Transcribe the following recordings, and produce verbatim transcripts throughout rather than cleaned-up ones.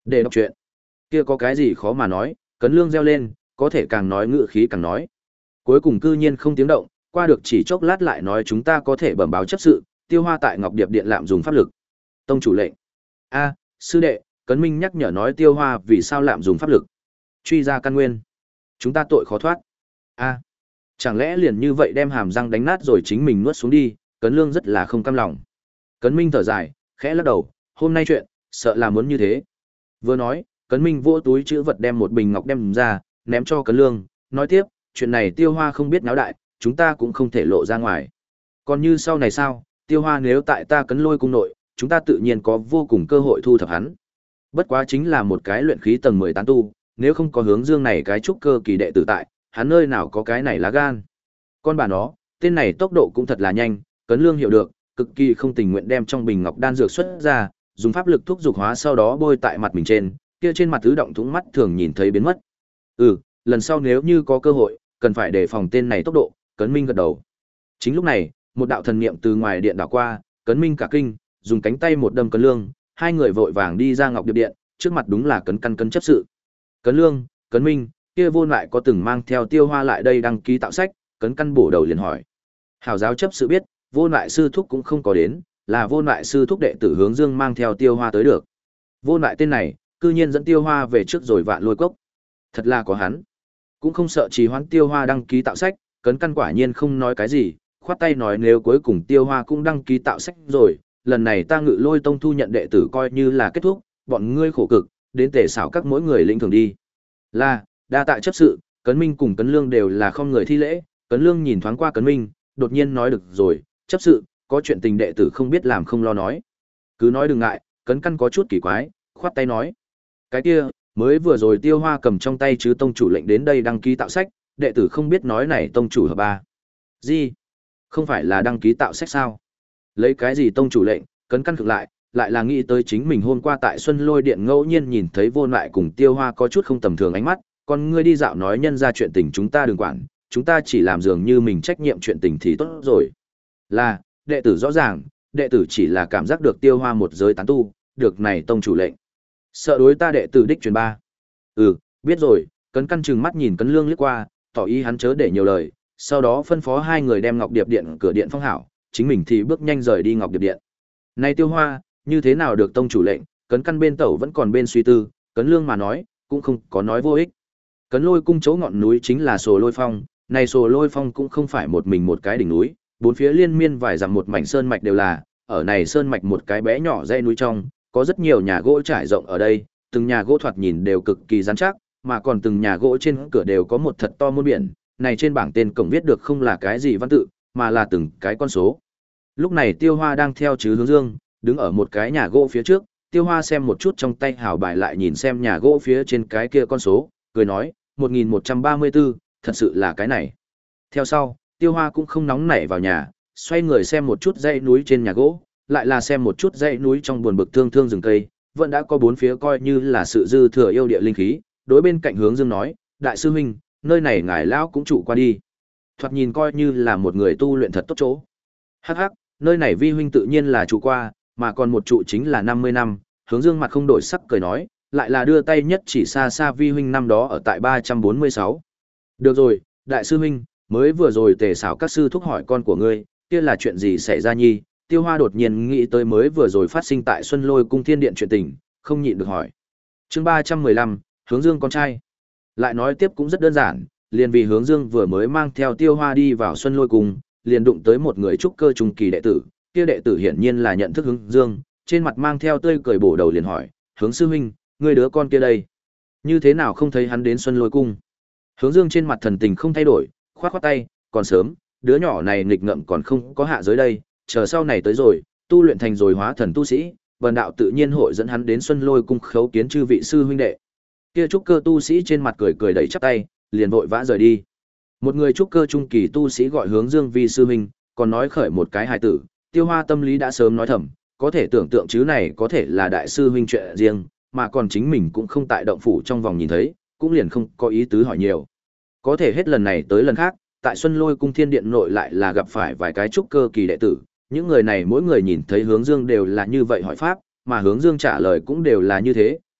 Để đọc chuyện. Kia có cái gì khó mà nói, Cấn Lương reo lên, có thể càng nói ngự khí càng nói. Cuối cùng cư nhiên không tiếng động, qua được chỉ chốc lát lại nói chúng ta có thể bẩm báo chấp sự, Tiêu Hoa tại Ngọc Điệp Điện lạm dùng pháp lực. Tông chủ lệnh. A, sư đệ, Cấn Minh nhắc nhở nói Tiêu Hoa vì sao lạm dùng pháp lực. Truy ra căn nguyên. Chúng ta tội khó thoát. A, chẳng lẽ liền như vậy đem hàm răng đánh nát rồi chính mình nuốt xuống đi, Cấn Lương rất là không cam lòng. Cấn Minh thở dài, khẽ lắc đầu, hôm nay chuyện, sợ là muốn như thế. Vừa nói, Cấn Minh vỗ túi chữ vật đem một bình ngọc đem ra, ném cho Cấn Lương, nói tiếp, chuyện này Tiêu Hoa không biết náo đại, chúng ta cũng không thể lộ ra ngoài. Còn như sau này sao, Tiêu Hoa nếu tại ta Cấn Lôi cung nội, chúng ta tự nhiên có vô cùng cơ hội thu thập hắn. Bất quá chính là một cái luyện khí tầng mười tán tu, nếu không có hướng dương này cái trúc cơ kỳ đệ tử tại, hắn nơi nào có cái này lá gan. Con bà nó, tên này tốc độ cũng thật là nhanh, Cấn Lương hiểu được, cực kỳ không tình nguyện đem trong bình ngọc đan dược xuất ra, dùng pháp lực thúc dục hóa sau đó bôi tại mặt mình trên, kia trên mặt tứ động thủng mắt thường nhìn thấy biến mất. Ừ, lần sau nếu như có cơ hội, cần phải đề phòng tên này tốc độ, Cấn Minh gật đầu. Chính lúc này, một đạo thần niệm từ ngoài điện đảo qua, Cấn Minh cả kinh, dùng cánh tay một đâm Cấn Lương, hai người vội vàng đi ra Ngọc Điệp Điện, trước mặt đúng là Cấn Căn Cấn chấp sự. Cấn Lương, Cấn Minh, kia Vô lại có từng mang theo Tiêu Hoa lại đây đăng ký tạo sách, Cấn Căn bổ đầu liền hỏi. Hảo giáo chấp sự biết, Vô lại sư thúc cũng không có đến, là Vô lại sư thúc đệ tử Hướng Dương mang theo Tiêu Hoa tới được. Vô lại tên này, cư nhiên dẫn Tiêu Hoa về trước rồi Vạn Lôi Cốc. Thật là có hắn. Cũng không sợ trì hoãn Tiêu Hoa đăng ký tạo sách, Cấn Căn quả nhiên không nói cái gì, khoát tay nói nếu cuối cùng Tiêu Hoa cũng đăng ký tạo sách rồi, lần này ta Ngự Lôi Tông thu nhận đệ tử coi như là kết thúc, bọn ngươi khổ cực, đến tề xảo các mỗi người lĩnh thưởng đi. Là, đa tạ chấp sự, Cấn Minh cùng Cấn Lương đều là không người thi lễ, Cấn Lương nhìn thoáng qua Cấn Minh, đột nhiên nói được rồi, chấp sự, có chuyện tình đệ tử không biết làm không lo nói. Cứ nói đừng ngại, Cấn Căn có chút kỳ quái, khoát tay nói. Cái kia, mới vừa rồi Tiêu Hoa cầm trong tay chứ tông chủ lệnh đến đây đăng ký tạo sách, đệ tử không biết nói này tông chủ hợp ba. Gì? Không phải là đăng ký tạo sách sao? Lấy cái gì tông chủ lệnh? Cấn Căn thực lại, lại là nghĩ tới chính mình hôm qua tại Xuân Lôi Điện ngẫu nhiên nhìn thấy Vô lại cùng Tiêu Hoa có chút không tầm thường ánh mắt, còn ngươi đi dạo nói nhân ra chuyện tình chúng ta đừng quản, chúng ta chỉ làm dường như mình trách nhiệm chuyện tình thì tốt rồi. Là, đệ tử rõ ràng, đệ tử chỉ là cảm giác được Tiêu Hoa một giới tán tu, được này tông chủ lệnh. Sợ đối ta đệ tử đích truyền ba. Ừ, biết rồi, Cấn Căn trừng mắt nhìn Cấn Lương liếc qua, tỏ ý hắn chớ để nhiều lời, sau đó phân phó hai người đem Ngọc Điệp Điện cửa điện phong hảo, chính mình thì bước nhanh rời đi Ngọc Điệp Điện. Này Tiêu Hoa, như thế nào được tông chủ lệnh, Cấn Căn bên tẩu vẫn còn bên suy tư, Cấn Lương mà nói, cũng không có nói vô ích. Cấn Lôi cung chỗ ngọn núi chính là Sồ Lôi Phong, này Sồ Lôi Phong cũng không phải một mình một cái đỉnh núi, bốn phía liên miên vài dặm một mảnh sơn mạch đều là, ở này sơn mạch một cái bé nhỏ dãy núi trong, có rất nhiều nhà gỗ trải rộng ở đây, từng nhà gỗ thoạt nhìn đều cực kỳ rắn chắc, mà còn từng nhà gỗ trên cửa đều có một thật to muôn biển, này trên bảng tên cổng viết được không là cái gì văn tự, mà là từng cái con số. Lúc này Tiêu Hoa đang theo chứ Hướng Dương, đứng ở một cái nhà gỗ phía trước, Tiêu Hoa xem một chút trong tay hào bài lại nhìn xem nhà gỗ phía trên cái kia con số, cười nói, một nghìn một trăm ba mươi tư, thật sự là cái này. Theo sau, Tiêu Hoa cũng không nóng nảy vào nhà, xoay người xem một chút dãy núi trên nhà gỗ, lại là xem một chút dãy núi trong buồn bực thương thương rừng cây, vẫn đã có bốn phía coi như là sự dư thừa yêu địa linh khí, đối bên cạnh Hướng Dương nói, đại sư huynh, nơi này ngài lão cũng trụ qua đi. Thoạt nhìn coi như là một người tu luyện thật tốt chỗ. Hắc hắc, nơi này vi huynh tự nhiên là trụ qua, mà còn một trụ chính là năm mươi năm, Hướng Dương mặt không đổi sắc cười nói, lại là đưa tay nhất chỉ xa xa vi huynh năm đó ở tại ba trăm bốn mươi sáu. Được rồi, đại sư huynh, mới vừa rồi tề xảo các sư thúc hỏi con của ngươi, kia là chuyện gì xảy ra nhi? Tiêu Hoa đột nhiên nghĩ tới mới vừa rồi phát sinh tại Xuân Lôi cung thiên điện chuyện tình, không nhịn được hỏi. Chương ba trăm mười lăm, Hướng Dương con trai. Lại nói tiếp cũng rất đơn giản, liền vì Hướng Dương vừa mới mang theo Tiêu Hoa đi vào Xuân Lôi cung, liền đụng tới một người trúc cơ trung kỳ đệ tử, kia đệ tử hiển nhiên là nhận thức Hướng Dương, trên mặt mang theo tươi cười bổ đầu liền hỏi, "Hướng sư huynh, ngươi đứa con kia đây, như thế nào không thấy hắn đến Xuân Lôi cung?" Hướng Dương trên mặt thần tình không thay đổi, khoát khoát tay, "Còn sớm, đứa nhỏ này nghịch ngợm còn không có hạ giới đây, chờ sau này tới rồi, tu luyện thành rồi hóa thần tu sĩ, Vân đạo tự nhiên hội dẫn hắn đến Xuân Lôi cung khấu kiến chư vị sư huynh đệ." Kia trúc cơ tu sĩ trên mặt cười cười đẩy chắp tay, liền vội vã rời đi. Một người trúc cơ trung kỳ tu sĩ gọi Hướng Dương vi sư huynh, còn nói khởi một cái hài tử, Tiêu Hoa tâm lý đã sớm nói thầm, có thể tưởng tượng chứ này có thể là đại sư huynh chuyện riêng, mà còn chính mình cũng không tại động phủ trong vòng nhìn thấy, cũng liền không có ý tứ hỏi nhiều. Có thể hết lần này tới lần khác, tại Xuân Lôi cung thiên điện nội lại là gặp phải vài cái trúc cơ kỳ đệ tử, những người này mỗi người nhìn thấy Hướng Dương đều là như vậy hỏi pháp, mà Hướng Dương trả lời cũng đều là như thế,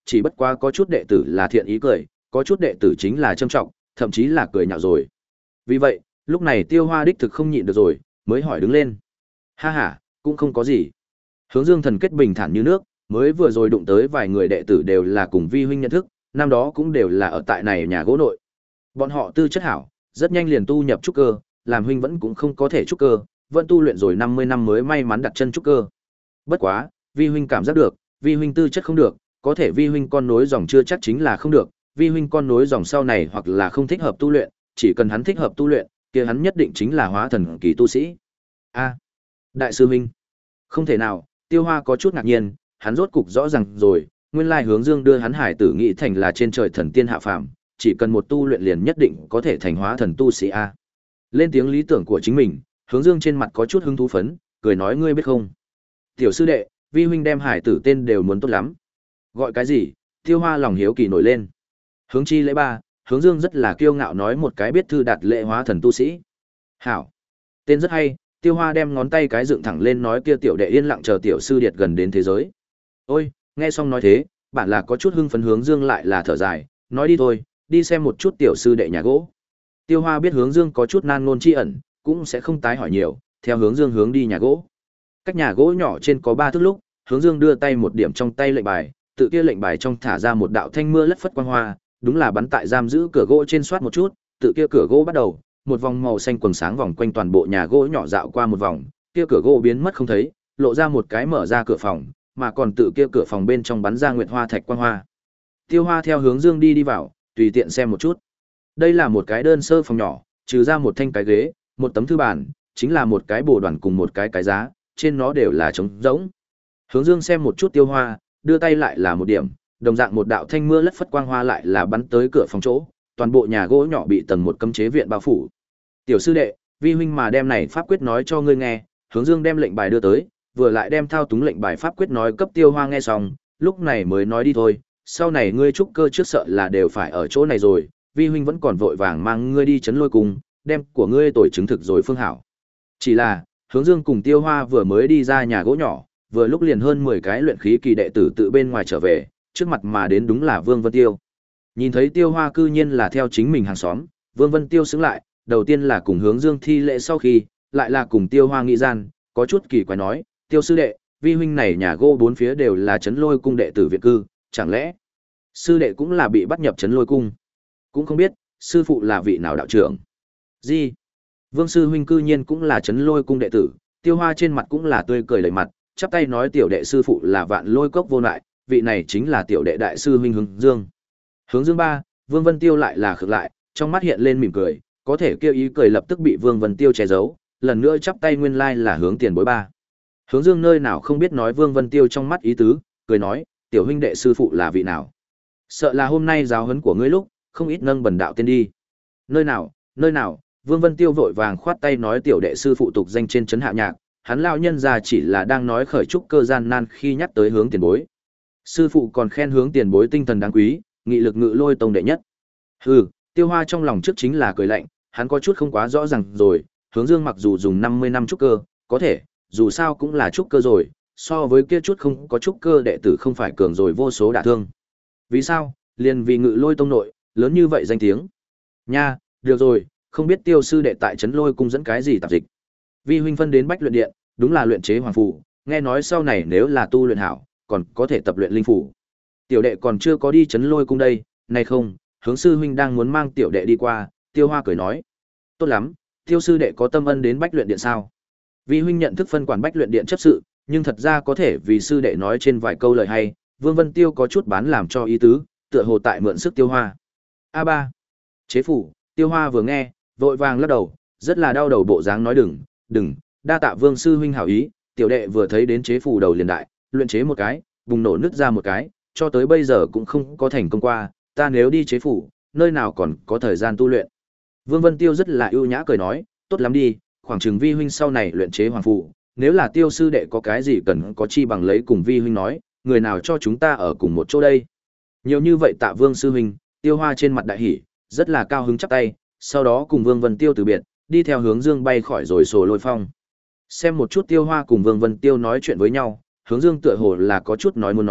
chỉ bất quá có chút đệ tử là thiện ý cười, có chút đệ tử chính là trâm trọng, thậm chí là cười nhạo rồi. Vì vậy, lúc này Tiêu Hoa đích thực không nhịn được rồi, mới hỏi đứng lên. Ha ha, cũng không có gì. Hướng Dương thần kết bình thản như nước, mới vừa rồi đụng tới vài người đệ tử đều là cùng vi huynh nhận thức, năm đó cũng đều là ở tại này nhà gỗ nội. Bọn họ tư chất hảo, rất nhanh liền tu nhập trúc cơ, làm huynh vẫn cũng không có thể trúc cơ, vẫn tu luyện rồi năm mươi năm mới may mắn đặt chân trúc cơ. Bất quá, vi huynh cảm giác được, vi huynh tư chất không được, có thể vi huynh con nối dòng chưa chắc chính là không được, vi huynh con nối dòng sau này hoặc là không thích hợp tu luyện, chỉ cần hắn thích hợp tu luyện, kia hắn nhất định chính là hóa thần kỳ tu sĩ. A, đại sư huynh, không thể nào. Tiêu Hoa có chút ngạc nhiên, hắn rốt cục rõ ràng rồi, nguyên lai Hướng Dương đưa hắn hải tử nghĩ thành là trên trời thần tiên hạ phàm, chỉ cần một tu luyện liền nhất định có thể thành hóa thần tu sĩ a. Lên tiếng lý tưởng của chính mình, Hướng Dương trên mặt có chút hứng thú phấn, cười nói ngươi biết không? Tiểu sư đệ, vi huynh đem hải tử tên đều muốn tốt lắm. Gọi cái gì? Tiêu Hoa lòng hiếu kỳ nổi lên. Hướng chi lễ ba, Hướng Dương rất là kiêu ngạo nói một cái biết thư đạt lễ hóa thần tu sĩ. Hảo, tên rất hay. Tiêu Hoa đem ngón tay cái dựng thẳng lên nói kia tiểu đệ yên lặng chờ tiểu sư điệt gần đến thế giới. Ôi, nghe xong nói thế, bạn là có chút hưng phấn. Hướng Dương lại là thở dài, nói đi thôi, đi xem một chút tiểu sư đệ nhà gỗ. Tiêu Hoa biết Hướng Dương có chút nan ngôn chi ẩn, cũng sẽ không tái hỏi nhiều, theo Hướng Dương hướng đi nhà gỗ. Cách nhà gỗ nhỏ trên có ba thước lúc, Hướng Dương đưa tay một điểm trong tay lệnh bài, tự kia lệnh bài trong thả ra một đạo thanh mưa lất phất quang hoa, đúng là bắn tại giam giữ cửa gỗ trên soát một chút, tự kia cửa gỗ bắt đầu, một vòng màu xanh quầng sáng vòng quanh toàn bộ nhà gỗ nhỏ dạo qua một vòng, kia cửa gỗ biến mất không thấy, lộ ra một cái mở ra cửa phòng, mà còn tự kia cửa phòng bên trong bắn ra nguyệt hoa thạch quang hoa. Tiêu Hoa theo Hướng Dương đi đi vào, tùy tiện xem một chút. Đây là một cái đơn sơ phòng nhỏ, trừ ra một thanh cái ghế, một tấm thư bàn, chính là một cái bồ đoàn cùng một cái cái giá, trên nó đều là trống rỗng. Hướng Dương xem một chút Tiêu Hoa, đưa tay lại là một điểm, đồng dạng một đạo thanh mưa lất phất quang hoa lại là bắn tới cửa phòng chỗ, toàn bộ nhà gỗ nhỏ bị tầng một cấm chế viện bao phủ. Tiểu sư đệ, vi huynh mà đem này pháp quyết nói cho ngươi nghe. Hướng Dương đem lệnh bài đưa tới, vừa lại đem thao túng lệnh bài pháp quyết nói cấp Tiêu Hoa nghe xong, lúc này mới nói đi thôi, sau này ngươi trúc cơ trước sợ là đều phải ở chỗ này rồi, vi huynh vẫn còn vội vàng mang ngươi đi chấn lôi cùng, đem của ngươi tội chứng thực rồi phương hảo. Chỉ là, Hướng Dương cùng Tiêu Hoa vừa mới đi ra nhà gỗ nhỏ, vừa lúc liền hơn mười cái luyện khí kỳ đệ tử tự bên ngoài trở về, trước mặt mà đến đúng là Vương Vân Tiêu. Nhìn thấy Tiêu Hoa cư nhiên là theo chính mình hàng xóm, Vương Vân Tiêu sững lại, đầu tiên là cùng Hướng Dương thi lễ, sau khi lại là cùng Tiêu Hoa nghị gian, có chút kỳ quái nói, Tiêu sư đệ, vi huynh này nhà gỗ bốn phía đều là trấn lôi cung đệ tử viện cư, chẳng lẽ sư đệ cũng là bị bắt nhập trấn lôi cung? Cũng không biết sư phụ là vị nào đạo trưởng. Gì? Vương sư huynh cư nhiên cũng là trấn lôi cung đệ tử. Tiêu Hoa trên mặt cũng là tươi cười đầy mặt, chắp tay nói tiểu đệ sư phụ là Vạn Lôi Cốc vô lại, vị này chính là tiểu đệ đại sư huynh Hướng Dương. Hướng Dương ba, Vương Vân Tiêu lại là khựng lại, trong mắt hiện lên mỉm cười, có thể kêu ý cười lập tức bị Vương Vân Tiêu che giấu, lần nữa chắp tay nguyên lai là Hướng tiền bối ba. Hướng Dương nơi nào không biết nói Vương Vân Tiêu trong mắt ý tứ, cười nói, tiểu huynh đệ sư phụ là vị nào? Sợ là hôm nay giáo huấn của ngươi lúc, không ít nâng bần đạo tiên đi. Nơi nào, nơi nào? Vương Vân Tiêu vội vàng khoát tay nói tiểu đệ sư phụ tục danh trên trấn Hạ Nhạc, hắn lão nhân già chỉ là đang nói khởi trúc cơ gian nan khi nhắc tới Hướng tiền bối. Sư phụ còn khen Hướng tiền bối tinh thần đáng quý, nghị lực ngự lôi tông đệ nhất. Hừ, Tiêu Hoa trong lòng trước chính là cười lạnh, hắn có chút không quá rõ ràng rồi, Hướng Dương mặc dù dùng năm mươi năm trúc cơ, có thể, dù sao cũng là trúc cơ rồi, so với kia chút không có trúc cơ đệ tử không phải cường rồi vô số đả thương. Vì sao? Liền vì ngự lôi tông nội, lớn như vậy danh tiếng. Nha, được rồi, không biết Tiêu sư đệ tại trấn lôi cung dẫn cái gì tạp dịch. Vi huynh phân đến Bách luyện điện, đúng là luyện chế hoàng phù, nghe nói sau này nếu là tu luyện hảo, còn có thể tập luyện linh phù. Tiểu đệ còn chưa có đi trấn lôi cung đây, này không, Hướng sư huynh đang muốn mang tiểu đệ đi qua. Tiêu Hoa cười nói, tốt lắm, Tiêu sư đệ có tâm ân đến Bách luyện điện sao? Vi huynh nhận thức phân quản Bách luyện điện chấp sự, nhưng thật ra có thể vì sư đệ nói trên vài câu lời hay. Vương Vân Tiêu có chút bán làm cho ý tứ, tựa hồ tại mượn sức Tiêu Hoa. A ba, chế phủ. Tiêu Hoa vừa nghe, vội vàng lắc đầu, rất là đau đầu bộ dáng nói đừng, đừng, đa tạ Vương sư huynh hảo ý, tiểu đệ vừa thấy đến chế phủ đầu liền đại, luyện chế một cái, bùng nổ nứt ra một cái, cho tới bây giờ cũng không có thành công qua, ta nếu đi chế phủ, nơi nào còn có thời gian tu luyện. Vương Vân Tiêu rất là ưu nhã cười nói, tốt lắm đi, khoảng chừng vi huynh sau này luyện chế hoàng phù, nếu là Tiêu sư đệ có cái gì cần có chi bằng lấy cùng vi huynh nói, người nào cho chúng ta ở cùng một chỗ đây. Nhiều như vậy tạ Vương sư huynh. Tiêu Hoa trên mặt đại hỉ, rất là cao hứng chắp tay, sau đó cùng Vương Vân Tiêu từ biệt, đi theo Hướng Dương bay khỏi rồi sổ lôi phong. Xem một chút Tiêu Hoa cùng Vương Vân Tiêu nói chuyện với nhau, Hướng Dương tựa hồ là có chút nói muốn nói,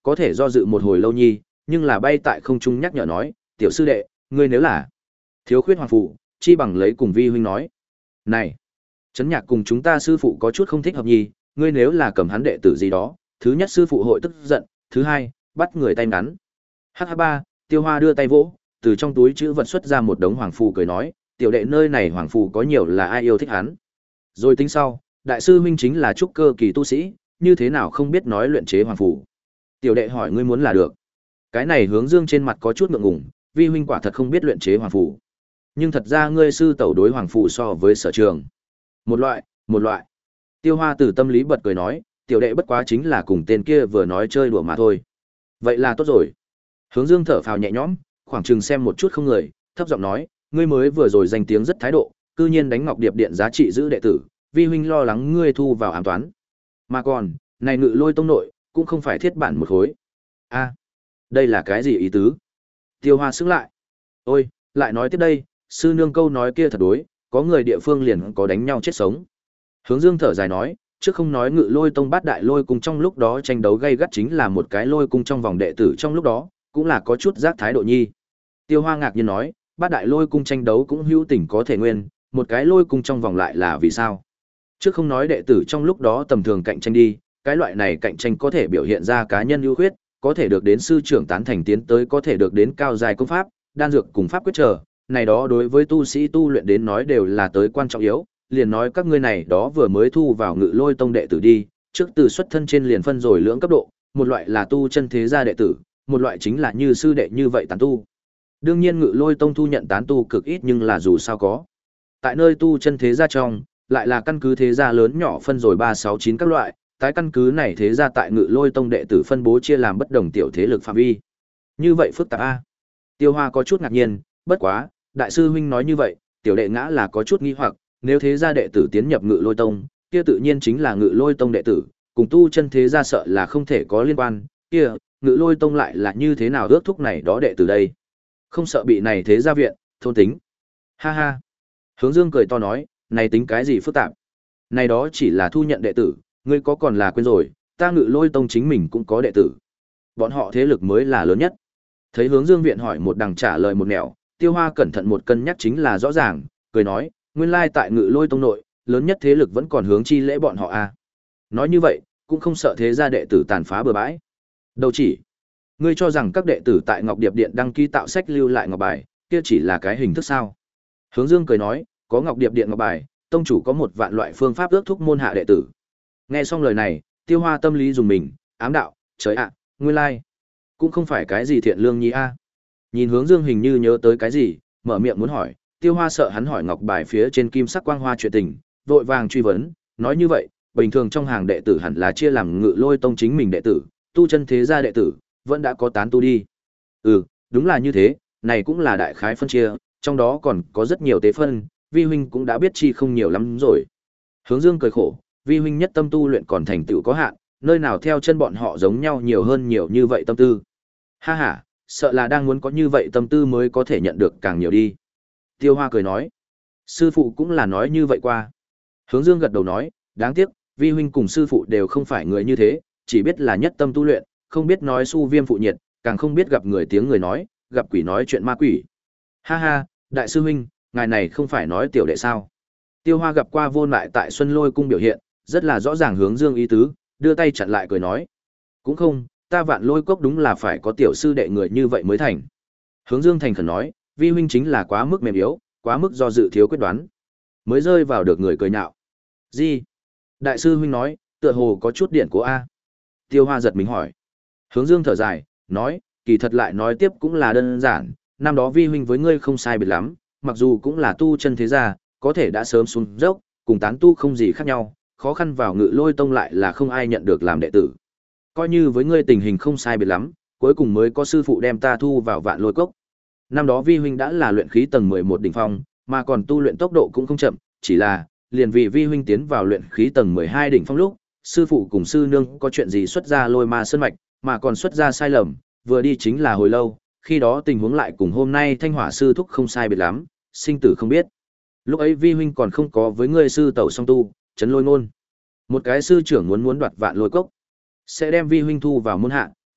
có thể do dự một hồi lâu nhi, nhưng là bay tại không trung nhắc nhở nói, tiểu sư đệ, ngươi nếu là thiếu khuyết hoàng phù, chi bằng lấy cùng vi huynh nói. Này, Trấn Nhạc cùng chúng ta sư phụ có chút không thích hợp nhi, ngươi nếu là cầm hắn đệ tử gì đó, thứ nhất sư phụ hội tức giận, thứ hai, bắt người tay ngắn. Hh ba, Tiêu Hoa đưa tay vỗ, từ trong túi chữ vật xuất ra một đống hoàng phù cười nói, tiểu đệ nơi này hoàng phù có nhiều là ai yêu thích hắn. Rồi tính sau, đại sư huynh chính là trúc cơ kỳ tu sĩ, như thế nào không biết nói luyện chế hoàng phù. Tiểu đệ hỏi ngươi muốn là được. Cái này Hướng Dương trên mặt có chút ngượng ngùng, vi huynh quả thật không biết luyện chế hoàng phù. Nhưng thật ra ngươi sư tẩu đối hoàng phù so với sở trường. Một loại, một loại. Tiêu Hoa từ tâm lý bật cười nói, tiểu đệ bất quá chính là cùng tên kia vừa nói chơi đùa mà thôi. Vậy là tốt rồi. Hướng Dương thở phào nhẹ nhõm, khoảng chừng xem một chút không người, thấp giọng nói, ngươi mới vừa rồi danh tiếng rất thái độ, cư nhiên đánh Ngọc Điệp Điện giá trị giữ đệ tử, vi huynh lo lắng ngươi thu vào ám toán. Mà còn, này Ngự Lôi tông nội, cũng không phải thiết bản một khối. A, đây là cái gì ý tứ? Tiêu Hoa sững lại. Ôi, lại nói tiếp đây, sư nương câu nói kia thật đối, có người địa phương liền có đánh nhau chết sống. Hướng Dương thở dài nói, trước không nói Ngự Lôi tông bát đại lôi cung trong lúc đó tranh đấu gay gắt chính là một cái lôi cung trong vòng đệ tử trong lúc đó, cũng là có chút giác thái độ nhi. Tiêu Hoa ngạc nhiên nói, bát đại lôi cung tranh đấu cũng hữu tình có thể nguyên, một cái lôi cung trong vòng lại là vì sao? Trước không nói đệ tử trong lúc đó tầm thường cạnh tranh đi, cái loại này cạnh tranh có thể biểu hiện ra cá nhân ưu khuyết, có thể được đến sư trưởng tán thành tiến tới có thể được đến cao dài công pháp, đan dược cùng pháp quyết trở, này đó đối với tu sĩ tu luyện đến nói đều là tới quan trọng yếu, liền nói các ngươi này đó vừa mới thu vào Ngự Lôi tông đệ tử đi, trước từ xuất thân trên liền phân rồi lưỡng cấp độ, một loại là tu chân thế gia đệ tử, một loại chính là như sư đệ như vậy tán tu. Đương nhiên Ngự Lôi tông thu nhận tán tu cực ít nhưng là dù sao có. Tại nơi tu chân thế gia trong, lại là căn cứ thế gia lớn nhỏ phân rồi ba sáu chín các loại, tái căn cứ này thế gia tại Ngự Lôi tông đệ tử phân bố chia làm bất đồng tiểu thế lực phạm vi. Như vậy phức tạp a. Tiêu Hoa có chút ngạc nhiên, bất quá, đại sư huynh nói như vậy, tiểu đệ ngã là có chút nghi hoặc, nếu thế gia đệ tử tiến nhập Ngự Lôi tông, kia tự nhiên chính là Ngự Lôi tông đệ tử, cùng tu chân thế gia sợ là không thể có liên quan, kia, Ngự Lôi tông lại là như thế nào ước thúc này đó đệ tử đây? Không sợ bị này thế gia viện thôn tính. Ha ha. Hướng Dương cười to nói, này tính cái gì phức tạp? Này đó chỉ là thu nhận đệ tử, ngươi có còn là quên rồi, ta Ngự Lôi tông chính mình cũng có đệ tử. Bọn họ thế lực mới là lớn nhất. Thấy Hướng Dương viện hỏi một đằng trả lời một nẻo, Tiêu Hoa cẩn thận một cân nhắc chính là rõ ràng, cười nói, nguyên lai tại Ngự Lôi tông nội, lớn nhất thế lực vẫn còn hướng chi lễ bọn họ a. À. Nói như vậy, cũng không sợ thế gia đệ tử tàn phá bừa bãi. Đâu chỉ, ngươi cho rằng các đệ tử tại Ngọc Điệp Điện đăng ký tạo sách lưu lại ngọc bài, kia chỉ là cái hình thức sao? Hướng Dương cười nói, có Ngọc Điệp Điện ngọc bài, tông chủ có một vạn loại phương pháp ước thúc môn hạ đệ tử. Nghe xong lời này, Tiêu Hoa tâm lý dùng mình, ám đạo, trời ạ, nguyên lai, cũng không phải cái gì thiện lương nhi a. Nhìn Hướng Dương hình như nhớ tới cái gì, mở miệng muốn hỏi, Tiêu Hoa sợ hắn hỏi ngọc bài phía trên kim sắc quang hoa chuyện tình, vội vàng truy vấn, nói như vậy, bình thường trong hàng đệ tử hẳn là chia làm Ngự Lôi tông chính mình đệ tử, tu chân thế gia đệ tử, vẫn đã có tán tu đi. Ừ, đúng là như thế, này cũng là đại khái phân chia, trong đó còn có rất nhiều tế phân, vi huynh cũng đã biết chi không nhiều lắm rồi. Hướng Dương cười khổ, vi huynh nhất tâm tu luyện còn thành tựu có hạn, nơi nào theo chân bọn họ giống nhau nhiều hơn nhiều như vậy tâm tư. Ha ha, sợ là đang muốn có như vậy tâm tư mới có thể nhận được càng nhiều đi. Tiêu Hoa cười nói, sư phụ cũng là nói như vậy qua. Hướng Dương gật đầu nói, đáng tiếc, vi huynh cùng sư phụ đều không phải người như thế, chỉ biết là nhất tâm tu luyện, không biết nói su viêm phụ nhiệt, càng không biết gặp người tiếng người nói, gặp quỷ nói chuyện ma quỷ. Ha ha, đại sư huynh, ngài này không phải nói tiểu đệ sao? Tiêu Hoa gặp qua Vô Lại tại Xuân Lôi cung biểu hiện, rất là rõ ràng Hướng Dương ý tứ, đưa tay chặn lại cười nói, cũng không, ta Vạn Lôi cốc đúng là phải có tiểu sư đệ người như vậy mới thành. Hướng Dương thành khẩn nói, vi huynh chính là quá mức mềm yếu, quá mức do dự thiếu quyết đoán, mới rơi vào được người cười nhạo. Gì? Đại sư huynh nói, tựa hồ có chút điện của a. Tiêu Hoa giật mình hỏi. Hướng Dương thở dài, nói, kỳ thật lại nói tiếp cũng là đơn giản, năm đó vi huynh với ngươi không sai biệt lắm, mặc dù cũng là tu chân thế gia, có thể đã sớm xuống dốc, cùng tán tu không gì khác nhau, khó khăn vào Ngự Lôi tông lại là không ai nhận được làm đệ tử. Coi như với ngươi tình hình không sai biệt lắm, cuối cùng mới có sư phụ đem ta thu vào Vạn Lôi cốc. Năm đó vi huynh đã là luyện khí tầng mười một đỉnh phong, mà còn tu luyện tốc độ cũng không chậm, chỉ là liền vì vi huynh tiến vào luyện khí tầng mười hai đỉnh phong lúc, sư phụ cùng sư nương có chuyện gì xuất ra Lôi Ma sơn mạch, mà còn xuất ra sai lầm, vừa đi chính là hồi lâu, khi đó tình huống lại cùng hôm nay Thanh Hỏa sư thúc không sai biệt lắm, sinh tử không biết. Lúc ấy vi huynh còn không có với ngươi sư tẩu song tu, Trấn Lôi Ngôn. Một cái sư trưởng muốn muốn đoạt Vạn Lôi cốc, sẽ đem vi huynh thu vào môn hạ,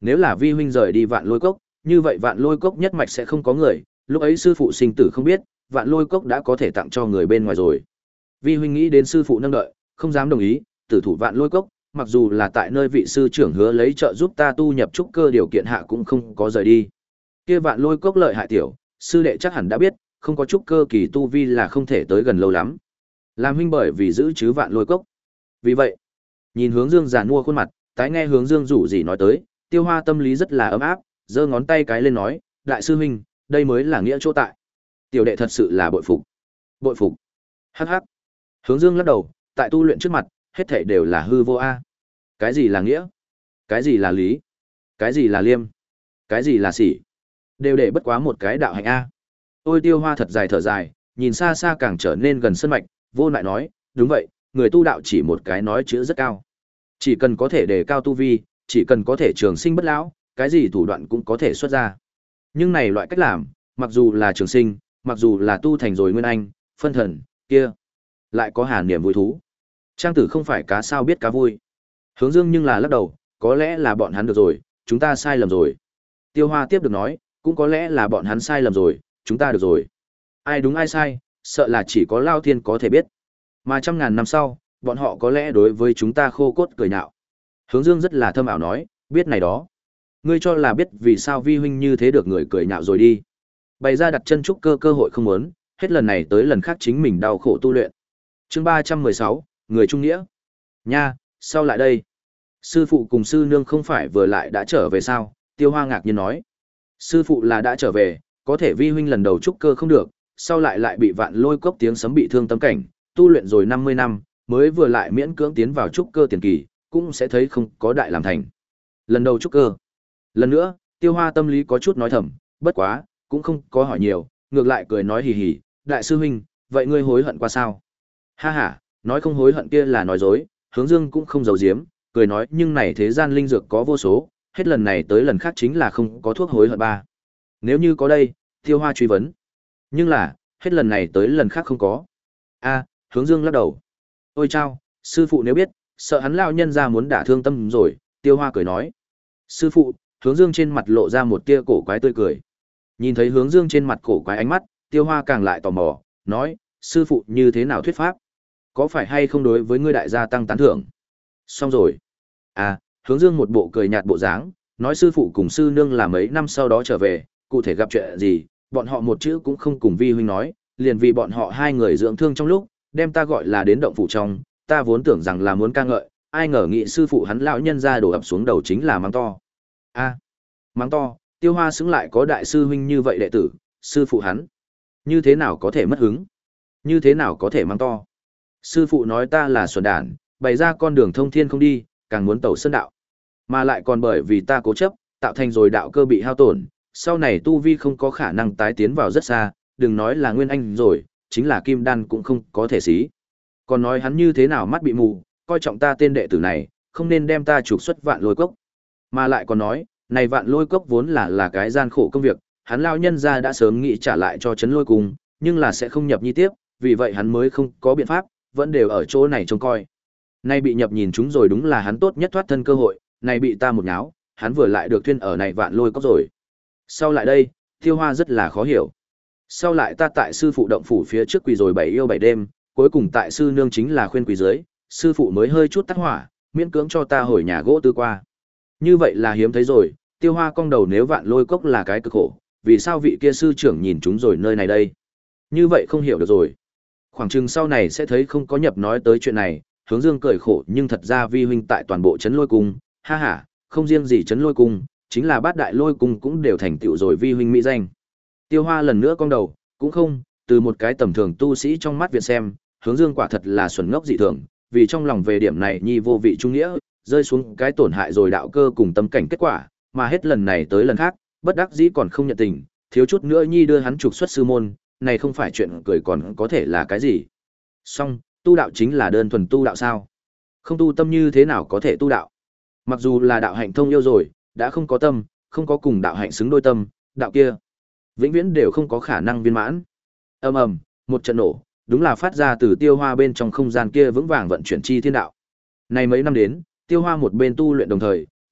Nếu là vi huynh rời đi Vạn Lôi Cốc, như vậy Vạn Lôi Cốc nhất mạch sẽ không có người, lúc ấy sư phụ sinh tử không biết, Vạn Lôi Cốc đã có thể tặng cho người bên ngoài rồi. Vi huynh nghĩ đến sư phụ nâng đợi, không dám đồng ý, tử thủ Vạn Lôi Cốc, mặc dù là tại nơi vị sư trưởng hứa lấy trợ giúp ta tu nhập trúc cơ điều kiện hạ cũng không có rời đi. Kia Vạn Lôi Cốc lợi hại tiểu, sư đệ chắc hẳn đã biết, không có trúc cơ kỳ tu vi là không thể tới gần lâu lắm. Làm huynh bởi vì giữ chứ Vạn Lôi Cốc. Vì vậy, nhìn Hướng Dương giàn mua khuôn mặt, tái nghe Hướng Dương rủ gì nói tới, Tiêu Hoa tâm lý rất là ấm áp, giơ ngón tay cái lên nói, đại sư huynh, đây mới là nghĩa chỗ tại. Tiểu đệ thật sự là bội phục. Bội phục. Hắc hắc. Hướng Dương lắc đầu, tại tu luyện trước mặt, hết thảy đều là hư vô a. Cái gì là nghĩa? Cái gì là lý? Cái gì là liêm? Cái gì là sỉ? Đều để bất quá một cái đạo hạnh a. Ôi Tiêu Hoa thật dài thở dài, nhìn xa xa càng trở nên gần sân mạch, vô lại nói, đúng vậy, người tu đạo chỉ một cái nói chữ rất cao. Chỉ cần có thể đề cao tu vi, chỉ cần có thể trường sinh bất lão, cái gì thủ đoạn cũng có thể xuất ra. Nhưng này loại cách làm, mặc dù là trường sinh, mặc dù là tu thành rồi nguyên anh, phân thần, kia, lại có hàn niềm vui thú. Trang tử không phải cá sao biết cá vui. Hướng Dương nhưng là lắc đầu, có lẽ là bọn hắn được rồi, chúng ta sai lầm rồi. Tiêu Hoa tiếp được nói, cũng có lẽ là bọn hắn sai lầm rồi, chúng ta được rồi. Ai đúng ai sai, sợ là chỉ có Lao Thiên có thể biết. Mà trăm ngàn năm sau, bọn họ có lẽ đối với chúng ta khô cốt cười nhạo. Hướng Dương rất là thâm ảo nói, biết này đó. Ngươi cho là biết vì sao vi huynh như thế được người cười nhạo rồi đi. Bày ra đặt chân trúc cơ cơ hội không muốn, hết lần này tới lần khác chính mình đau khổ tu luyện. Chương ba trăm mười sáu, người trung nghĩa. Nha, sao lại đây? Sư phụ cùng sư nương không phải vừa lại đã trở về sao? Tiêu Hoa ngạc nhiên nói. Sư phụ là đã trở về, có thể vi huynh lần đầu trúc cơ không được, sau lại lại bị Vạn Lôi Cốc tiếng sấm bị thương tâm cảnh, tu luyện rồi năm mươi năm, mới vừa lại miễn cưỡng tiến vào trúc cơ tiền kỳ, cũng sẽ thấy không có đại làm thành. Lần đầu trúc cơ. Lần nữa, Tiêu Hoa tâm lý có chút nói thầm, bất quá, cũng không có hỏi nhiều, ngược lại cười nói hì hì, đại sư huynh, vậy ngươi hối hận qua sao? Ha ha, nói không hối hận kia là nói dối, Hướng Dương cũng không giấu giếm, cười nói nhưng này thế gian linh dược có vô số, hết lần này tới lần khác chính là không có thuốc hối hận ba. Nếu như có đây, Tiêu Hoa truy vấn. Nhưng là, hết lần này tới lần khác không có. A, Hướng Dương lắc đầu. Ôi chao, sư phụ nếu biết, sợ hắn lão nhân ra muốn đả thương tâm rồi, Tiêu Hoa cười nói. Sư phụ, Hướng Dương trên mặt lộ ra một tia cổ quái tươi cười. Nhìn thấy Hướng Dương trên mặt cổ quái ánh mắt, Tiêu Hoa càng lại tò mò, nói, sư phụ như thế nào thuyết pháp? Có phải hay không đối với ngươi đại gia tăng tán thưởng? Xong rồi. À, Hướng Dương một bộ cười nhạt bộ dáng, nói sư phụ cùng sư nương là mấy năm sau đó trở về, cụ thể gặp chuyện gì, bọn họ một chữ cũng không cùng vi huynh nói, liền vì bọn họ hai người dưỡng thương trong lúc, đem ta gọi là đến động phủ trong, ta vốn tưởng rằng là muốn ca ngợi, ai ngờ nghị sư phụ hắn lão nhân ra đổ ập xuống đầu chính là mắng to. A, mắng to, Tiêu Hoa xứng lại có đại sư huynh như vậy đệ tử, sư phụ hắn, như thế nào có thể mất hứng, như thế nào có thể mắng to. Sư phụ nói ta là xuẩn đản, bày ra con đường thông thiên không đi, càng muốn tẩu sơn đạo, mà lại còn bởi vì ta cố chấp, tạo thành rồi đạo cơ bị hao tổn, sau này tu vi không có khả năng tái tiến vào rất xa, đừng nói là nguyên anh rồi, chính là kim đan cũng không có thể xí. Còn nói hắn như thế nào mắt bị mù, coi trọng ta tên đệ tử này, không nên đem ta trục xuất Vạn Lôi Cốc. Mà lại còn nói, này Vạn Lôi Cốc vốn là là cái gian khổ công việc, hắn lao nhân ra đã sớm nghĩ trả lại cho Trấn Lôi Cung, nhưng là sẽ không nhập nhi tiếp, vì vậy hắn mới không có biện pháp, vẫn đều ở chỗ này trông coi. Nay bị nhập nhìn chúng rồi đúng là hắn tốt nhất thoát thân cơ hội, này bị ta một nháo, hắn vừa lại được thuyên ở này Vạn Lôi Cốc rồi. Sau lại đây, Tiêu Hoa rất là khó hiểu. Sau lại ta tại sư phụ động phủ phía trước quỳ rồi bảy yêu bảy đêm, cuối cùng tại sư nương chính là khuyên quỳ dưới, sư phụ mới hơi chút tắt hỏa, miễn cưỡng cho ta hồi nhà gỗ tư qua. Như vậy là hiếm thấy rồi, Tiêu Hoa cong đầu nếu Vạn Lôi Cốc là cái cực khổ, vì sao vị kia sư trưởng nhìn chúng rồi nơi này đây? Như vậy không hiểu được rồi. Khoảng chừng sau này sẽ thấy không có nhập nói tới chuyện này, Hướng Dương cười khổ nhưng thật ra vi huynh tại toàn bộ Trấn Lôi Cung, ha ha, không riêng gì Trấn Lôi Cung, chính là bát đại lôi cung cũng đều thành tựu rồi vi huynh mỹ danh. Tiêu Hoa lần nữa cong đầu, cũng không, từ một cái tầm thường tu sĩ trong mắt viện xem, Hướng Dương quả thật là xuẩn ngốc dị thường, vì trong lòng về điểm này nhi vô vị trung nghĩa, rơi xuống cái tổn hại rồi đạo cơ cùng tâm cảnh kết quả, mà hết lần này tới lần khác, bất đắc dĩ còn không nhận tình, thiếu chút nữa nhi đưa hắn trục xuất sư môn, này không phải chuyện cười còn có thể là cái gì. Song, tu đạo chính là đơn thuần tu đạo sao? Không tu tâm như thế nào có thể tu đạo? Mặc dù là đạo hạnh thông yêu rồi, đã không có tâm, không có cùng đạo hạnh xứng đôi tâm, đạo kia vĩnh viễn đều không có khả năng viên mãn. Ầm ầm, một trận nổ, đúng là phát ra từ Tiêu Hoa bên trong không gian kia vững vàng vận chuyển chi thiên đạo. Này mấy năm đến, Tiêu Hoa một bên tu luyện đồng thời,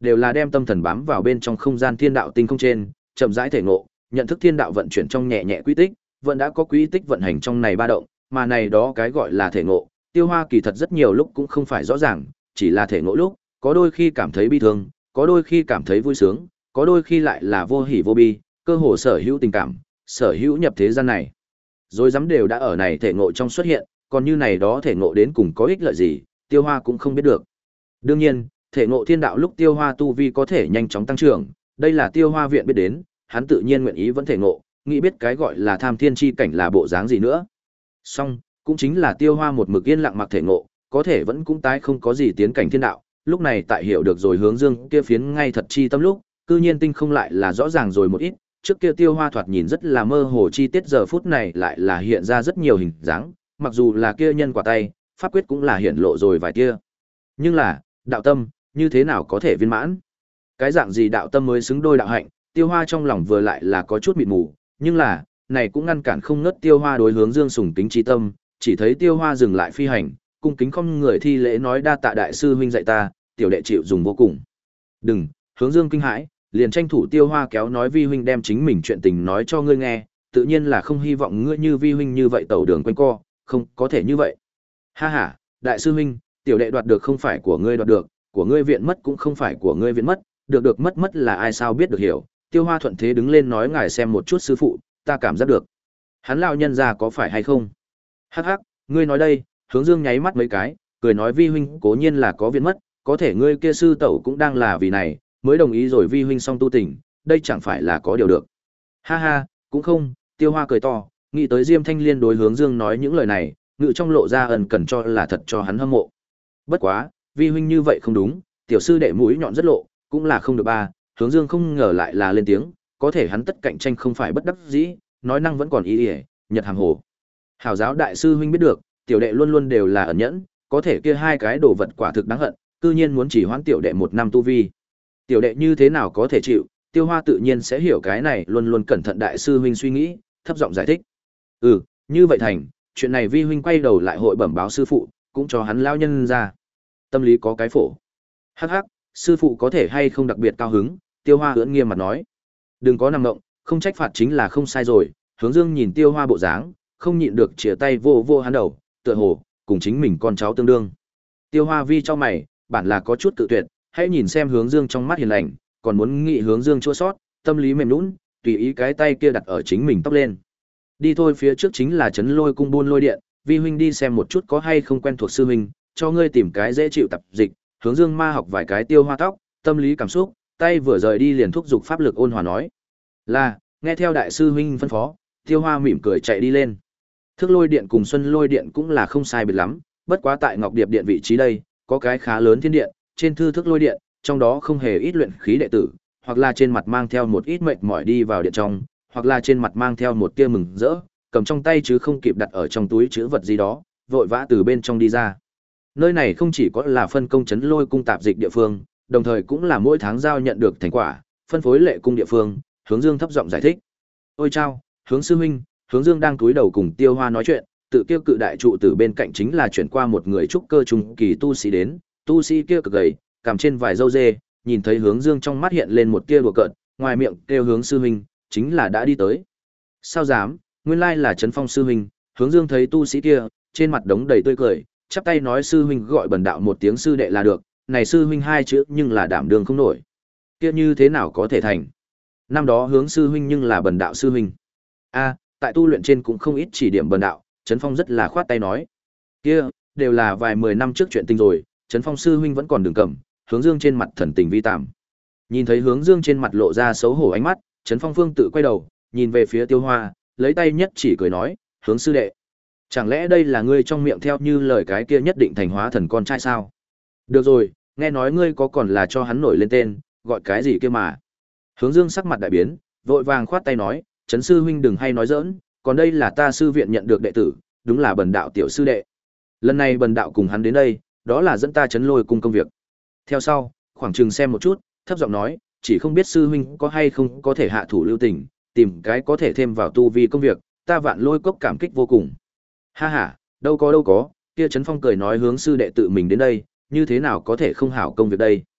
đều là đem tâm thần bám vào bên trong không gian thiên đạo tinh không trên, chậm rãi thể ngộ, nhận thức thiên đạo vận chuyển trong nhẹ nhẹ quy tích, vẫn đã có quy tích vận hành trong này ba động, mà này đó cái gọi là thể ngộ, Tiêu Hoa kỳ thật rất nhiều lúc cũng không phải rõ ràng, chỉ là thể ngộ lúc, có đôi khi cảm thấy bi thương, có đôi khi cảm thấy vui sướng, có đôi khi lại là vô hỉ vô bi, cơ hồ sở hữu tình cảm, sở hữu nhập thế gian này. Rồi dám đều đã ở này thể ngộ trong xuất hiện, còn như này đó thể ngộ đến cùng có ích lợi gì, Tiêu Hoa cũng không biết được. Đương nhiên, thể ngộ thiên đạo lúc Tiêu Hoa tu vi có thể nhanh chóng tăng trưởng, đây là Tiêu Hoa viện biết đến, hắn tự nhiên nguyện ý vẫn thể ngộ, nghĩ biết cái gọi là tham thiên chi cảnh là bộ dáng gì nữa. Song, cũng chính là Tiêu Hoa một mực yên lặng mặc thể ngộ, có thể vẫn cũng tái không có gì tiến cảnh thiên đạo, lúc này tại hiểu được rồi hướng dương kia phiến ngay thật chi tâm lúc, cư nhiên tinh không lại là rõ ràng rồi một ít, trước kia Tiêu Hoa thoạt nhìn rất là mơ hồ chi tiết giờ phút này lại là hiện ra rất nhiều hình dáng, mặc dù là kia nhân quả tay, pháp quyết cũng là hiện lộ rồi vài tia. Nhưng là, đạo tâm, như thế nào có thể viên mãn? Cái dạng gì đạo tâm mới xứng đôi đạo hạnh, Tiêu Hoa trong lòng vừa lại là có chút mịt mù, nhưng là, này cũng ngăn cản không ngớt Tiêu Hoa đối hướng Dương sùng kính trí tâm, chỉ thấy Tiêu Hoa dừng lại phi hành, cung kính không người thi lễ nói đa tạ đại sư huynh dạy ta, tiểu đệ chịu dùng vô cùng. Đừng, hướng Dương kinh hãi, liền tranh thủ Tiêu Hoa kéo nói vi huynh đem chính mình chuyện tình nói cho ngươi nghe, tự nhiên là không hy vọng ngươi như vi huynh như vậy tẩu đường quanh co, không có thể như vậy. Ha ha, đại sư huynh, tiểu đệ đoạt được không phải của ngươi đoạt được, của ngươi viện mất cũng không phải của ngươi viện mất, được được mất mất là ai sao biết được hiểu. Tiêu Hoa thuận thế đứng lên nói ngài xem một chút sư phụ, ta cảm giác được. Hắn lão nhân gia có phải hay không? Hắc hắc, ngươi nói đây, hướng Dương nháy mắt mấy cái, cười nói vi huynh cố nhiên là có viện mất, có thể ngươi kia sư tẩu cũng đang là vì này, mới đồng ý rồi vi huynh song tu tình, đây chẳng phải là có điều được. Ha ha, cũng không, Tiêu Hoa cười to, nghĩ tới Diêm Thanh Liên đối hướng Dương nói những lời này, ngự trong lộ ra ẩn cần cho là thật cho hắn hâm mộ. Bất quá, vi huynh như vậy không đúng, tiểu sư đệ mũi nhọn rất lộ, cũng là không được ba, hướng Dương không ngờ lại là lên tiếng, có thể hắn tất cạnh tranh không phải bất đắc dĩ, nói năng vẫn còn ý ỉa, nhật hàm hồ. Hảo giáo đại sư huynh biết được, tiểu đệ luôn luôn đều là ẩn nhẫn, có thể kia hai cái đồ vật quả thực đáng hận, cư nhiên muốn chỉ hoãn tiểu đệ một năm tu vi. Tiểu đệ như thế nào có thể chịu, Tiêu Hoa tự nhiên sẽ hiểu cái này, luôn luôn cẩn thận đại sư huynh suy nghĩ, thấp giọng giải thích. Ừ, như vậy thành, chuyện này vi huynh quay đầu lại hội bẩm báo sư phụ, cũng cho hắn lao nhân ra. Tâm lý có cái phổ. Hắc hắc, sư phụ có thể hay không đặc biệt cao hứng, Tiêu Hoa ưỡn nghiêm mặt nói. Đừng có nằm ngộng, không trách phạt chính là không sai rồi, hướng Dương nhìn Tiêu Hoa bộ dáng, không nhịn được chĩa tay vô vô hắn đầu, tựa hồ, cùng chính mình con cháu tương đương. Tiêu Hoa vi cho mày, bản là có chút tự tuyệt, hãy nhìn xem hướng Dương trong mắt hiền lành, còn muốn nghị hướng Dương chua sót, tâm lý mềm nũng, tùy ý cái tay kia đặt ở chính mình tóc lên. Đi thôi, phía trước chính là trấn Lôi cung buôn lôi điện, vi huynh đi xem một chút có hay không quen thuộc sư huynh, cho ngươi tìm cái dễ chịu tập dịch. Hướng Dương ma học vài cái Tiêu Hoa tóc, tâm lý cảm xúc, tay vừa rời đi liền thúc giục pháp lực ôn hòa nói. Là, nghe theo đại sư huynh phân phó, Tiêu Hoa mỉm cười chạy đi lên. Thức lôi điện cùng xuân lôi điện cũng là không sai biệt lắm, bất quá tại Ngọc Điệp điện vị trí đây, có cái khá lớn thiên điện, trên thư thức lôi điện, trong đó không hề ít luyện khí đệ tử, hoặc là trên mặt mang theo một ít mệt mỏi đi vào điện trong, hoặc là trên mặt mang theo một tia mừng rỡ, cầm trong tay chứ không kịp đặt ở trong túi chứa vật gì đó, vội vã từ bên trong đi ra. Nơi này không chỉ có là phân công trấn Lôi cung tạp dịch địa phương, đồng thời cũng là mỗi tháng giao nhận được thành quả, phân phối lệ cung địa phương, hướng Dương thấp giọng giải thích. Ôi chao, hướng sư huynh, hướng Dương đang cúi đầu cùng Tiêu Hoa nói chuyện, tự kiêu cự đại trụ từ bên cạnh chính là chuyển qua một người trúc cơ trung kỳ tu sĩ đến, tu sĩ kia cực gầy, cằm trên vài râu dê, nhìn thấy hướng Dương trong mắt hiện lên một tia đùa cợt, ngoài miệng kêu hướng sư huynh, chính là đã đi tới. Sao dám, nguyên lai là Trấn Phong sư huynh, hướng Dương thấy tu sĩ kia, trên mặt đống đầy tươi cười, chắp tay nói sư huynh gọi bần đạo một tiếng sư đệ là được, này sư huynh hai chữ nhưng là đảm đường không nổi. Kia như thế nào có thể thành? Năm đó hướng sư huynh nhưng là bần đạo sư huynh. A, tại tu luyện trên cũng không ít chỉ điểm bần đạo, Trấn Phong rất là khoát tay nói. Kia, đều là vài mười năm trước chuyện tình rồi, Trấn Phong sư huynh vẫn còn đường cầm, hướng Dương trên mặt thần tình vi tạm. Nhìn thấy hướng Dương trên mặt lộ ra xấu hổ ánh mắt, Trấn Phong phương tự quay đầu, nhìn về phía Tiêu Hoa, lấy tay nhất chỉ cười nói, hướng sư đệ. Chẳng lẽ đây là ngươi trong miệng theo như lời cái kia nhất định thành hóa thần con trai sao? Được rồi, nghe nói ngươi có còn là cho hắn nổi lên tên, gọi cái gì kia mà. Hướng Dương sắc mặt đại biến, vội vàng khoát tay nói, Trấn sư huynh đừng hay nói giỡn, còn đây là ta sư viện nhận được đệ tử, đúng là bần đạo tiểu sư đệ. Lần này bần đạo cùng hắn đến đây, đó là dẫn ta Trấn Lôi cung công việc. Theo sau, khoảng chừng xem một chút, thấp giọng nói, chỉ không biết sư huynh có hay không có thể hạ thủ lưu tình, tìm cái có thể thêm vào tu vi công việc, ta Vạn Lôi cốc cảm kích vô cùng. Ha ha, đâu có đâu có, kia Trấn Phong cười nói hướng sư đệ tự mình đến đây, như thế nào có thể không hảo công việc đây.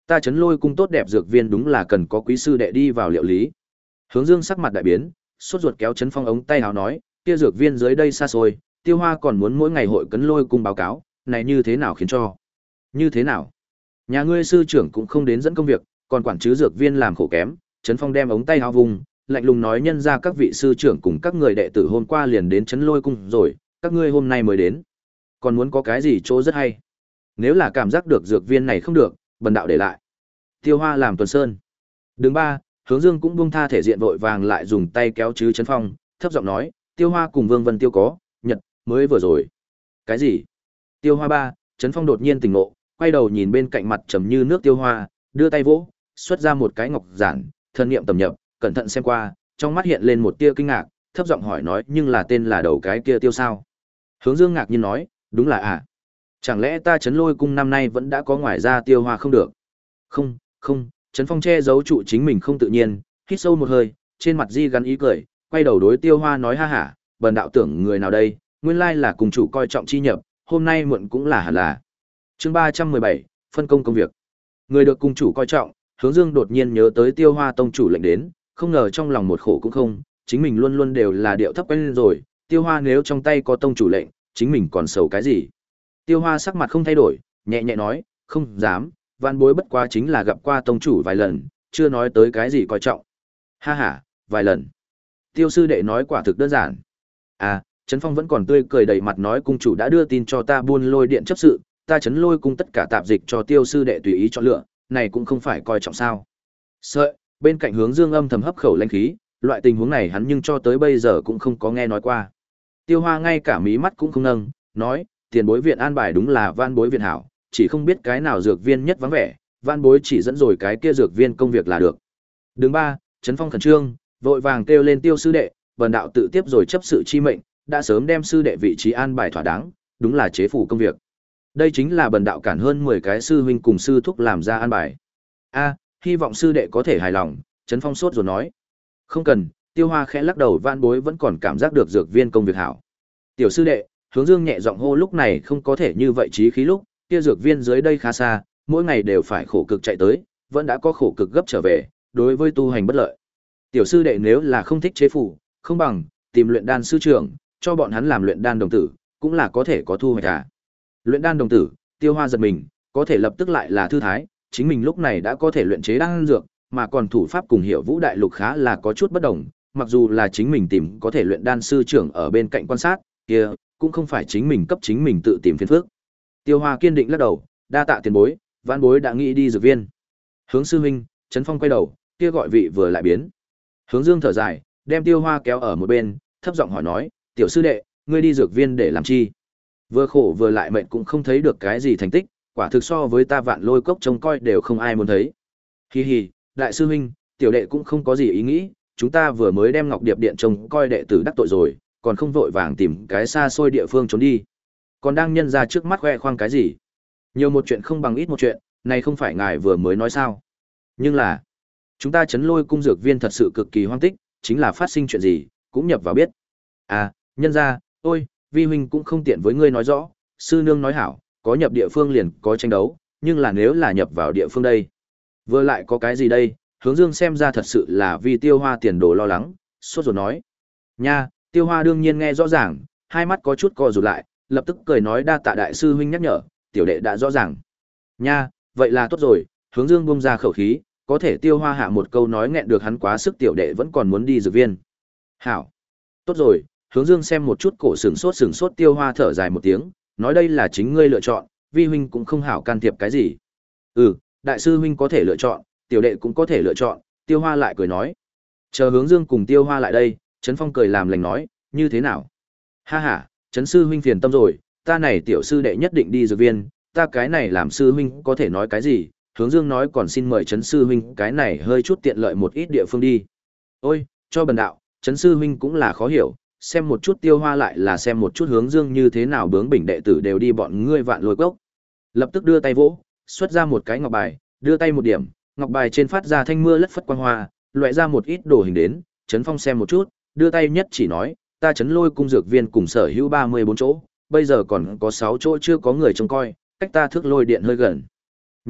Ta Trấn Lôi cung tốt đẹp dược viên đúng là cần có quý sư đệ đi vào liệu lý. Hướng Dương sắc mặt đại biến, sốt ruột kéo Trấn Phong ống tay áo nói, kia dược viên dưới đây xa xôi, Tiêu Hoa còn muốn mỗi ngày hội Cấn Lôi cung báo cáo, này như thế nào khiến cho? Như thế nào? Nhà ngươi sư trưởng cũng không đến dẫn công việc, còn quản chứ dược viên làm khổ kém. Trấn Phong đem ống tay áo vùng, lạnh lùng nói, nhân ra các vị sư trưởng cùng các người đệ tử hôm qua liền đến Trấn Lôi cung rồi, các ngươi hôm nay mới đến. Còn muốn có cái gì chỗ rất hay? Nếu là cảm giác được dược viên này không được, bần đạo để lại. Tiêu Hoa làm tuần sơn. Đứng ba, Hướng Dương cũng buông tha thể diện vội vàng lại dùng tay kéo chứ Trấn Phong, thấp giọng nói, Tiêu Hoa cùng Vương Vân Tiêu có, nhật, mới vừa rồi. Cái gì? Tiêu Hoa ba, Trấn Phong đột nhiên tỉnh ngộ, quay đầu nhìn bên cạnh mặt trầm như nước Tiêu Hoa, đưa tay vỗ, xuất ra một cái ngọc giản, thân niệm tầm nhập, cẩn thận xem qua, trong mắt hiện lên một tia kinh ngạc, thấp giọng hỏi nói, nhưng là tên là đầu cái kia Tiêu sao? Hướng Dương ngạc nhiên nói, đúng là à? Chẳng lẽ ta Trấn Lôi cung năm nay vẫn đã có ngoài ra Tiêu Hoa không được? Không, không, Trấn Phong che giấu trụ chính mình không tự nhiên, hít sâu một hơi, trên mặt di gắn ý cười, quay đầu đối Tiêu Hoa nói, ha hả, bần đạo tưởng người nào đây, nguyên lai là cùng chủ coi trọng chi nhập, hôm nay muộn cũng là hẳn là. Chương ba trăm mười bảy, phân công công việc. Người được cung chủ coi trọng, Hướng Dương đột nhiên nhớ tới Tiêu Hoa tông chủ lệnh đến, không ngờ trong lòng một khổ cũng không, chính mình luôn luôn đều là điệu thấp quen lên rồi, Tiêu Hoa nếu trong tay có tông chủ lệnh, chính mình còn sầu cái gì? Tiêu Hoa sắc mặt không thay đổi, nhẹ nhẹ nói, không dám, vạn bối bất quá chính là gặp qua tông chủ vài lần, chưa nói tới cái gì coi trọng. Ha ha, vài lần. Tiêu sư đệ nói quả thực đơn giản. À, Trấn Phong vẫn còn tươi cười đầy mặt nói, cung chủ đã đưa tin cho ta buôn lôi điện chấp sự, ta Trấn Lôi cung tất cả tạp dịch cho Tiêu sư đệ tùy ý chọn lựa, này cũng không phải coi trọng sao? Sợ, bên cạnh Hướng Dương âm thầm hấp khẩu lãnh khí, loại tình huống này hắn nhưng cho tới bây giờ cũng không có nghe nói qua. Tiêu Hoa ngay cả mí mắt cũng không nâng, nói, tiền bối viện an bài đúng là van bối viện hảo, chỉ không biết cái nào dược viên nhất vắng vẻ, van bối chỉ dẫn rồi cái kia dược viên công việc là được. Đường ba, Trấn Phong khẩn trương, vội vàng kêu lên Tiêu sư đệ, bần đạo tự tiếp rồi chấp sự chi mệnh, đã sớm đem sư đệ vị trí an bài thỏa đáng, đúng là chế phủ công việc. Đây chính là bần đạo cản hơn mười cái sư huynh cùng sư thúc làm ra an bài. A, hy vọng sư đệ có thể hài lòng, Trấn Phong sốt rồi nói. Không cần, Tiêu Hoa khẽ lắc đầu, van bối vẫn còn cảm giác được dược viên công việc hảo. Tiểu sư đệ, Hướng Dương nhẹ giọng hô, lúc này không có thể như vậy chí khí lúc, kia dược viên dưới đây khá xa, mỗi ngày đều phải khổ cực chạy tới, vẫn đã có khổ cực gấp trở về, đối với tu hành bất lợi. Tiểu sư đệ nếu là không thích chế phủ, không bằng tìm luyện đan sư trưởng, cho bọn hắn làm luyện đan đồng tử, cũng là có thể có thu hoạch à. Luyện đan đồng tử, Tiêu Hoa giật mình, có thể lập tức lại là thư thái, chính mình lúc này đã có thể luyện chế đan dược, mà còn thủ pháp cùng Hiểu Vũ đại lục khá là có chút bất đồng, mặc dù là chính mình tìm có thể luyện đan sư trưởng ở bên cạnh quan sát, kia cũng không phải chính mình cấp chính mình tự tìm phiền phức. Tiêu Hoa kiên định lắc đầu, đa tạ tiền bối, vãn bối đã nghĩ đi dược viên. Hướng sư huynh, Trấn Phong quay đầu, kia gọi vị vừa lại biến. Hướng Dương thở dài, đem Tiêu Hoa kéo ở một bên, thấp giọng hỏi nói, tiểu sư đệ, ngươi đi dược viên để làm chi? Vừa khổ vừa lại mệt cũng không thấy được cái gì thành tích, quả thực so với ta Vạn Lôi cốc trông coi đều không ai muốn thấy. Hi hi, đại sư huynh, tiểu đệ cũng không có gì ý nghĩ, chúng ta vừa mới đem Ngọc Điệp Điện trông coi đệ tử đắc tội rồi, còn không vội vàng tìm cái xa xôi địa phương trốn đi. Còn đang nhân ra trước mắt khoe khoang cái gì? Nhiều một chuyện không bằng ít một chuyện, này không phải ngài vừa mới nói sao? Nhưng là, chúng ta Trấn Lôi cung dược viên thật sự cực kỳ hoang tích, chính là phát sinh chuyện gì, cũng nhập vào biết. À, nhân ra, ôi, vi huynh cũng không tiện với ngươi nói rõ, sư nương nói hảo, có nhập địa phương liền có tranh đấu, nhưng là nếu là nhập vào địa phương đây, vừa lại có cái gì đây? Hướng Dương xem ra thật sự là vì Tiêu Hoa tiền đồ lo lắng, sốt ruột nói. Nha, Tiêu Hoa đương nhiên nghe rõ ràng, hai mắt có chút co rụt lại, lập tức cười nói, đa tạ đại sư huynh nhắc nhở, tiểu đệ đã rõ ràng. Nha, vậy là tốt rồi, Hướng Dương buông ra khẩu khí, có thể Tiêu Hoa hạ một câu nói nghẹn được hắn quá sức, tiểu đệ vẫn còn muốn đi dược viên. Hảo. Tốt rồi, Hướng Dương xem một chút cổ sừng sốt sừng sốt Tiêu Hoa thở dài một tiếng, nói đây là chính ngươi lựa chọn, vi huynh cũng không hảo can thiệp cái gì. Ừ, đại sư huynh có thể lựa chọn, tiểu đệ cũng có thể lựa chọn, Tiêu Hoa lại cười nói. Chờ Hướng Dương cùng Tiêu Hoa lại đây, Trấn Phong cười làm lành nói, như thế nào? Ha ha, Trấn sư huynh phiền tâm rồi, ta này tiểu sư đệ nhất định đi dược viên, ta cái này làm sư huynh có thể nói cái gì? Hướng Dương nói, còn xin mời Trấn sư huynh cái này hơi chút tiện lợi một ít địa phương đi. Ôi, cho bần đạo, Trấn sư huynh cũng là khó hiểu, xem một chút Tiêu Hoa lại là xem một chút Hướng Dương như thế nào bướng bỉnh đệ tử đều đi bọn ngươi Vạn Lôi cốc. Lập tức đưa tay vỗ, xuất ra một cái ngọc bài, đưa tay một điểm, ngọc bài trên phát ra thanh mưa lất phất quang hoa, loại ra một ít đồ hình đến, Trấn Phong xem một chút, đưa tay nhất chỉ nói, ta Trấn Lôi cung dược viên cùng sở hữu ba mươi bốn chỗ, bây giờ còn có sáu chỗ chưa có người trông coi, cách ta thước lôi điện hơi gần. Nha,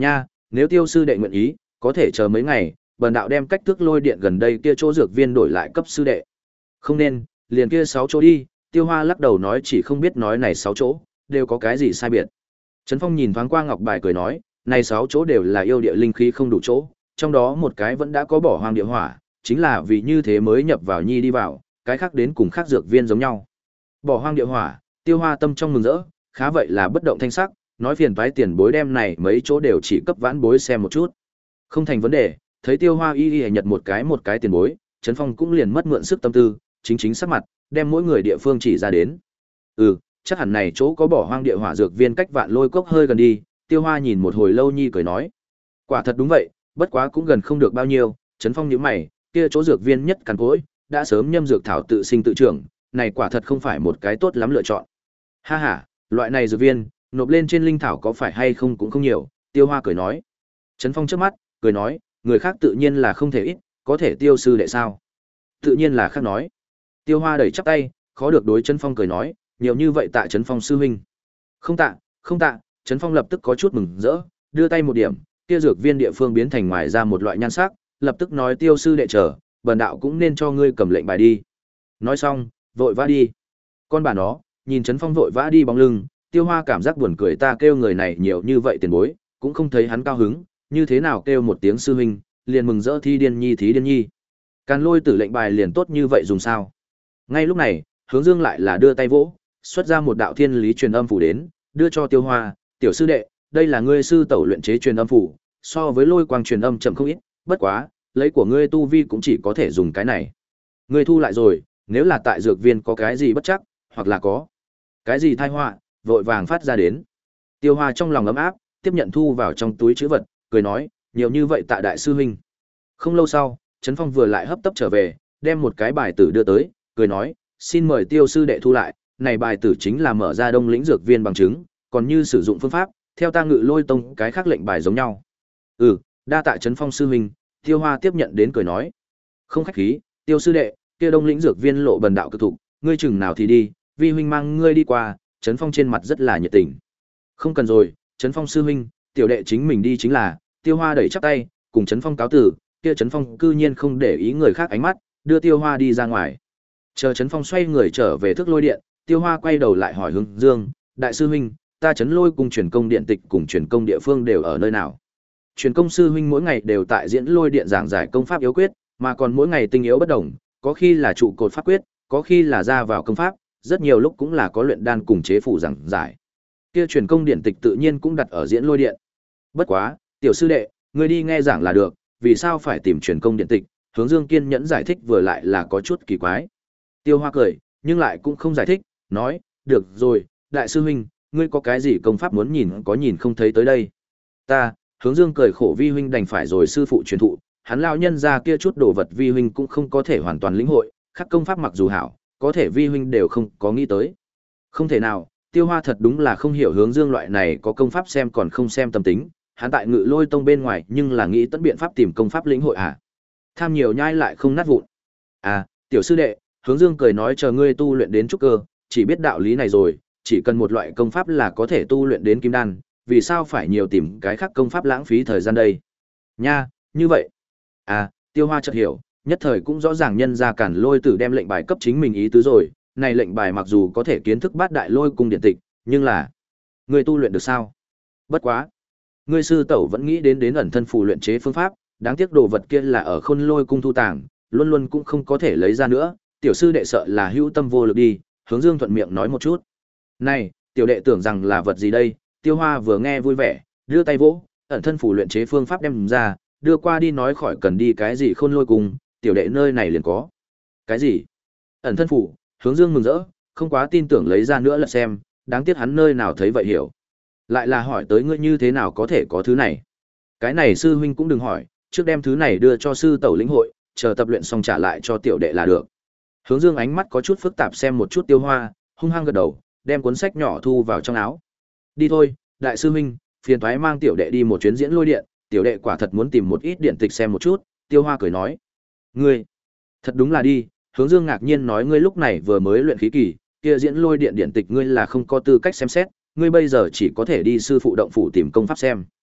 nếu Tiêu sư đệ nguyện ý, có thể chờ mấy ngày, bần đạo đem cách thức lôi điện gần đây kia chỗ dược viên đổi lại cấp sư đệ. Không nên, liền kia sáu chỗ đi, Tiêu Hoa lắc đầu nói chỉ không biết nói này sáu chỗ, đều có cái gì sai biệt. Trấn Phong nhìn thoáng qua ngọc bài cười nói, này sáu chỗ đều là yêu địa linh khí không đủ chỗ, trong đó một cái vẫn đã có bỏ hoang địa hỏa, chính là vì như thế mới nhập vào nhi đi vào, cái khác đến cùng khác dược viên giống nhau. Bỏ hoang địa hỏa, Tiêu Hoa tâm trong mừng rỡ, khá vậy là bất động thanh sắc, nói phiền toái tiền bối đem này mấy chỗ đều chỉ cấp vãn bối xem một chút. Không thành vấn đề, thấy Tiêu Hoa y y nhật một cái một cái tiền bối, Trấn Phong cũng liền mất mượn sức tâm tư, chính chính sắc mặt, đem mỗi người địa phương chỉ ra đến. Ừ, chắc hẳn này chỗ có bỏ hoang địa hỏa dược viên cách Vạn Lôi Cốc hơi gần đi, Tiêu Hoa nhìn một hồi lâu nhi cười nói. Quả thật đúng vậy, bất quá cũng gần không được bao nhiêu, Trấn Phong nhíu mày, kia chỗ dược viên nhất cằn cỗi, đã sớm nhâm dược thảo tự sinh tự trưởng, này quả thật không phải một cái tốt lắm lựa chọn. Ha ha, loại này dược viên, nộp lên trên linh thảo có phải hay không cũng không nhiều, Tiêu Hoa cười nói. Trấn Phong trước mắt, cười nói, người khác tự nhiên là không thể ít, có thể Tiêu sư đệ sao? Tự nhiên là khác nói. Tiêu Hoa đẩy chắp tay, khó được đối Trấn Phong cười nói, nhiều như vậy tạ Trấn Phong sư huynh. Không tạ, không tạ, Trấn Phong lập tức có chút mừng rỡ, đưa tay một điểm, kia dược viên địa phương biến thành ngoài ra một loại nhan sắc, lập tức nói Tiêu sư đệ chờ, bần đạo cũng nên cho ngươi cầm lệnh bài đi. Nói xong, vội vã đi. Con bà nó, nhìn Trấn Phong vội vã đi bóng lưng, Tiêu Hoa cảm giác buồn cười, ta kêu người này nhiều như vậy tiền bối, cũng không thấy hắn cao hứng, như thế nào kêu một tiếng sư huynh, liền mừng rỡ thi điên nhi thí điên nhi. Càn Lôi Tử lệnh bài liền tốt như vậy dùng sao? Ngay lúc này, Hướng Dương lại là đưa tay vỗ, xuất ra một đạo thiên lý truyền âm phủ đến, đưa cho Tiêu Hoa, "Tiểu sư đệ, đây là ngươi sư tẩu luyện chế truyền âm phủ, so với Lôi Quang truyền âm chậm không ít, bất quá, lấy của ngươi tu vi cũng chỉ có thể dùng cái này. Ngươi thu lại rồi, nếu là tại dược viên có cái gì bất chắc, hoặc là có cái gì tai họa, vội vàng phát ra đến." Tiêu Hoa trong lòng ấm áp, tiếp nhận thu vào trong túi trữ vật, cười nói, "Nhiều như vậy tạ đại sư huynh." Không lâu sau, Trấn Phong vừa lại hấp tấp trở về, đem một cái bài tử đưa tới, cười nói, "Xin mời Tiêu sư đệ thu lại, này bài tử chính là mở ra Đông lĩnh dược viên bằng chứng, còn như sử dụng phương pháp, theo ta Ngự Lôi tông cái khác lệnh bài giống nhau." "Ừ, đa tạ Trấn Phong sư huynh." Tiêu Hoa tiếp nhận đến cười nói, "Không khách khí, Tiêu sư đệ, kia Đông lĩnh dược viên lộ bần đạo cực thụ, ngươi chừng nào thì đi, vi huynh mang ngươi đi qua." Trấn Phong trên mặt rất là nhiệt tình. "Không cần rồi, Trấn Phong sư huynh, tiểu đệ chính mình đi chính là." Tiêu Hoa đẩy chắp tay, cùng Trấn Phong cáo tử, kia Trấn Phong cư nhiên không để ý người khác ánh mắt, đưa Tiêu Hoa đi ra ngoài. Chờ Trấn Phong xoay người trở về Thước Lôi điện, Tiêu Hoa quay đầu lại hỏi Hướng Dương, "Đại sư huynh, ta Trấn Lôi cùng truyền công điện tịch cùng truyền công địa phương đều ở nơi nào?" Truyền công sư huynh mỗi ngày đều tại Diễn Lôi điện giảng giải công pháp yếu quyết, mà còn mỗi ngày tinh yếu bất đồng, có khi là trụ cột pháp quyết, có khi là ra vào công pháp, rất nhiều lúc cũng là có luyện đan cùng chế phủ giảng giải. Kia truyền công điện tịch tự nhiên cũng đặt ở Diễn Lôi điện. Bất quá, tiểu sư đệ, ngươi đi nghe giảng là được, vì sao phải tìm truyền công điện tịch? Hướng Dương kiên nhẫn giải thích vừa lại là có chút kỳ quái. Tiêu Hoa cười, nhưng lại cũng không giải thích, nói, "Được rồi, đại sư huynh, ngươi có cái gì công pháp muốn nhìn có nhìn không thấy tới đây." "Ta." Hướng Dương cười khổ, "Vi huynh đành phải rồi sư phụ truyền thụ, hắn lão nhân ra kia chút đồ vật vi huynh cũng không có thể hoàn toàn lĩnh hội, khắc công pháp mặc dù hảo, có thể vi huynh đều không có nghĩ tới." Không thể nào, Tiêu Hoa thật đúng là không hiểu Hướng Dương loại này có công pháp xem còn không xem tâm tính, hắn tại Ngự Lôi tông bên ngoài nhưng là nghĩ tận biện pháp tìm công pháp lĩnh hội à? Tham nhiều nhai lại không nát vụn. "À, tiểu sư đệ." Hướng Dương cười nói, "Chờ ngươi tu luyện đến trúc cơ, chỉ biết đạo lý này rồi, chỉ cần một loại công pháp là có thể tu luyện đến kim đan, vì sao phải nhiều tìm cái khác công pháp lãng phí thời gian đây?" "Nha, như vậy." À, Tiêu Hoa chợt hiểu, nhất thời cũng rõ ràng nhân ra Càn Lôi Tử đem lệnh bài cấp chính mình ý tứ rồi, này lệnh bài mặc dù có thể kiến thức bát đại lôi cung điện tịch, nhưng là ngươi tu luyện được sao? Bất quá, ngươi sư tẩu vẫn nghĩ đến đến ẩn thân phù luyện chế phương pháp, đáng tiếc đồ vật kia là ở Khôn Lôi cung thu tàng, luôn luôn cũng không có thể lấy ra nữa, tiểu sư đệ sợ là hữu tâm vô lực đi." Hướng Dương thuận miệng nói một chút. "Này, tiểu đệ tưởng rằng là vật gì đây?" Tiêu Hoa vừa nghe vui vẻ, đưa tay vỗ, ẩn thân phù luyện chế phương pháp đem ra, đưa qua đi nói khỏi cần đi cái gì Khôn Lôi cung, tiểu đệ nơi này liền có. "Cái gì?" "Ẩn thân phù." Hướng Dương mừng rỡ, không quá tin tưởng lấy ra nữa là xem, đáng tiếc hắn nơi nào thấy vậy hiểu. Lại là hỏi tới ngươi như thế nào có thể có thứ này. "Cái này sư huynh cũng đừng hỏi, trước đem thứ này đưa cho sư tẩu lĩnh hội, chờ tập luyện xong trả lại cho tiểu đệ là được." Hướng Dương ánh mắt có chút phức tạp xem một chút Tiêu Hoa, hung hăng gật đầu, đem cuốn sách nhỏ thu vào trong áo. "Đi thôi, đại sư huynh, phiền toái mang tiểu đệ đi một chuyến Diễn Lôi điện, tiểu đệ quả thật muốn tìm một ít điện tịch xem một chút." Tiêu Hoa cười nói. "Ngươi, thật đúng là đi." Hướng Dương ngạc nhiên nói, "Ngươi lúc này vừa mới luyện khí kỳ, kia Diễn Lôi điện điện tịch ngươi là không có tư cách xem xét, ngươi bây giờ chỉ có thể đi sư phụ động phủ tìm công pháp xem."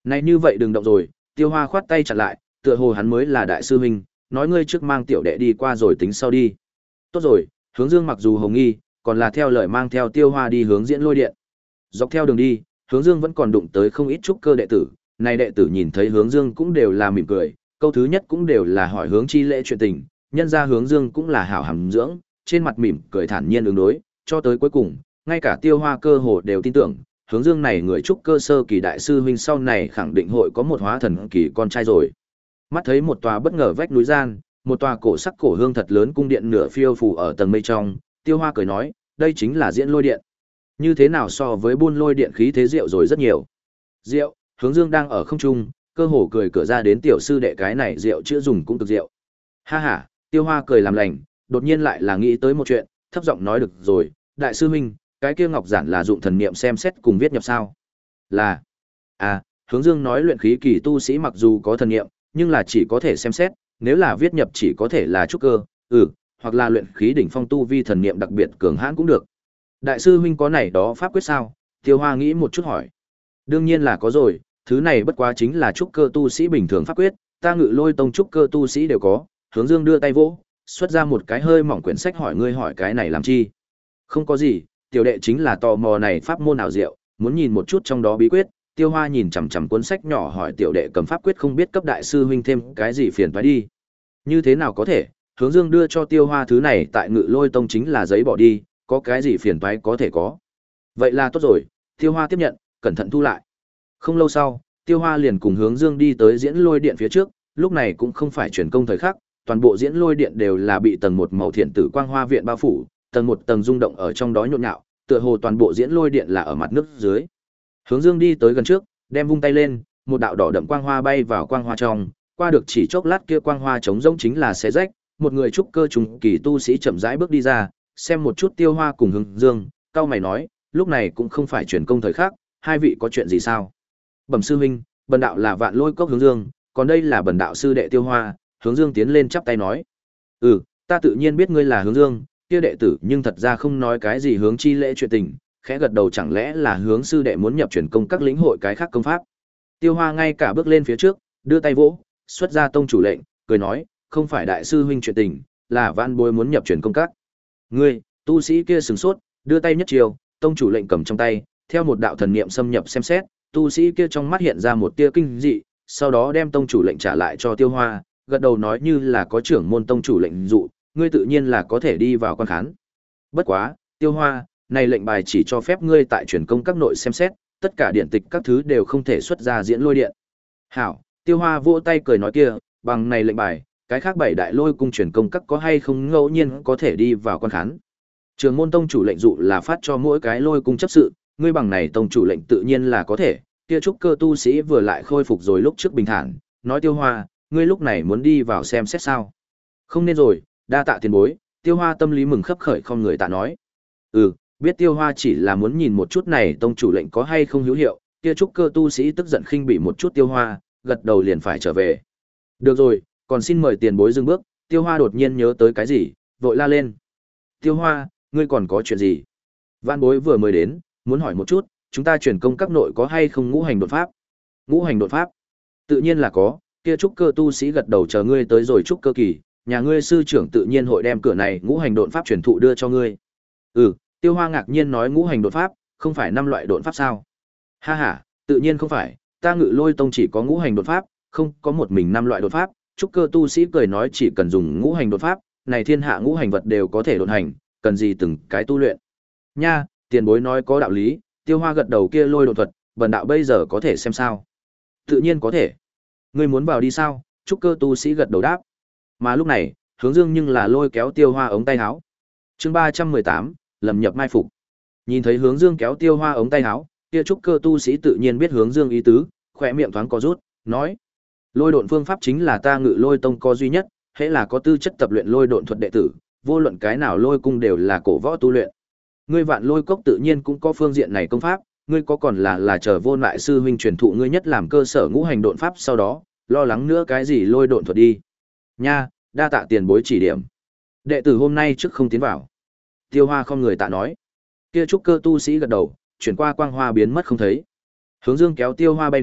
Này như vậy đừng động rồi, Tiêu Hoa khoát tay chặn lại, tựa hồ hắn mới là đại sư huynh, nói ngươi trước mang tiểu đệ đi qua rồi tính sau đi. Tốt rồi, Hướng Dương mặc dù hồng nghi, còn là theo lời mang theo Tiêu Hoa đi hướng Diễn Lôi Điện. Dọc theo đường đi, Hướng Dương vẫn còn đụng tới không ít trúc cơ đệ tử, này đệ tử nhìn thấy Hướng Dương cũng đều là mỉm cười, câu thứ nhất cũng đều là hỏi hướng chi lễ chuyện tình, nhân ra Hướng Dương cũng là hảo hàm dưỡng, trên mặt mỉm cười thản nhiên ứng đối, cho tới cuối cùng, ngay cả Tiêu Hoa cơ hồ đều tin tưởng, Hướng Dương này người trúc cơ sơ kỳ đại sư huynh sau này khẳng định hội có một hóa thần kỳ con trai rồi. Mắt thấy một tòa bất ngờ vách núi gian, một tòa cổ sắc cổ hương thật lớn cung điện nửa phiêu phù ở tầng mây trong, Tiêu Hoa cười nói, đây chính là Diễn Lôi Điện. Như thế nào so với Buôn Lôi Điện khí thế rượu rồi rất nhiều. Rượu, Hướng Dương đang ở không trung, cơ hồ cười cửa ra đến tiểu sư đệ cái này rượu chữa dùng cũng cực rượu. Ha ha, Tiêu Hoa cười làm lành, đột nhiên lại là nghĩ tới một chuyện, thấp giọng nói được rồi, đại sư huynh, cái kia ngọc giản là dụng thần niệm xem xét cùng viết nhập sao? Là. À, Hướng Dương nói luyện khí kỳ tu sĩ mặc dù có thần niệm, nhưng là chỉ có thể xem xét, nếu là viết nhập chỉ có thể là trúc cơ, ừ, hoặc là luyện khí đỉnh phong tu vi thần niệm đặc biệt cường hãn cũng được. Đại sư huynh có này đó pháp quyết sao? Tiêu Hoa nghĩ một chút hỏi. Đương nhiên là có rồi, thứ này bất quá chính là trúc cơ tu sĩ bình thường pháp quyết, ta Ngự Lôi tông trúc cơ tu sĩ đều có. Hướng Dương đưa tay vỗ, xuất ra một cái hơi mỏng quyển sách hỏi ngươi hỏi cái này làm chi? Không có gì, tiểu đệ chính là tò mò này pháp môn nào diệu, muốn nhìn một chút trong đó bí quyết. Tiêu Hoa nhìn chằm chằm cuốn sách nhỏ hỏi tiểu đệ cầm pháp quyết không biết cấp đại sư huynh thêm cái gì phiền toái đi. Như thế nào có thể? Hướng Dương đưa cho Tiêu Hoa thứ này tại Ngự Lôi tông chính là giấy bỏ đi, có cái gì phiền toái có thể có. Vậy là tốt rồi, Tiêu Hoa tiếp nhận, cẩn thận thu lại. Không lâu sau, Tiêu Hoa liền cùng Hướng Dương đi tới Diễn Lôi Điện phía trước, lúc này cũng không phải chuyển công thời khắc, toàn bộ Diễn Lôi Điện đều là bị tầng một màu thiện tử quang hoa viện bao phủ, tầng một tầng rung động ở trong đó nhộn nhạo, tựa hồ toàn bộ Diễn Lôi Điện là ở mặt nước dưới. Hướng Dương đi tới gần trước, đem vung tay lên, một đạo đỏ đậm quang hoa bay vào quang hoa trong, qua được chỉ chốc lát kia quang hoa trống rỗng chính là xé rách, một người trúc cơ trùng kỳ tu sĩ chậm rãi bước đi ra, xem một chút Tiêu Hoa cùng Hướng Dương, cao mày nói, lúc này cũng không phải chuyển công thời khắc, hai vị có chuyện gì sao? Bẩm sư huynh, bần đạo là Vạn Lôi Cốc Hướng Dương, còn đây là bần đạo sư đệ Tiêu Hoa. Hướng Dương tiến lên chắp tay nói, ừ, ta tự nhiên biết ngươi là Hướng Dương, kia đệ tử nhưng thật ra không nói cái gì hướng chi lễ chuyện tình, khẽ gật đầu chẳng lẽ là Hướng sư đệ muốn nhập chuyển công các lĩnh hội cái khác công pháp. Tiêu Hoa ngay cả bước lên phía trước, đưa tay vỗ, xuất ra tông chủ lệnh, cười nói, không phải đại sư huynh chuyện tình, là Vạn Bối muốn nhập chuyển công các. Ngươi, tu sĩ kia sửng sốt, đưa tay nhất chiều, tông chủ lệnh cầm trong tay, theo một đạo thần niệm xâm nhập xem xét, tu sĩ kia trong mắt hiện ra một tia kinh dị, sau đó đem tông chủ lệnh trả lại cho Tiêu Hoa, gật đầu nói như là có trưởng môn tông chủ lệnh dụ, ngươi tự nhiên là có thể đi vào quan khán. Bất quá, Tiêu Hoa, này lệnh bài chỉ cho phép ngươi tại truyền công các nội xem xét, tất cả điện tịch các thứ đều không thể xuất ra Diễn Lôi Điện. Hảo, Tiêu Hoa vỗ tay cười nói kia, bằng này lệnh bài, cái khác bảy đại lôi cung truyền công các có hay không ngẫu nhiên có thể đi vào quan khán. Trường môn tông chủ lệnh dụ là phát cho mỗi cái lôi cung chấp sự, ngươi bằng này tông chủ lệnh tự nhiên là có thể, kia trúc cơ tu sĩ vừa lại khôi phục rồi lúc trước bình thản, nói Tiêu Hoa, ngươi lúc này muốn đi vào xem xét sao? Không nên rồi, đa tạ tiền bối. Tiêu Hoa tâm lý mừng khấp khởi không người tạ nói. Ừ, biết Tiêu Hoa chỉ là muốn nhìn một chút này tông chủ lệnh có hay không hữu hiệu, kia trúc cơ tu sĩ tức giận khinh bỉ một chút Tiêu Hoa, gật đầu liền phải trở về. Được rồi, còn xin mời tiền bối dừng bước. Tiêu Hoa đột nhiên nhớ tới cái gì, vội la lên. Tiêu Hoa, ngươi còn có chuyện gì? Vạn Bối vừa mới đến, muốn hỏi một chút, chúng ta truyền công các nội có hay không ngũ hành đột pháp? Ngũ hành đột pháp? Tự nhiên là có, kia trúc cơ tu sĩ gật đầu chờ ngươi tới rồi trúc cơ kỳ, nhà ngươi sư trưởng tự nhiên hội đem cửa này ngũ hành đột pháp truyền thụ đưa cho ngươi. Ừ, Tiêu Hoa ngạc nhiên nói ngũ hành đột pháp, không phải năm loại đột pháp sao? Ha ha, tự nhiên không phải, ta Ngự Lôi tông chỉ có ngũ hành đột pháp, không có một mình năm loại đột pháp. Trúc cơ tu sĩ cười nói chỉ cần dùng ngũ hành đột pháp, này thiên hạ ngũ hành vật đều có thể đột hành, cần gì từng cái tu luyện. Nha, tiền bối nói có đạo lý. Tiêu Hoa gật đầu kia lôi đột thuật, bần đạo bây giờ có thể xem sao? Tự nhiên có thể. Ngươi muốn vào đi sao? Trúc cơ tu sĩ gật đầu đáp. Mà lúc này, Hướng Dương nhưng là lôi kéo Tiêu Hoa ống tay áo. Chương ba trăm mười tám, lầm nhập mai phục. Nhìn thấy Hướng Dương kéo Tiêu Hoa ống tay áo, kia trúc cơ tu sĩ tự nhiên biết Hướng Dương ý tứ, khỏe miệng thoáng co rút, nói: "Lôi độn phương pháp chính là ta Ngự Lôi tông có duy nhất, hễ là có tư chất tập luyện lôi độn thuật đệ tử, vô luận cái nào lôi cung đều là cổ võ tu luyện. Ngươi Vạn Lôi Cốc tự nhiên cũng có phương diện này công pháp, ngươi có còn là là chờ Vô Lại sư huynh truyền thụ ngươi nhất làm cơ sở ngũ hành độn pháp sau đó, lo lắng nữa cái gì lôi độn thuật đi." Nha, đa tạ tiền bối chỉ điểm. Đệ tử hôm nay trước không tiến vào. Tiêu Hoa không người tạ nói. Kia trúc cơ tu sĩ gật đầu, chuyển qua quang hoa biến mất không thấy. Hướng Dương kéo Tiêu Hoa bay đi,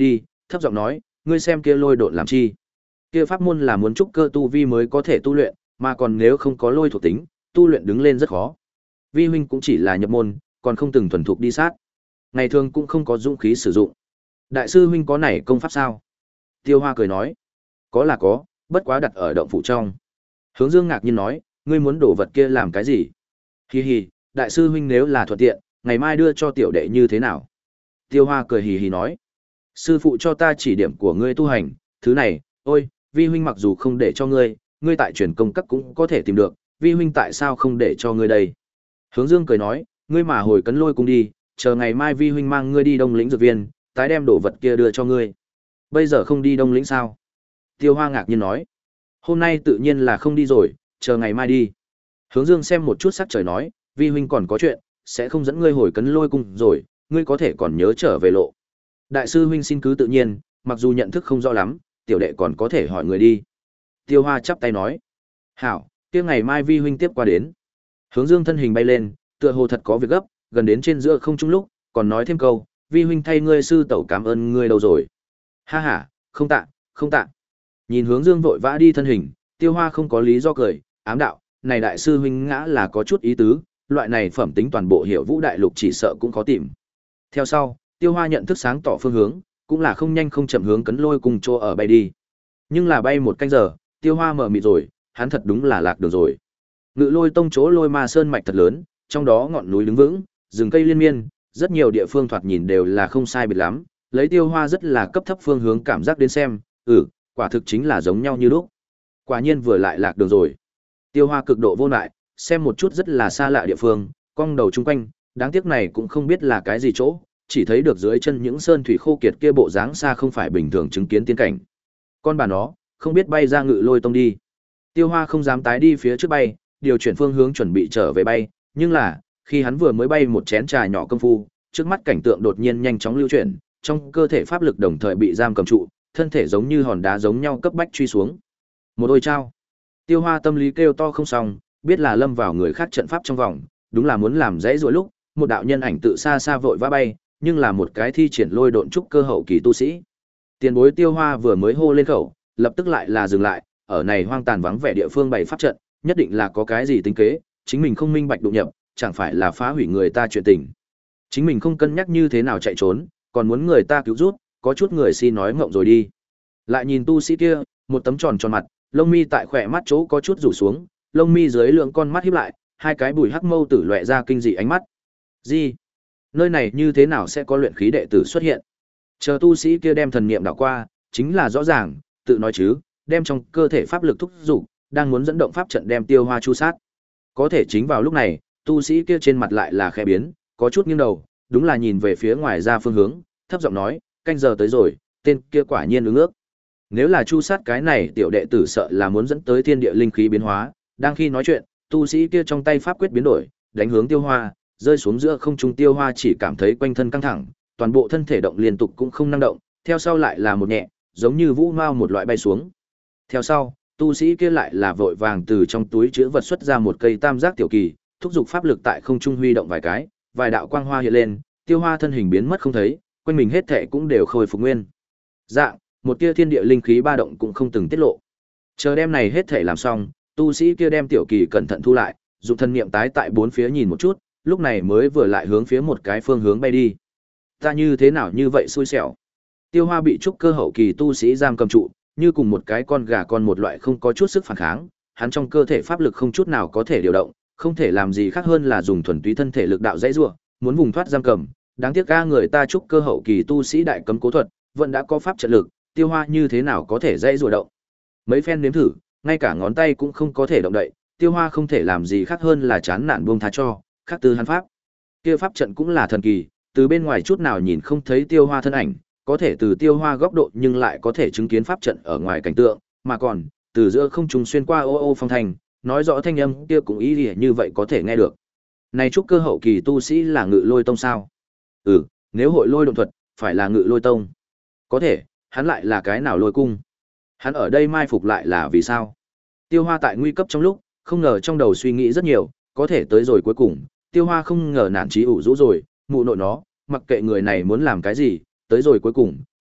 thấp giọng nói, ngươi xem kia lôi độn làm chi? Kia pháp môn là muốn trúc cơ tu vi mới có thể tu luyện, mà còn nếu không có lôi thuộc tính, tu luyện đứng lên rất khó. Vi huynh cũng chỉ là nhập môn, còn không từng thuần thục đi sát. Ngày thường cũng không có dũng khí sử dụng. Đại sư huynh có này công pháp sao? Tiêu Hoa cười nói, có là có, bất quá đặt ở động phủ trong. Hướng Dương ngạc nhiên nói, ngươi muốn đổ vật kia làm cái gì? Hi hi, đại sư huynh nếu là thuận tiện, ngày mai đưa cho tiểu đệ như thế nào? Tiêu Hoa cười hì hì nói, sư phụ cho ta chỉ điểm của ngươi tu hành, thứ này, ôi, vi huynh mặc dù không để cho ngươi, ngươi tại truyền công các cũng có thể tìm được, vi huynh tại sao không để cho ngươi đây? Hướng Dương cười nói, ngươi mà hồi cấn lôi cung đi, chờ ngày mai vi huynh mang ngươi đi Đông Lĩnh dược viên, tái đem đổ vật kia đưa cho ngươi. Bây giờ không đi Đông Lĩnh sao? Tiêu Hoa ngạc nhiên nói, hôm nay tự nhiên là không đi rồi, chờ ngày mai đi. Hướng Dương xem một chút sắc trời nói, vi huynh còn có chuyện, sẽ không dẫn ngươi hồi cấn lôi cung rồi, ngươi có thể còn nhớ trở về lộ. Đại sư huynh xin cứ tự nhiên, mặc dù nhận thức không rõ lắm, tiểu đệ còn có thể hỏi người đi. Tiêu Hoa chắp tay nói, hảo, kia ngày mai vi huynh tiếp qua đến. Hướng Dương thân hình bay lên, tựa hồ thật có việc gấp, gần đến trên giữa không trung lúc, còn nói thêm câu, vi huynh thay ngươi sư tẩu cảm ơn ngươi đâu rồi. Ha ha, không tạ, không tạ. Nhìn Hướng Dương vội vã đi thân hình, Tiêu Hoa không có lý do cười, ám đạo, này đại sư huynh ngã là có chút ý tứ, loại này phẩm tính toàn bộ hiểu vũ đại lục chỉ sợ cũng khó tìm. Theo sau, Tiêu Hoa nhận thức sáng tỏ phương hướng, cũng là không nhanh không chậm hướng cấn lôi cùng chỗ ở bay đi. Nhưng là bay một canh giờ, Tiêu Hoa mở mịt rồi, hắn thật đúng là lạc đường rồi. Ngự Lôi Tông chỗ Lôi Ma Sơn mạch thật lớn, trong đó ngọn núi đứng vững, rừng cây liên miên, rất nhiều địa phương thoạt nhìn đều là không sai biệt lắm, lấy Tiêu Hoa rất là cấp thấp phương hướng cảm giác đến xem, ừ, quả thực chính là giống nhau như lúc. Quả nhiên vừa lại lạc đường rồi. Tiêu Hoa cực độ vô lại, xem một chút rất là xa lạ địa phương, cong đầu chung quanh, đáng tiếc này cũng không biết là cái gì chỗ, chỉ thấy được dưới chân những sơn thủy khô kiệt kia bộ dáng xa không phải bình thường chứng kiến tiên cảnh. Con bà nó, không biết bay ra Ngự Lôi Tông đi. Tiêu Hoa không dám tái đi phía trước bay, điều chuyển phương hướng chuẩn bị trở về bay, nhưng là, khi hắn vừa mới bay một chén trà nhỏ công phu, trước mắt cảnh tượng đột nhiên nhanh chóng lưu chuyển, trong cơ thể pháp lực đồng thời bị giam cầm trụ, thân thể giống như hòn đá giống nhau cấp bách truy xuống. Một ôi trao. Tiêu Hoa tâm lý kêu to không xong, biết là lâm vào người khác trận pháp trong vòng, đúng là muốn làm dãy rồi lúc, một đạo nhân ảnh tự xa xa vội vã bay, nhưng là một cái thi triển lôi độn trúc cơ hậu kỳ tu sĩ. Tiền bối Tiêu Hoa vừa mới hô lên khẩu, lập tức lại là dừng lại, ở này hoang tàn vắng vẻ địa phương bày pháp trận, nhất định là có cái gì tính kế, chính mình không minh bạch đụng nhập, chẳng phải là phá hủy người ta chuyện tình. Chính mình không cân nhắc như thế nào chạy trốn, còn muốn người ta cứu rút, có chút người si nói ngọng rồi đi. Lại nhìn tu sĩ kia, một tấm tròn tròn mặt, lông mi tại khỏe mắt chỗ có chút rủ xuống, lông mi dưới lượng con mắt híp lại, hai cái bùi hắc mâu tử lóe ra kinh dị ánh mắt. Gì? Nơi này như thế nào sẽ có luyện khí đệ tử xuất hiện? Chờ tu sĩ kia đem thần niệm đảo qua, chính là rõ ràng, tự nói chứ, đem trong cơ thể pháp lực thúc dục, đang muốn dẫn động pháp trận đem Tiêu Hoa chu sát. Có thể chính vào lúc này, tu sĩ kia trên mặt lại là khẽ biến, có chút nghiêng đầu, đúng là nhìn về phía ngoài ra phương hướng, thấp giọng nói, canh giờ tới rồi, tên kia quả nhiên ứng ước. Nếu là chu sát cái này tiểu đệ tử sợ là muốn dẫn tới thiên địa linh khí biến hóa, đang khi nói chuyện, tu sĩ kia trong tay pháp quyết biến đổi, đánh hướng Tiêu Hoa, rơi xuống giữa không trung. Tiêu Hoa chỉ cảm thấy quanh thân căng thẳng, toàn bộ thân thể động liên tục cũng không năng động, theo sau lại là một nhẹ, giống như vũ mao một loại bay xuống. Theo sau, tu sĩ kia lại là vội vàng từ trong túi chứa vật xuất ra một cây tam giác tiểu kỳ, thúc giục pháp lực tại không trung huy động vài cái, vài đạo quang hoa hiện lên, Tiêu Hoa thân hình biến mất không thấy, quanh mình hết thảy cũng đều khôi phục nguyên dạng, một tia thiên địa linh khí ba động cũng không từng tiết lộ. Chờ đêm này hết thảy làm xong, tu sĩ kia đem tiểu kỳ cẩn thận thu lại, dùng thân niệm tái tại bốn phía nhìn một chút, lúc này mới vừa lại hướng phía một cái phương hướng bay đi. Ta như thế nào như vậy xui xẻo. Tiêu Hoa bị trúc cơ hậu kỳ tu sĩ giam cầm trụ, như cùng một cái con gà con một loại không có chút sức phản kháng, hắn trong cơ thể pháp lực không chút nào có thể điều động, không thể làm gì khác hơn là dùng thuần túy thân thể lực đạo dãy rủa, muốn vùng thoát giam cầm. Đáng tiếc ga người ta trúc cơ hậu kỳ tu sĩ đại cấm cố thuật, vẫn đã có pháp trận lực, Tiêu Hoa như thế nào có thể dãy rủa động. Mấy phen nếm thử, ngay cả ngón tay cũng không có thể động đậy, Tiêu Hoa không thể làm gì khác hơn là chán nản buông tha cho, khác tư hắn pháp. Kia pháp trận cũng là thần kỳ, từ bên ngoài chút nào nhìn không thấy Tiêu Hoa thân ảnh, có thể từ Tiêu Hoa góc độ nhưng lại có thể chứng kiến pháp trận ở ngoài cảnh tượng, mà còn từ giữa không trung xuyên qua ô ô phong thành, nói rõ thanh âm kia cũng ý nghĩa như vậy có thể nghe được. Này trúc cơ hậu kỳ tu sĩ là Ngự Lôi Tông sao? Ừ, nếu hội lôi độn thuật, phải là Ngự Lôi Tông. Có thể, hắn lại là cái nào lôi cung? Hắn ở đây mai phục lại là vì sao? Tiêu Hoa tại nguy cấp trong lúc, không ngờ trong đầu suy nghĩ rất nhiều, có thể tới rồi cuối cùng, Tiêu Hoa không ngờ nản chí ủ rũ rồi, mụ nội nó, mặc kệ người này muốn làm cái gì, tới rồi cuối cùng,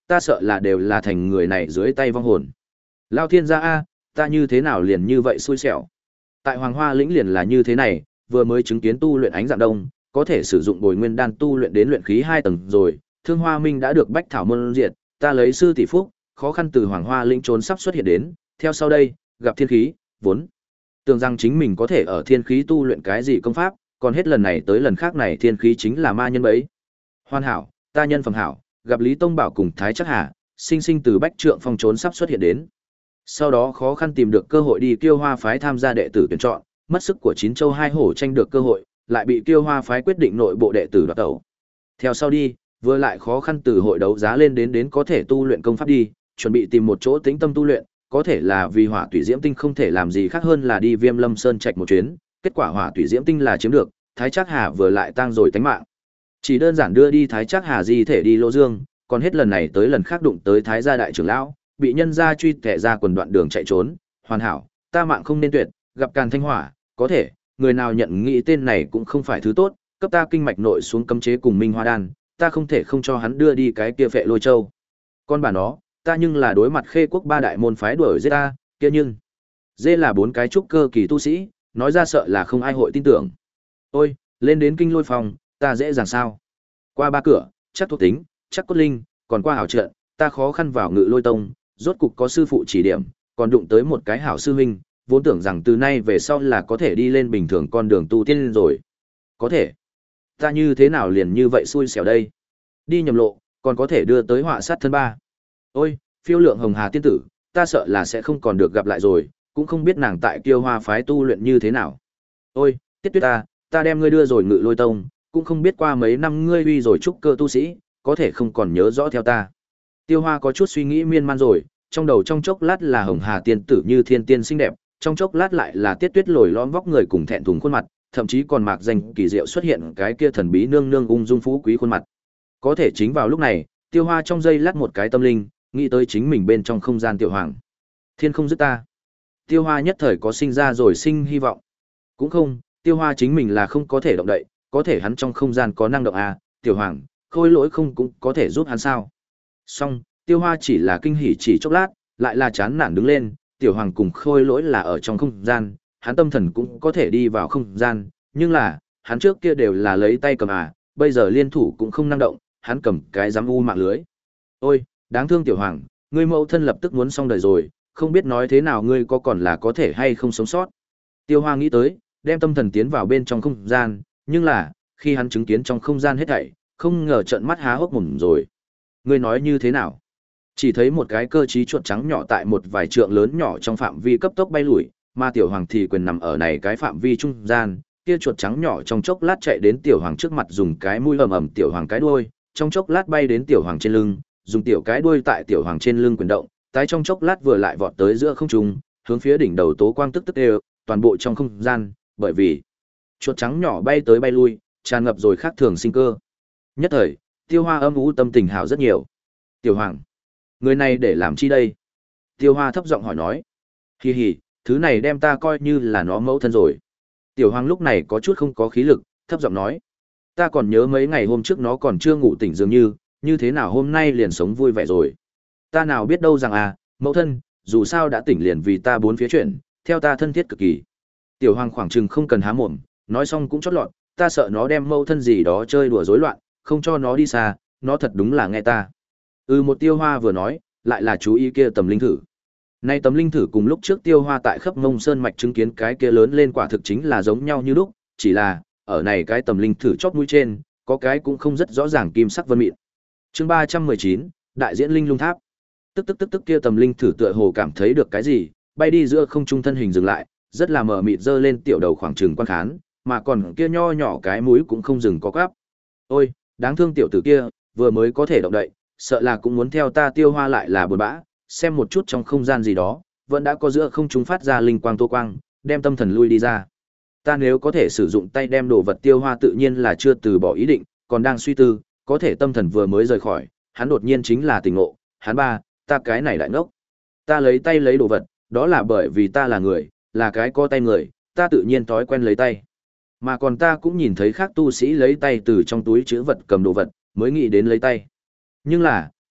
ta sợ là đều là thành người này dưới tay vong hồn. Lao thiên gia a, ta như thế nào liền như vậy xui xẻo. Tại Hoàng Hoa lĩnh liền là như thế này, vừa mới chứng kiến tu luyện ánh dạng đông, có thể sử dụng bồi nguyên đan tu luyện đến luyện khí hai tầng rồi, Thương Hoa Minh đã được Bách Thảo môn diệt, ta lấy sư tỷ phúc, khó khăn từ Hoàng Hoa lĩnh trốn sắp xuất hiện đến, theo sau đây, gặp thiên khí, vốn tưởng rằng chính mình có thể ở thiên khí tu luyện cái gì công pháp, còn hết lần này tới lần khác này thiên khí chính là ma nhân bấy. Hoàn hảo, ta nhân phẩm hảo, gặp Lý Tông Bảo cùng Thái Chắc Hà, sinh sinh từ Bách Trượng Phong trốn sắp xuất hiện đến. Sau đó khó khăn tìm được cơ hội đi Kiêu Hoa phái tham gia đệ tử tuyển chọn, mất sức của chín châu hai hổ tranh được cơ hội, lại bị Kiêu Hoa phái quyết định nội bộ đệ tử đoạt tẩu. Theo sau đi, vừa lại khó khăn từ hội đấu giá lên đến đến có thể tu luyện công pháp đi, chuẩn bị tìm một chỗ tĩnh tâm tu luyện, có thể là vì Hỏa Tủy Diễm Tinh không thể làm gì khác hơn là đi Viêm Lâm Sơn trạch một chuyến, kết quả Hỏa Tủy Diễm Tinh là chiếm được, Thái Trác Hà vừa lại tang rồi tánh mạng. Chỉ đơn giản đưa đi Thái Trác Hà di thể đi Lô Dương, còn hết lần này tới lần khác đụng tới Thái gia đại trưởng lão, bị nhân gia truy tẻ ra quần đoạn đường chạy trốn, hoàn hảo, ta mạng không nên tuyệt, gặp Càn Thanh Hỏa, có thể, người nào nhận nghĩ tên này cũng không phải thứ tốt, cấp ta kinh mạch nội xuống cấm chế cùng Minh Hoa đan, ta không thể không cho hắn đưa đi cái kia Phệ Lôi Châu. Con bà nó, ta nhưng là đối mặt Khê Quốc ba đại môn phái đuổi giết ta, kia nhưng dê là bốn cái trúc cơ kỳ tu sĩ, nói ra sợ là không ai hội tin tưởng. Ôi, lên đến Kinh Lôi phòng, ta dễ dàng sao? Qua ba cửa, chắc thuộc tính, chắc cốt linh, còn qua hảo trận, ta khó khăn vào Ngự Lôi tông, rốt cục có sư phụ chỉ điểm, còn đụng tới một cái hảo sư huynh, vốn tưởng rằng từ nay về sau là có thể đi lên bình thường con đường tu tiên rồi. Có thể, ta như thế nào liền như vậy xui xẻo đây? Đi nhầm lộ, còn có thể đưa tới họa sát thân ba. Ôi, phiêu lượng hồng hà tiên tử, ta sợ là sẽ không còn được gặp lại rồi, cũng không biết nàng tại Kiêu Hoa phái tu luyện như thế nào. Ôi, Tiết Tuyết ta, ta đem ngươi đưa rồi Ngự Lôi tông, cũng không biết qua mấy năm ngươi uy rồi trúc cơ tu sĩ, có thể không còn nhớ rõ theo ta. Tiêu Hoa có chút suy nghĩ miên man rồi, trong đầu trong chốc lát là hồng hà tiên tử như thiên tiên xinh đẹp, trong chốc lát lại là Tiết Tuyết lồi lõm vóc người cùng thẹn thùng khuôn mặt, thậm chí còn mạc danh kỳ diệu xuất hiện cái kia thần bí nương nương ung dung phú quý khuôn mặt. Có thể chính vào lúc này, Tiêu Hoa trong giây lát một cái tâm linh, nghĩ tới chính mình bên trong không gian tiểu hoàng. Thiên không dứt ta. Tiêu Hoa nhất thời có sinh ra rồi sinh hy vọng. Cũng không, Tiêu Hoa chính mình là không có thể động đậy, có thể hắn trong không gian có năng động à, tiểu hoàng, khôi lỗi không cũng có thể giúp hắn sao. Xong, Tiêu Hoa chỉ là kinh hỉ chỉ chốc lát, lại là chán nản đứng lên, tiểu hoàng cùng khôi lỗi là ở trong không gian, hắn tâm thần cũng có thể đi vào không gian, nhưng là, hắn trước kia đều là lấy tay cầm à, bây giờ liên thủ cũng không năng động, hắn cầm cái giám u mạng lưới. Ôi, đáng thương tiểu hoàng, ngươi mẫu thân lập tức muốn xong đời rồi, không biết nói thế nào ngươi có còn là có thể hay không sống sót. Tiêu Hoa nghĩ tới, đem tâm thần tiến vào bên trong không gian, nhưng là, khi hắn chứng kiến trong không gian hết thảy, không ngờ trợn mắt há hốc mồm rồi. Ngươi nói như thế nào? Chỉ thấy một cái cơ trí chuột trắng nhỏ tại một vài trượng lớn nhỏ trong phạm vi cấp tốc bay lủi, mà tiểu hoàng thì quyền nằm ở này cái phạm vi trung gian, kia chuột trắng nhỏ trong chốc lát chạy đến tiểu hoàng trước mặt dùng cái mũi ầm ầm tiểu hoàng cái đuôi, trong chốc lát bay đến tiểu hoàng trên lưng, dùng tiểu cái đuôi tại tiểu hoàng trên lưng quyền động, tái trong chốc lát vừa lại vọt tới giữa không trung, hướng phía đỉnh đầu tố quang tức tức đều, toàn bộ trong không gian, bởi vì chuột trắng nhỏ bay tới bay lui, tràn ngập rồi khác thường sinh cơ. Nhất thời, Tiêu Hoa âm u tâm tình hảo rất nhiều. Tiểu hoàng, người này để làm chi đây? Tiêu Hoa thấp giọng hỏi nói. Hi hi, thứ này đem ta coi như là nó mẫu thân rồi. Tiểu hoàng lúc này có chút không có khí lực, thấp giọng nói. Ta còn nhớ mấy ngày hôm trước nó còn chưa ngủ tỉnh dường như, như thế nào hôm nay liền sống vui vẻ rồi. Ta nào biết đâu rằng à, mẫu thân, dù sao đã tỉnh liền vì ta bốn phía chuyển, theo ta thân thiết cực kỳ. Tiểu hoàng khoảng chừng không cần há mồm, nói xong cũng chót lọt, ta sợ nó đem mẫu thân gì đó chơi đùa rối loạn, không cho nó đi xa, nó thật đúng là nghe ta. Ừ, một Tiêu Hoa vừa nói, lại là chú ý kia tầm linh thử. Nay tấm linh thử cùng lúc trước Tiêu Hoa tại Khắp Mông Sơn mạch chứng kiến cái kia lớn lên quả thực chính là giống nhau như lúc, chỉ là ở này cái tầm linh thử chót mũi trên, có cái cũng không rất rõ ràng kim sắc vân mịn. Chương ba trăm mười chín, đại diễn linh lung tháp. Tức tức tức tức kia tầm linh thử tựa hồ cảm thấy được cái gì, bay đi giữa không trung thân hình dừng lại, rất là mờ mịt giơ lên tiểu đầu khoảng trừng quan khán, mà còn kia nho nhỏ cái mũi cũng không dừng có quắp. Ôi, đáng thương tiểu tử kia, vừa mới có thể động đậy, sợ là cũng muốn theo ta Tiêu Hoa lại là buồn bã, xem một chút trong không gian gì đó, vẫn đã có giữa không trung phát ra linh quang tô quang, đem tâm thần lui đi ra. Ta nếu có thể sử dụng tay đem đồ vật Tiêu Hoa tự nhiên là chưa từ bỏ ý định, còn đang suy tư, có thể tâm thần vừa mới rời khỏi, hắn đột nhiên chính là tỉnh ngộ, hắn ba, ta cái này đại ngốc. Ta lấy tay lấy đồ vật, đó là bởi vì ta là người, là cái có tay người, ta tự nhiên thói quen lấy tay. Mà còn ta cũng nhìn thấy khác tu sĩ lấy tay từ trong túi trữ vật cầm đồ vật, mới nghĩ đến lấy tay. Nhưng là,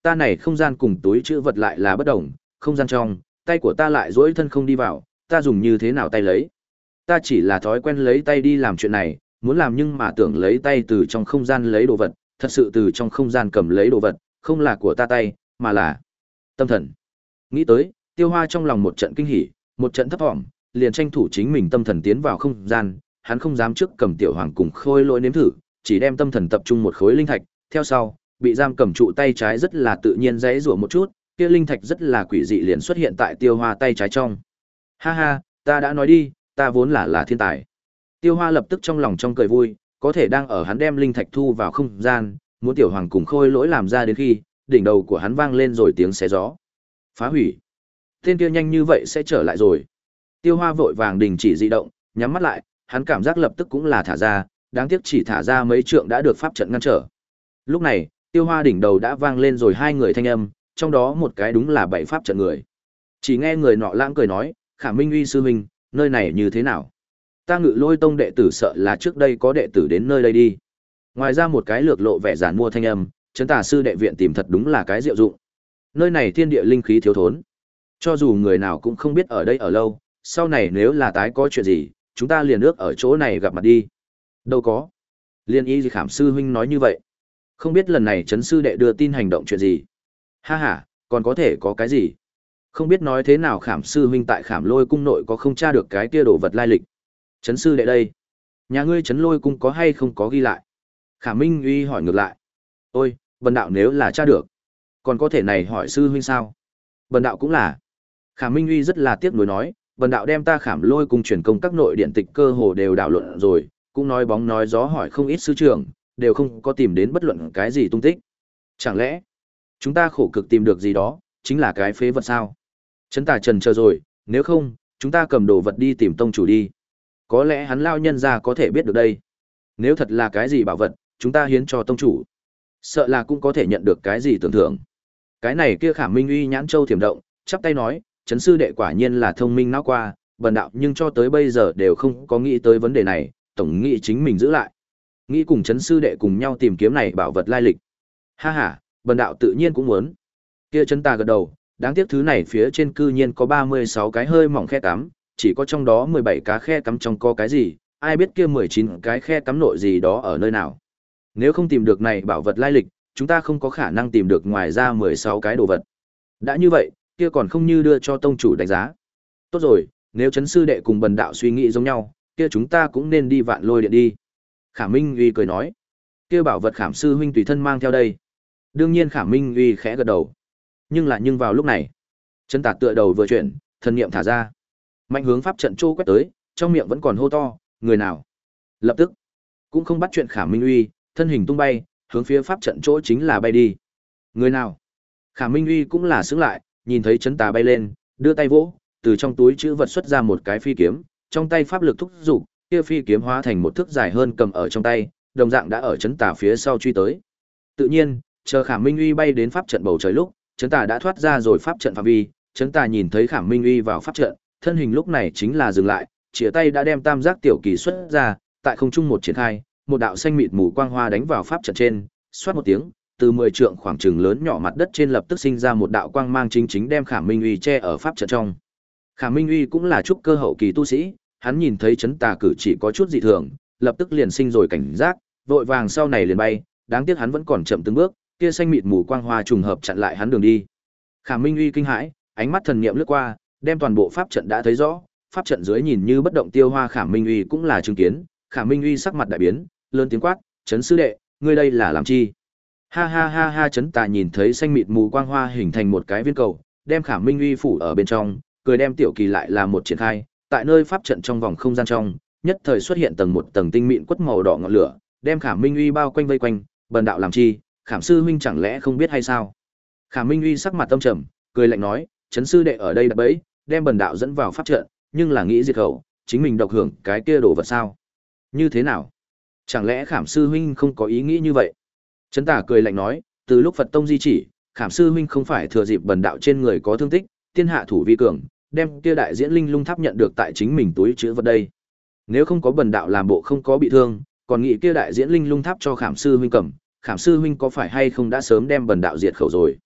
Ta này không gian cùng túi chữ vật lại là bất đồng, không gian trong, tay của ta lại duỗi thân không đi vào, ta dùng như thế nào tay lấy? Ta chỉ là thói quen lấy tay đi làm chuyện này, muốn làm nhưng mà tưởng lấy tay từ trong không gian lấy đồ vật, thật sự từ trong không gian cầm lấy đồ vật, không là của ta tay, mà là tâm thần. Nghĩ tới, Tiêu Hoa trong lòng một trận kinh hỉ, một trận thấp thỏm, liền tranh thủ chính mình tâm thần tiến vào không gian, hắn không dám trước cầm Tiểu Hoàng cùng Khôi Lỗi nếm thử, chỉ đem tâm thần tập trung một khối linh thạch, theo sau, bị giam cầm trụ tay trái rất là tự nhiên giãy giụa một chút, kia linh thạch rất là quỷ dị liền xuất hiện tại Tiêu Hoa tay trái trong. Ha ha, ta đã nói đi, ta vốn là là thiên tài. Tiêu Hoa lập tức trong lòng trong cười vui, có thể đang ở hắn đem linh thạch thu vào không gian, muốn Tiểu Hoàng cùng Khôi Lỗi làm ra đến khi, đỉnh đầu của hắn vang lên rồi tiếng xé gió. Phá hủy. Tên kia nhanh như vậy sẽ trở lại rồi. Tiêu Hoa vội vàng đình chỉ dị động, nhắm mắt lại, hắn cảm giác lập tức cũng là thả ra, đáng tiếc chỉ thả ra mấy trượng đã được pháp trận ngăn trở. Lúc này, Tiêu Hoa đỉnh đầu đã vang lên rồi hai người thanh âm, trong đó một cái đúng là bảy pháp trận người. Chỉ nghe người nọ lãng cười nói, Khả Minh Uy sư huynh, nơi này như thế nào? Ta Ngự Lôi tông đệ tử sợ là trước đây có đệ tử đến nơi đây đi. Ngoài ra một cái lược lộ vẻ giản mua thanh âm, Trấn Tà sư đệ viện tìm thật đúng là cái diệu dụng. Nơi này thiên địa linh khí thiếu thốn, cho dù người nào cũng không biết ở đây ở lâu, sau này nếu là tái có chuyện gì, chúng ta liền ước ở chỗ này gặp mặt đi. Đâu có. Liên y Khảm sư huynh nói như vậy. Không biết lần này Trấn sư đệ đưa tin hành động chuyện gì. Ha ha, còn có thể có cái gì? Không biết nói thế nào Khảm sư huynh tại Khảm Lôi cung nội có không tra được cái kia đồ vật lai lịch. Trấn sư đệ đây, nhà ngươi Trấn Lôi cung có hay không có ghi lại? Khả Minh Uy hỏi ngược lại. Ôi, Bần đạo nếu là tra được, còn có thể này hỏi sư huynh sao? Bần đạo cũng là. Khả Minh Uy rất là tiếc nuối nói, Bần đạo đem ta Khảm Lôi cung truyền công các nội điện tịch cơ hồ đều đảo luận rồi, cũng nói bóng nói gió hỏi không ít sư trưởng, đều không có tìm đến bất luận cái gì tung tích. Chẳng lẽ chúng ta khổ cực tìm được gì đó, chính là cái phế vật sao? Trấn Tà trần chờ rồi, nếu không, chúng ta cầm đồ vật đi tìm tông chủ đi. Có lẽ hắn lao nhân ra có thể biết được đây. Nếu thật là cái gì bảo vật, chúng ta hiến cho tông chủ. Sợ là cũng có thể nhận được cái gì tưởng thưởng. Cái này kia Khả Minh Uy nhãn châu thiểm động, chắp tay nói, Trấn sư đệ quả nhiên là thông minh não qua, bần đạo nhưng cho tới bây giờ đều không có nghĩ tới vấn đề này, tổng nghĩ chính mình giữ lại. Nghĩ cùng Trấn sư đệ cùng nhau tìm kiếm này bảo vật lai lịch. Ha ha, bần đạo tự nhiên cũng muốn. Kia Trấn Tà gật đầu, đáng tiếc thứ này phía trên cư nhiên có ba mươi sáu cái hơi mỏng khe cắm, chỉ có trong đó mười bảy cá khe cắm trong có cái gì, ai biết kia mười chín cái khe cắm nội gì đó ở nơi nào. Nếu không tìm được này bảo vật lai lịch, chúng ta không có khả năng tìm được ngoài ra mười sáu cái đồ vật. Đã như vậy, kia còn không như đưa cho tông chủ đánh giá. Tốt rồi, nếu Trấn sư đệ cùng bần đạo suy nghĩ giống nhau, kia chúng ta cũng nên đi Vạn Lôi điện đi. Khả Minh Uy cười nói, kia bảo vật Khảm sư huynh tùy thân mang theo đây. Đương nhiên Khả Minh Uy khẽ gật đầu. Nhưng lại nhưng vào lúc này, Trấn Tà tựa đầu vừa chuyển, thần niệm thả ra, mạnh hướng pháp trận trô quét tới, trong miệng vẫn còn hô to, người nào? Lập tức, cũng không bắt chuyện Khả Minh Uy, thân hình tung bay, hướng phía pháp trận chỗ chính là bay đi. Người nào? Khả Minh Uy cũng là sững lại, nhìn thấy Trấn Tà bay lên, đưa tay vỗ, từ trong túi chữ vật xuất ra một cái phi kiếm, trong tay pháp lực thúc dục, kia phi kiếm hóa thành một thước dài hơn cầm ở trong tay, đồng dạng đã ở Trấn Tà phía sau truy tới. Tự nhiên, chờ Khả Minh Uy bay đến pháp trận bầu trời lúc, Trấn Tà đã thoát ra rồi pháp trận phạm vi, Trấn Tà nhìn thấy Khả Minh Uy vào pháp trận, thân hình lúc này chính là dừng lại, chĩa tay đã đem tam giác tiểu kỳ xuất ra, tại không trung một triển khai, một đạo xanh mịt mù quang hoa đánh vào pháp trận trên, xoát một tiếng, từ mười trượng khoảng trừng lớn nhỏ mặt đất trên lập tức sinh ra một đạo quang mang chính chính đem Khả Minh Uy che ở pháp trận trong. Khả Minh Uy cũng là trúc cơ hậu kỳ tu sĩ, hắn nhìn thấy Trấn Tà cử chỉ có chút dị thường, lập tức liền sinh rồi cảnh giác, vội vàng sau này liền bay, đáng tiếc hắn vẫn còn chậm từng bước, kia xanh mịt mù quang hoa trùng hợp chặn lại hắn đường đi. Khả Minh Uy kinh hãi, ánh mắt thần niệm lướt qua, đem toàn bộ pháp trận đã thấy rõ, pháp trận dưới nhìn như bất động Tiêu Hoa Khả Minh Uy cũng là chứng kiến, Khả Minh Uy sắc mặt đại biến, lớn tiếng quát, "Trấn sư đệ, ngươi đây là làm chi?" Ha ha ha ha, Trấn Tà nhìn thấy xanh mịt mù quang hoa hình thành một cái viên cầu, đem Khả Minh Uy phủ ở bên trong, cười đem tiểu kỳ lại là một triển khai, tại nơi pháp trận trong vòng không gian trong, nhất thời xuất hiện tầng một tầng tinh mịn quất màu đỏ ngọn lửa, đem Khả Minh Uy bao quanh vây quanh, bần đạo làm chi, Khảm sư huynh chẳng lẽ không biết hay sao? Khả Minh Uy sắc mặt tâm trầm, cười lạnh nói, Trấn sư đệ ở đây đặt bẫy, đem bần đạo dẫn vào pháp trận, nhưng là nghĩ diệt khẩu, chính mình độc hưởng cái kia đồ vật sao? Như thế nào? Chẳng lẽ Khảm sư huynh không có ý nghĩ như vậy? Trấn Tà cười lạnh nói, từ lúc Phật tông di chỉ, Khảm sư huynh không phải thừa dịp bần đạo trên người có thương tích, tiên hạ thủ vi cường, đem kia đại diễn linh lung tháp nhận được tại chính mình túi chứa vật đây. Nếu không có bần đạo làm bộ không có bị thương, còn nghĩ kia đại diễn linh lung tháp cho Khảm sư huynh cầm, Khảm sư huynh có phải hay không đã sớm đem bần đạo diệt khẩu rồi?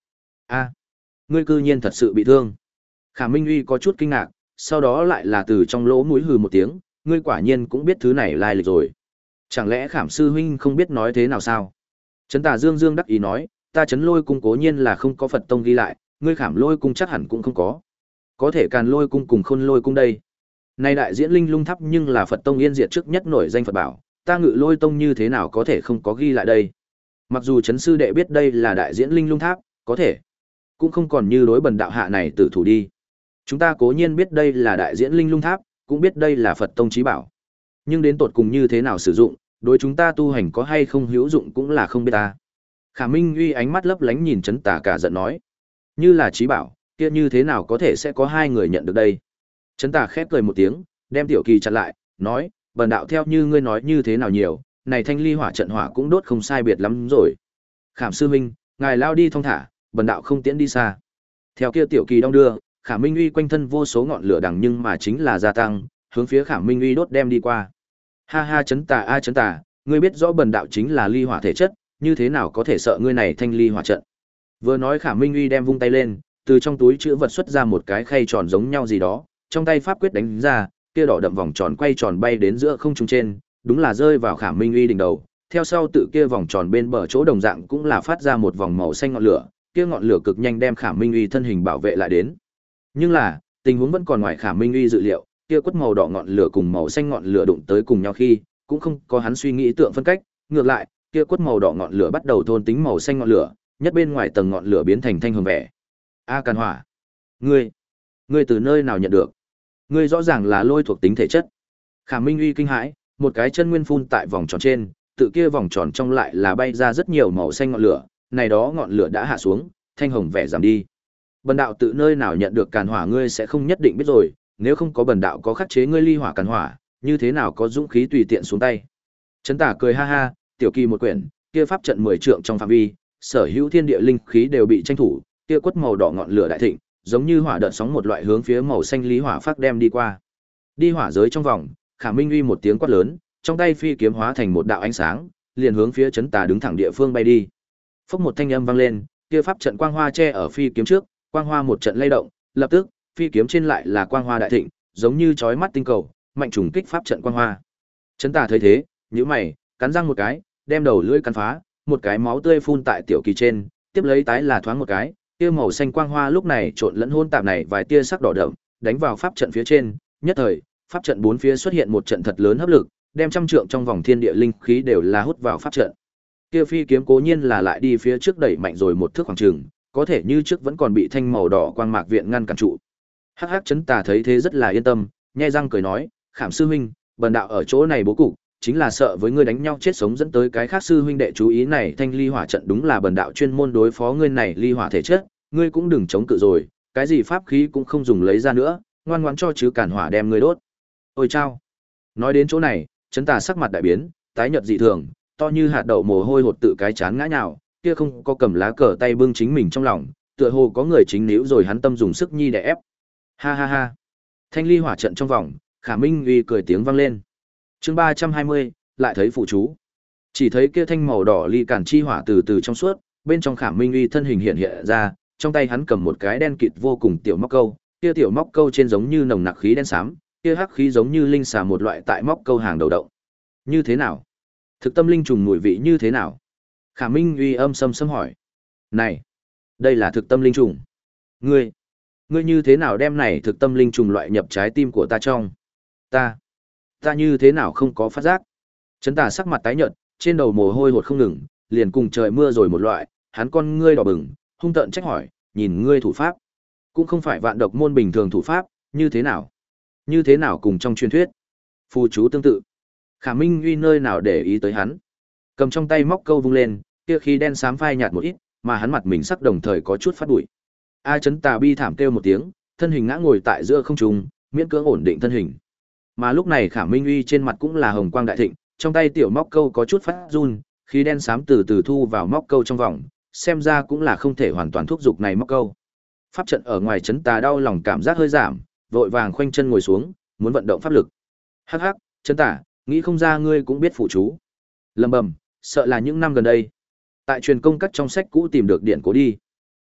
A, ngươi cư nhiên thật sự bị thương. Khả Minh Uy có chút kinh ngạc, sau đó lại là từ trong lỗ mũi hừ một tiếng, ngươi quả nhiên cũng biết thứ này lai lịch rồi. Chẳng lẽ Khảm sư huynh không biết nói thế nào sao? Trấn Tà Dương Dương đắc ý nói, ta Trấn Lôi cung cố nhiên là không có Phật tông ghi lại, ngươi Khảm Lôi cung chắc hẳn cũng không có. Có thể Càn Lôi cung cùng Khôn Lôi cung đây. Nay đại diễn Linh Lung Tháp nhưng là Phật tông yên diệt trước nhất nổi danh Phật bảo, ta Ngự Lôi tông như thế nào có thể không có ghi lại đây? Mặc dù Trấn sư đệ biết đây là đại diễn Linh Lung Tháp, có thể cũng không còn như đối bần đạo hạ này tử thủ đi. Chúng ta cố nhiên biết đây là đại diễn Linh Lung Tháp, cũng biết đây là Phật tông chí bảo. Nhưng đến tột cùng như thế nào sử dụng, đối chúng ta tu hành có hay không hữu dụng cũng là không biết ta. Khả Minh Uy ánh mắt lấp lánh nhìn Trấn Tà cả giận nói, như là chí bảo, kia như thế nào có thể sẽ có hai người nhận được đây? Trấn Tà khép cười một tiếng, đem Tiểu Kỳ chặn lại, nói, bần đạo theo như ngươi nói như thế nào nhiều, này thanh ly hỏa trận hỏa cũng đốt không sai biệt lắm rồi. Khảm sư huynh, ngài lao đi thong thả, bần đạo không tiễn đi xa. Theo kia Tiểu Kỳ đong đưa, Khả Minh Uy quanh thân vô số ngọn lửa đằng nhưng mà chính là gia tăng, hướng phía Khả Minh Uy đốt đem đi qua. Ha ha Trấn Tà a Trấn Tà, ngươi biết rõ bần đạo chính là ly hỏa thể chất, như thế nào có thể sợ ngươi này thanh ly hỏa trận. Vừa nói Khả Minh Uy đem vung tay lên, từ trong túi chữ vật xuất ra một cái khay tròn giống nhau gì đó, trong tay pháp quyết đánh ra, kia đỏ đậm vòng tròn quay tròn bay đến giữa không trung trên, đúng là rơi vào Khả Minh Uy đỉnh đầu. Theo sau tự kia vòng tròn bên bờ chỗ đồng dạng cũng là phát ra một vòng màu xanh ngọn lửa, kia ngọn lửa cực nhanh đem Khả Minh Uy thân hình bảo vệ lại đến. Nhưng là, tình huống vẫn còn ngoài Khả Minh Uy dự liệu, kia quất màu đỏ ngọn lửa cùng màu xanh ngọn lửa đụng tới cùng nhau khi, cũng không có hắn suy nghĩ tượng phân cách, ngược lại, kia quất màu đỏ ngọn lửa bắt đầu thôn tính màu xanh ngọn lửa, nhất bên ngoài tầng ngọn lửa biến thành thanh hồng vẻ. A Càn Hỏa, ngươi, ngươi từ nơi nào nhận được? Ngươi rõ ràng là lôi thuộc tính thể chất. Khả Minh Uy kinh hãi, một cái chân nguyên phun tại vòng tròn trên, tự kia vòng tròn trong lại là bay ra rất nhiều màu xanh ngọn lửa, này đó ngọn lửa đã hạ xuống, thanh hồng vẻ giảm đi. Bần đạo tự nơi nào nhận được Càn Hỏa ngươi sẽ không nhất định biết rồi, nếu không có bần đạo có khắc chế ngươi ly hỏa Càn Hỏa, như thế nào có dũng khí tùy tiện xuống tay. Trấn Tà cười ha ha, Tiểu Kỳ một quyển, kia pháp trận mười trượng trong phạm vi, sở hữu thiên địa linh khí đều bị tranh thủ, kia quất màu đỏ ngọn lửa đại thịnh, giống như hỏa đợt sóng một loại hướng phía màu xanh lý hỏa phát đem đi qua. Đi hỏa giới trong vòng, Khả Minh Uy một tiếng quát lớn, trong tay phi kiếm hóa thành một đạo ánh sáng, liền hướng phía Trấn Tà đứng thẳng địa phương bay đi. Phốc một thanh âm vang lên, kia pháp trận quang hoa che ở phi kiếm trước, quang hoa một trận lay động, lập tức, phi kiếm trên lại là quang hoa đại thịnh, giống như chói mắt tinh cầu, mạnh trùng kích pháp trận quang hoa. Trấn Tà thấy thế, nhíu mày, cắn răng một cái, đem đầu lưỡi cắn phá, một cái máu tươi phun tại Tiểu Kỳ trên, tiếp lấy tái là thoáng một cái, kia màu xanh quang hoa lúc này trộn lẫn hỗn tạp này vài tia sắc đỏ đậm, đánh vào pháp trận phía trên, nhất thời, pháp trận bốn phía xuất hiện một trận thật lớn hấp lực, đem trăm trượng trong vòng thiên địa linh khí đều là hút vào pháp trận. Kia phi kiếm cố nhiên là lại đi phía trước đẩy mạnh rồi một thước khoảng trường, có thể như trước vẫn còn bị thanh màu đỏ quang mạc viện ngăn cản trụ. Hắc Hắc Trấn Tà thấy thế rất là yên tâm, nhe răng cười nói, Khảm sư huynh, bần đạo ở chỗ này bố cục, chính là sợ với ngươi đánh nhau chết sống dẫn tới cái khác sư huynh đệ chú ý này, thanh ly hỏa trận đúng là bần đạo chuyên môn đối phó ngươi này ly hỏa thể chất, ngươi cũng đừng chống cự rồi, cái gì pháp khí cũng không dùng lấy ra nữa, ngoan ngoãn cho chứ Càn Hỏa đem ngươi đốt. Ôi chao. Nói đến chỗ này, Trấn Tà sắc mặt đại biến, tái nhợt dị thường, to như hạt đậu mồ hôi hột tự cái chán ngã nhào, kia không có cầm lá cờ tay bưng chính mình trong lòng, tựa hồ có người chính níu rồi hắn tâm dùng sức nhi để ép. Ha ha ha. Thanh ly hỏa trận trong vòng, Khả Minh Uy cười tiếng vang lên. Chương ba trăm hai mươi, lại thấy phụ chú. Chỉ thấy kia thanh màu đỏ ly cản chi hỏa từ từ trong suốt, bên trong Khả Minh Uy thân hình hiện hiện ra, trong tay hắn cầm một cái đen kịt vô cùng tiểu móc câu, kia tiểu móc câu trên giống như nồng nặc khí đen xám, kia hắc khí giống như linh xà một loại tại móc câu hàng đầu động. Như thế nào? Thực tâm linh trùng mùi vị như thế nào? Khả Minh Uy âm sâm sâm hỏi. Này, đây là thực tâm linh trùng. Ngươi, ngươi như thế nào đem này thực tâm linh trùng loại nhập trái tim của ta trong? Ta, ta như thế nào không có phát giác? Trấn Tà sắc mặt tái nhợt, trên đầu mồ hôi hột không ngừng, liền cùng trời mưa rồi một loại, hắn con ngươi đỏ bừng, hung tợn trách hỏi, nhìn ngươi thủ pháp, cũng không phải vạn độc môn bình thường thủ pháp, như thế nào? Như thế nào cùng trong truyền thuyết? Phù chú tương tự. Khả Minh Uy nơi nào để ý tới hắn? Cầm trong tay móc câu vung lên, kia khí đen xám phai nhạt một ít, mà hắn mặt mình sắc đồng thời có chút phát bụi. A Trấn Tà bi thảm kêu một tiếng, thân hình ngã ngồi tại giữa không trung, miễn cưỡng ổn định thân hình. Mà lúc này Khả Minh Uy trên mặt cũng là hồng quang đại thịnh, trong tay tiểu móc câu có chút phát run, khí đen xám từ từ thu vào móc câu trong vòng, xem ra cũng là không thể hoàn toàn thúc giục này móc câu. Pháp trận ở ngoài Trấn Tà đau lòng cảm giác hơi giảm, vội vàng khoanh chân ngồi xuống, muốn vận động pháp lực. Hắc hắc, Trấn Tà, nghĩ không ra ngươi cũng biết phụ chú. Lầm bầm, sợ là những năm gần đây, tại truyền công các trong sách cũ tìm được điển cố đi.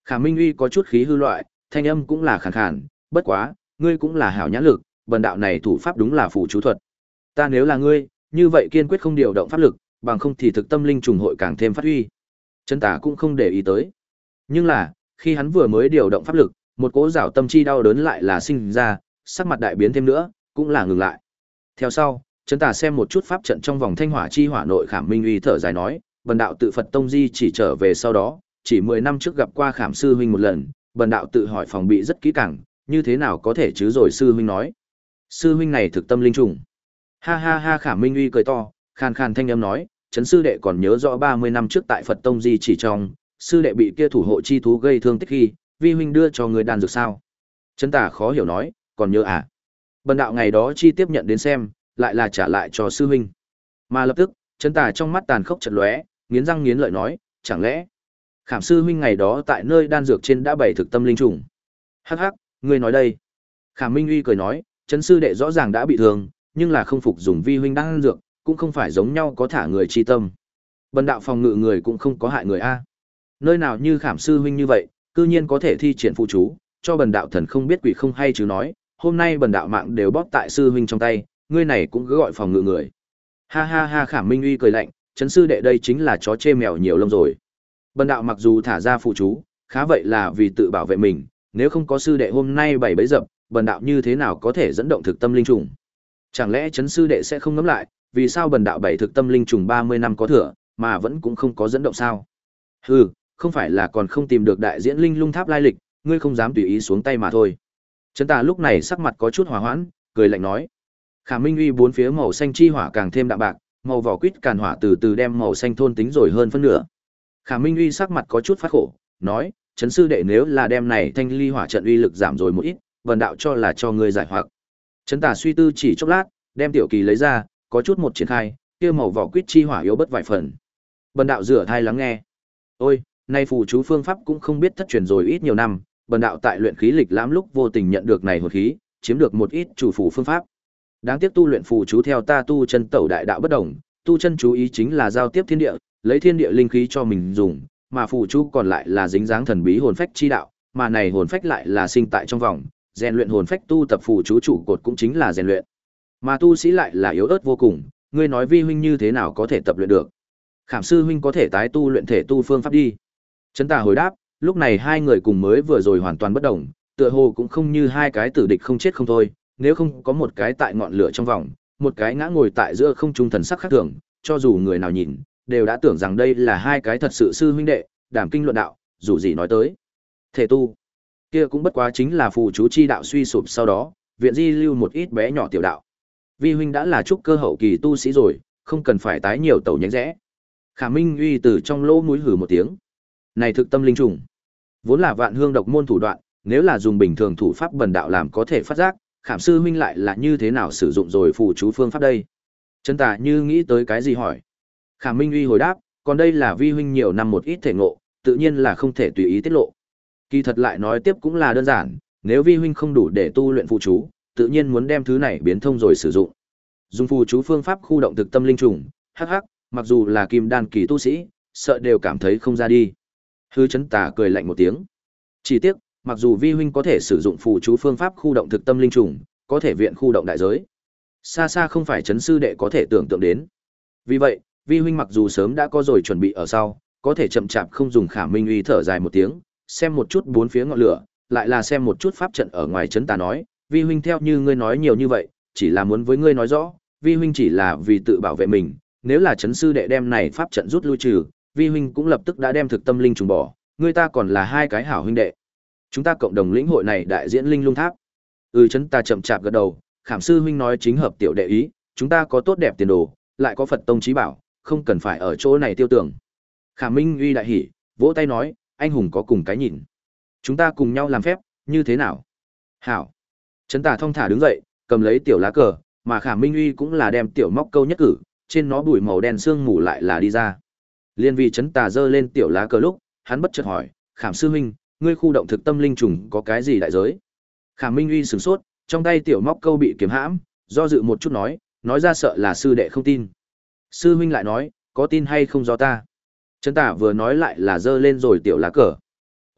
Khả Minh Uy có chút khí hư loại, thanh âm cũng là khàn khàn, bất quá, ngươi cũng là hảo nhãn lực, bần đạo này thủ pháp đúng là phù chú thuật. Ta nếu là ngươi, như vậy kiên quyết không điều động pháp lực, bằng không thì thực tâm linh trùng hội càng thêm phát huy. Chân tả cũng không để ý tới. Nhưng là, khi hắn vừa mới điều động pháp lực, một cỗ rảo tâm chi đau đớn lại là sinh ra, sắc mặt đại biến thêm nữa, cũng là ngừng lại. Theo sau, chân tả xem một chút pháp trận trong vòng thanh hỏa chi hỏa nội Khảm Minh Uy thở dài nói, bần đạo tự Phật tông di chỉ trở về sau đó, chỉ mười năm trước gặp qua Khảm sư huynh một lần, bần đạo tự hỏi phòng bị rất kỹ càng, như thế nào có thể chứ rồi sư huynh nói. Sư huynh này thực tâm linh trùng. Ha ha ha Khảm Minh Uy cười to, khàn khàn thanh âm nói, chấn sư đệ còn nhớ rõ ba mươi năm trước tại Phật tông di chỉ trong, sư đệ bị kia thủ hộ chi thú gây thương tích khi, vi huynh đưa cho người đan dược sao? Chấn tả khó hiểu nói, còn nhớ à? Bần đạo ngày đó chi tiếp nhận đến xem, lại là trả lại cho sư huynh. Mà lập tức, chấn tả trong mắt tàn khốc chật lóe, nghiến răng nghiến lợi nói, chẳng lẽ Khảm sư huynh ngày đó tại nơi đan dược trên đã bày thực tâm linh trùng? Hắc hắc, ngươi nói đây. Khảm Minh Uy cười nói, chấn sư đệ rõ ràng đã bị thương, nhưng là không phục dùng vi huynh đan dược, cũng không phải giống nhau có thả người chi tâm. Bần đạo phòng ngự người cũng không có hại người a. Nơi nào như Khảm sư huynh như vậy, cư nhiên có thể thi triển phụ chú, cho bần đạo thần không biết quỷ không hay chứ nói, hôm nay bần đạo mạng đều bóp tại sư huynh trong tay, ngươi này cũng cứ gọi phòng ngự người. Ha ha ha Khảm Minh Uy cười lạnh, chấn sư đệ đây chính là chó chê mèo nhiều lông rồi. Bần đạo mặc dù thả ra phụ chú, khá vậy là vì tự bảo vệ mình, nếu không có sư đệ hôm nay bảy bấy dập, bần đạo như thế nào có thể dẫn động thực tâm linh trùng? Chẳng lẽ chấn sư đệ sẽ không ngẫm lại, vì sao bần đạo bảy thực tâm linh trùng ba mươi năm có thừa, mà vẫn cũng không có dẫn động sao? Hừ, không phải là còn không tìm được đại diễn linh lung tháp lai lịch, ngươi không dám tùy ý xuống tay mà thôi. Chấn tà lúc này sắc mặt có chút hòa hoãn, cười lạnh nói. Khả Minh Uy bốn phía màu xanh chi hỏa càng thêm đạm bạc, màu vỏ quýt càn hỏa từ từ đem màu xanh thôn tính rồi hơn phân nửa. Khả Minh Uy sắc mặt có chút phát khổ, nói, chấn sư đệ nếu là đem này thanh ly hỏa trận uy lực giảm rồi một ít, bần đạo cho là cho ngươi giải hoặc. Chấn tà suy tư chỉ chốc lát, đem tiểu kỳ lấy ra, có chút một triển khai, kia màu vỏ quýt chi hỏa yếu bất vài phần. Bần đạo rửa thai lắng nghe. Ôi, nay phù chú phương pháp cũng không biết thất truyền rồi ít nhiều năm, bần đạo tại luyện khí lịch lãm lúc vô tình nhận được này hồn khí, chiếm được một ít chủ phù phương pháp. Đáng tiếc tu luyện phù chú theo ta tu chân tẩu đại đạo bất đồng, tu chân chú ý chính là giao tiếp thiên địa, lấy thiên địa linh khí cho mình dùng, mà phù chú còn lại là dính dáng thần bí hồn phách chi đạo, mà này hồn phách lại là sinh tại trong vòng, rèn luyện hồn phách tu tập phù chú trụ cột cũng chính là rèn luyện. Mà tu sĩ lại là yếu ớt vô cùng, ngươi nói vi huynh như thế nào có thể tập luyện được? Khảm sư huynh có thể tái tu luyện thể tu phương pháp đi. Trấn Tà hồi đáp, lúc này hai người cùng mới vừa rồi hoàn toàn bất đồng, tựa hồ cũng không như hai cái tử địch không chết không thôi, nếu không có một cái tại ngọn lửa trong vòng, một cái ngã ngồi tại giữa không trung thần sắc khác thường, cho dù người nào nhìn, đều đã tưởng rằng đây là hai cái thật sự sư huynh đệ, đảm kinh luận đạo, dù gì nói tới. Thể tu, kia cũng bất quá chính là phù chú chi đạo suy sụp sau đó, viện di lưu một ít bé nhỏ tiểu đạo. Vi huynh đã là trúc cơ hậu kỳ tu sĩ rồi, không cần phải tái nhiều tẩu nhánh rẽ. Khả Minh Uy từ trong lỗ mũi hừ một tiếng. Này thực tâm linh trùng, vốn là vạn hương độc môn thủ đoạn, nếu là dùng bình thường thủ pháp bần đạo làm có thể phát giác, Khảm sư huynh lại là như thế nào sử dụng rồi phù chú phương pháp đây? Trấn Tà như nghĩ tới cái gì hỏi. Khả Minh Uy hồi đáp, còn đây là vi huynh nhiều năm một ít thể ngộ, tự nhiên là không thể tùy ý tiết lộ. Kỳ thật lại nói tiếp cũng là đơn giản, nếu vi huynh không đủ để tu luyện phù chú, tự nhiên muốn đem thứ này biến thông rồi sử dụng. Dùng phù chú phương pháp khu động thực tâm linh trùng, hắc hắc, mặc dù là kim đan kỳ tu sĩ, sợ đều cảm thấy không ra đi. Hư Chấn Tà cười lạnh một tiếng. Chỉ tiếc, mặc dù vi huynh có thể sử dụng phù chú phương pháp khu động thực tâm linh trùng, có thể viện khu động đại giới, xa xa không phải chấn sư đệ có thể tưởng tượng đến. Vì vậy, vi huynh mặc dù sớm đã có rồi chuẩn bị ở sau, có thể chậm chạp không dùng. Khả Minh Uy thở dài một tiếng, xem một chút bốn phía ngọn lửa, lại là xem một chút pháp trận ở ngoài. Chấn Tà nói, vi huynh theo như ngươi nói nhiều như vậy, chỉ là muốn với ngươi nói rõ, vi huynh chỉ là vì tự bảo vệ mình, nếu là chấn sư đệ đem này pháp trận rút lui trừ, vi huynh cũng lập tức đã đem thực tâm linh trùng bỏ, ngươi ta còn là hai cái hảo huynh đệ. Chúng ta cộng đồng lĩnh hội này đại diễn linh lung tháp. Ừ Chấn Tà chậm chạp gật đầu, Khảm sư huynh nói chính hợp tiểu đệ ý, chúng ta có tốt đẹp tiền đồ, lại có Phật tông chí bảo, không cần phải ở chỗ này tiêu tưởng. Khả Minh Uy đại hỉ, vỗ tay nói, anh hùng có cùng cái nhìn. Chúng ta cùng nhau làm phép, như thế nào? Hảo. Trấn Tà thong thả đứng dậy, cầm lấy tiểu lá cờ, mà Khả Minh Uy cũng là đem tiểu móc câu nhất cử, trên nó bụi màu đen sương mù lại là đi ra. Liên vì Trấn Tà giơ lên tiểu lá cờ lúc, hắn bất chợt hỏi, Khảm sư huynh, ngươi khu động thực tâm linh trùng có cái gì đại giới? Khả Minh Uy sửng sốt, trong tay tiểu móc câu bị kiếm hãm, do dự một chút nói, nói ra sợ là sư đệ không tin. Sư huynh lại nói, có tin hay không do ta. Trấn Tà vừa nói lại là giơ lên rồi tiểu lá cờ. Ôi,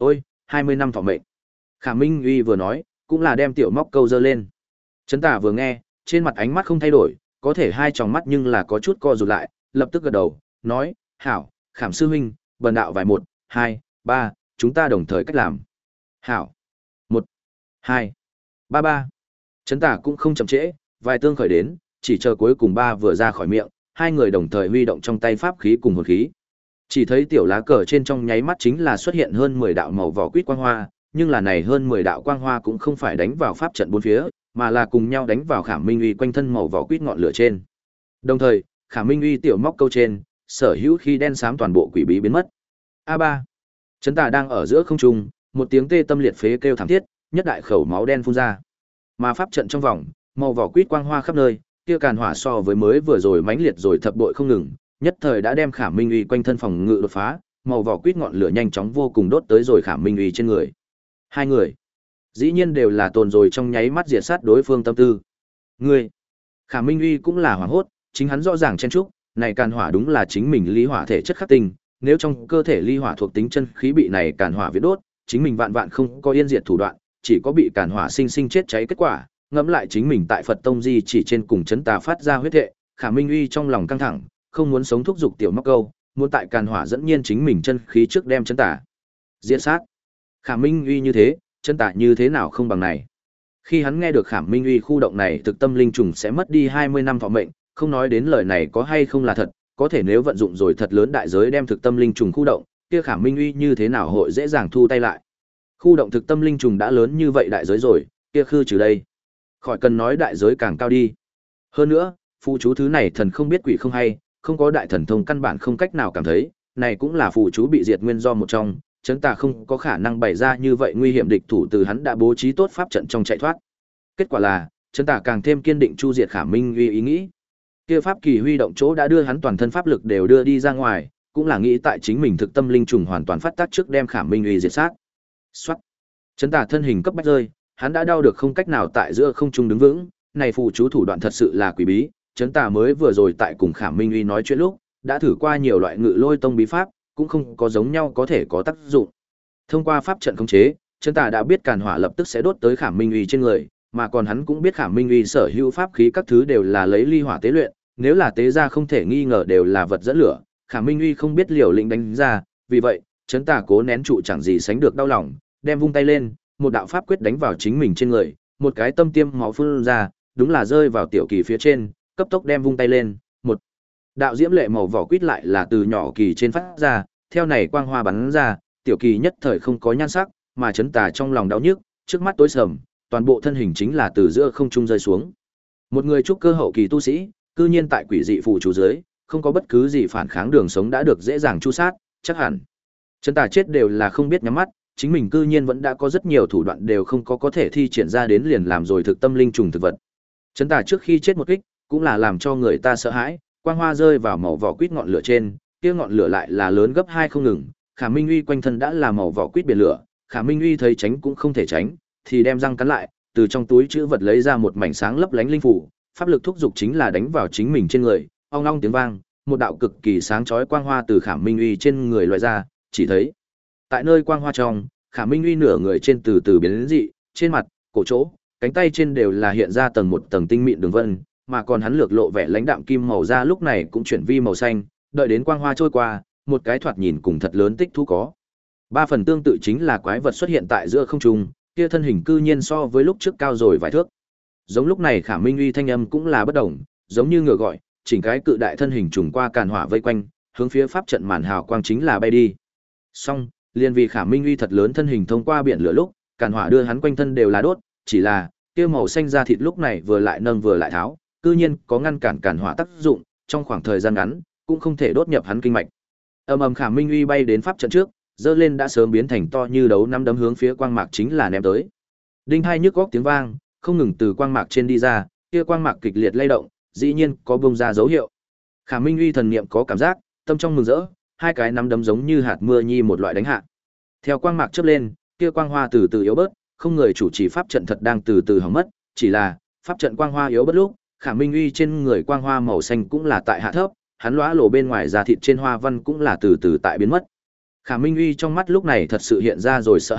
hai mươi năm thọ mệnh. Khả Minh Uy vừa nói, cũng là đem tiểu móc câu giơ lên. Trấn Tà vừa nghe, trên mặt ánh mắt không thay đổi, có thể hai tròng mắt nhưng là có chút co rụt lại, lập tức gật đầu, nói, hảo, Khảm sư huynh, bần đạo vài một, hai, ba, chúng ta đồng thời cách làm. Hảo. Một, hai, ba ba. Trấn Tà cũng không chậm trễ, vài tương khởi đến, chỉ chờ cuối cùng ba vừa ra khỏi miệng, hai người đồng thời huy động trong tay pháp khí cùng hồn khí. Chỉ thấy tiểu lá cờ trên trong nháy mắt chính là xuất hiện hơn mười đạo màu vỏ quýt quang hoa, nhưng là này hơn mười đạo quang hoa cũng không phải đánh vào pháp trận bốn phía, mà là cùng nhau đánh vào Khảm Minh Uy quanh thân màu vỏ quýt ngọn lửa trên. Đồng thời, Khảm Minh Uy tiểu móc câu trên, sở hữu khí đen xám toàn bộ quỷ bí biến mất. A ba. Trấn Tà đang ở giữa không trung, một tiếng tê tâm liệt phế kêu thảm thiết, nhất đại khẩu máu đen phun ra. Mà pháp trận trong vòng, màu vỏ quýt quang hoa khắp nơi, kia càn hỏa so với mới vừa rồi mãnh liệt rồi thập bội không ngừng, nhất thời đã đem Khảm Minh Uy quanh thân phòng ngự đột phá, màu vỏ quýt ngọn lửa nhanh chóng vô cùng đốt tới rồi Khảm Minh Uy trên người. Hai người, dĩ nhiên đều là tồn rồi trong nháy mắt diệt sát đối phương tâm tư. Ngươi, Khảm Minh Uy cũng là hoảng hốt, chính hắn rõ ràng chen chúc, này càn hỏa đúng là chính mình ly hỏa thể chất khắc tinh, nếu trong cơ thể ly hỏa thuộc tính chân khí bị này càn hỏa viết đốt, chính mình vạn vạn không có yên diệt thủ đoạn, chỉ có bị càn hỏa sinh sinh chết cháy kết quả. Ngẫm lại chính mình tại Phật Tông Di chỉ trên cùng Trấn Tà phát ra huyết thệ, Khả Minh Uy trong lòng căng thẳng, không muốn sống thúc dục tiểu móc câu, muốn tại càn hỏa dẫn nhiên chính mình chân khí trước đem Trấn Tà diễn sát. Khả Minh Uy như thế, Trấn Tà như thế nào không bằng này. Khi hắn nghe được Khả Minh Uy khu động này thực tâm linh trùng sẽ mất đi hai mươi năm thọ mệnh, không nói đến lời này có hay không là thật, có thể nếu vận dụng rồi thật lớn đại giới đem thực tâm linh trùng khu động, kia Khả Minh Uy như thế nào hội dễ dàng thu tay lại. Khu động thực tâm linh trùng đã lớn như vậy đại giới rồi, kia khư trừ đây. Khỏi cần nói đại giới càng cao đi. Hơn nữa, phụ chú thứ này thần không biết quỷ không hay, không có đại thần thông căn bản không cách nào cảm thấy, này cũng là phụ chú bị diệt nguyên do một trong, Trấn Tà không có khả năng bày ra như vậy nguy hiểm địch thủ từ hắn đã bố trí tốt pháp trận trong chạy thoát. Kết quả là, Trấn Tà càng thêm kiên định chu diệt Khả Minh Uy ý nghĩ. Kia pháp kỳ huy động chỗ đã đưa hắn toàn thân pháp lực đều đưa đi ra ngoài, cũng là nghĩ tại chính mình thực tâm linh trùng hoàn toàn phát tác trước đem Khả Minh Uy diệt sát. Soát. Trấn Tà thân hình cấp bách rơi, hắn đã đau được không cách nào tại giữa không trung đứng vững, này phù chú thủ đoạn thật sự là quỷ bí, Trấn Tà mới vừa rồi tại cùng Khả Minh Uy nói chuyện lúc, đã thử qua nhiều loại ngự lôi tông bí pháp, cũng không có giống nhau có thể có tác dụng. Thông qua pháp trận khống chế, Trấn Tà đã biết càn hỏa lập tức sẽ đốt tới Khả Minh Uy trên người, mà còn hắn cũng biết Khả Minh Uy sở hữu pháp khí các thứ đều là lấy ly hỏa tế luyện, nếu là tế ra không thể nghi ngờ đều là vật dẫn lửa, Khả Minh Uy không biết liều lĩnh đánh ra, vì vậy, Trấn Tà cố nén trụ chẳng gì sánh được đau lòng, đem vung tay lên, một đạo pháp quyết đánh vào chính mình trên người, một cái tâm tiêm máu phun ra, đúng là rơi vào tiểu kỳ phía trên, cấp tốc đem vung tay lên, một đạo diễm lệ màu vỏ quýt lại là từ nhỏ kỳ trên phát ra, theo này quang hoa bắn ra, tiểu kỳ nhất thời không có nhan sắc, mà Trấn Tà trong lòng đau nhức, trước mắt tối sầm, toàn bộ thân hình chính là từ giữa không trung rơi xuống. Một người trúc cơ hậu kỳ tu sĩ, cư nhiên tại quỷ dị phù chú dưới, không có bất cứ gì phản kháng đường sống đã được dễ dàng chu sát, chắc hẳn Trấn Tà chết đều là không biết nhắm mắt, chính mình cư nhiên vẫn đã có rất nhiều thủ đoạn đều không có có thể thi triển ra đến liền làm rồi thực tâm linh trùng thực vật. Trấn Tà trước khi chết một kích, cũng là làm cho người ta sợ hãi, quang hoa rơi vào màu vỏ quýt ngọn lửa trên, kia ngọn lửa lại là lớn gấp hai không ngừng, Khả Minh Uy quanh thân đã là màu vỏ quýt biển lửa, Khả Minh Uy thấy tránh cũng không thể tránh, thì đem răng cắn lại, từ trong túi trữ vật lấy ra một mảnh sáng lấp lánh linh phủ, pháp lực thúc dục chính là đánh vào chính mình trên người, ong ong tiếng vang, một đạo cực kỳ sáng chói quang hoa từ Khả Minh Uy trên người loại ra, chỉ thấy tại nơi quang hoa trong, Khả Minh Uy nửa người trên từ từ biến đến dị, trên mặt, cổ chỗ, cánh tay trên đều là hiện ra tầng một tầng tinh mịn đường vân, mà còn hắn lược lộ vẻ lãnh đạm kim màu da lúc này cũng chuyển vi màu xanh, đợi đến quang hoa trôi qua, một cái thoạt nhìn cùng thật lớn tích thú có. Ba phần tương tự chính là quái vật xuất hiện tại giữa không trung, kia thân hình cư nhiên so với lúc trước cao rồi vài thước. Giống lúc này Khả Minh Uy thanh âm cũng là bất động, giống như ngựa gọi, chỉnh cái cự đại thân hình trùng qua càn hỏa vây quanh, hướng phía pháp trận màn hào quang chính là bay đi. Xong, liền vì Khả Minh Uy thật lớn thân hình thông qua biển lửa lúc, càn hỏa đưa hắn quanh thân đều là đốt, chỉ là kia màu xanh da thịt lúc này vừa lại nâng vừa lại tháo, cư nhiên có ngăn cản càn hỏa tác dụng, trong khoảng thời gian ngắn cũng không thể đốt nhập hắn kinh mạch. Ầm ầm Khả Minh Uy bay đến pháp trận trước, dơ lên đã sớm biến thành to như đấu năm đấm hướng phía quang mạc chính là ném tới. Đinh hai nhức góc tiếng vang, không ngừng từ quang mạc trên đi ra, kia quang mạc kịch liệt lay động, dĩ nhiên có bung ra dấu hiệu. Khả Minh Uy thần niệm có cảm giác, tâm trong mừng rỡ, hai cái nắm đấm giống như hạt mưa nhi một loại đánh hạ. Theo quang mạc chớp lên, kia quang hoa từ từ yếu bớt, không người chủ trì pháp trận thật đang từ từ hỏng mất, chỉ là pháp trận quang hoa yếu bớt lúc, Khả Minh Uy trên người quang hoa màu xanh cũng là tại hạ thấp, hắn lóa lộ bên ngoài da thịt trên hoa văn cũng là từ từ tại biến mất. Khả Minh Uy trong mắt lúc này thật sự hiện ra rồi sợ hãi,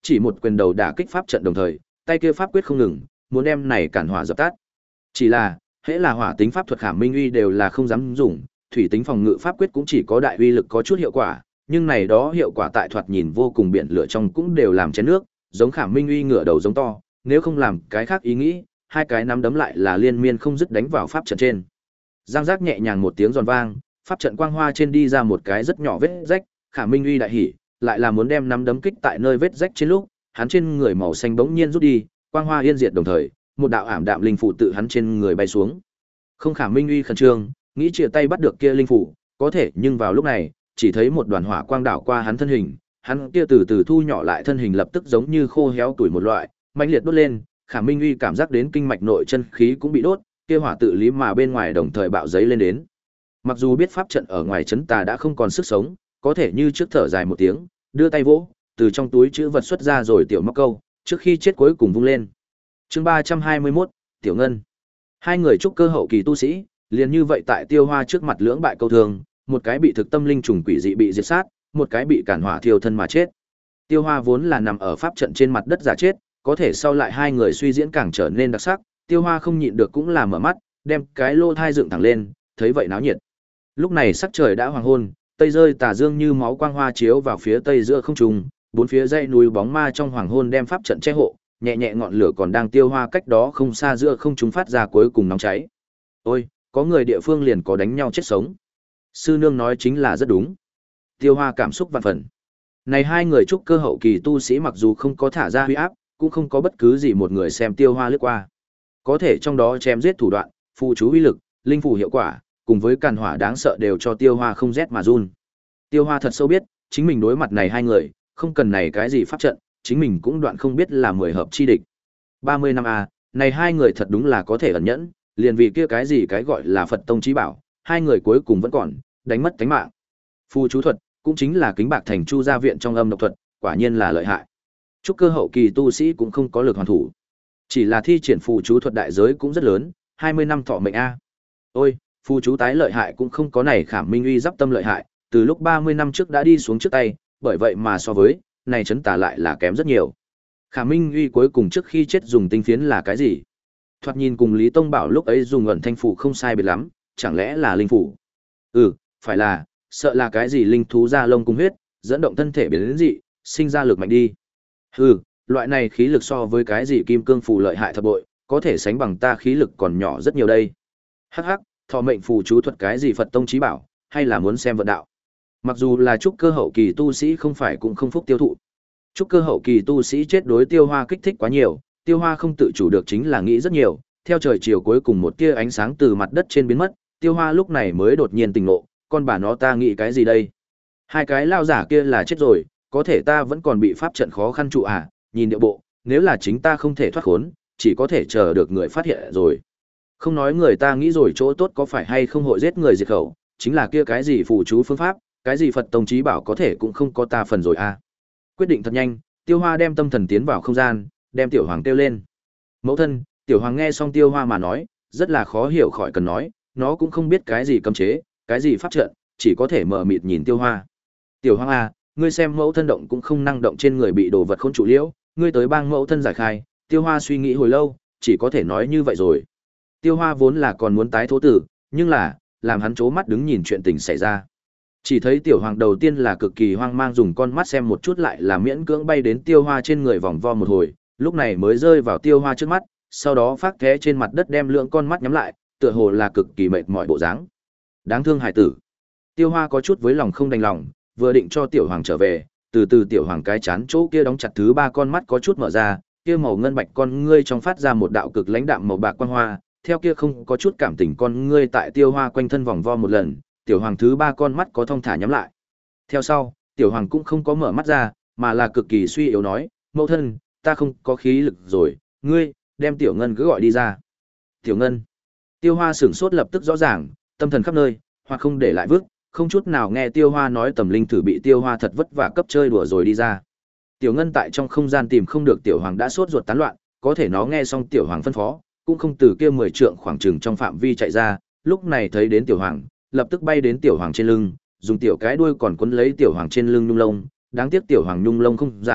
chỉ một quyền đầu đả kích pháp trận đồng thời, tay kia pháp quyết không ngừng, muốn đem này cản hỏa dập tắt. Chỉ là, hễ là hỏa tính pháp thuật Khảm Minh uy đều là không dám dùng, thủy tính phòng ngự pháp quyết cũng chỉ có đại uy lực có chút hiệu quả, nhưng này đó hiệu quả tại thoạt nhìn vô cùng biển lửa trong cũng đều làm chén nước, giống Khảm Minh uy ngửa đầu giống to, nếu không làm cái khác ý nghĩ, hai cái nắm đấm lại là liên miên không dứt đánh vào pháp trận trên. Giang giác nhẹ nhàng một tiếng giòn vang, pháp trận quang hoa trên đi ra một cái rất nhỏ vết rách, Khả Minh uy đại hỉ, lại là muốn đem nắm đấm kích tại nơi vết rách trên lúc, hắn trên người màu xanh bỗng nhiên rút đi, quang hoa yên diệt đồng thời, một đạo ảm đạm linh phù tự hắn trên người bay xuống. Không Khả Minh uy khẩn trương, nghĩ chia tay bắt được kia linh phù, có thể nhưng vào lúc này, chỉ thấy một đoàn hỏa quang đảo qua hắn thân hình, hắn kia từ từ thu nhỏ lại thân hình lập tức giống như khô héo tuổi một loại, mãnh liệt đốt lên, Khả Minh uy cảm giác đến kinh mạch nội chân khí cũng bị đốt, kia hỏa tự lý mà bên ngoài đồng thời bạo giấy lên đến. Mặc dù biết pháp trận ở ngoài trấn tà đã không còn sức sống, có thể như trước thở dài một tiếng, đưa tay vỗ, từ trong túi chữ vật xuất ra rồi tiểu móc câu, trước khi chết cuối cùng vung lên. Chương ba trăm hai mươi mốt, Tiểu Ngân. Hai người trúc cơ hậu kỳ tu sĩ, liền như vậy tại Tiêu Hoa trước mặt lưỡng bại câu thường, một cái bị thực tâm linh trùng quỷ dị bị diệt sát, một cái bị cản hỏa thiêu thân mà chết. Tiêu Hoa vốn là nằm ở pháp trận trên mặt đất giả chết, có thể sau lại hai người suy diễn càng trở nên đặc sắc, Tiêu Hoa không nhịn được cũng là mở mắt, đem cái lô thai dựng thẳng lên, thấy vậy náo nhiệt. Lúc này sắc trời đã hoàng hôn, tây rơi tà dương như máu quang hoa chiếu vào phía tây giữa không trung, bốn phía dãy núi bóng ma trong hoàng hôn đem pháp trận che hộ, nhẹ nhẹ ngọn lửa còn đang Tiêu Hoa cách đó không xa giữa không trung phát ra cuối cùng nóng cháy. Ôi, có người địa phương liền có đánh nhau chết sống. Sư nương nói chính là rất đúng. Tiêu Hoa cảm xúc vạn phần. Này hai người trúc cơ hậu kỳ tu sĩ mặc dù không có thả ra huy áp, cũng không có bất cứ gì một người xem Tiêu Hoa lướt qua. Có thể trong đó chém giết thủ đoạn, phụ chú uy lực, linh phù hiệu quả, cùng với càn hỏa đáng sợ đều cho Tiêu Hoa không rét mà run. Tiêu Hoa thật sâu biết, chính mình đối mặt này hai người, không cần này cái gì pháp trận, chính mình cũng đoạn không biết là mười hợp chi địch. ba mươi năm a, này hai người thật đúng là có thể ẩn nhẫn, liền vì kia cái gì cái gọi là Phật tông chí bảo, hai người cuối cùng vẫn còn, đánh mất tính mạng. Phù chú thuật, cũng chính là kính bạc thành chu gia viện trong âm độc thuật, quả nhiên là lợi hại. Trúc cơ hậu kỳ tu sĩ cũng không có lực hoàn thủ. Chỉ là thi triển phù chú thuật đại giới cũng rất lớn, hai mươi năm thọ mệnh a. Ôi, phù chú tái lợi hại cũng không có này Khảm Minh uy giáp tâm lợi hại, từ lúc ba mươi năm trước đã đi xuống trước tay, bởi vậy mà so với, này chấn tà lại là kém rất nhiều. Khảm Minh uy cuối cùng trước khi chết dùng tinh phiến là cái gì? Thoạt nhìn cùng Lý Tông Bảo lúc ấy dùng ẩn thanh phù không sai biệt lắm, chẳng lẽ là linh phù? Ừ, phải là, sợ là cái gì linh thú da lông cung huyết, dẫn động thân thể biến đến dị, sinh ra lực mạnh đi. Ừ, loại này khí lực so với cái gì kim cương phù lợi hại thập bội, có thể sánh bằng ta khí lực còn nhỏ rất nhiều đây. Hắc hắc, thọ mệnh phù chú thuật cái gì Phật tông chí bảo, hay là muốn xem vận đạo. Mặc dù là trúc cơ hậu kỳ tu sĩ không phải cũng không phúc tiêu thụ. Trúc cơ hậu kỳ tu sĩ chết đối Tiêu Hoa kích thích quá nhiều, Tiêu Hoa không tự chủ được chính là nghĩ rất nhiều, theo trời chiều cuối cùng một tia ánh sáng từ mặt đất trên biến mất, Tiêu Hoa lúc này mới đột nhiên tỉnh ngộ, con bà nó ta nghĩ cái gì đây? Hai cái lao giả kia là chết rồi, có thể ta vẫn còn bị pháp trận khó khăn trụ à, nhìn địa bộ, nếu là chính ta không thể thoát khốn, chỉ có thể chờ được người phát hiện rồi. Không nói người ta nghĩ rồi chỗ tốt có phải hay không hội giết người diệt khẩu, chính là kia cái gì phù chú phương pháp, cái gì Phật tông chí bảo có thể cũng không có ta phần rồi à. Quyết định thật nhanh, Tiêu Hoa đem tâm thần tiến vào không gian, đem Tiểu Hoàng kêu lên. Mẫu thân, Tiểu Hoàng nghe xong Tiêu Hoa mà nói, rất là khó hiểu khỏi cần nói, nó cũng không biết cái gì cấm chế, cái gì pháp trận, chỉ có thể mở mịt nhìn Tiêu Hoa. Tiểu Hoàng à, ngươi xem mẫu thân động cũng không năng động trên người bị đồ vật khốn trụ liễu, ngươi tới bang mẫu thân giải khai. Tiêu Hoa suy nghĩ hồi lâu, chỉ có thể nói như vậy rồi. Tiêu Hoa vốn là còn muốn tái thố tử, nhưng là, làm hắn chố mắt đứng nhìn chuyện tình xảy ra. Chỉ thấy Tiểu Hoàng đầu tiên là cực kỳ hoang mang dùng con mắt xem một chút lại là miễn cưỡng bay đến Tiêu Hoa trên người vòng vo một hồi, lúc này mới rơi vào Tiêu Hoa trước mắt, sau đó phát thế trên mặt đất đem lượng con mắt nhắm lại, tựa hồ là cực kỳ mệt mỏi bộ dáng. Đáng thương hải tử. Tiêu Hoa có chút với lòng không đành lòng, vừa định cho Tiểu Hoàng trở về, từ từ Tiểu Hoàng cái chán chỗ kia đóng chặt thứ ba con mắt có chút mở ra, kia màu ngân bạch con ngươi trong phát ra một đạo cực lãnh đạm màu bạc quang hoa, theo kia không có chút cảm tình con ngươi tại Tiêu Hoa quanh thân vòng vo một lần, Tiểu Hoàng thứ ba con mắt có thong thả nhắm lại. Theo sau, Tiểu Hoàng cũng không có mở mắt ra, mà là cực kỳ suy yếu nói, mẫu thân, ta không có khí lực rồi, ngươi, đem Tiểu Ngân cứ gọi đi ra. Tiểu Ngân. Tiêu Hoa sửng sốt lập tức rõ ràng, tâm thần khắp nơi, hoặc không để lại vứt, không chút nào nghe Tiêu Hoa nói tầm linh thử bị Tiêu Hoa thật vất vả cấp chơi đùa rồi đi ra. Tiểu Ngân tại trong không gian tìm không được Tiểu Hoàng đã sốt ruột tán loạn, có thể nó nghe xong Tiểu Hoàng phân phó, cũng không từ kia mười trượng khoảng chừng trong phạm vi chạy ra, lúc này thấy đến Tiểu Hoàng, lập tức bay đến Tiểu Hoàng trên lưng, dùng tiểu cái đuôi còn quấn lấy Tiểu Hoàng trên lưng nhung lông, đáng tiếc Tiểu Hoàng nhung lông không dài,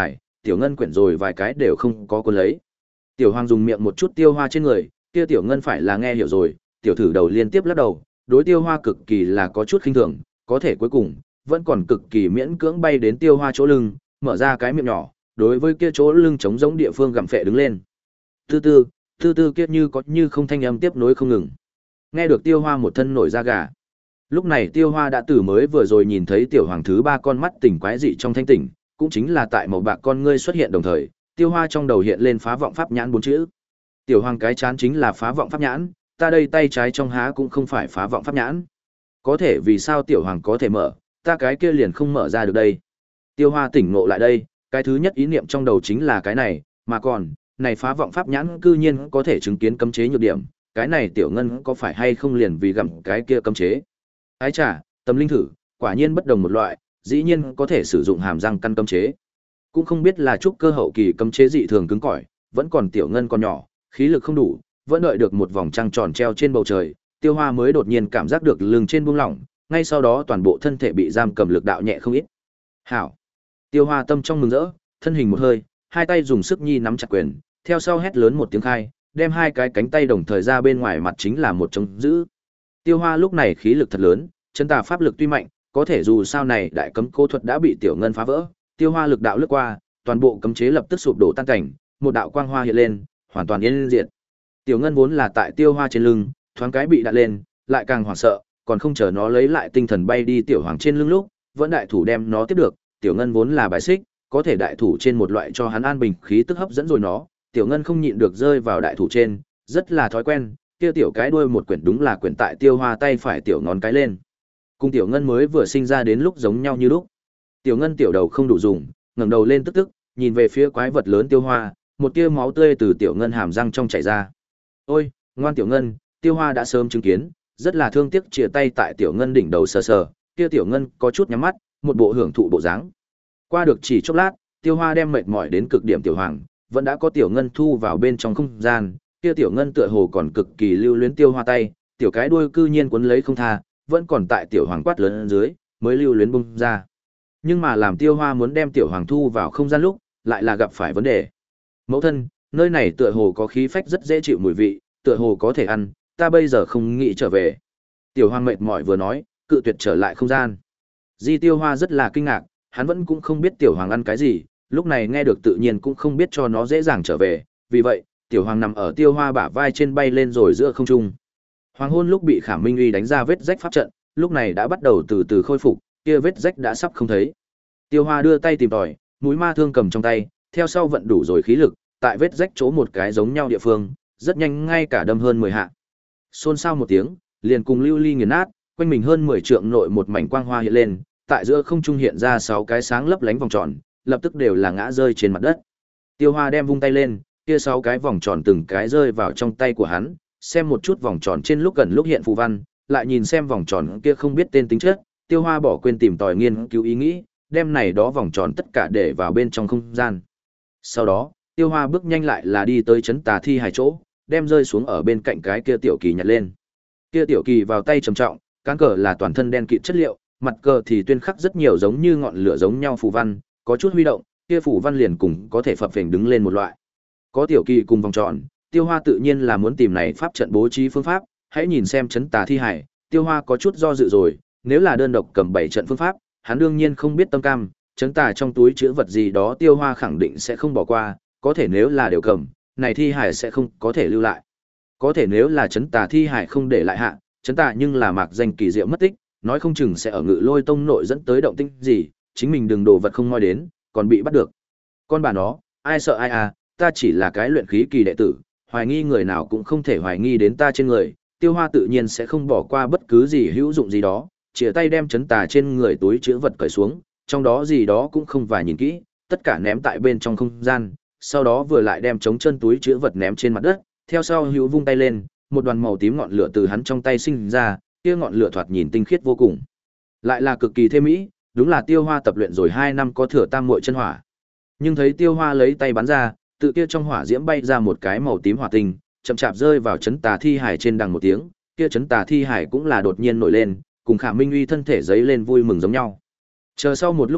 tiểu ngân quyển rồi vài cái đều không có cuốn lấy. Tiểu Hoàng dùng miệng một chút tiêu hoa trên người, kia tiểu ngân phải là nghe hiểu rồi, tiểu thử đầu liên tiếp lắc đầu, đối tiêu hoa cực kỳ là có chút khinh thường, có thể cuối cùng vẫn còn cực kỳ miễn cưỡng bay đến tiêu hoa chỗ lưng, mở ra cái miệng nhỏ, đối với kia chỗ lưng trống giống địa phương gặm phệ đứng lên. Tư tư, tư tư kia như có như không thanh âm tiếp nối không ngừng. Nghe được tiêu hoa một thân nổi da gà. Lúc này tiêu hoa đã từ mới vừa rồi nhìn thấy tiểu hoàng thứ ba con mắt tỉnh quái dị trong thanh tỉnh, cũng chính là tại màu bạc con ngươi xuất hiện đồng thời, tiêu hoa trong đầu hiện lên phá vọng pháp nhãn bốn chữ. Tiểu hoàng cái chán chính là phá vọng pháp nhãn, ta đây tay trái trong há cũng không phải phá vọng pháp nhãn. Có thể vì sao tiểu hoàng có thể mở, ta cái kia liền không mở ra được đây. Tiêu hoa tỉnh ngộ lại đây, cái thứ nhất ý niệm trong đầu chính là cái này, mà còn, này phá vọng pháp nhãn cư nhiên có thể chứng kiến cấm chế nhược điểm, cái này tiểu ngân có phải hay không liền vì gặm cái kia cấm chế. Ái chà, tâm linh thử, quả nhiên bất đồng một loại, dĩ nhiên có thể sử dụng hàm răng căn cấm chế. Cũng không biết là trúc cơ hậu kỳ cấm chế dị thường cứng cỏi, vẫn còn tiểu ngân còn nhỏ, khí lực không đủ, vẫn đợi được một vòng trăng tròn treo trên bầu trời, tiêu hoa mới đột nhiên cảm giác được lưng trên buông lỏng, ngay sau đó toàn bộ thân thể bị giam cầm lực đạo nhẹ không ít. Hảo! Tiêu hoa tâm trong mừng rỡ, thân hình một hơi, hai tay dùng sức nhi nắm chặt quyền, theo sau hét lớn một tiếng khai, đem hai cái cánh tay đồng thời ra bên ngoài mặt chính là một chống giữ. Tiêu hoa lúc này khí lực thật lớn, chân tà pháp lực tuy mạnh, có thể dù sao này đại cấm cố thuật đã bị tiểu ngân phá vỡ, tiêu hoa lực đạo lướt qua, toàn bộ cấm chế lập tức sụp đổ tan cảnh, một đạo quang hoa hiện lên, hoàn toàn yên diệt. Tiểu ngân vốn là tại tiêu hoa trên lưng, thoáng cái bị đạn lên, lại càng hoảng sợ, còn không chờ nó lấy lại tinh thần bay đi tiểu hoàng trên lưng lúc, vẫn đại thủ đem nó tiếp được, tiểu ngân vốn là bài xích, có thể đại thủ trên một loại cho hắn an bình khí tức hấp dẫn rồi nó, tiểu ngân không nhịn được rơi vào đại thủ trên, rất là thói quen, kia tiểu cái đuôi một quyển đúng là quyển tại tiêu hoa tay phải tiểu ngón cái lên. Cùng tiểu ngân mới vừa sinh ra đến lúc giống nhau như lúc. Tiểu ngân tiểu đầu không đủ dùng, ngẩng đầu lên tức tức, nhìn về phía quái vật lớn tiêu hoa, một tia máu tươi từ tiểu ngân hàm răng trong chảy ra. Ôi, ngoan tiểu ngân, tiêu hoa đã sớm chứng kiến, rất là thương tiếc chìa tay tại tiểu ngân đỉnh đầu sờ sờ, kia tiểu ngân có chút nhắm mắt, một bộ hưởng thụ bộ dáng. Qua được chỉ chốc lát, tiêu hoa đem mệt mỏi đến cực điểm tiểu hoàng, vẫn đã có tiểu ngân thu vào bên trong không gian, kia tiểu ngân tựa hồ còn cực kỳ lưu luyến tiêu hoa tay, tiểu cái đuôi cư nhiên quấn lấy không tha, vẫn còn tại tiểu hoàng quát lớn ở dưới, mới lưu luyến bung ra. Nhưng mà làm tiêu hoa muốn đem tiểu hoàng thu vào không gian lúc, lại là gặp phải vấn đề. Mẫu thân, nơi này tựa hồ có khí phách rất dễ chịu mùi vị, tựa hồ có thể ăn, ta bây giờ không nghĩ trở về. Tiểu hoàng mệt mỏi vừa nói, cự tuyệt trở lại không gian. Di tiêu hoa rất là kinh ngạc, hắn vẫn cũng không biết tiểu hoàng ăn cái gì, lúc này nghe được tự nhiên cũng không biết cho nó dễ dàng trở về, vì vậy, tiểu hoàng nằm ở tiêu hoa bả vai trên bay lên rồi giữa không trung. Hoàng hôn lúc bị Khả Minh Uy đánh ra vết rách pháp trận, lúc này đã bắt đầu từ từ khôi phục, kia vết rách đã sắp không thấy. Tiêu hoa đưa tay tìm tòi, mũi ma thương cầm trong tay, theo sau vận đủ rồi khí lực, tại vết rách chỗ một cái giống nhau địa phương, rất nhanh ngay cả đâm hơn mười hạ. Xôn xao một tiếng, liền cùng lưu ly nghiền nát, quanh mình hơn mười trượng nội một mảnh quang hoa hiện lên, tại giữa không trung hiện ra sáu cái sáng lấp lánh vòng tròn, lập tức đều là ngã rơi trên mặt đất. Tiêu hoa đem vung tay lên, kia sáu cái vòng tròn từng cái rơi vào trong tay của hắn, xem một chút vòng tròn trên lúc gần lúc hiện phù văn, lại nhìn xem vòng tròn kia không biết tên tính chất, tiêu hoa bỏ quên tìm tòi nghiên cứu ý nghĩ, đem này đó vòng tròn tất cả để vào bên trong không gian. Sau đó, tiêu hoa bước nhanh lại là đi tới chấn tà thi hài chỗ, đem rơi xuống ở bên cạnh cái kia tiểu kỳ nhặt lên. Kia tiểu kỳ vào tay trầm trọng, cán cờ là toàn thân đen kịt chất liệu, mặt cờ thì tuyên khắc rất nhiều giống như ngọn lửa giống nhau phù văn, có chút huy động, kia phù văn liền cùng có thể phập phình đứng lên một loại. Có tiểu kỳ cùng vòng tròn, tiêu hoa tự nhiên là muốn tìm này pháp trận bố trí phương pháp, hãy nhìn xem chấn tà thi hải, tiêu hoa có chút do dự rồi, nếu là đơn độc cầm bảy trận phương pháp, hắn đương nhiên không biết tâm cam, chấn tà trong túi chứa vật gì đó tiêu hoa khẳng định sẽ không bỏ qua, có thể nếu là đều cầm, này thi hải sẽ không có thể lưu lại. Có thể nếu là chấn tà thi hải không để lại hạ, chấn tà nhưng là mạc danh kỳ diệu mất tích, nói không chừng sẽ ở Ngự Lôi Tông nội dẫn tới động tĩnh gì, chính mình đừng đồ vật không moi đến, còn bị bắt được. Con bà nó, ai sợ ai à, ta chỉ là cái luyện khí kỳ đệ tử, hoài nghi người nào cũng không thể hoài nghi đến ta trên người, tiêu hoa tự nhiên sẽ không bỏ qua bất cứ gì hữu dụng gì đó, chìa tay đem chấn tà trên người túi chứa vật cởi xuống, trong đó gì đó cũng không vài nhìn kỹ, tất cả ném tại bên trong không gian, sau đó vừa lại đem chống chân túi chứa vật ném trên mặt đất, theo sau hữu vung tay lên, một đoàn màu tím ngọn lửa từ hắn trong tay sinh ra, kia ngọn lửa thoạt nhìn tinh khiết vô cùng, lại là cực kỳ thêm mỹ, đúng là tiêu hoa tập luyện rồi hai năm có thừa tam muội chân hỏa. Nhưng thấy tiêu hoa lấy tay bắn ra, tự kia trong hỏa diễm bay ra một cái màu tím hỏa tinh, chậm chạp rơi vào chấn tà thi hải trên đằng một tiếng, kia chấn tà thi hải cũng là đột nhiên nổi lên, cùng Khả Minh Uy thân thể giấy lên vui mừng giống nhau. Chờ sau một lúc lâu,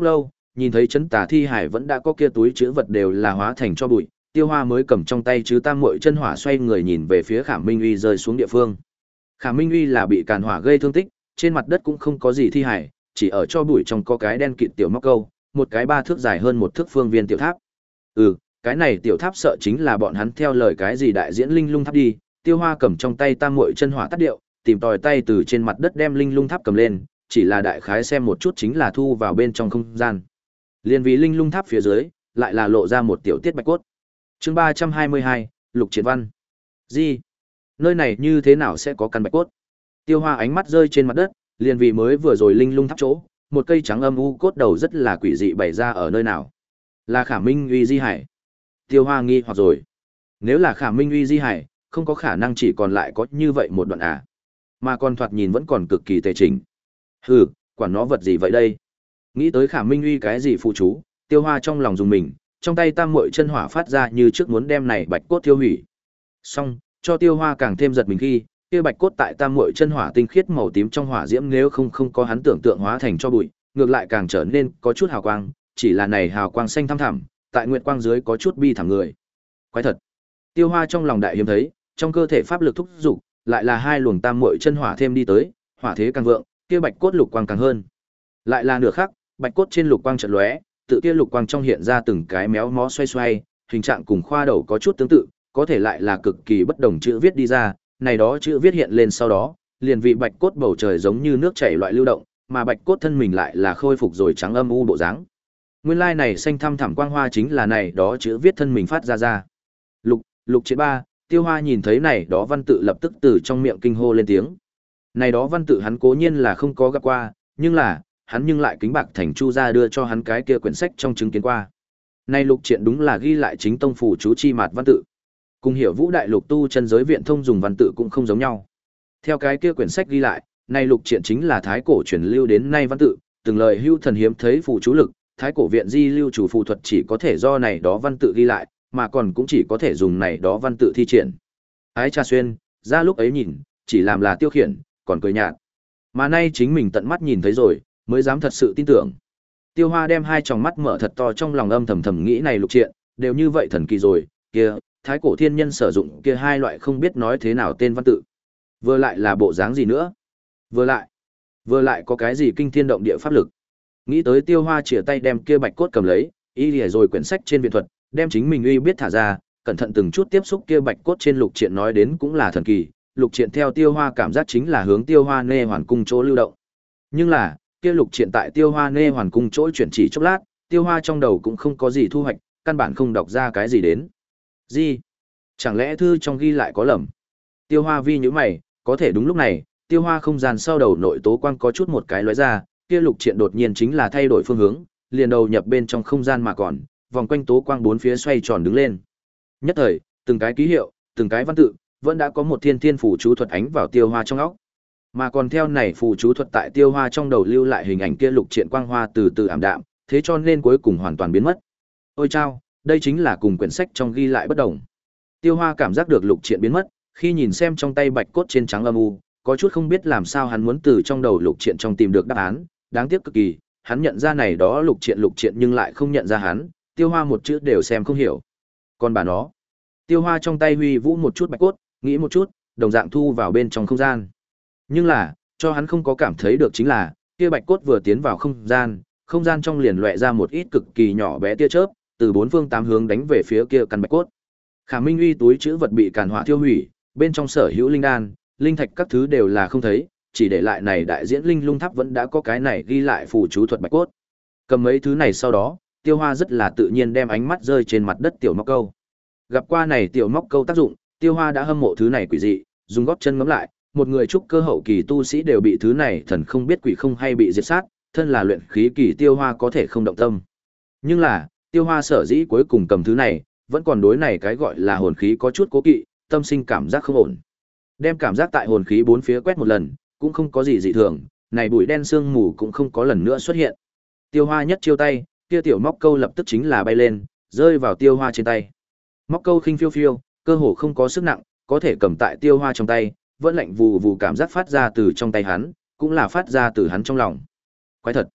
nhìn thấy chấn tà thi hải vẫn đã có kia túi chứa vật đều là hóa thành cho bụi, Tiêu Hoa mới cầm trong tay chứ tam muội chân hỏa xoay người nhìn về phía Khả Minh Uy rơi xuống địa phương. Khả Minh Uy là bị càn hỏa gây thương tích, trên mặt đất cũng không có gì thi hải, chỉ ở cho bụi trong có cái đen kịt tiểu móc câu, một cái ba thước dài hơn một thước phương viên tiểu tháp. Ừ, cái này tiểu tháp sợ chính là bọn hắn theo lời cái gì đại diễn linh lung tháp đi. Tiêu Hoa cầm trong tay tam muội chân hỏa tắt điệu, tìm tòi tay từ trên mặt đất đem linh lung tháp cầm lên, chỉ là đại khái xem một chút chính là thu vào bên trong không gian. Liên vì linh lung tháp phía dưới, lại là lộ ra một tiểu tiết bạch cốt. Chương ba trăm hai mươi hai, Lục Triệt Văn. Gì? Nơi này như thế nào sẽ có căn bạch cốt? Tiêu Hoa ánh mắt rơi trên mặt đất, liền vì mới vừa rồi linh lung tháp chỗ, một cây trắng âm u cốt đầu rất là quỷ dị bày ra ở nơi nào? Là Khả Minh Uy di hải. Tiêu Hoa nghi hoặc rồi. Nếu là Khả Minh Uy di hải, không có khả năng chỉ còn lại có như vậy một đoạn à? Mà còn thoạt nhìn vẫn còn cực kỳ tề chỉnh. Hừ, quản nó vật gì vậy đây? Nghĩ tới Khả Minh Uy cái gì phụ chú, Tiêu Hoa trong lòng dùng mình, trong tay tam muội chân hỏa phát ra như trước muốn đem này bạch cốt tiêu hủy. Xong, cho Tiêu Hoa càng thêm giật mình khi, kia bạch cốt tại tam muội chân hỏa tinh khiết màu tím trong hỏa diễm nếu không không có hắn tưởng tượng hóa thành cho bụi, ngược lại càng trở nên có chút hào quang, chỉ là này hào quang xanh thăm thẳm, tại nguyệt quang dưới có chút bi thảm người. Quái thật. Tiêu Hoa trong lòng đại hiếm thấy, trong cơ thể pháp lực thúc dục, lại là hai luồng tam muội chân hỏa thêm đi tới, hỏa thế càng vượng, kia bạch cốt lục quang càng hơn. Lại là nửa khắc, bạch cốt trên lục quang chợt lóe, tự kia lục quang trong hiện ra từng cái méo mó xoay xoay, hình trạng cùng khoa đầu có chút tương tự, có thể lại là cực kỳ bất đồng chữ viết đi ra, này đó chữ viết hiện lên sau đó, liền vị bạch cốt bầu trời giống như nước chảy loại lưu động, mà bạch cốt thân mình lại là khôi phục rồi trắng âm u bộ dáng. Nguyên lai này xanh thăm thẳm quang hoa chính là này đó chữ viết thân mình phát ra ra. Lục, Lục Triệt ba, Tiêu Hoa nhìn thấy này đó văn tự lập tức từ trong miệng kinh hô lên tiếng. Này đó văn tự hắn cố nhiên là không có gặp qua, nhưng là, hắn nhưng lại kính bạc thành Chu gia đưa cho hắn cái kia quyển sách trong chứng kiến qua. Này Lục Triệt đúng là ghi lại chính tông phủ chú chi mạt văn tự. Cùng hiểu Vũ đại lục tu chân giới viện thông dùng văn tự cũng không giống nhau. Theo cái kia quyển sách ghi lại, này Lục Triệt chính là thái cổ truyền lưu đến nay văn tự, từng lời hưu thần hiếm thấy phù chú lực, thái cổ viện di lưu chủ phù thuật chỉ có thể do này đó văn tự ghi lại, mà còn cũng chỉ có thể dùng này đó văn tự thi triển. Ái Cha Xuyên, ra lúc ấy nhìn, chỉ làm là tiêu khiển, còn cười nhạt. Mà nay chính mình tận mắt nhìn thấy rồi, mới dám thật sự tin tưởng. Tiêu Hoa đem hai tròng mắt mở thật to trong lòng âm thầm thầm nghĩ này Lục Triệt, đều như vậy thần kỳ rồi, kia, thái cổ thiên nhân sử dụng kia hai loại không biết nói thế nào tên văn tự. Vừa lại là bộ dáng gì nữa? Vừa lại, vừa lại có cái gì kinh thiên động địa pháp lực? Nghĩ tới Tiêu Hoa chìa tay đem kia bạch cốt cầm lấy, y lìa rồi quyển sách trên viện thuật, đem chính mình uy biết thả ra, cẩn thận từng chút tiếp xúc kia bạch cốt trên Lục Triệt nói đến cũng là thần kỳ. Lục Triệt theo Tiêu Hoa cảm giác chính là hướng Tiêu Hoa nê hoàn cung chỗ lưu động. Nhưng là, kia Lục Triệt tại Tiêu Hoa nê hoàn cung chỗ chuyển chỉ chốc lát, Tiêu Hoa trong đầu cũng không có gì thu hoạch, căn bản không đọc ra cái gì đến. Gì? Chẳng lẽ thư trong ghi lại có lầm? Tiêu Hoa vi nhíu mày, có thể đúng lúc này, Tiêu Hoa không gian sau đầu nội tố quang có chút một cái lóe ra, kia Lục Triệt đột nhiên chính là thay đổi phương hướng, liền đầu nhập bên trong không gian mà còn, vòng quanh tố quang bốn phía xoay tròn đứng lên. Nhất thời, từng cái ký hiệu, từng cái văn tự, vẫn đã có một thiên thiên phù chú thuật ánh vào Tiêu Hoa trong óc. Mà còn theo này phù chú thuật tại Tiêu Hoa trong đầu lưu lại hình ảnh kia Lục Triệt quang hoa từ từ ảm đạm, thế cho nên cuối cùng hoàn toàn biến mất. Ôi chao, đây chính là cùng quyển sách trong ghi lại bất đồng. Tiêu Hoa cảm giác được Lục Triệt biến mất, khi nhìn xem trong tay bạch cốt trên trắng âm u, có chút không biết làm sao hắn muốn từ trong đầu Lục Triệt trong tìm được đáp án, đáng tiếc cực kỳ, hắn nhận ra này đó Lục Triệt Lục Triệt nhưng lại không nhận ra hắn, Tiêu Hoa một chữ đều xem không hiểu. Còn bà nó, Tiêu Hoa trong tay huy vũ một chút bạch cốt, nghĩ một chút, đồng dạng thu vào bên trong không gian. Nhưng là, cho hắn không có cảm thấy được chính là, kia bạch cốt vừa tiến vào không gian, không gian trong liền lóe ra một ít cực kỳ nhỏ bé tia chớp, từ bốn phương tám hướng đánh về phía kia căn bạch cốt. Khả Minh Uy túi chữ vật bị càn hỏa thiêu hủy, bên trong sở hữu linh đan, linh thạch các thứ đều là không thấy, chỉ để lại này đại diễn linh lung tháp vẫn đã có cái này ghi lại phù chú thuật bạch cốt. Cầm mấy thứ này sau đó, Tiêu Hoa rất là tự nhiên đem ánh mắt rơi trên mặt đất tiểu móc câu. Gặp qua này tiểu móc câu tác dụng, Tiêu Hoa đã hâm mộ thứ này quỷ dị, dùng gót chân ngắm lại, một người trúc cơ hậu kỳ tu sĩ đều bị thứ này thần không biết quỷ không hay bị diệt sát, thân là luyện khí kỳ Tiêu Hoa có thể không động tâm. Nhưng là, Tiêu Hoa sở dĩ cuối cùng cầm thứ này, vẫn còn đối này cái gọi là hồn khí có chút cố kỵ, tâm sinh cảm giác không ổn. Đem cảm giác tại hồn khí bốn phía quét một lần, cũng không có gì dị thường, này bụi đen sương mù cũng không có lần nữa xuất hiện. Tiêu Hoa nhất chiêu tay, kia tiểu móc câu lập tức chính là bay lên, rơi vào Tiêu Hoa trên tay. Móc câu khinh phiêu phiêu, cơ hồ không có sức nặng, có thể cầm tại Tiêu Hoa trong tay, vẫn lạnh vù vù cảm giác phát ra từ trong tay hắn, cũng là phát ra từ hắn trong lòng. Quái thật,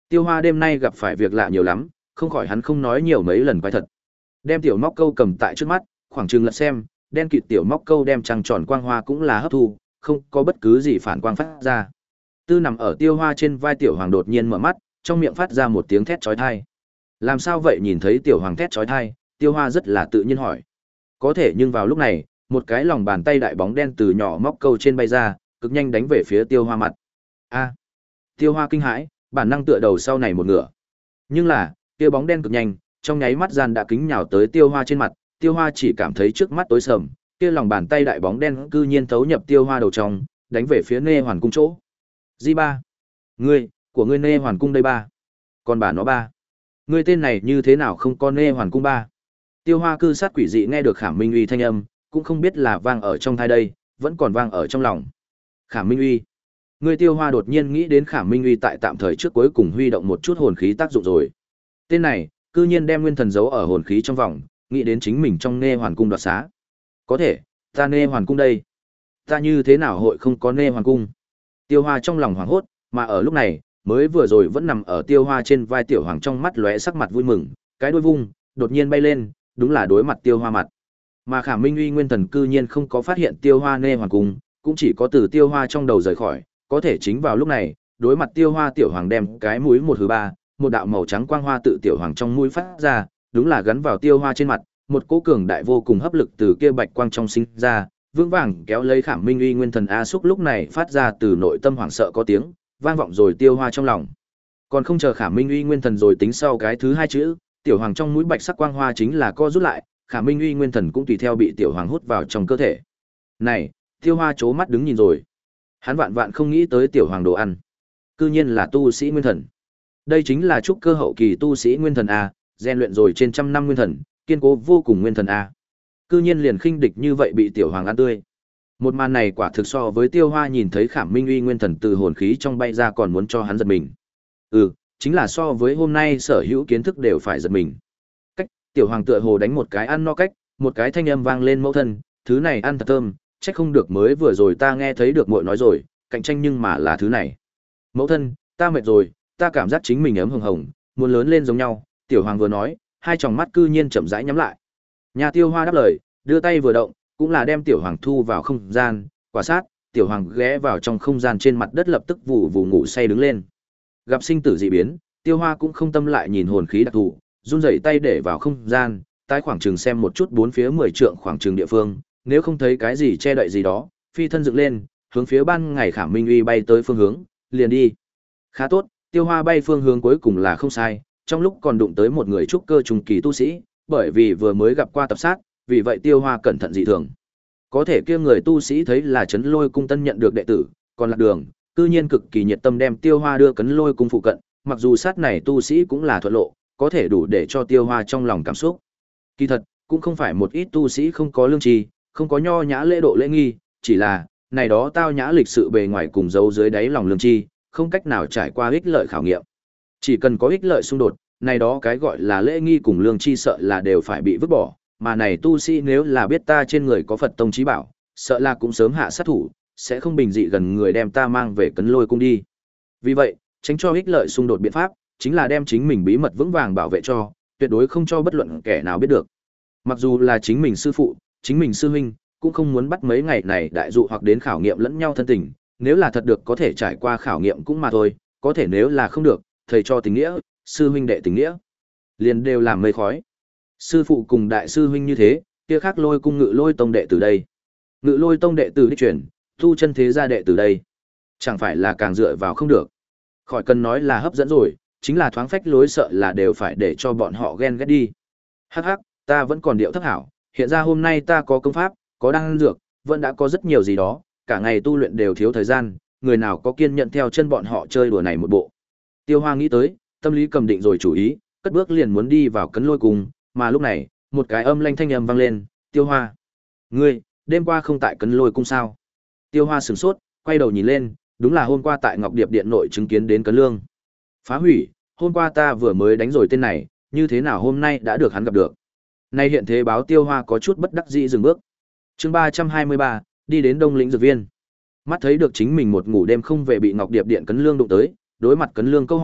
Tiêu Hoa đêm nay gặp phải việc lạ nhiều lắm, không khỏi hắn không nói nhiều mấy lần quái thật. Đem tiểu móc câu cầm tại trước mắt, khoảng chừng lật xem, đen kịt tiểu móc câu đem trăng tròn quang hoa cũng là hấp thu, không có bất cứ gì phản quang phát ra. Tư nằm ở Tiêu Hoa trên vai tiểu hoàng đột nhiên mở mắt, trong miệng phát ra một tiếng thét chói tai. Làm sao vậy? Nhìn thấy tiểu hoàng thét chói tai, Tiêu Hoa rất là tự nhiên hỏi. Có thể nhưng vào lúc này, một cái lòng bàn tay đại bóng đen từ nhỏ móc câu trên bay ra, cực nhanh đánh về phía Tiêu Hoa mặt. A! Tiêu Hoa kinh hãi, bản năng tựa đầu sau này một ngửa. Nhưng là, kia bóng đen cực nhanh, trong nháy mắt gian đã kính nhào tới Tiêu Hoa trên mặt, Tiêu Hoa chỉ cảm thấy trước mắt tối sầm, kia lòng bàn tay đại bóng đen cư nhiên thấu nhập Tiêu Hoa đầu trong, đánh về phía Nê Hoàn cung chỗ. Di ba, ngươi, của ngươi Nê Hoàn cung đây ba, còn bà nó ba, ngươi tên này như thế nào không có Nê Hoàn cung ba? Tiêu Hoa cư sát quỷ dị nghe được Khảm Minh Uy thanh âm, cũng không biết là vang ở trong tai đây, vẫn còn vang ở trong lòng. Khảm Minh Uy, ngươi Tiêu Hoa đột nhiên nghĩ đến Khảm Minh Uy tại tạm thời trước cuối cùng huy động một chút hồn khí tác dụng rồi. Tên này, cư nhiên đem nguyên thần giấu ở hồn khí trong vòng, nghĩ đến chính mình trong Nê Hoàn cung đoạt xá. Có thể, ta Nê Hoàn cung đây, ta như thế nào hội không có Nê Hoàn cung? Tiêu Hoa trong lòng hoảng hốt, mà ở lúc này, mới vừa rồi vẫn nằm ở Tiêu Hoa trên vai tiểu hoàng trong mắt lóe sắc mặt vui mừng, cái đuôi vung, đột nhiên bay lên, đúng là đối mặt Tiêu Hoa mặt. Mà Khả Minh Uy nguyên thần cư nhiên không có phát hiện Tiêu Hoa Nê Hoàn cung, cũng chỉ có từ Tiêu Hoa trong đầu rời khỏi, có thể chính vào lúc này, đối mặt Tiêu Hoa tiểu hoàng đem cái mũi một thứ ba, một đạo màu trắng quang hoa tự tiểu hoàng trong mũi phát ra, đúng là gắn vào Tiêu Hoa trên mặt, một cỗ cường đại vô cùng hấp lực từ kia bạch quang trong sinh ra, vững vàng kéo lấy Khảm Minh Uy nguyên thần a xúc lúc này phát ra từ nội tâm hoảng sợ có tiếng, vang vọng rồi Tiêu Hoa trong lòng. Còn không chờ Khảm Minh Uy nguyên thần rồi tính sau cái thứ hai chữ, tiểu hoàng trong mũi bạch sắc quang hoa chính là co rút lại, Khảm Minh Uy nguyên thần cũng tùy theo bị tiểu hoàng hút vào trong cơ thể. Này, Tiêu Hoa chố mắt đứng nhìn rồi. Hắn vạn vạn không nghĩ tới tiểu hoàng đồ ăn, cư nhiên là tu sĩ nguyên thần. Đây chính là trúc cơ hậu kỳ tu sĩ nguyên thần a, rèn luyện rồi trên trăm năm nguyên thần, kiên cố vô cùng nguyên thần a. Cư nhiên liền khinh địch như vậy bị tiểu hoàng ăn tươi. Một màn này quả thực so với Tiêu Hoa nhìn thấy Khảm Minh Uy nguyên thần từ hồn khí trong bay ra còn muốn cho hắn giật mình. Ừ, chính là so với hôm nay sở hữu kiến thức đều phải giật mình. Cách, tiểu hoàng tựa hồ đánh một cái ăn no cách, một cái thanh âm vang lên mẫu thân, thứ này ăn thật thơm, chắc không được mới vừa rồi ta nghe thấy được muội nói rồi, cạnh tranh nhưng mà là thứ này. Mẫu thân, ta mệt rồi, ta cảm giác chính mình ấm hồng hồng, muốn lớn lên giống nhau, tiểu hoàng vừa nói, hai tròng mắt cư nhiên chậm rãi nhắm lại. Nhà Tiêu Hoa đáp lời, đưa tay vừa động, cũng là đem tiểu hoàng thu vào không gian, quả sát, tiểu hoàng ghé vào trong không gian trên mặt đất lập tức vụ vụ ngủ say đứng lên. Gặp sinh tử dị biến, Tiêu Hoa cũng không tâm lại nhìn hồn khí đặc thù, run rẩy tay để vào không gian, tái khoảng chừng xem một chút bốn phía mười trượng khoảng chừng địa phương, nếu không thấy cái gì che đậy gì đó, phi thân dựng lên, hướng phía ban ngày Khảm Minh Uy bay tới phương hướng, liền đi. Khá tốt, Tiêu Hoa bay phương hướng cuối cùng là không sai, trong lúc còn đụng tới một người trúc cơ trung kỳ tu sĩ, bởi vì vừa mới gặp qua tập sát, vì vậy Tiêu Hoa cẩn thận dị thường. Có thể kia người tu sĩ thấy là Trấn Lôi cung tân nhận được đệ tử, còn lạc đường, cư nhiên cực kỳ nhiệt tâm đem Tiêu Hoa đưa Cấn Lôi cung phụ cận, mặc dù sát này tu sĩ cũng là thuận lộ, có thể đủ để cho Tiêu Hoa trong lòng cảm xúc. Kỳ thật, cũng không phải một ít tu sĩ không có lương tri, không có nho nhã lễ độ lễ nghi, chỉ là này đó tao nhã lịch sự bề ngoài cùng giấu dưới đáy lòng lương tri, không cách nào trải qua ích lợi khảo nghiệm. Chỉ cần có ích lợi xung đột, này đó cái gọi là lễ nghi cùng lương tri sợ là đều phải bị vứt bỏ, mà này tu sĩ nếu là biết ta trên người có Phật tông chí bảo, sợ là cũng sớm hạ sát thủ, sẽ không bình dị gần người đem ta mang về Cấn Lôi cung đi. Vì vậy, tránh cho ích lợi xung đột biện pháp, chính là đem chính mình bí mật vững vàng bảo vệ cho, tuyệt đối không cho bất luận kẻ nào biết được. Mặc dù là chính mình sư phụ, chính mình sư huynh, cũng không muốn bắt mấy ngày này đại dụ hoặc đến khảo nghiệm lẫn nhau thân tình, nếu là thật được có thể trải qua khảo nghiệm cũng mà thôi, có thể nếu là không được, thầy cho tình nghĩa, sư huynh đệ tình nghĩa, liền đều làm mây khói. Sư phụ cùng đại sư huynh như thế, kia khác Lôi cung Ngự Lôi tông đệ từ đây. Ngự Lôi tông đệ tử đích truyền, tu chân thế gia đệ từ đây. Chẳng phải là càng dựa vào không được. Khỏi cần nói là hấp dẫn rồi, chính là thoáng phách lối sợ là đều phải để cho bọn họ ghen ghét đi. Hắc hắc, ta vẫn còn điệu thấp hảo, hiện ra hôm nay ta có công pháp, có đan dược, vẫn đã có rất nhiều gì đó, cả ngày tu luyện đều thiếu thời gian, người nào có kiên nhẫn theo chân bọn họ chơi đùa này một bộ. Tiêu Hoa nghĩ tới, tâm lý cầm định rồi chủ ý, cất bước liền muốn đi vào Cấn Lôi cung, mà lúc này, một cái âm lanh thanh âm vang lên, "Tiêu Hoa, ngươi, đêm qua không tại Cấn Lôi cung sao?" Tiêu Hoa sửng sốt, quay đầu nhìn lên, đúng là hôm qua tại Ngọc Điệp điện nội chứng kiến đến Cấn Lương. Phá hủy, hôm qua ta vừa mới đánh rồi tên này, như thế nào hôm nay đã được hắn gặp được. Nay hiện thế báo Tiêu Hoa có chút bất đắc dĩ dừng bước. Chương ba trăm hai mươi ba, đi đến Đông Lĩnh dược viên. Mắt thấy được chính mình một ngủ đêm không về bị Ngọc Điệp điện Cấn Lương đụng tới, đối mặt Cấn Lương câu hỏi,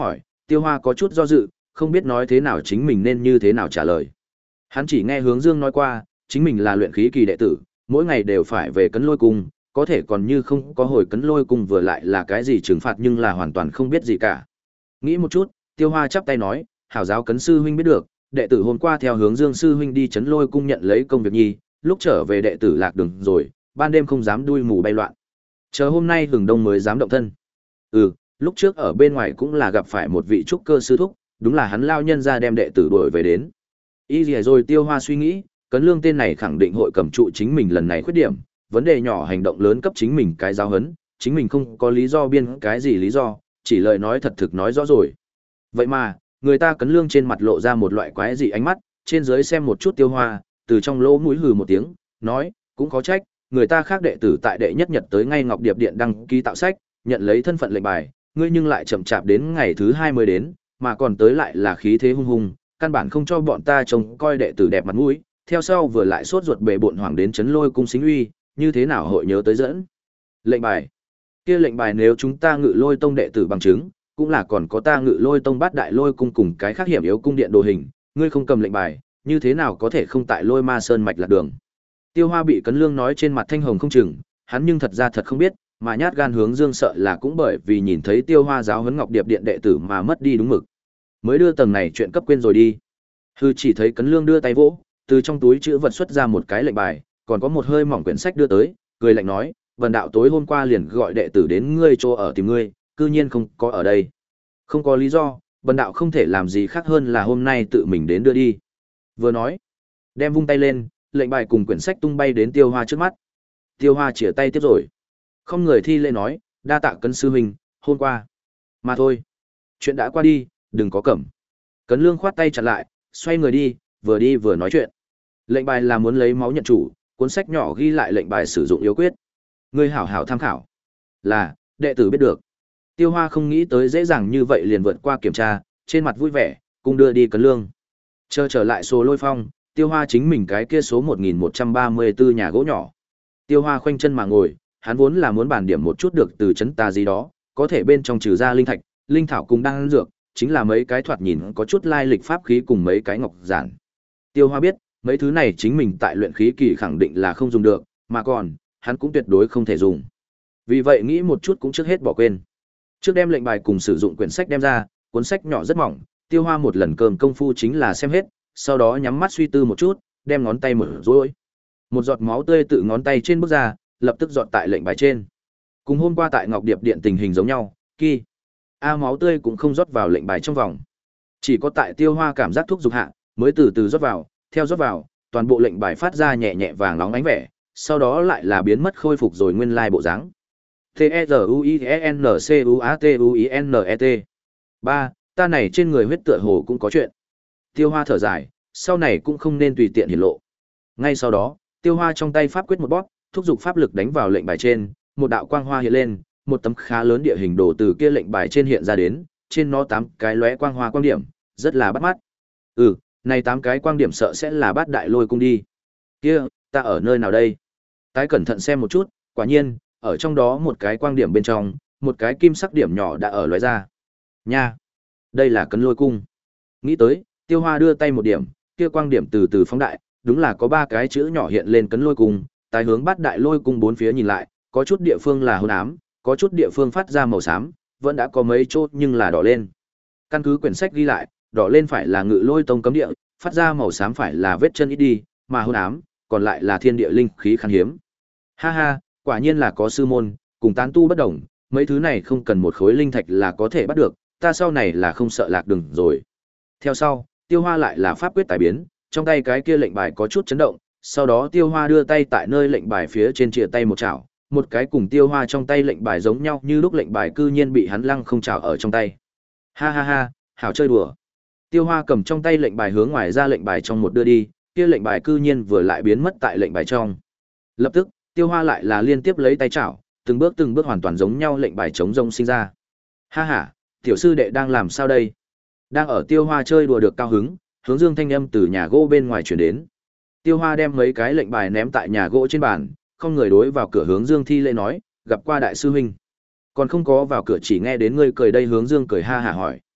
Tiêu Hoa có chút do dự, không biết nói thế nào chính mình nên như thế nào trả lời. Hắn chỉ nghe Hướng Dương nói qua, chính mình là luyện khí kỳ đệ tử, mỗi ngày đều phải về Cấn Lôi Cung, có thể còn như không có hồi Cấn Lôi Cung vừa lại là cái gì trừng phạt nhưng là hoàn toàn không biết gì cả. Nghĩ một chút, Tiêu Hoa chắp tay nói, hảo giáo Cấn sư huynh biết được, đệ tử hôm qua theo Hướng Dương sư huynh đi Trấn Lôi Cung nhận lấy công việc nhi, lúc trở về đệ tử lạc đường rồi, ban đêm không dám đuôi mù bay loạn. Chờ hôm nay hừng đông mới dám động thân. Ừ, lúc trước ở bên ngoài cũng là gặp phải một vị trúc cơ sư thúc, đúng là hắn lao nhân ra đem đệ tử đuổi về đến. Y lìa rồi Tiêu Hoa suy nghĩ, Cấn Lương tên này khẳng định hội cầm trụ chính mình lần này khuyết điểm, vấn đề nhỏ hành động lớn cấp chính mình cái giáo hấn, chính mình không có lý do biên cái gì lý do, chỉ lời nói thật thực nói rõ rồi. Vậy mà, người ta Cấn Lương trên mặt lộ ra một loại quái dị ánh mắt, trên dưới xem một chút Tiêu Hoa, từ trong lỗ mũi hừ một tiếng, nói, cũng có trách, người ta khác đệ tử tại đệ nhất nhật tới ngay Ngọc Điệp Điện đăng ký tạo sách, nhận lấy thân phận lệnh bài, ngươi nhưng lại chậm chạp đến ngày thứ hai mới đến, mà còn tới lại là khí thế hung hùng, căn bản không cho bọn ta trông coi đệ tử đẹp mặt mũi, theo sau vừa lại sốt ruột bề bộn hoàng đến Trấn Lôi Cung xính uy, như thế nào hội nhớ tới dẫn. Lệnh bài. Kia lệnh bài nếu chúng ta Ngự Lôi Tông đệ tử bằng chứng, cũng là còn có ta Ngự Lôi Tông Bát Đại Lôi Cung cùng cái khác hiểm yếu cung điện đồ hình, ngươi không cầm lệnh bài, như thế nào có thể không tại Lôi Ma Sơn mạch lạc đường. Tiêu Hoa bị Cấn Lương nói trên mặt thanh hồng không chừng, hắn nhưng thật ra thật không biết, mà nhát gan Hướng Dương sợ là cũng bởi vì nhìn thấy Tiêu Hoa giáo huấn Ngọc Điệp Điện đệ tử mà mất đi đúng mực. Mới đưa tầng này chuyện cấp quên rồi đi. Hư chỉ thấy Cấn Lương đưa tay vỗ, từ trong túi chữ vật xuất ra một cái lệnh bài, còn có một hơi mỏng quyển sách đưa tới, cười lạnh nói, "Vân đạo tối hôm qua liền gọi đệ tử đến ngươi chỗ ở tìm ngươi, cư nhiên không có ở đây. Không có lý do, Vân đạo không thể làm gì khác hơn là hôm nay tự mình đến đưa đi." Vừa nói, đem vung tay lên, lệnh bài cùng quyển sách tung bay đến Tiêu Hoa trước mắt. Tiêu Hoa chìa tay tiếp rồi. Không người thi lễ nói, "Đa tạ Cấn sư huynh, hôm qua mà thôi. Chuyện đã qua đi, đừng có cẩm." Cấn Lương khoát tay chặn lại, xoay người đi, vừa đi vừa nói chuyện. Lệnh bài là muốn lấy máu nhận chủ, cuốn sách nhỏ ghi lại lệnh bài sử dụng yếu quyết. Ngươi hảo hảo tham khảo. Là, đệ tử biết được. Tiêu Hoa không nghĩ tới dễ dàng như vậy liền vượt qua kiểm tra, trên mặt vui vẻ, cùng đưa đi Cấn Lương. Chờ trở lại số Lôi Phong, Tiêu Hoa chính mình cái kia số một nghìn một trăm ba mươi tư nhà gỗ nhỏ. Tiêu Hoa khoanh chân mà ngồi, hắn vốn là muốn bản điểm một chút được từ chấn tà gì đó, có thể bên trong trừ ra linh thạch, linh thảo cùng đan dược, chính là mấy cái thoạt nhìn có chút lai lịch pháp khí cùng mấy cái ngọc giản. Tiêu Hoa biết, mấy thứ này chính mình tại luyện khí kỳ khẳng định là không dùng được, mà còn, hắn cũng tuyệt đối không thể dùng. Vì vậy nghĩ một chút cũng trước hết bỏ quên. Trước đem lệnh bài cùng sử dụng quyển sách đem ra, cuốn sách nhỏ rất mỏng, Tiêu Hoa một lần cơm công phu chính là xem hết, sau đó nhắm mắt suy tư một chút, đem ngón tay mở rối. Một giọt máu tươi tự ngón tay trên bước ra, lập tức giọt tại lệnh bài trên. Cùng hôm qua tại Ngọc Điệp Điện tình hình giống nhau, kỳ a máu tươi cũng không rót vào lệnh bài trong vòng. Chỉ có tại Tiêu Hoa cảm giác thuốc dục hạ, mới từ từ rót vào, theo rót vào, toàn bộ lệnh bài phát ra nhẹ nhẹ vàng nóng ánh vẻ, sau đó lại là biến mất khôi phục rồi nguyên lai bộ dáng. T E Z U I E N C U A T U I N E T. ba. Ta này trên người huyết tựa hồ cũng có chuyện. Tiêu Hoa thở dài, sau này cũng không nên tùy tiện hiển lộ. Ngay sau đó, Tiêu Hoa trong tay pháp quyết một bóp, thúc giục pháp lực đánh vào lệnh bài trên, một đạo quang hoa hiện lên, một tấm khá lớn địa hình đồ từ kia lệnh bài trên hiện ra đến, trên nó tám cái lóe quang hoa quang điểm, rất là bắt mắt. Ừ, này tám cái quang điểm sợ sẽ là Bát Đại Lôi Cung đi. Kia, ta ở nơi nào đây? Tái cẩn thận xem một chút, quả nhiên, ở trong đó một cái quang điểm bên trong, một cái kim sắc điểm nhỏ đã ở lóe ra. Nha, đây là Cấn Lôi Cung. Nghĩ tới, Tiêu Hoa đưa tay một điểm, kia quang điểm từ từ phóng đại, đúng là có ba cái chữ nhỏ hiện lên Cấn Lôi Cung, tái hướng Bát Đại Lôi Cung bốn phía nhìn lại, có chút địa phương là hôn ám, có chút địa phương phát ra màu xám, vẫn đã có mấy chỗ nhưng là đỏ lên. Căn cứ quyển sách ghi lại, đỏ lên phải là Ngự Lôi Tông cấm địa, phát ra màu xám phải là vết chân ít đi, mà hôn ám, còn lại là thiên địa linh khí khan hiếm. Ha ha, quả nhiên là có sư môn, cùng tán tu bất đồng, mấy thứ này không cần một khối linh thạch là có thể bắt được, ta sau này là không sợ lạc đường rồi. Theo sau, Tiêu Hoa lại là pháp quyết tài biến, trong tay cái kia lệnh bài có chút chấn động, sau đó Tiêu Hoa đưa tay tại nơi lệnh bài phía trên chìa tay một chảo, một cái cùng Tiêu Hoa trong tay lệnh bài giống nhau như lúc lệnh bài cư nhiên bị hắn lăng không chảo ở trong tay. Ha ha ha, hảo chơi đùa. Tiêu Hoa cầm trong tay lệnh bài hướng ngoài ra lệnh bài trong một đưa đi, kia lệnh bài cư nhiên vừa lại biến mất tại lệnh bài trong. Lập tức, Tiêu Hoa lại là liên tiếp lấy tay chảo, từng bước từng bước hoàn toàn giống nhau lệnh bài chống rông sinh ra. Ha ha, tiểu sư đệ đang làm sao đây? Đang ở Tiêu Hoa chơi đùa được cao hứng, Hướng Dương thanh âm từ nhà gỗ bên ngoài truyền đến. Tiêu Hoa đem mấy cái lệnh bài ném tại nhà gỗ trên bàn, không người đối vào cửa Hướng Dương thi lễ nói, gặp qua đại sư huynh. Còn không có vào cửa chỉ nghe đến ngươi cười đây Hướng Dương cười ha hả hỏi.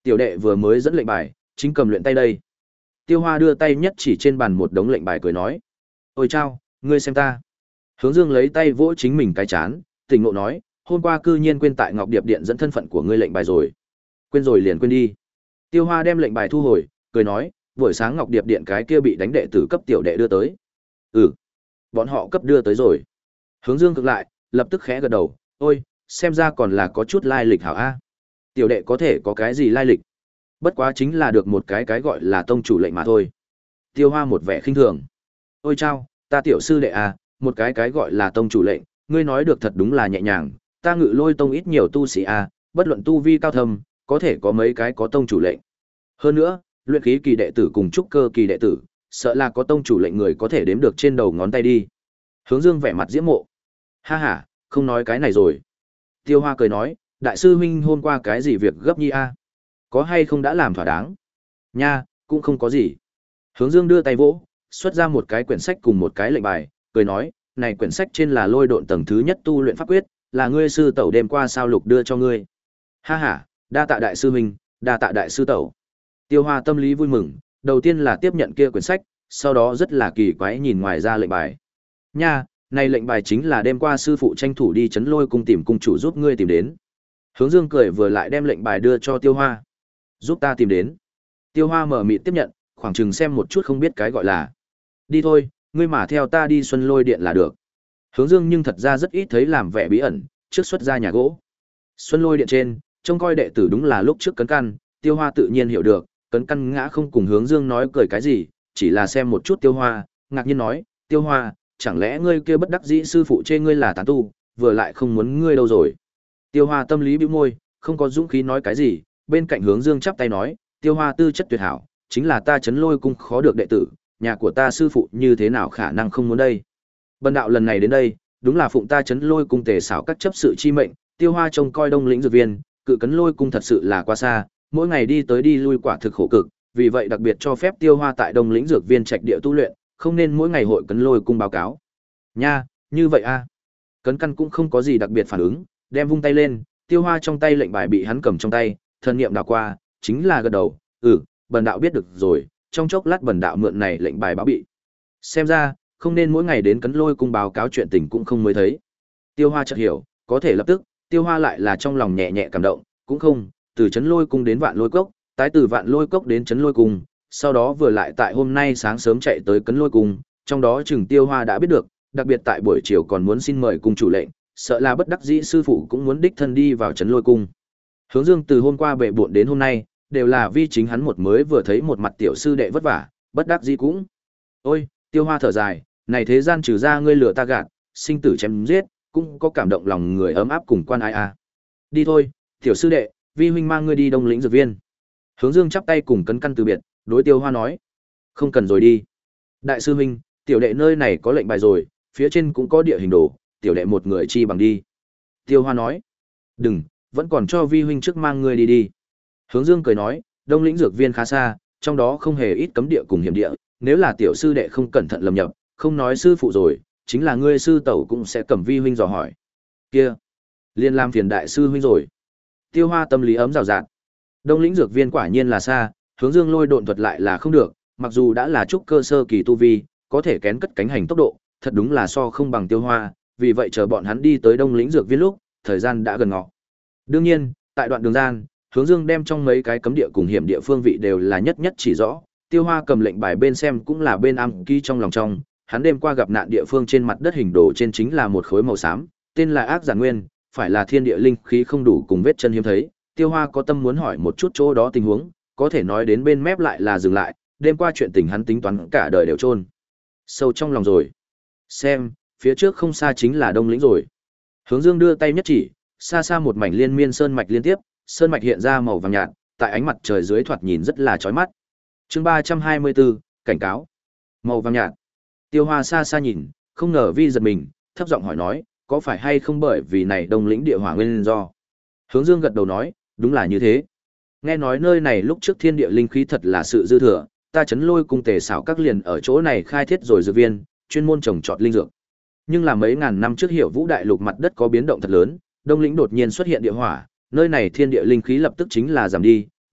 Tiểu đệ vừa mới dẫn lệnh bài, chính cầm luyện tay đây. Tiêu Hoa đưa tay nhất chỉ trên bàn một đống lệnh bài cười nói. Ôi chao, ngươi xem ta. Hướng Dương lấy tay vỗ chính mình cái chán, tỉnh ngộ nói, hôm qua cư nhiên quên tại Ngọc Điệp Điện dẫn thân phận của ngươi lệnh bài rồi. Quên rồi liền quên đi. Tiêu Hoa đem lệnh bài thu hồi, cười nói, buổi sáng Ngọc Điệp Điện cái kia bị đánh đệ tử cấp tiểu đệ đưa tới. Ừ, bọn họ cấp đưa tới rồi. Hướng Dương cực lại, lập tức khẽ gật đầu, ôi, xem ra còn là có chút lai lịch hảo a. Tiểu đệ có thể có cái gì lai lịch? Bất quá chính là được một cái cái gọi là tông chủ lệnh mà thôi. Tiêu Hoa một vẻ khinh thường. Ôi chao, ta tiểu sư đệ à, một cái cái gọi là tông chủ lệnh, ngươi nói được thật đúng là nhẹ nhàng, ta Ngự Lôi tông ít nhiều tu sĩ à, bất luận tu vi cao thâm, có thể có mấy cái có tông chủ lệnh. Hơn nữa, luyện khí kỳ đệ tử cùng trúc cơ kỳ đệ tử, sợ là có tông chủ lệnh người có thể đếm được trên đầu ngón tay đi. Hướng Dương vẻ mặt diễm mộ. Ha ha, không nói cái này rồi. Tiêu Hoa cười nói, đại sư huynh hôm qua cái gì việc gấp nhi a? Có hay không đã làm thỏa đáng? Nha, cũng không có gì. Hướng Dương đưa tay vỗ, xuất ra một cái quyển sách cùng một cái lệnh bài, cười nói, này quyển sách trên là Lôi Độn tầng thứ nhất tu luyện pháp quyết, là ngươi sư tẩu đêm qua sao lục đưa cho ngươi. Ha ha, đa tạ đại sư huynh, đa tạ đại sư tẩu. Tiêu Hoa tâm lý vui mừng, đầu tiên là tiếp nhận kia quyển sách, sau đó rất là kỳ quái nhìn ngoài ra lệnh bài. Nha, này lệnh bài chính là đêm qua sư phụ tranh thủ đi Trấn Lôi cung tìm cung chủ giúp ngươi tìm đến. Hướng Dương cười vừa lại đem lệnh bài đưa cho Tiêu Hoa. Giúp ta tìm đến. Tiêu Hoa mở mịt tiếp nhận, khoảng chừng xem một chút không biết cái gọi là. Đi thôi, ngươi mà theo ta đi Xuân Lôi Điện là được. Hướng Dương nhưng thật ra rất ít thấy làm vẻ bí ẩn, trước xuất ra nhà gỗ. Xuân Lôi Điện trên, trông coi đệ tử đúng là lúc trước Cấn Căn, Tiêu Hoa tự nhiên hiểu được, Cấn Căn ngã không cùng Hướng Dương nói cười cái gì, chỉ là xem một chút Tiêu Hoa, ngạc nhiên nói, Tiêu Hoa, chẳng lẽ ngươi kia bất đắc dĩ sư phụ chê ngươi là tán tu, vừa lại không muốn ngươi đâu rồi. Tiêu Hoa tâm lý bĩu môi, không có dũng khí nói cái gì, bên cạnh Hướng Dương chắp tay nói, Tiêu Hoa tư chất tuyệt hảo, chính là ta Trấn Lôi cung khó được đệ tử, nhà của ta sư phụ như thế nào khả năng không muốn đây. Bần đạo lần này đến đây, đúng là phụng ta Trấn Lôi cung tề xảo các chấp sự chi mệnh, Tiêu Hoa trông coi Đông Lĩnh dược viên, cự Cấn Lôi cung thật sự là quá xa, mỗi ngày đi tới đi lui quả thực khổ cực, vì vậy đặc biệt cho phép Tiêu Hoa tại Đông Lĩnh dược viên trạch địa tu luyện, không nên mỗi ngày hội Cấn Lôi cung báo cáo. Nha, như vậy a. Cấn Căn cũng không có gì đặc biệt phản ứng, đem vung tay lên, Tiêu Hoa trong tay lệnh bài bị hắn cầm trong tay, thần niệm đảo qua, chính là gật đầu, "Ừ, bần đạo biết được rồi, trong chốc lát bần đạo mượn này lệnh bài báo bị." Xem ra, không nên mỗi ngày đến Cấn Lôi cung báo cáo chuyện tình cũng không mới thấy. Tiêu Hoa chợt hiểu, có thể lập tức, Tiêu Hoa lại là trong lòng nhẹ nhẹ cảm động, cũng không, từ Trấn Lôi cung đến Vạn Lôi cốc, tái từ Vạn Lôi cốc đến Trấn Lôi cung, sau đó vừa lại tại hôm nay sáng sớm chạy tới Cấn Lôi cung, trong đó chừng Tiêu Hoa đã biết được, đặc biệt tại buổi chiều còn muốn xin mời cung chủ lệnh, sợ là bất đắc dĩ sư phụ cũng muốn đích thân đi vào Trấn Lôi cung. Hướng Dương từ hôm qua bệ bội đến hôm nay, đều là vì chính hắn một mới vừa thấy một mặt tiểu sư đệ vất vả, bất đắc dĩ cũng. Ôi, Tiêu Hoa thở dài, này thế gian trừ ra ngươi lừa ta gạt, sinh tử chém giết, cũng có cảm động lòng người ấm áp cùng quan ai à. Đi thôi, tiểu sư đệ, vi huynh mang ngươi đi Đông Lĩnh dược viên. Hướng Dương chắp tay cùng Cấn Căn từ biệt, đối Tiêu Hoa nói, không cần rồi đi. Đại sư huynh, tiểu đệ nơi này có lệnh bài rồi, phía trên cũng có địa hình đồ, tiểu đệ một người chi bằng đi. Tiêu Hoa nói, đừng, vẫn còn cho vi huynh trước mang ngươi đi đi. Hướng Dương cười nói, Đông Lĩnh dược viên khá xa, trong đó không hề ít cấm địa cùng hiểm địa, nếu là tiểu sư đệ không cẩn thận lầm nhập, không nói sư phụ rồi, chính là ngươi sư tẩu cũng sẽ cầm vi huynh dò hỏi. Kia, liên làm phiền đại sư huynh rồi. Tiêu Hoa tâm lý ấm rào rạt. Đông Lĩnh dược viên quả nhiên là xa, Hướng Dương lôi độn thuật lại là không được, mặc dù đã là trúc cơ sơ kỳ tu vi, có thể kén cất cánh hành tốc độ, thật đúng là so không bằng Tiêu Hoa, vì vậy chờ bọn hắn đi tới Đông Lĩnh dược viên lúc, thời gian đã gần ngọ. Đương nhiên, tại đoạn đường gian, Hướng Dương đem trong mấy cái cấm địa cùng hiểm địa phương vị đều là nhất nhất chỉ rõ, Tiêu Hoa cầm lệnh bài bên xem cũng là bên am ký trong lòng trong, hắn đêm qua gặp nạn địa phương trên mặt đất hình đồ trên chính là một khối màu xám, tên là Ác Giản Nguyên, phải là thiên địa linh khí không đủ cùng vết chân hiếm thấy. Tiêu Hoa có tâm muốn hỏi một chút chỗ đó tình huống, có thể nói đến bên mép lại là dừng lại, đêm qua chuyện tình hắn tính toán cả đời đều chôn sâu trong lòng rồi. Xem, phía trước không xa chính là Đông Lĩnh rồi. Hướng Dương đưa tay nhất chỉ, xa xa một mảnh liên miên sơn mạch liên tiếp, sơn mạch hiện ra màu vàng nhạt, tại ánh mặt trời dưới thoạt nhìn rất là chói mắt. Chương ba trăm hai mươi bốn, cảnh cáo. Màu vàng nhạt. Tiêu Hoa xa xa nhìn, không ngờ vi giật mình, thấp giọng hỏi nói, có phải hay không bởi vì này Đông Lĩnh địa hỏa nguyên do? Hướng Dương gật đầu nói, đúng là như thế. Nghe nói nơi này lúc trước thiên địa linh khí thật là sự dư thừa, ta Trấn Lôi cung tề xảo các liền ở chỗ này khai thiết rồi dược viên, chuyên môn trồng trọt linh dược. Nhưng là mấy ngàn năm trước Hiểu Vũ đại lục mặt đất có biến động thật lớn, Đông Lĩnh đột nhiên xuất hiện địa hỏa, nơi này thiên địa linh khí lập tức chính là giảm đi,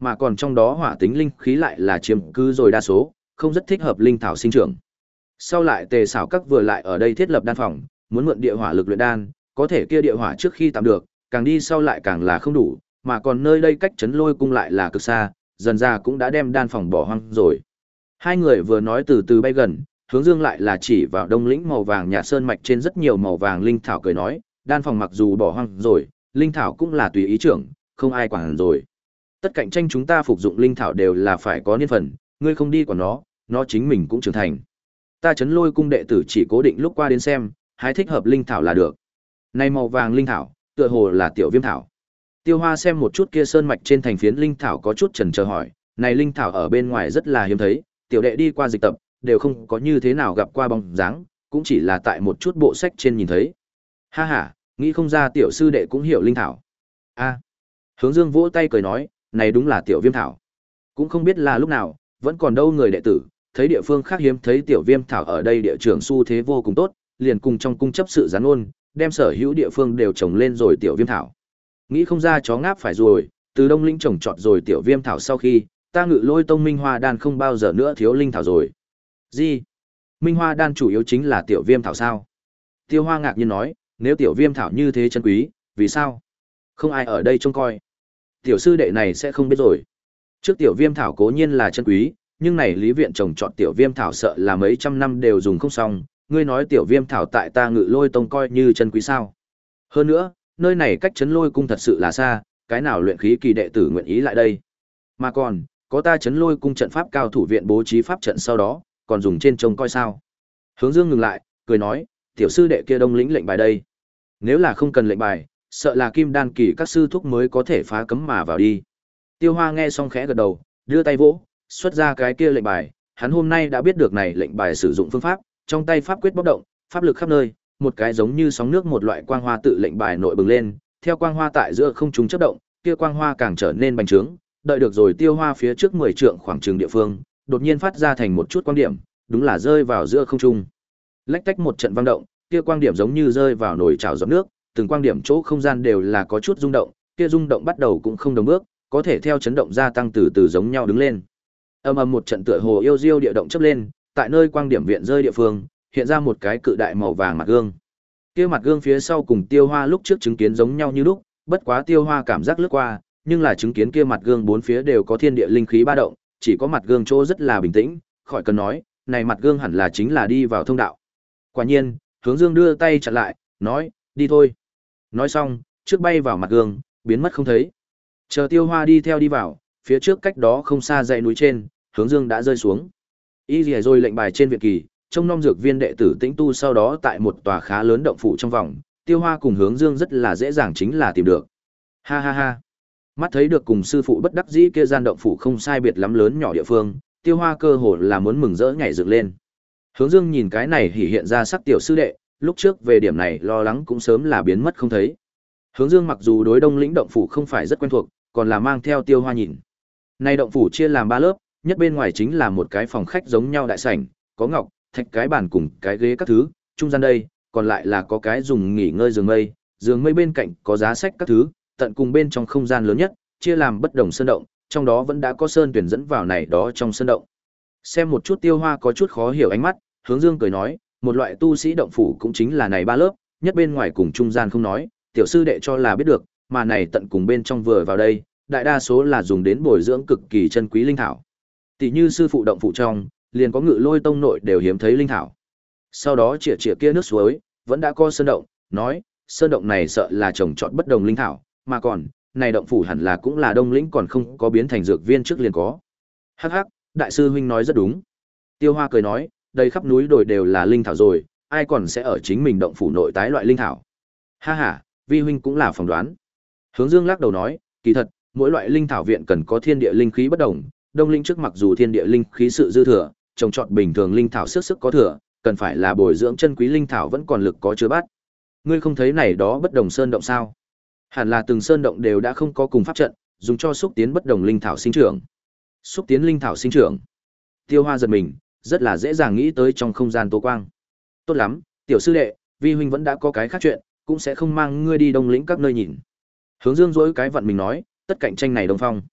mà còn trong đó hỏa tính linh khí lại là chiếm cứ rồi đa số, không rất thích hợp linh thảo sinh trưởng. Sau lại Tề Sảo Các vừa lại ở đây thiết lập đan phòng, muốn mượn địa hỏa lực luyện đan, có thể kia địa hỏa trước khi tạm được, càng đi sau lại càng là không đủ, mà còn nơi đây cách Trấn Lôi cung lại là cực xa, dần ra cũng đã đem đan phòng bỏ hoang rồi. Hai người vừa nói từ từ bay gần, Hướng Dương lại là chỉ vào đông lĩnh màu vàng nhạt sơn mạch trên rất nhiều màu vàng linh thảo cười nói, đan phòng mặc dù bỏ hoang rồi, linh thảo cũng là tùy ý trưởng, không ai quản rồi. Tất cạnh tranh chúng ta phục dụng linh thảo đều là phải có niên phần, ngươi không đi quản nó, nó chính mình cũng trưởng thành. Ta Trấn Lôi cung đệ tử chỉ cố định lúc qua đến xem, hái thích hợp linh thảo là được. Này màu vàng linh thảo, tựa hồ là tiểu viêm thảo. Tiêu Hoa xem một chút kia sơn mạch trên thành phiến linh thảo có chút chần chờ hỏi, này linh thảo ở bên ngoài rất là hiếm thấy, tiểu đệ đi qua dịch tập, đều không có như thế nào gặp qua bóng dáng, cũng chỉ là tại một chút bộ sách trên nhìn thấy. Ha ha, nghĩ không ra tiểu sư đệ cũng hiểu linh thảo. A. Hướng Dương vỗ tay cười nói, này đúng là tiểu viêm thảo. Cũng không biết là lúc nào, vẫn còn đâu người đệ tử, thấy địa phương khác hiếm thấy tiểu viêm thảo ở đây địa trưởng xu thế vô cùng tốt, liền cùng trong cung chấp sự gián ôn, đem sở hữu địa phương đều trồng lên rồi tiểu viêm thảo. Nghĩ không ra chó ngáp phải rồi, từ Đông Lĩnh trồng trọt rồi tiểu viêm thảo sau khi, ta Ngự Lôi tông Minh Hoa đan không bao giờ nữa thiếu linh thảo rồi. Gì? Minh Hoa đan chủ yếu chính là tiểu viêm thảo sao? Tiêu Hoa ngạc nhiên nói, nếu tiểu viêm thảo như thế chân quý, vì sao? Không ai ở đây trông coi. Tiểu sư đệ này sẽ không biết rồi. Trước tiểu viêm thảo cố nhiên là chân quý, nhưng này lý viện trồng trọt tiểu viêm thảo sợ là mấy trăm năm đều dùng không xong, ngươi nói tiểu viêm thảo tại ta Ngự Lôi tông coi như chân quý sao? Hơn nữa, nơi này cách Trấn Lôi cung thật sự là xa, cái nào luyện khí kỳ đệ tử nguyện ý lại đây? Mà còn, có ta Trấn Lôi cung trận pháp cao thủ viện bố trí pháp trận sau đó, còn dùng trên trông coi sao? Hướng Dương ngừng lại, cười nói, tiểu sư đệ kia Đông Lĩnh lệnh bài đây. Nếu là không cần lệnh bài, sợ là kim đan kỳ các sư thúc mới có thể phá cấm mà vào đi. Tiêu Hoa nghe xong khẽ gật đầu, đưa tay vỗ, xuất ra cái kia lệnh bài, hắn hôm nay đã biết được này lệnh bài sử dụng phương pháp, trong tay pháp quyết bốc động, pháp lực khắp nơi, một cái giống như sóng nước một loại quang hoa tự lệnh bài nội bừng lên, theo quang hoa tại giữa không trung chớp động, kia quang hoa càng trở nên bành trướng, đợi được rồi Tiêu Hoa phía trước mười trượng khoảng trường địa phương, đột nhiên phát ra thành một chút quang điểm, đúng là rơi vào giữa không trung. Lách tách một trận vang động, kia quang điểm giống như rơi vào nồi chảo giọt nước, từng quang điểm chỗ không gian đều là có chút rung động, kia rung động bắt đầu cũng không đồng bước, có thể theo chấn động gia tăng từ từ giống nhau đứng lên. Ầm ầm một trận tựa hồ yêu diêu địa động chớp lên, tại nơi quang điểm viện rơi địa phương, hiện ra một cái cự đại màu vàng mặt gương. Kia mặt gương phía sau cùng Tiêu Hoa lúc trước chứng kiến giống nhau như lúc, bất quá Tiêu Hoa cảm giác lướt qua, nhưng là chứng kiến kia mặt gương bốn phía đều có thiên địa linh khí ba động, chỉ có mặt gương chỗ rất là bình tĩnh, khỏi cần nói, này mặt gương hẳn là chính là đi vào thông đạo. Quả nhiên, Hướng Dương đưa tay chặn lại, nói, đi thôi. Nói xong, trước bay vào mặt gương, biến mất không thấy. Chờ Tiêu Hoa đi theo đi vào, phía trước cách đó không xa dãy núi trên, Hướng Dương đã rơi xuống. Y lìa rồi lệnh bài trên viện kỳ, trông nom dược viên đệ tử tĩnh tu sau đó tại một tòa khá lớn động phủ trong vòng, Tiêu Hoa cùng Hướng Dương rất là dễ dàng chính là tìm được. Ha ha ha. Mắt thấy được cùng sư phụ bất đắc dĩ kia gian động phủ không sai biệt lắm lớn nhỏ địa phương, Tiêu Hoa cơ hồ là muốn mừng rỡ nhảy dựng lên. Hướng Dương nhìn cái này hỉ hiện ra sắc tiểu sư đệ, lúc trước về điểm này lo lắng cũng sớm là biến mất không thấy. Hướng Dương mặc dù đối Đông Lĩnh động phủ không phải rất quen thuộc, còn là mang theo Tiêu Hoa nhìn. Này động phủ chia làm ba lớp, nhất bên ngoài chính là một cái phòng khách giống nhau đại sảnh, có ngọc, thạch cái bàn cùng cái ghế các thứ, trung gian đây, còn lại là có cái dùng nghỉ ngơi giường mây, giường mây bên cạnh có giá sách các thứ, tận cùng bên trong không gian lớn nhất, chia làm bất đồng sơn động, trong đó vẫn đã có sơn tuyển dẫn vào này đó trong sơn động. Xem một chút Tiêu Hoa có chút khó hiểu ánh mắt, Hướng Dương cười nói, một loại tu sĩ động phủ cũng chính là này ba lớp, nhất bên ngoài cùng trung gian không nói, tiểu sư đệ cho là biết được, mà này tận cùng bên trong vừa vào đây, đại đa số là dùng đến bồi dưỡng cực kỳ chân quý linh thảo. Tỷ như sư phụ động phủ trong, liền có Ngự Lôi tông nội đều hiếm thấy linh thảo. Sau đó chĩa chĩa kia nước suối, vẫn đã có sơn động, nói, sơn động này sợ là trồng trọt bất đồng linh thảo, mà còn, này động phủ hẳn là cũng là Đông Lĩnh còn không có biến thành dược viên trước liền có. Hắc hắc, đại sư huynh nói rất đúng. Tiêu Hoa cười nói, đây khắp núi đồi đều là linh thảo rồi, ai còn sẽ ở chính mình động phủ nội tái loại linh thảo. Ha ha, vi huynh cũng là phỏng đoán. Hướng Dương lắc đầu nói, kỳ thật, mỗi loại linh thảo viện cần có thiên địa linh khí bất đồng, Đông Lĩnh trước mặc dù thiên địa linh khí sự dư thừa, trồng trọt bình thường linh thảo sức sức có thừa, cần phải là bồi dưỡng chân quý linh thảo vẫn còn lực có chứa bát. Ngươi không thấy này đó bất đồng sơn động sao? Hẳn là từng sơn động đều đã không có cùng pháp trận, dùng cho xúc tiến bất đồng linh thảo sinh trưởng. Xúc tiến linh thảo sinh trưởng. Tiêu Hoa giật mình, rất là dễ dàng nghĩ tới trong không gian tố quang. Tốt lắm, tiểu sư đệ, vi huynh vẫn đã có cái khác chuyện, cũng sẽ không mang ngươi đi Đông Lĩnh các nơi nhìn. Hướng Dương dỗi cái vận mình nói, tất cạnh tranh này Đông Phong.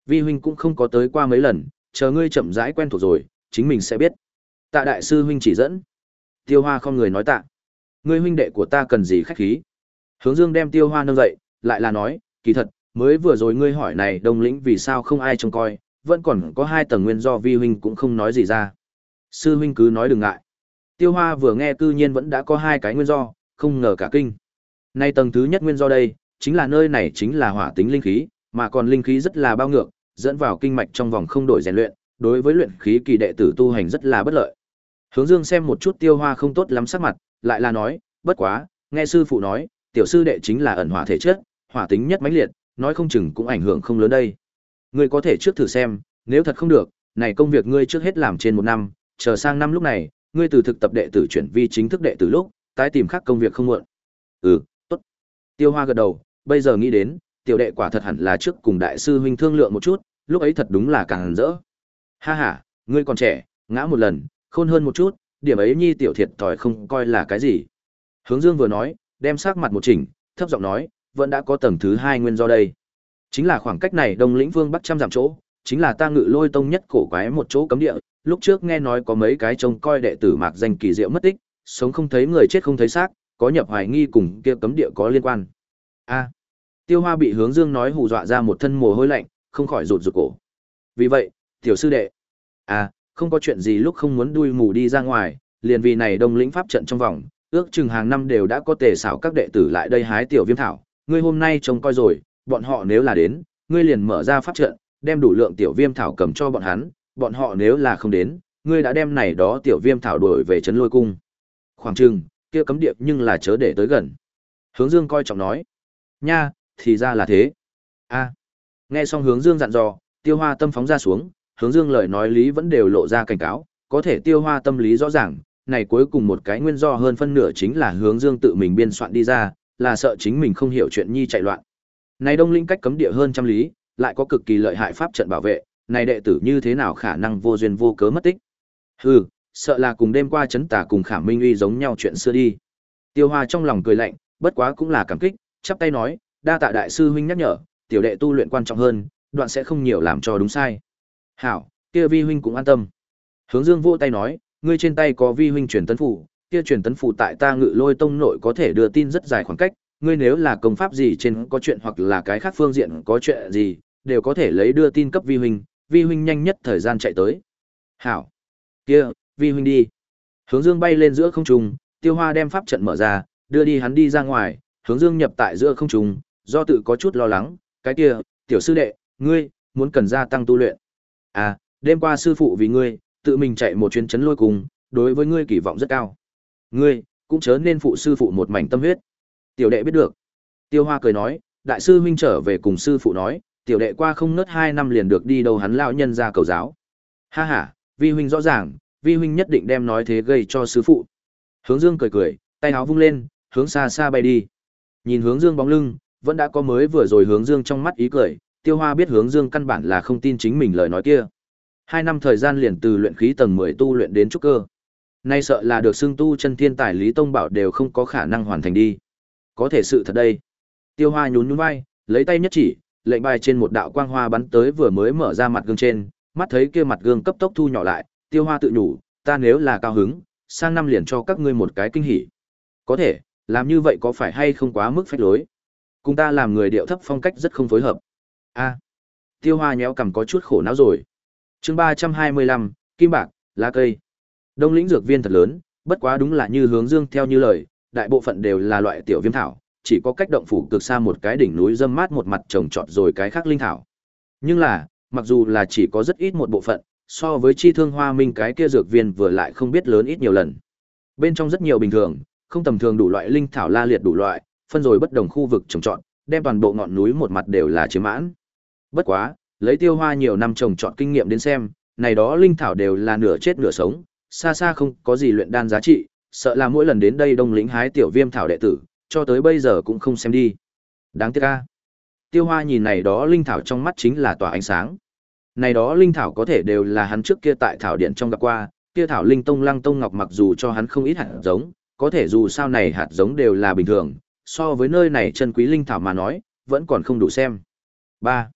Vi huynh cũng không có tới qua mấy lần, chờ ngươi chậm rãi quen thuộc rồi, chính mình sẽ biết. Tạ đại sư huynh chỉ dẫn. Tiêu Hoa không người nói tạ. Ngươi huynh đệ của ta cần gì khách khí. Hướng Dương đem Tiêu Hoa nâng dậy, lại là nói, kỳ thật, mới vừa rồi ngươi hỏi này Đông Lĩnh vì sao không ai trông coi, vẫn còn có hai tầng nguyên do Vi huynh cũng không nói gì ra. Sư huynh cứ nói đừng ngại. Tiêu Hoa vừa nghe cư nhiên vẫn đã có hai cái nguyên do, không ngờ cả kinh. Nay tầng thứ nhất nguyên do đây, chính là nơi này chính là hỏa tính linh khí, mà còn linh khí rất là bao ngược, dẫn vào kinh mạch trong vòng không đổi rèn luyện, đối với luyện khí kỳ đệ tử tu hành rất là bất lợi. Hướng Dương xem một chút Tiêu Hoa không tốt lắm sắc mặt, lại là nói, bất quá, nghe sư phụ nói, tiểu sư đệ chính là ẩn hỏa thể chất, hỏa tính nhất mãnh liệt, nói không chừng cũng ảnh hưởng không lớn đây. Ngươi có thể trước thử xem, nếu thật không được, này công việc ngươi trước hết làm trên một năm, chờ sang năm lúc này, ngươi từ thực tập đệ tử chuyển vi chính thức đệ tử lúc, tái tìm khác công việc không muộn. Ừ, tốt. Tiêu Hoa gật đầu, bây giờ nghĩ đến, tiểu đệ quả thật hẳn là trước cùng đại sư huynh thương lượng một chút, lúc ấy thật đúng là càng rỡ. Ha ha, ngươi còn trẻ, ngã một lần, khôn hơn một chút, điểm ấy nhi tiểu thiệt thòi không coi là cái gì. Hướng Dương vừa nói, đem sắc mặt một chỉnh, thấp giọng nói, vẫn đã có tầng thứ hai nguyên do đây. Chính là khoảng cách này Đông Lĩnh Vương Bắc trăm dặm chỗ, chính là ta Ngự Lôi Tông nhất cổ quái một chỗ cấm địa, lúc trước nghe nói có mấy cái trông coi đệ tử mạc danh kỳ diệu mất tích, sống không thấy người chết không thấy xác, có nhập hoài nghi cùng kia cấm địa có liên quan. A. Tiêu Hoa bị Hướng Dương nói hù dọa ra một thân mồ hôi lạnh, không khỏi rụt rụt cổ. Vì vậy, tiểu sư đệ, à, không có chuyện gì lúc không muốn đuôi mù đi ra ngoài, liền vì này Đông Lĩnh pháp trận trong vòng, ước chừng hàng năm đều đã có tề xảo các đệ tử lại đây hái tiểu viêm thảo, ngươi hôm nay trông coi rồi, bọn họ nếu là đến, ngươi liền mở ra pháp trận, đem đủ lượng tiểu viêm thảo cầm cho bọn hắn, bọn họ nếu là không đến, ngươi đã đem này đó tiểu viêm thảo đổi về trấn Lôi cung. Khoảng chừng, kia cấm địa nhưng là chớ để tới gần. Hướng Dương coi trọng nói, nha, thì ra là thế. A. Nghe xong Hướng Dương dặn dò, Tiêu Hoa tâm phóng ra xuống, Hướng Dương lời nói lý vẫn đều lộ ra cảnh cáo, có thể Tiêu Hoa tâm lý rõ ràng, này cuối cùng một cái nguyên do hơn phân nửa chính là Hướng Dương tự mình biên soạn đi ra, là sợ chính mình không hiểu chuyện nhi chạy loạn. Này Đông Linh cách cấm địa hơn trăm lý, lại có cực kỳ lợi hại pháp trận bảo vệ, này đệ tử như thế nào khả năng vô duyên vô cớ mất tích? Hừ, sợ là cùng đêm qua chấn tà cùng Khảm Minh Uy giống nhau chuyện xưa đi. Tiêu Hoa trong lòng cười lạnh, bất quá cũng là cảm kích, chắp tay nói, đa tạ đại sư huynh nhắc nhở, tiểu đệ tu luyện quan trọng hơn, đoạn sẽ không nhiều làm cho đúng sai. Hảo, kia vi huynh cũng an tâm. Hướng Dương vỗ tay nói, ngươi trên tay có vi huynh truyền tấn phù, kia truyền tấn phù tại ta Ngự Lôi Tông nội có thể đưa tin rất dài khoảng cách, ngươi nếu là công pháp gì trên có chuyện hoặc là cái khác phương diện có chuyện gì, đều có thể lấy đưa tin cấp vi huynh, vi huynh nhanh nhất thời gian chạy tới. Hảo, kia, vi huynh đi. Hướng Dương bay lên giữa không trung, Tiêu Hoa đem pháp trận mở ra, đưa đi hắn đi ra ngoài, Hướng Dương nhập tại giữa không trung, do tự có chút lo lắng, cái kia, tiểu sư đệ, ngươi muốn cần gia tăng tu luyện. À, đêm qua sư phụ vì ngươi, tự mình chạy một chuyến trấn Lôi cung, đối với ngươi kỳ vọng rất cao. Ngươi cũng chớ nên phụ sư phụ một mảnh tâm huyết. Tiểu đệ biết được. Tiêu Hoa cười nói, đại sư huynh trở về cùng sư phụ nói, tiểu đệ qua không nớt hai năm liền được đi đâu hắn lão nhân ra cầu giáo. Ha ha, vi huynh rõ ràng, vi huynh nhất định đem nói thế gây cho sư phụ. Hướng Dương cười cười, tay áo vung lên, hướng xa xa bay đi. Nhìn Hướng Dương bóng lưng, vẫn đã có mới vừa rồi Hướng Dương trong mắt ý cười, Tiêu Hoa biết Hướng Dương căn bản là không tin chính mình lời nói kia. Hai năm thời gian liền từ luyện khí tầng mười tu luyện đến trúc cơ. Nay sợ là được xưng tu chân thiên tài Lý Tông Bảo đều không có khả năng hoàn thành đi. Có thể sự thật đây. Tiêu Hoa nhún nhún vai, lấy tay nhất chỉ, lệnh bài trên một đạo quang hoa bắn tới vừa mới mở ra mặt gương trên, mắt thấy kia mặt gương cấp tốc thu nhỏ lại, Tiêu Hoa tự nhủ, ta nếu là cao hứng, sang năm liền cho các ngươi một cái kinh hỉ. Có thể, làm như vậy có phải hay không quá mức phách lối? Cùng ta làm người điệu thấp phong cách rất không phối hợp. A. Tiêu Hoa nhéo cằm có chút khổ não rồi. Chương ba trăm hai mươi lăm, kim bạc, lá cây. Đông lĩnh dược viên thật lớn, bất quá đúng là như Hướng Dương theo như lời, đại bộ phận đều là loại tiểu viêm thảo, chỉ có cách động phủ cực xa một cái đỉnh núi râm mát một mặt trồng trọt rồi cái khác linh thảo. Nhưng là, mặc dù là chỉ có rất ít một bộ phận, so với chi thương hoa minh cái kia dược viên vừa lại không biết lớn ít nhiều lần. Bên trong rất nhiều bình thường, không tầm thường đủ loại linh thảo la liệt đủ loại, phân rồi bất đồng khu vực trồng trọt, đem toàn bộ ngọn núi một mặt đều là chiếm mãn. Bất quá, lấy Tiêu Hoa nhiều năm trồng trọt kinh nghiệm đến xem, này đó linh thảo đều là nửa chết nửa sống, xa xa không có gì luyện đan giá trị, sợ là mỗi lần đến đây Đông lĩnh hái tiểu viêm thảo đệ tử, cho tới bây giờ cũng không xem đi. Đáng tiếc a. Tiêu Hoa nhìn này đó linh thảo trong mắt chính là tỏa ánh sáng. Này đó linh thảo có thể đều là hắn trước kia tại thảo điện trong gặp qua, kia thảo linh tông lăng tông ngọc mặc dù cho hắn không ít hạt giống, có thể dù sao này hạt giống đều là bình thường, so với nơi này chân quý linh thảo mà nói, vẫn còn không đủ xem. ba.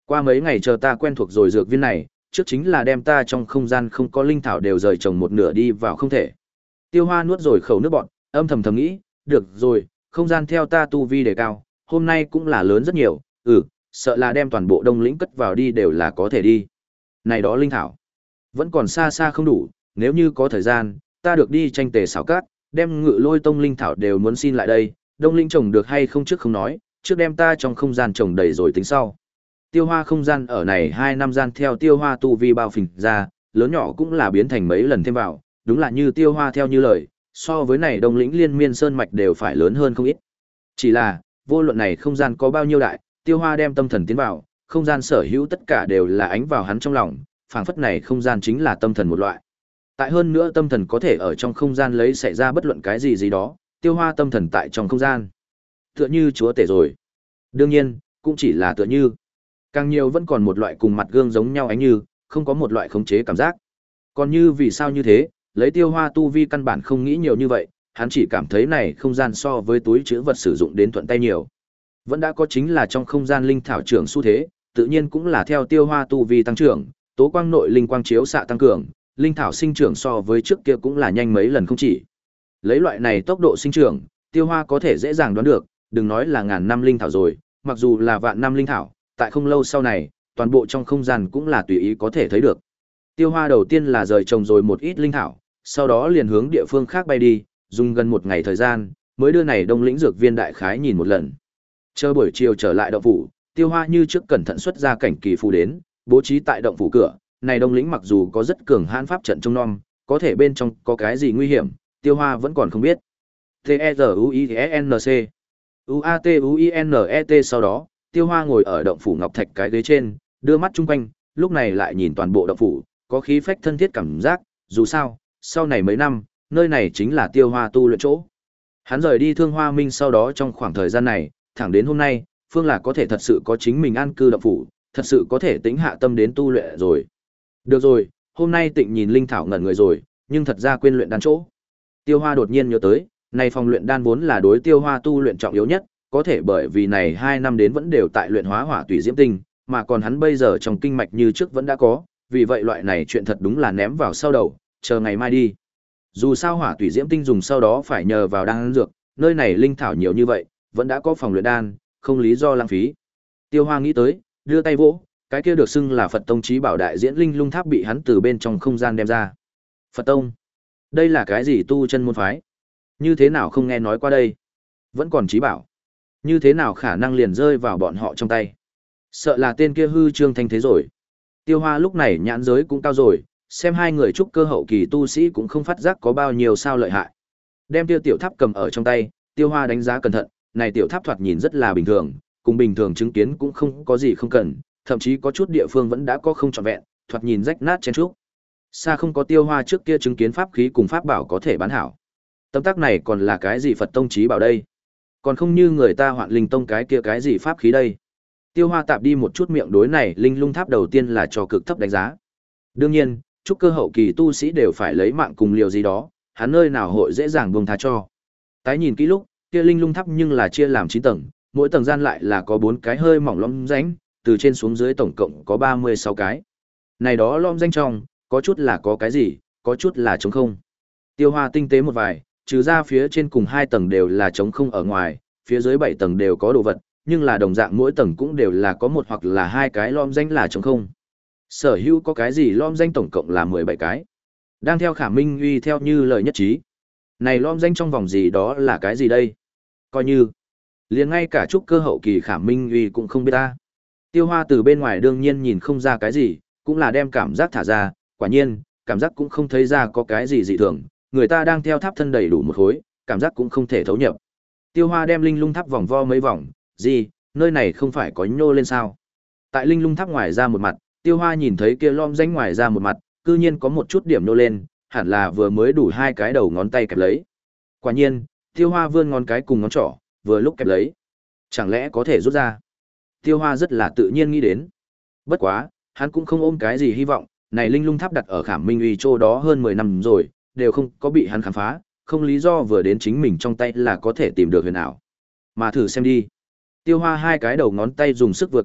Qua mấy ngày chờ ta quen thuộc rồi dược viên này, trước chính là đem ta trong không gian không có linh thảo đều rời trồng một nửa đi vào không thể. Tiêu Hoa nuốt rồi khẩu nước bọt, âm thầm thầm nghĩ, được rồi, không gian theo ta tu vi đề cao, hôm nay cũng là lớn rất nhiều, ừ, sợ là đem toàn bộ Đông Lĩnh cất vào đi đều là có thể đi. Này đó linh thảo, vẫn còn xa xa không đủ, nếu như có thời gian, ta được đi tranh tề xảo cát, đem Ngự Lôi Tông linh thảo đều muốn xin lại đây, Đông Lĩnh trồng được hay không trước không nói, trước đem ta trong không gian trồng đầy rồi tính sau. Tiêu Hoa không gian ở này hai năm gian theo Tiêu Hoa tu vi bao phình ra, lớn nhỏ cũng là biến thành mấy lần thêm vào, đúng là như Tiêu Hoa theo như lời, so với này Đông Lĩnh liên miên sơn mạch đều phải lớn hơn không ít. Chỉ là, vô luận này không gian có bao nhiêu đại, Tiêu Hoa đem tâm thần tiến vào, không gian sở hữu tất cả đều là ánh vào hắn trong lòng, phảng phất này không gian chính là tâm thần một loại. Tại hơn nữa tâm thần có thể ở trong không gian lấy xảy ra bất luận cái gì gì đó, Tiêu Hoa tâm thần tại trong không gian. Tựa như chúa tể rồi. Đương nhiên, cũng chỉ là tựa như. Càng nhiều vẫn còn một loại cùng mặt gương giống nhau ánh như, không có một loại khống chế cảm giác. Còn như vì sao như thế, lấy Tiêu Hoa tu vi căn bản không nghĩ nhiều như vậy, hắn chỉ cảm thấy này không gian so với túi trữ vật sử dụng đến thuận tay nhiều. Vẫn đã có chính là trong không gian linh thảo trưởng xu thế, tự nhiên cũng là theo Tiêu Hoa tu vi tăng trưởng, tố quang nội linh quang chiếu xạ tăng cường, linh thảo sinh trưởng so với trước kia cũng là nhanh mấy lần không chỉ. Lấy loại này tốc độ sinh trưởng, Tiêu Hoa có thể dễ dàng đoán được, đừng nói là ngàn năm linh thảo rồi, mặc dù là vạn năm linh thảo, tại không lâu sau này, toàn bộ trong không gian cũng là tùy ý có thể thấy được. Tiêu Hoa đầu tiên là rời trồng rồi một ít linh thảo, sau đó liền hướng địa phương khác bay đi, dùng gần một ngày thời gian, mới đưa này Đông Lĩnh dược viên đại khái nhìn một lần. Chờ buổi chiều trở lại động phủ, Tiêu Hoa như trước cẩn thận xuất ra cảnh kỳ phù đến, bố trí tại động phủ cửa, này Đông Lĩnh mặc dù có rất cường hãn pháp trận trông nom, có thể bên trong có cái gì nguy hiểm, Tiêu Hoa vẫn còn không biết. T E Z U I E N C U A T U I N E T sau đó, Tiêu Hoa ngồi ở động phủ ngọc thạch cái ghế trên, đưa mắt chung quanh, lúc này lại nhìn toàn bộ động phủ, có khí phách thân thiết cảm giác, dù sao, sau này mấy năm, nơi này chính là Tiêu Hoa tu luyện chỗ. Hắn rời đi Thương Hoa Minh sau đó trong khoảng thời gian này, thẳng đến hôm nay, Phương là có thể thật sự có chính mình an cư động phủ, thật sự có thể tĩnh hạ tâm đến tu luyện rồi. Được rồi, hôm nay Tịnh nhìn linh thảo ngẩn người rồi, nhưng thật ra quên luyện đan chỗ. Tiêu Hoa đột nhiên nhớ tới, này phòng luyện đan vốn là đối Tiêu Hoa tu luyện trọng yếu nhất, có thể bởi vì này hai năm đến vẫn đều tại luyện hóa hỏa tùy diễm tinh, mà còn hắn bây giờ trong kinh mạch như trước vẫn đã có, vì vậy loại này chuyện thật đúng là ném vào sau đầu, chờ ngày mai đi. Dù sao hỏa tùy diễm tinh dùng sau đó phải nhờ vào đan dược, nơi này linh thảo nhiều như vậy, vẫn đã có phòng luyện đan, không lý do lãng phí. Tiêu Hoa nghĩ tới, đưa tay vỗ, cái kia được xưng là Phật Tông Chí Bảo Đại Diễn Linh Lung Tháp bị hắn từ bên trong không gian đem ra. Phật Tông? Đây là cái gì tu chân môn phái? Như thế nào không nghe nói qua đây? Vẫn còn Chí Bảo. Như thế nào khả năng liền rơi vào bọn họ trong tay? Sợ là tên kia hư trương thanh thế rồi. Tiêu Hoa lúc này nhãn giới cũng cao rồi, xem hai người trúc cơ hậu kỳ tu sĩ cũng không phát giác có bao nhiêu sao lợi hại. Đem tiêu tiểu tháp cầm ở trong tay, Tiêu Hoa đánh giá cẩn thận, này tiểu tháp thoạt nhìn rất là bình thường, cùng bình thường chứng kiến cũng không có gì không cần, thậm chí có chút địa phương vẫn đã có không trọn vẹn, thoạt nhìn rách nát chen chúc. Xa không có Tiêu Hoa trước kia chứng kiến pháp khí cùng pháp bảo có thể bán hảo. Tấm tác này còn là cái gì Phật Tông Chí Bảo đây? Còn không như người ta Hoạn Linh Tông cái kia cái gì pháp khí đây? Tiêu Hoa tạm đi một chút miệng đối này Linh Lung Tháp đầu tiên là cho cực thấp đánh giá. Đương nhiên, trúc cơ hậu kỳ tu sĩ đều phải lấy mạng cùng liều gì đó, hắn nơi nào hội dễ dàng buông tha cho. Tái nhìn kỹ lúc, kia Linh Lung Tháp nhưng là chia làm chín tầng, mỗi tầng gian lại là có bốn cái hơi mỏng lõm rãnh, từ trên xuống dưới tổng cộng có ba mươi sáu cái. Này đó lõm rãnh trong, có chút là có cái gì, có chút là trống không. Tiêu Hoa tinh tế một vài, trừ ra phía trên cùng hai tầng đều là trống không ở ngoài, phía dưới bảy tầng đều có đồ vật, nhưng là đồng dạng mỗi tầng cũng đều là có một hoặc là hai cái lõm rãnh là trống không. Sở hữu có cái gì lõm rãnh tổng cộng là mười bảy cái. Đang theo Khả Minh Uy theo như lời nhất trí. Này lõm rãnh trong vòng gì đó là cái gì đây? Coi như liền ngay cả trúc cơ hậu kỳ Khả Minh Uy cũng không biết ta. Tiêu Hoa từ bên ngoài đương nhiên nhìn không ra cái gì, cũng là đem cảm giác thả ra, quả nhiên, cảm giác cũng không thấy ra có cái gì dị thường, người ta đang theo tháp thân đầy đủ một khối, cảm giác cũng không thể thấu nhập. Tiêu Hoa đem Linh Lung Tháp vòng vo mấy vòng, gì, nơi này không phải có nhô lên sao? Tại Linh Lung Tháp ngoài ra một mặt, Tiêu Hoa nhìn thấy kia lõm rãnh ngoài ra một mặt, cư nhiên có một chút điểm nhô lên, hẳn là vừa mới đủ hai cái đầu ngón tay kẹp lấy. Quả nhiên, Tiêu Hoa vươn ngón cái cùng ngón trỏ, vừa lúc kẹp lấy. Chẳng lẽ có thể rút ra? Tiêu Hoa rất là tự nhiên nghĩ đến. Bất quá, hắn cũng không ôm cái gì hy vọng, này Linh Lung Tháp đặt ở Khảm Minh Uy Châu đó hơn mười năm rồi, đều không có bị hắn khám phá, không lý do vừa đến chính mình trong tay là có thể tìm được huyền ảo. Mà thử xem đi. Tiêu Hoa hai cái đầu ngón tay dùng sức vừa kéo,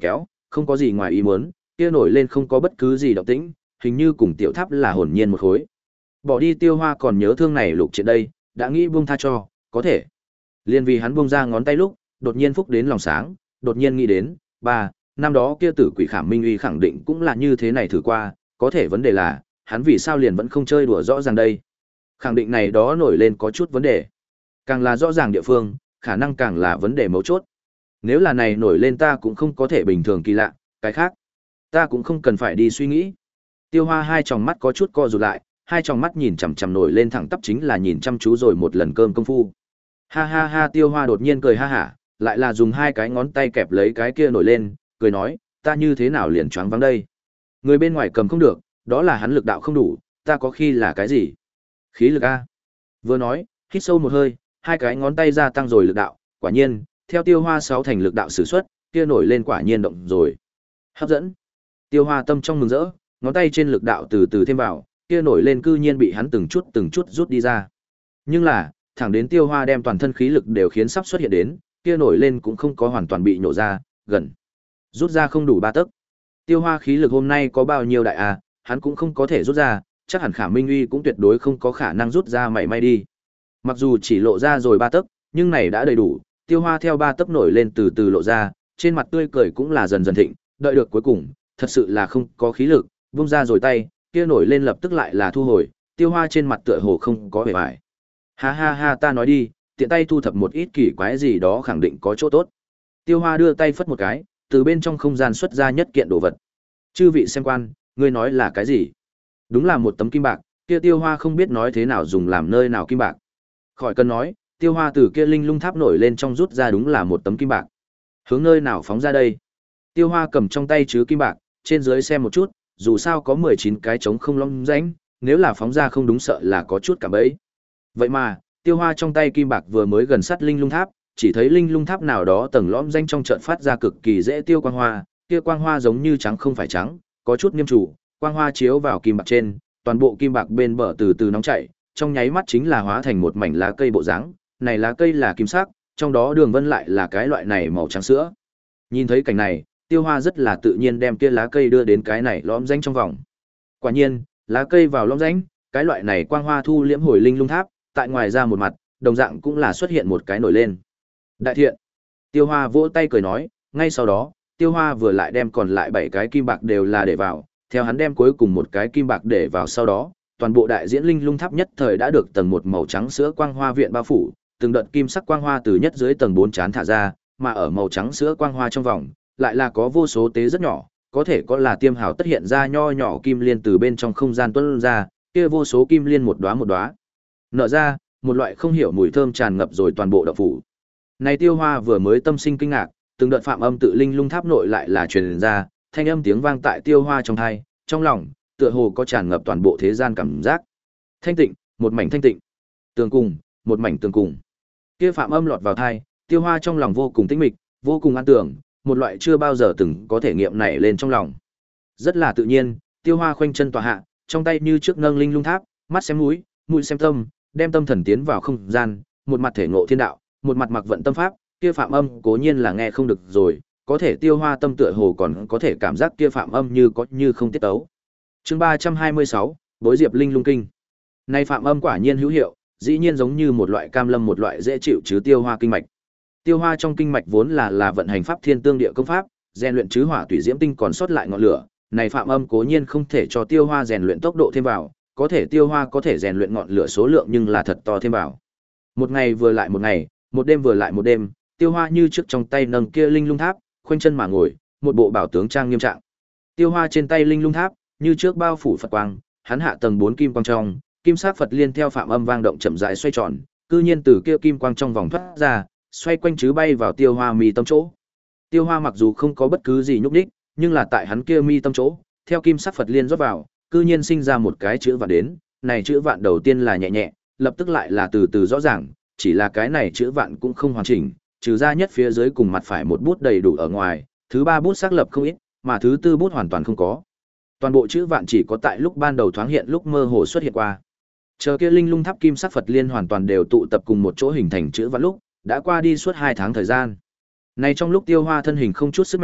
không có gì ngoài ý muốn, kia nổi lên không có bất cứ gì động tĩnh, hình như cùng tiểu tháp là hồn nhiên một khối. Bỏ đi Tiêu Hoa còn nhớ thương này lục triệt đây, đã nghĩ buông tha cho, có thể. Liên vì hắn buông ra ngón tay lúc, đột nhiên phúc đến lòng sáng, đột nhiên nghĩ đến, ba, năm đó kia tử quỷ Khảm Minh Uy khẳng định cũng là như thế này thử qua, có thể vấn đề là, hắn vì sao liền vẫn không chơi đùa rõ ràng đây. Khẳng định này đó nổi lên có chút vấn đề. Càng là rõ ràng địa phương, khả năng càng là vấn đề mấu chốt. Nếu là này nổi lên ta cũng không có thể bình thường kỳ lạ, cái khác, ta cũng không cần phải đi suy nghĩ. Tiêu Hoa hai tròng mắt có chút co rụt lại, hai tròng mắt nhìn chằm chằm nổi lên thẳng tắp chính là nhìn chăm chú rồi một lần cơm công phu. Ha ha ha, Tiêu Hoa đột nhiên cười ha hả, lại là dùng hai cái ngón tay kẹp lấy cái kia nổi lên, cười nói, ta như thế nào liền choáng váng đây? Người bên ngoài cầm không được, đó là hắn lực đạo không đủ, ta có khi là cái gì? Khí lực a. Vừa nói, hít sâu một hơi, hai cái ngón tay gia tăng rồi lực đạo, quả nhiên, theo Tiêu Hoa sáu thành lực đạo sử xuất, kia nổi lên quả nhiên động rồi. Hấp dẫn. Tiêu Hoa tâm trong mừng rỡ, ngón tay trên lực đạo từ từ thêm vào, kia nổi lên cư nhiên bị hắn từng chút từng chút rút đi ra. Nhưng là, thẳng đến Tiêu Hoa đem toàn thân khí lực đều khiến sắp xuất hiện đến, kia nổi lên cũng không có hoàn toàn bị nhổ ra, gần. Rút ra không đủ ba tấc. Tiêu Hoa khí lực hôm nay có bao nhiêu đại à, hắn cũng không có thể rút ra, chắc hẳn Khả Minh Uy cũng tuyệt đối không có khả năng rút ra mảy may đi. Mặc dù chỉ lộ ra rồi ba tấc, nhưng này đã đầy đủ, Tiêu Hoa theo ba tấc nổi lên từ từ lộ ra, trên mặt tươi cười cũng là dần dần thịnh, đợi được cuối cùng, thật sự là không có khí lực, vung ra rồi tay, kia nổi lên lập tức lại là thu hồi, Tiêu Hoa trên mặt tựa hồ không có vẻ vải. Ha ha ha, ta nói đi, tiện tay thu thập một ít kỳ quái gì đó khẳng định có chỗ tốt. Tiêu Hoa đưa tay phất một cái, từ bên trong không gian xuất ra nhất kiện đồ vật. Chư vị xem quan, ngươi nói là cái gì? Đúng là một tấm kim bạc, kia Tiêu Hoa không biết nói thế nào dùng làm nơi nào kim bạc. Khỏi cần nói, Tiêu Hoa từ kia linh lung tháp nổi lên trong rút ra đúng là một tấm kim bạc. Hướng nơi nào phóng ra đây? Tiêu Hoa cầm trong tay chứ kim bạc, trên dưới xem một chút, dù sao có mười chín cái trống không lõm rãnh, nếu là phóng ra không đúng sợ là có chút cảm bẫy. Vậy mà, Tiêu Hoa trong tay kim bạc vừa mới gần sát linh lung tháp, chỉ thấy linh lung tháp nào đó tầng lõm rãnh trong chợt phát ra cực kỳ dễ tiêu quang hoa, kia quang hoa giống như trắng không phải trắng, có chút nghiêm chủ, quang hoa chiếu vào kim bạc trên, toàn bộ kim bạc bên bờ từ từ nóng chảy, trong nháy mắt chính là hóa thành một mảnh lá cây bộ dáng, này lá cây là kim sắc, trong đó đường vân lại là cái loại này màu trắng sữa. Nhìn thấy cảnh này, Tiêu Hoa rất là tự nhiên đem kia lá cây đưa đến cái này lõm rãnh trong vòng. Quả nhiên, lá cây vào lõm rãnh, cái loại này quang hoa thu liễm hồi linh lung tháp, tại ngoài ra một mặt, đồng dạng cũng là xuất hiện một cái nổi lên. Đại thiện. Tiêu Hoa vỗ tay cười nói, ngay sau đó, Tiêu Hoa vừa lại đem còn lại bảy cái kim bạc đều là để vào, theo hắn đem cuối cùng một cái kim bạc để vào sau đó, toàn bộ đại diễn linh lung tháp nhất thời đã được tầng một màu trắng sữa quang hoa viện bao phủ, từng đợt kim sắc quang hoa từ nhất dưới tầng bốn chán thả ra, mà ở màu trắng sữa quang hoa trong vòng, lại là có vô số tế rất nhỏ, có thể có là tiêm hào tất hiện ra nho nhỏ kim liên từ bên trong không gian tuôn ra, kia vô số kim liên một đóa một đóa nở ra, một loại không hiểu mùi thơm tràn ngập rồi toàn bộ động phủ. Này Tiêu Hoa vừa mới tâm sinh kinh ngạc, từng đợt phạm âm tự linh lung tháp nội lại là truyền ra, thanh âm tiếng vang tại Tiêu Hoa trong tai, trong lòng, tựa hồ có tràn ngập toàn bộ thế gian cảm giác. Thanh tịnh, một mảnh thanh tịnh. Tường cùng, một mảnh tường cùng. Kia phạm âm lọt vào tai, Tiêu Hoa trong lòng vô cùng tĩnh mịch, vô cùng an tưởng, một loại chưa bao giờ từng có thể nghiệm này lên trong lòng. Rất là tự nhiên, Tiêu Hoa khoanh chân tọa hạ, trong tay như trước nâng linh lung tháp, mắt xem mũi, mũi xem tâm, đem tâm thần tiến vào không gian, một mặt thể ngộ thiên đạo, một mặt mặc vận tâm pháp, kia phạm âm cố nhiên là nghe không được rồi, có thể Tiêu Hoa tâm tựa hồ còn có thể cảm giác kia phạm âm như có như không tiết tấu. Chương ba trăm hai mươi sáu, Bối Diệp Linh Lung Kinh. Nay phạm âm quả nhiên hữu hiệu, dĩ nhiên giống như một loại cam lâm một loại dễ chịu chứ Tiêu Hoa kinh mạch. Tiêu Hoa trong kinh mạch vốn là là vận hành pháp thiên tương địa công pháp, rèn luyện chứ hỏa tùy diễm tinh còn sót lại ngọn lửa, này phạm âm cố nhiên không thể cho Tiêu Hoa rèn luyện tốc độ thêm vào, có thể Tiêu Hoa có thể rèn luyện ngọn lửa số lượng nhưng là thật to thêm vào. Một ngày vừa lại một ngày, một đêm vừa lại một đêm, Tiêu Hoa như trước trong tay nâng kia linh lung tháp, khoanh chân mà ngồi, một bộ bảo tướng trang nghiêm trạng. Tiêu Hoa trên tay linh lung tháp, như trước bao phủ Phật quang, hắn hạ tầng bốn kim quang trong, kim sắc Phật liên theo phạm âm vang động chậm rãi xoay tròn, cư nhiên từ kia kim quang trong vòng thoát ra, xoay quanh chứ bay vào Tiêu Hoa mi tâm chỗ. Tiêu Hoa mặc dù không có bất cứ gì nhúc nhích, nhưng là tại hắn kia mi tâm chỗ, theo kim sắc Phật liên rót vào, cư nhiên sinh ra một cái chữ vạn đến, này chữ vạn đầu tiên là nhẹ nhẹ, lập tức lại là từ từ rõ ràng, chỉ là cái này chữ vạn cũng không hoàn chỉnh, trừ ra nhất phía dưới cùng mặt phải một bút đầy đủ ở ngoài, thứ ba bút xác lập không ít, mà thứ tư bút hoàn toàn không có. Toàn bộ chữ vạn chỉ có tại lúc ban đầu thoáng hiện lúc mơ hồ xuất hiện qua. Chờ kia linh lung tháp kim sắc Phật liên hoàn toàn đều tụ tập cùng một chỗ hình thành chữ vạn lúc, đã qua đi suốt hai tháng thời gian. Này trong lúc Tiêu Hoa thân hình không chút sức mẻ,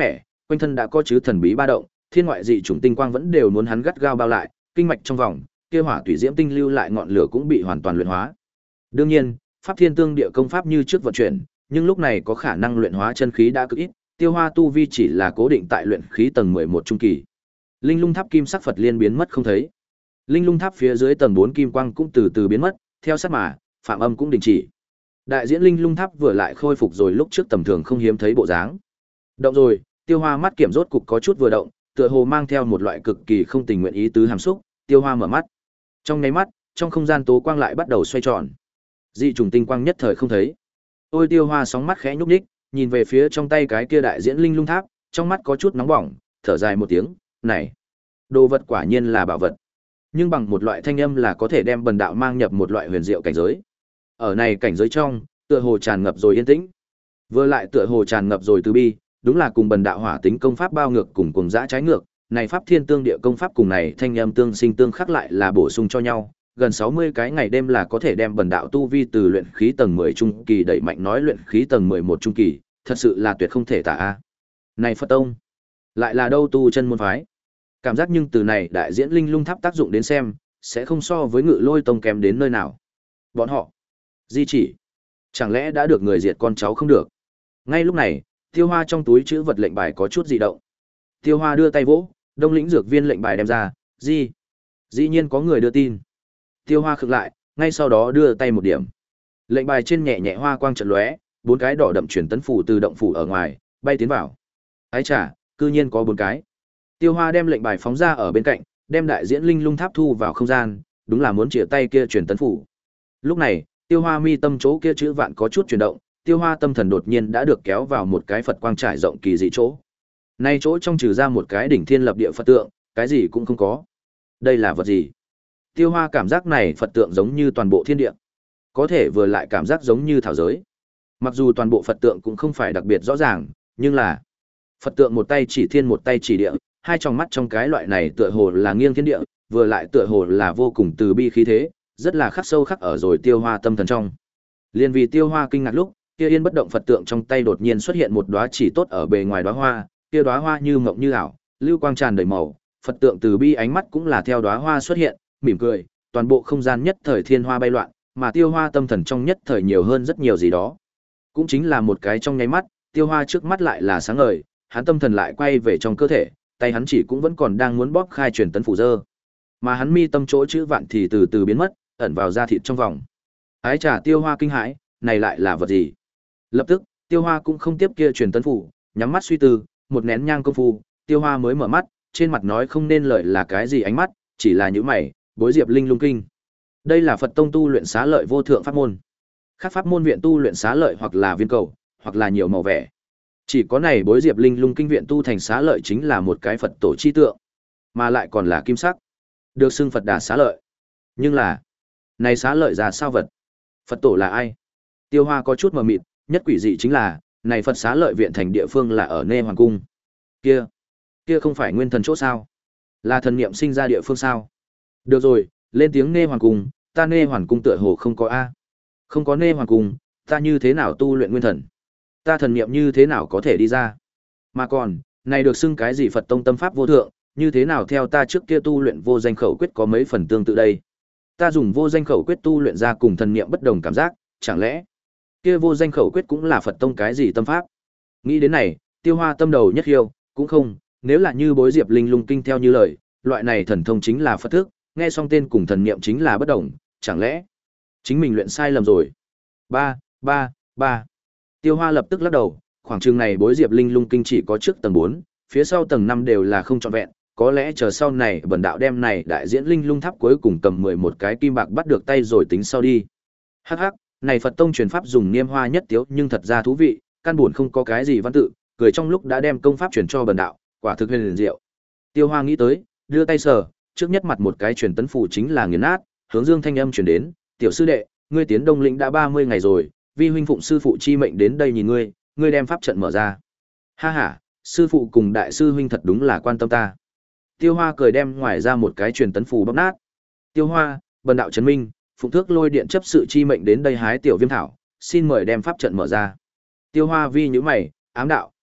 quanh thân đã có chứ thần bí ba động, thiên ngoại dị chủng tinh quang vẫn đều muốn hắn gắt gao bao lại, kinh mạch trong vòng, kia hỏa tùy diễm tinh lưu lại ngọn lửa cũng bị hoàn toàn luyện hóa. Đương nhiên, pháp thiên tương địa công pháp như trước vận chuyển, nhưng lúc này có khả năng luyện hóa chân khí đã cực ít, Tiêu Hoa tu vi chỉ là cố định tại luyện khí tầng mười một trung kỳ. Linh Lung Tháp kim sắc Phật liên biến mất không thấy. Linh Lung Tháp phía dưới tầng bốn kim quang cũng từ từ biến mất, theo sát mà, phạm âm cũng đình chỉ. Đại diễn Linh Lung Tháp vừa lại khôi phục rồi lúc trước tầm thường không hiếm thấy bộ dáng. Động rồi, Tiêu Hoa mắt kiểm rốt cục có chút vừa động, tựa hồ mang theo một loại cực kỳ không tình nguyện ý tứ hàm xúc, Tiêu Hoa mở mắt. Trong nháy mắt, trong không gian tố quang lại bắt đầu xoay tròn. Dị trùng tinh quang nhất thời không thấy. Ôi Tiêu Hoa sóng mắt khẽ nhúc nhích, nhìn về phía trong tay cái kia đại diễn Linh Lung Tháp, trong mắt có chút nóng bỏng, thở dài một tiếng, "Này, đồ vật quả nhiên là bảo vật." Nhưng bằng một loại thanh âm là có thể đem bần đạo mang nhập một loại huyền diệu cảnh giới. Ở này cảnh giới trong, tựa hồ tràn ngập rồi yên tĩnh. Vừa lại tựa hồ tràn ngập rồi từ bi, đúng là cùng bần đạo hỏa tính công pháp bao ngược cùng cùng dã trái ngược, này pháp thiên tương địa công pháp cùng này thanh âm tương sinh tương khắc lại là bổ sung cho nhau, gần sáu mươi cái ngày đêm là có thể đem bần đạo tu vi từ luyện khí tầng mười trung kỳ đẩy mạnh nói luyện khí tầng mười một trung kỳ, thật sự là tuyệt không thể tả a. Này Phật tông, lại là đâu tu chân môn phái? Cảm giác nhưng từ này đại diễn Linh Lung Tháp tác dụng đến xem, sẽ không so với Ngự Lôi tông kém đến nơi nào. Bọn họ, di chỉ, chẳng lẽ đã được người diệt con cháu không được? Ngay lúc này, Tiêu Hoa trong túi chữ vật lệnh bài có chút dị động. Tiêu Hoa đưa tay vỗ, Đông lĩnh dược viên lệnh bài đem ra, "Gì?" Dĩ nhiên có người đưa tin. Tiêu Hoa khựng lại, ngay sau đó đưa tay một điểm. Lệnh bài trên nhẹ nhẹ hoa quang chợt lóe, bốn cái đỏ đậm truyền tấn phủ từ động phủ ở ngoài bay tiến vào. Ái chà, cư nhiên có bốn cái. Tiêu Hoa đem lệnh bài phóng ra ở bên cạnh, đem đại diễn Linh Lung Tháp thu vào không gian, đúng là muốn chĩa tay kia truyền tấn phủ. Lúc này, Tiêu Hoa mi tâm chỗ kia chữ vạn có chút chuyển động, Tiêu Hoa tâm thần đột nhiên đã được kéo vào một cái Phật quang trải rộng kỳ dị chỗ. Nay chỗ trong trừ ra một cái đỉnh thiên lập địa Phật tượng, cái gì cũng không có. Đây là vật gì? Tiêu Hoa cảm giác này Phật tượng giống như toàn bộ thiên địa, có thể vừa lại cảm giác giống như thảo giới. Mặc dù toàn bộ Phật tượng cũng không phải đặc biệt rõ ràng, nhưng là Phật tượng một tay chỉ thiên một tay chỉ địa, hai tròng mắt trong cái loại này tựa hồ là nghiêng thiên địa, vừa lại tựa hồ là vô cùng từ bi khí thế, rất là khắc sâu khắc ở rồi Tiêu Hoa tâm thần trong. Liên vì Tiêu Hoa kinh ngạc lúc, kia yên bất động Phật tượng trong tay đột nhiên xuất hiện một đóa chỉ tốt ở bề ngoài đóa hoa, kia đóa hoa như mộng như ảo, lưu quang tràn đầy màu, Phật tượng từ bi ánh mắt cũng là theo đóa hoa xuất hiện, mỉm cười, toàn bộ không gian nhất thời thiên hoa bay loạn, mà Tiêu Hoa tâm thần trong nhất thời nhiều hơn rất nhiều gì đó. Cũng chính là một cái trong nháy mắt, Tiêu Hoa trước mắt lại là sáng ngời, hắn tâm thần lại quay về trong cơ thể, tay hắn chỉ cũng vẫn còn đang muốn bóp khai truyền tấn phủ dơ. Mà hắn mi tâm chỗ chữ vạn thì từ từ biến mất, ẩn vào da thịt trong vòng. Ái chà, Tiêu Hoa kinh hãi, này lại là vật gì? Lập tức, Tiêu Hoa cũng không tiếp kia truyền tấn phủ, nhắm mắt suy tư, một nén nhang công phu, Tiêu Hoa mới mở mắt, trên mặt nói không nên lời là cái gì ánh mắt, chỉ là nhíu mày, bối diệp linh lung kinh. Đây là Phật tông tu luyện xá lợi vô thượng pháp môn. Khác pháp môn viện tu luyện xá lợi hoặc là viên cầu, hoặc là nhiều màu vẻ. Chỉ có này bối diệp linh lung kinh viện tu thành xá lợi chính là một cái Phật tổ chi tượng, mà lại còn là kim sắc, được xưng Phật Đà xá lợi. Nhưng là, này xá lợi ra sao vật? Phật tổ là ai? Tiêu Hoa có chút mờ mịt, nhất quỷ dị chính là, này Phật xá lợi viện thành địa phương là ở Nê Hoàng cung. Kia, kia không phải nguyên thần chỗ sao? Là thần niệm sinh ra địa phương sao? Được rồi, lên tiếng Nê Hoàng cung, ta Nê Hoàng cung tựa hồ không có a. Không có Nê Hoàng cung, ta như thế nào tu luyện nguyên thần? Ta thần niệm như thế nào có thể đi ra? Mà còn, này được xưng cái gì Phật tông tâm pháp vô thượng, như thế nào theo ta trước kia tu luyện vô danh khẩu quyết có mấy phần tương tự đây? Ta dùng vô danh khẩu quyết tu luyện ra cùng thần niệm bất đồng cảm giác, chẳng lẽ kia vô danh khẩu quyết cũng là Phật tông cái gì tâm pháp? Nghĩ đến này, Tiêu Hoa tâm đầu nhất hiêu, cũng không, nếu là như bối diệp linh lung kinh theo như lời, loại này thần thông chính là Phật thức, nghe xong tên cùng thần niệm chính là bất đồng, chẳng lẽ chính mình luyện sai lầm rồi? Ba, ba, ba. Tiêu Hoa lập tức lắc đầu, khoảng chừng này bối diệp linh lung kinh chỉ có trước tầng bốn, phía sau tầng năm đều là không trọn vẹn, có lẽ chờ sau này bần đạo đem này đại diễn linh lung tháp cuối cùng cầm mười một cái kim bạc bắt được tay rồi tính sau đi. Hắc hắc, này Phật tông truyền pháp dùng niêm hoa nhất tiếu nhưng thật ra thú vị, căn buồn không có cái gì văn tự, cười trong lúc đã đem công pháp truyền cho bần đạo, quả thực huyền diệu. Tiêu Hoa nghĩ tới, đưa tay sờ, trước nhất mặt một cái truyền tấn phù chính là nghiền nát, hướng dương thanh âm truyền đến, "Tiểu sư đệ, ngươi tiến Đông Lĩnh đã ba mươi ngày rồi, vi huynh phụng sư phụ chi mệnh đến đây nhìn ngươi, ngươi đem pháp trận mở ra." Ha ha, sư phụ cùng đại sư huynh thật đúng là quan tâm ta. Tiêu Hoa cười đem ngoài ra một cái truyền tấn phù bóc nát. "Tiêu Hoa, bần đạo Trấn Minh, phụng thước lôi điện chấp sự chi mệnh đến đây hái tiểu viêm thảo, xin mời đem pháp trận mở ra." Tiêu Hoa vi nhíu mày, ám đạo,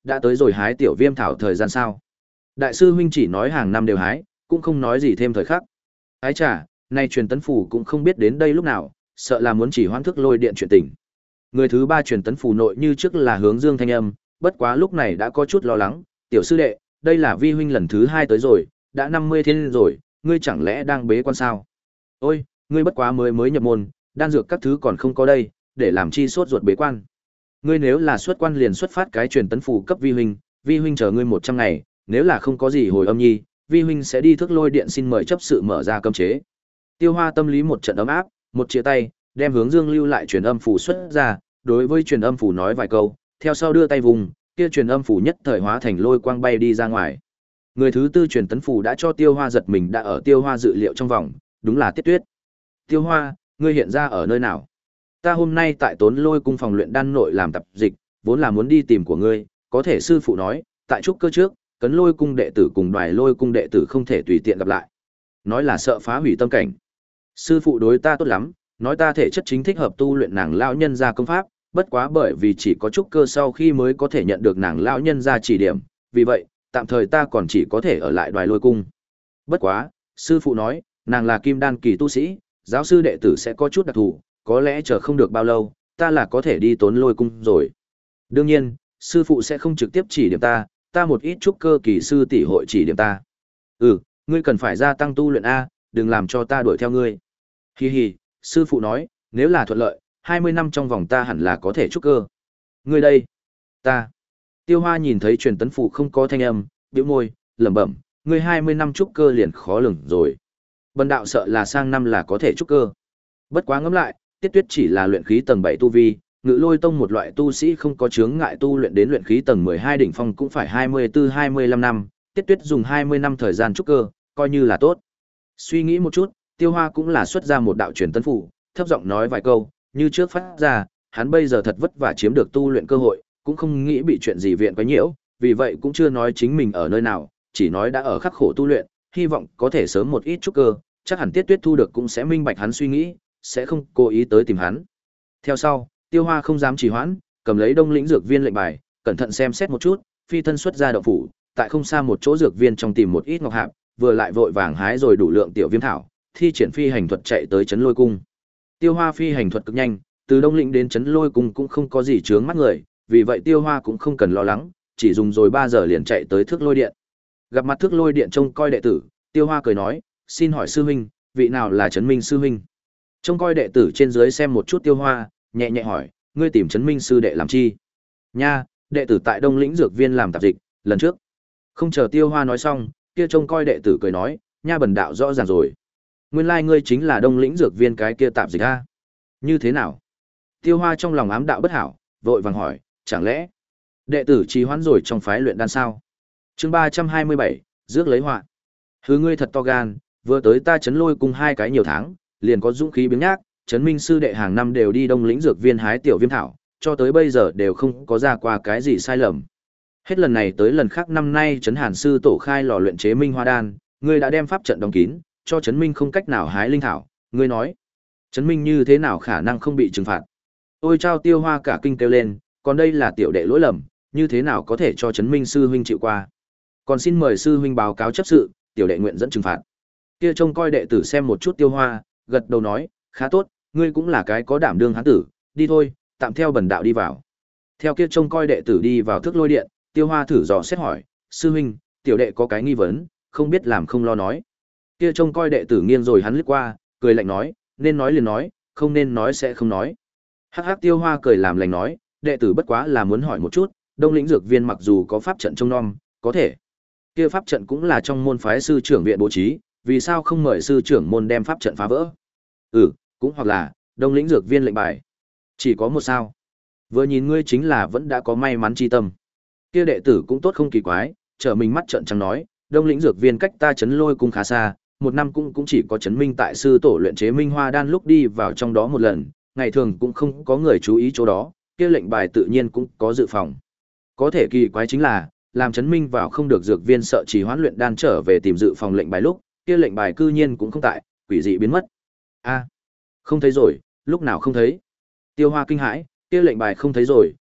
đã tới rồi hái tiểu viêm thảo thời gian sao? Đại sư huynh chỉ nói hàng năm đều hái, cũng không nói gì thêm thời khắc. Ái chà, nay truyền tấn phủ cũng không biết đến đây lúc nào, sợ là muốn chỉ hoãn thức lôi điện chuyện tình. Người thứ ba truyền tấn phủ nội như trước là hướng dương thanh âm, bất quá lúc này đã có chút lo lắng, tiểu sư đệ, đây là vi huynh lần thứ hai tới rồi, đã năm mươi thiên rồi, ngươi chẳng lẽ đang bế quan sao? Ôi, ngươi bất quá mới mới nhập môn, đan dược các thứ còn không có đây, để làm chi sốt ruột bế quan. Ngươi nếu là xuất quan liền xuất phát cái truyền tấn phủ cấp vi huynh, vi huynh chờ ngươi một trăm ngày, nếu là không có gì hồi âm nhi, vi huynh sẽ đi thức lôi điện xin mời chấp sự mở ra cấm chế. Tiêu Hoa tâm lý một trận ấm áp, một chia tay, đem hướng dương lưu lại truyền âm phủ xuất ra, đối với truyền âm phủ nói vài câu, theo sau đưa tay vùng, kia truyền âm phủ nhất thời hóa thành lôi quang bay đi ra ngoài. Người thứ tư truyền tấn phủ đã cho Tiêu Hoa giật mình đã ở Tiêu Hoa dự liệu trong vòng, đúng là Tiết Tuyết. Tiêu Hoa, ngươi hiện ra ở nơi nào? Ta hôm nay tại Tốn Lôi cung phòng luyện đan nội làm tập dịch, vốn là muốn đi tìm của ngươi, có thể sư phụ nói, tại trúc cơ trước, Cấn Lôi cung đệ tử cùng Đoài Lôi cung đệ tử không thể tùy tiện gặp lại. Nói là sợ phá hủy tâm cảnh. Sư phụ đối ta tốt lắm, nói ta thể chất chính thích hợp tu luyện nàng lão nhân gia công pháp, bất quá bởi vì chỉ có trúc cơ sau khi mới có thể nhận được nàng lão nhân gia chỉ điểm, vì vậy, tạm thời ta còn chỉ có thể ở lại Đoài Lôi cung. Bất quá, sư phụ nói, nàng là kim đan kỳ tu sĩ, giáo sư đệ tử sẽ có chút đặc thù, có lẽ chờ không được bao lâu, ta là có thể đi Tốn Lôi cung rồi. Đương nhiên, sư phụ sẽ không trực tiếp chỉ điểm ta, ta một ít trúc cơ kỳ sư tỷ hội chỉ điểm ta. Ừ, ngươi cần phải gia tăng tu luyện a, đừng làm cho ta đuổi theo ngươi. Hi hi, sư phụ nói, nếu là thuận lợi, hai mươi năm trong vòng ta hẳn là có thể trúc cơ. Ngươi đây, ta. Tiêu Hoa nhìn thấy truyền tấn phụ không có thanh âm, bĩu môi, lẩm bẩm, ngươi hai mươi năm trúc cơ liền khó lường rồi. Bần đạo sợ là sang năm là có thể trúc cơ. Bất quá ngẫm lại, Tiết Tuyết chỉ là luyện khí tầng bảy tu vi, Ngự Lôi tông một loại tu sĩ không có chướng ngại tu luyện đến luyện khí tầng mười hai đỉnh phong cũng phải hai mươi tư hai mươi lăm năm, Tiết Tuyết dùng hai mươi năm thời gian trúc cơ, coi như là tốt. Suy nghĩ một chút, Tiêu Hoa cũng là xuất ra một đạo truyền tấn phù, thấp giọng nói vài câu, như trước phát ra, hắn bây giờ thật vất vả chiếm được tu luyện cơ hội, cũng không nghĩ bị chuyện gì viện quấy nhiễu, vì vậy cũng chưa nói chính mình ở nơi nào, chỉ nói đã ở khắc khổ tu luyện, hy vọng có thể sớm một ít trúc cơ, chắc hẳn Tiết Tuyết thu được cũng sẽ minh bạch hắn suy nghĩ, sẽ không cố ý tới tìm hắn. Theo sau, Tiêu Hoa không dám trì hoãn, cầm lấy Đông lĩnh dược viên lệnh bài, cẩn thận xem xét một chút, phi thân xuất ra động phủ, tại không xa một chỗ dược viên trong tìm một ít ngọc hạp, vừa lại vội vàng hái rồi đủ lượng tiểu viêm thảo, thi triển phi hành thuật chạy tới Trấn Lôi cung. Tiêu Hoa phi hành thuật cực nhanh, từ Đông lĩnh đến Trấn Lôi cung cũng không có gì chướng mắt người, vì vậy Tiêu Hoa cũng không cần lo lắng, chỉ dùng rồi ba giờ liền chạy tới Thước Lôi điện. Gặp mặt Thước Lôi điện trông coi đệ tử, Tiêu Hoa cười nói, xin hỏi sư huynh, vị nào là Trấn Minh sư huynh? Trông coi đệ tử trên dưới xem một chút Tiêu Hoa, nhẹ nhẹ hỏi, ngươi tìm Trấn Minh sư đệ làm chi? Nha, đệ tử tại Đông lĩnh dược viên làm tạp dịch, lần trước. Không chờ Tiêu Hoa nói xong, kia trông coi đệ tử cười nói, nha bần đạo rõ ràng rồi. Nguyên lai ngươi chính là Đông lĩnh dược viên cái kia tạp dịch a? Như thế nào? Tiêu Hoa trong lòng ám đạo bất hảo, vội vàng hỏi, chẳng lẽ đệ tử trì hoãn rồi trong phái luyện đan sao? Chương ba trăm hai mươi bảy, rước lấy họa. Hứ ngươi thật to gan, vừa tới ta Trấn Lôi cung hai cái nhiều tháng, liền có dũng khí biếng nhác, Trấn Minh sư đệ hàng năm đều đi Đông lĩnh dược viên hái tiểu viêm thảo, cho tới bây giờ đều không có ra qua cái gì sai lầm. Hết lần này tới lần khác năm nay Trấn Hàn sư tổ khai lò luyện chế Minh Hoa đan, ngươi đã đem pháp trận đóng kín, cho Trấn Minh không cách nào hái linh thảo, ngươi nói, Trấn Minh như thế nào khả năng không bị trừng phạt? Ôi chao, Tiêu Hoa cả kinh kêu lên, còn đây là tiểu đệ lỗi lầm, như thế nào có thể cho Trấn Minh sư huynh chịu qua? Còn xin mời sư huynh báo cáo chấp sự, tiểu đệ nguyện dẫn trừng phạt. Kia trông coi đệ tử xem một chút Tiêu Hoa, gật đầu nói, khá tốt, ngươi cũng là cái có đảm đương hán tử, đi thôi, tạm theo bần đạo đi vào. Theo kia trông coi đệ tử đi vào Thước Lôi điện, Tiêu Hoa thử dò xét hỏi, sư huynh, tiểu đệ có cái nghi vấn, không biết làm không lo nói. Kia trông coi đệ tử nghiêng rồi hắn lướt qua, cười lạnh nói, nên nói liền nói, không nên nói sẽ không nói. Hắc hắc, Tiêu Hoa cười làm lành nói, đệ tử bất quá là muốn hỏi một chút, Đông lĩnh dược viên mặc dù có pháp trận trông nom, có thể. Kia pháp trận cũng là trong môn phái sư trưởng viện bố trí, vì sao không mời sư trưởng môn đem pháp trận phá vỡ? Ừ, cũng hoặc là, Đông lĩnh dược viên lệnh bài. Chỉ có một sao. Vừa nhìn ngươi chính là vẫn đã có may mắn chi tâm. Kia đệ tử cũng tốt không kỳ quái, trở mình mắt trợn trắng nói, Đông lĩnh dược viên cách ta Trấn Lôi cung khá xa, một năm cũng cũng chỉ có Trấn Minh tại sư tổ luyện chế Minh Hoa đan lúc đi vào trong đó một lần, ngày thường cũng không có người chú ý chỗ đó, kia lệnh bài tự nhiên cũng có dự phòng. Có thể kỳ quái chính là, làm Trấn Minh vào không được dược viên sợ trì hoãn luyện đan trở về tìm dự phòng lệnh bài lúc, kia lệnh bài cư nhiên cũng không tại, quỷ dị biến mất. A, không thấy rồi, lúc nào không thấy? Tiêu Hoa kinh hãi, kia lệnh bài không thấy rồi,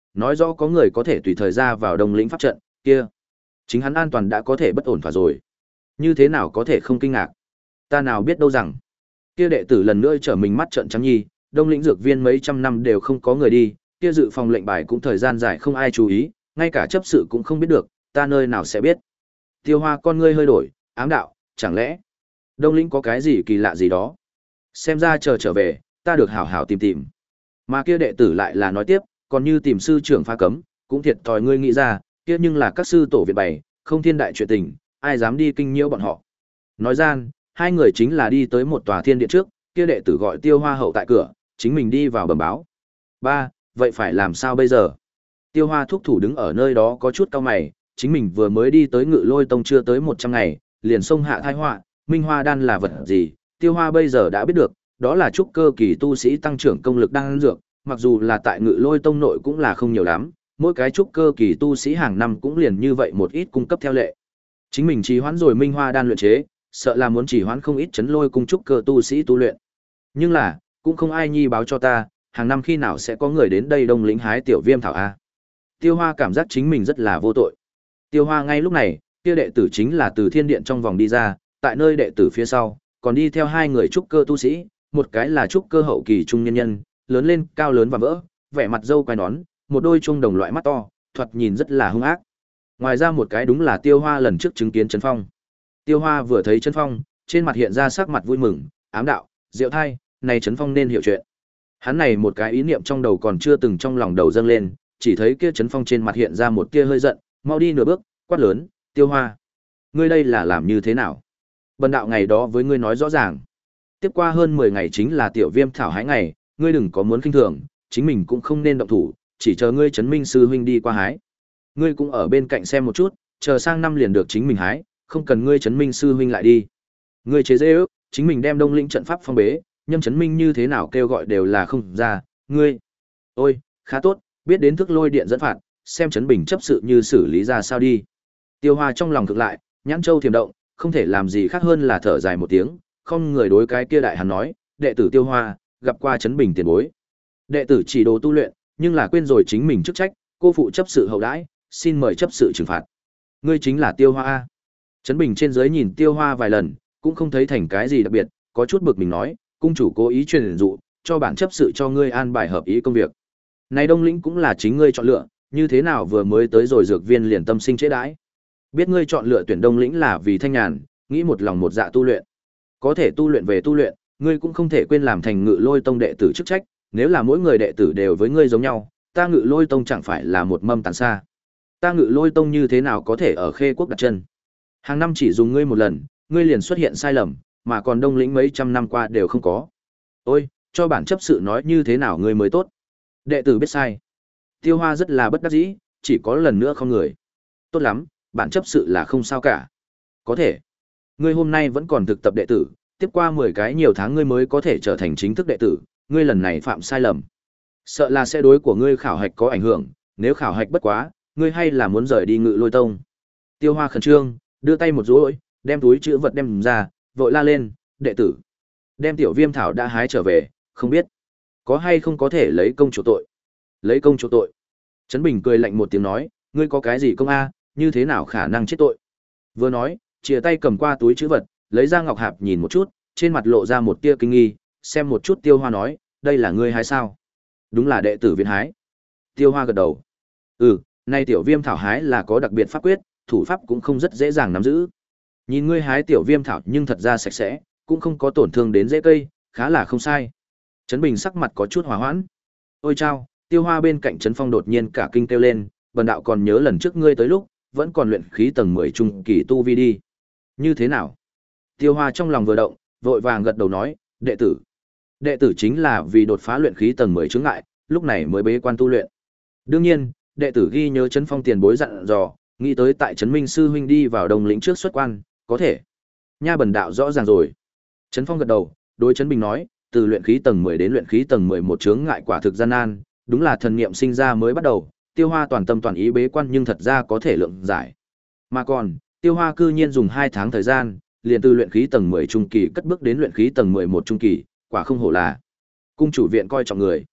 nói rõ có người có thể tùy thời ra vào Đông Lĩnh pháp trận, kia, chính hắn an toàn đã có thể bất ổn thỏa rồi. Như thế nào có thể không kinh ngạc? Ta nào biết đâu rằng, kia đệ tử lần nữa trở mình mắt trợn trắng nhi, Đông Lĩnh dược viên mấy trăm năm đều không có người đi, kia dự phòng lệnh bài cũng thời gian dài không ai chú ý, ngay cả chấp sự cũng không biết được, ta nơi nào sẽ biết. Tiêu Hoa con ngươi hơi đổi, ám đạo, chẳng lẽ Đông Lĩnh có cái gì kỳ lạ gì đó? Xem ra chờ trở về, ta được hảo hảo tìm tìm. Mà kia đệ tử lại là nói tiếp, còn như tìm sư trưởng phá cấm, cũng thiệt thòi ngươi nghĩ ra, kia nhưng là các sư tổ Việt bày, không thiên đại chuyện tình, ai dám đi kinh nhiễu bọn họ. Nói gian, hai người chính là đi tới một tòa thiên điện trước, kia đệ tử gọi Tiêu Hoa hậu tại cửa, chính mình đi vào bẩm báo. Ba, vậy phải làm sao bây giờ? Tiêu Hoa thúc thủ đứng ở nơi đó có chút cau mày, chính mình vừa mới đi tới Ngự Lôi Tông chưa tới một trăm ngày, liền xông hạ thai họa, Minh Hoa đan là vật gì? Tiêu Hoa bây giờ đã biết được, đó là trúc cơ kỳ tu sĩ tăng trưởng công lực đan dược, mặc dù là tại Ngự Lôi Tông nội cũng là không nhiều lắm, mỗi cái trúc cơ kỳ tu sĩ hàng năm cũng liền như vậy một ít cung cấp theo lệ. Chính mình trì hoãn rồi Minh Hoa đan luyện chế, sợ là muốn trì hoãn không ít chấn lôi cung trúc cơ tu sĩ tu luyện. Nhưng là, cũng không ai nhi báo cho ta, hàng năm khi nào sẽ có người đến đây Đông Lĩnh hái tiểu viêm thảo a. Tiêu Hoa cảm giác chính mình rất là vô tội. Tiêu Hoa ngay lúc này, kia đệ tử chính là từ thiên điện trong vòng đi ra, tại nơi đệ tử phía sau, còn đi theo hai người trúc cơ tu sĩ, một cái là trúc cơ hậu kỳ trung nhân nhân, lớn lên, cao lớn và vỡ, vẻ mặt râu quai nón, một đôi chuông đồng loại mắt to, thoạt nhìn rất là hung ác. Ngoài ra một cái đúng là Tiêu Hoa lần trước chứng kiến Trấn Phong. Tiêu Hoa vừa thấy Trấn Phong, trên mặt hiện ra sắc mặt vui mừng, ám đạo, diệu thai, này Trấn Phong nên hiểu chuyện. Hắn này một cái ý niệm trong đầu còn chưa từng trong lòng đầu dâng lên, chỉ thấy kia Trấn Phong trên mặt hiện ra một tia hơi giận, mau đi nửa bước, quát lớn, Tiêu Hoa, ngươi đây là làm như thế nào? Bần đạo ngày đó với ngươi nói rõ ràng. Tiếp qua hơn mười ngày chính là tiểu viêm thảo hái ngày, ngươi đừng có muốn kinh thường, chính mình cũng không nên động thủ, chỉ chờ ngươi Trấn Minh sư huynh đi qua hái. Ngươi cũng ở bên cạnh xem một chút, chờ sang năm liền được chính mình hái, không cần ngươi Trấn Minh sư huynh lại đi. Ngươi chế giễu, chính mình đem Đông Lĩnh trận pháp phong bế, Nhâm Trấn Minh như thế nào kêu gọi đều là không ra, ngươi. Ôi, khá tốt, biết đến thức lôi điện dẫn phạt, xem Trấn Bình chấp sự như xử lý ra sao đi. Tiêu Hoa trong lòng cực lại, nhãn châu thiềm động, không thể làm gì khác hơn là thở dài một tiếng, không người đối cái kia đại hắn nói, đệ tử Tiêu Hoa, gặp qua Trấn Bình tiền bối. Đệ tử chỉ đồ tu luyện, nhưng là quên rồi chính mình chức trách, cô phụ chấp sự hậu đãi, xin mời chấp sự trừng phạt. Ngươi chính là Tiêu Hoa a. Trấn Bình trên dưới nhìn Tiêu Hoa vài lần, cũng không thấy thành cái gì đặc biệt, có chút bực mình nói, cung chủ cố ý truyền dụ, cho bản chấp sự cho ngươi an bài hợp ý công việc. Này Đông Lĩnh cũng là chính ngươi chọn lựa, như thế nào vừa mới tới rồi dược viên liền tâm sinh chế đãi. Biết ngươi chọn lựa tuyển Đông Lĩnh là vì thanh nhàn, nghĩ một lòng một dạ tu luyện. Có thể tu luyện về tu luyện, ngươi cũng không thể quên làm thành Ngự Lôi Tông đệ tử chức trách, nếu là mỗi người đệ tử đều với ngươi giống nhau, ta Ngự Lôi Tông chẳng phải là một mâm tàn xa. Ta Ngự Lôi Tông như thế nào có thể ở Khê Quốc đặt chân? Hàng năm chỉ dùng ngươi một lần, ngươi liền xuất hiện sai lầm, mà còn Đông Lĩnh mấy trăm năm qua đều không có. Ôi, cho bản chấp sự nói như thế nào ngươi mới tốt. Đệ tử biết sai. Tiêu Hoa rất là bất đắc dĩ, chỉ có lần nữa không người. Tốt lắm, bản chấp sự là không sao cả. Có thể. Ngươi hôm nay vẫn còn thực tập đệ tử, tiếp qua mười cái nhiều tháng ngươi mới có thể trở thành chính thức đệ tử, ngươi lần này phạm sai lầm. Sợ là sẽ đối của ngươi khảo hạch có ảnh hưởng, nếu khảo hạch bất quá, ngươi hay là muốn rời đi Ngự Lôi Tông. Tiêu Hoa khẩn trương, đưa tay một rối, đem túi chữ vật đem ra, vội la lên, đệ tử. Đem tiểu viêm thảo đã hái trở về, không biết có hay không có thể lấy công chủ tội. Lấy công chủ tội. Trấn Bình cười lạnh một tiếng nói, ngươi có cái gì công a, như thế nào khả năng chết tội. Vừa nói, chìa tay cầm qua túi chữ vật, lấy ra ngọc hạp nhìn một chút, trên mặt lộ ra một tia kinh nghi, xem một chút Tiêu Hoa nói, đây là ngươi hái sao? Đúng là đệ tử Viên hái. Tiêu Hoa gật đầu. Ừ, nay tiểu viêm thảo hái là có đặc biệt pháp quyết, thủ pháp cũng không rất dễ dàng nắm giữ. Nhìn ngươi hái tiểu viêm thảo nhưng thật ra sạch sẽ, cũng không có tổn thương đến rễ cây, khá là không sai. Trấn Bình sắc mặt có chút hòa hoãn. Ôi chao, Tiêu Hoa bên cạnh Trấn Phong đột nhiên cả kinh kêu lên, bần đạo còn nhớ lần trước ngươi tới lúc, vẫn còn luyện khí tầng mười trung kỳ tu vi đi. Như thế nào? Tiêu Hoa trong lòng vừa động, vội vàng gật đầu nói, đệ tử. Đệ tử chính là vì đột phá luyện khí tầng mười chướng ngại, lúc này mới bế quan tu luyện. Đương nhiên, đệ tử ghi nhớ Trấn Phong tiền bối dặn dò, nghĩ tới tại Trấn Minh sư huynh đi vào Đông Lĩnh trước xuất quan, có thể. Nha bần đạo rõ ràng rồi. Trấn Phong gật đầu, đối Trấn Bình nói, từ luyện khí tầng mười đến luyện khí tầng mười một chướng ngại quả thực gian nan, đúng là thần niệm sinh ra mới bắt đầu, Tiêu Hoa toàn tâm toàn ý bế quan nhưng thật ra có thể lượng giải. Mà còn, Tiêu Hoa cư nhiên dùng hai tháng thời gian, liền từ luyện khí tầng mười trung kỳ cất bước đến luyện khí tầng mười một trung kỳ, quả không hổ là cung chủ viện coi trọng người.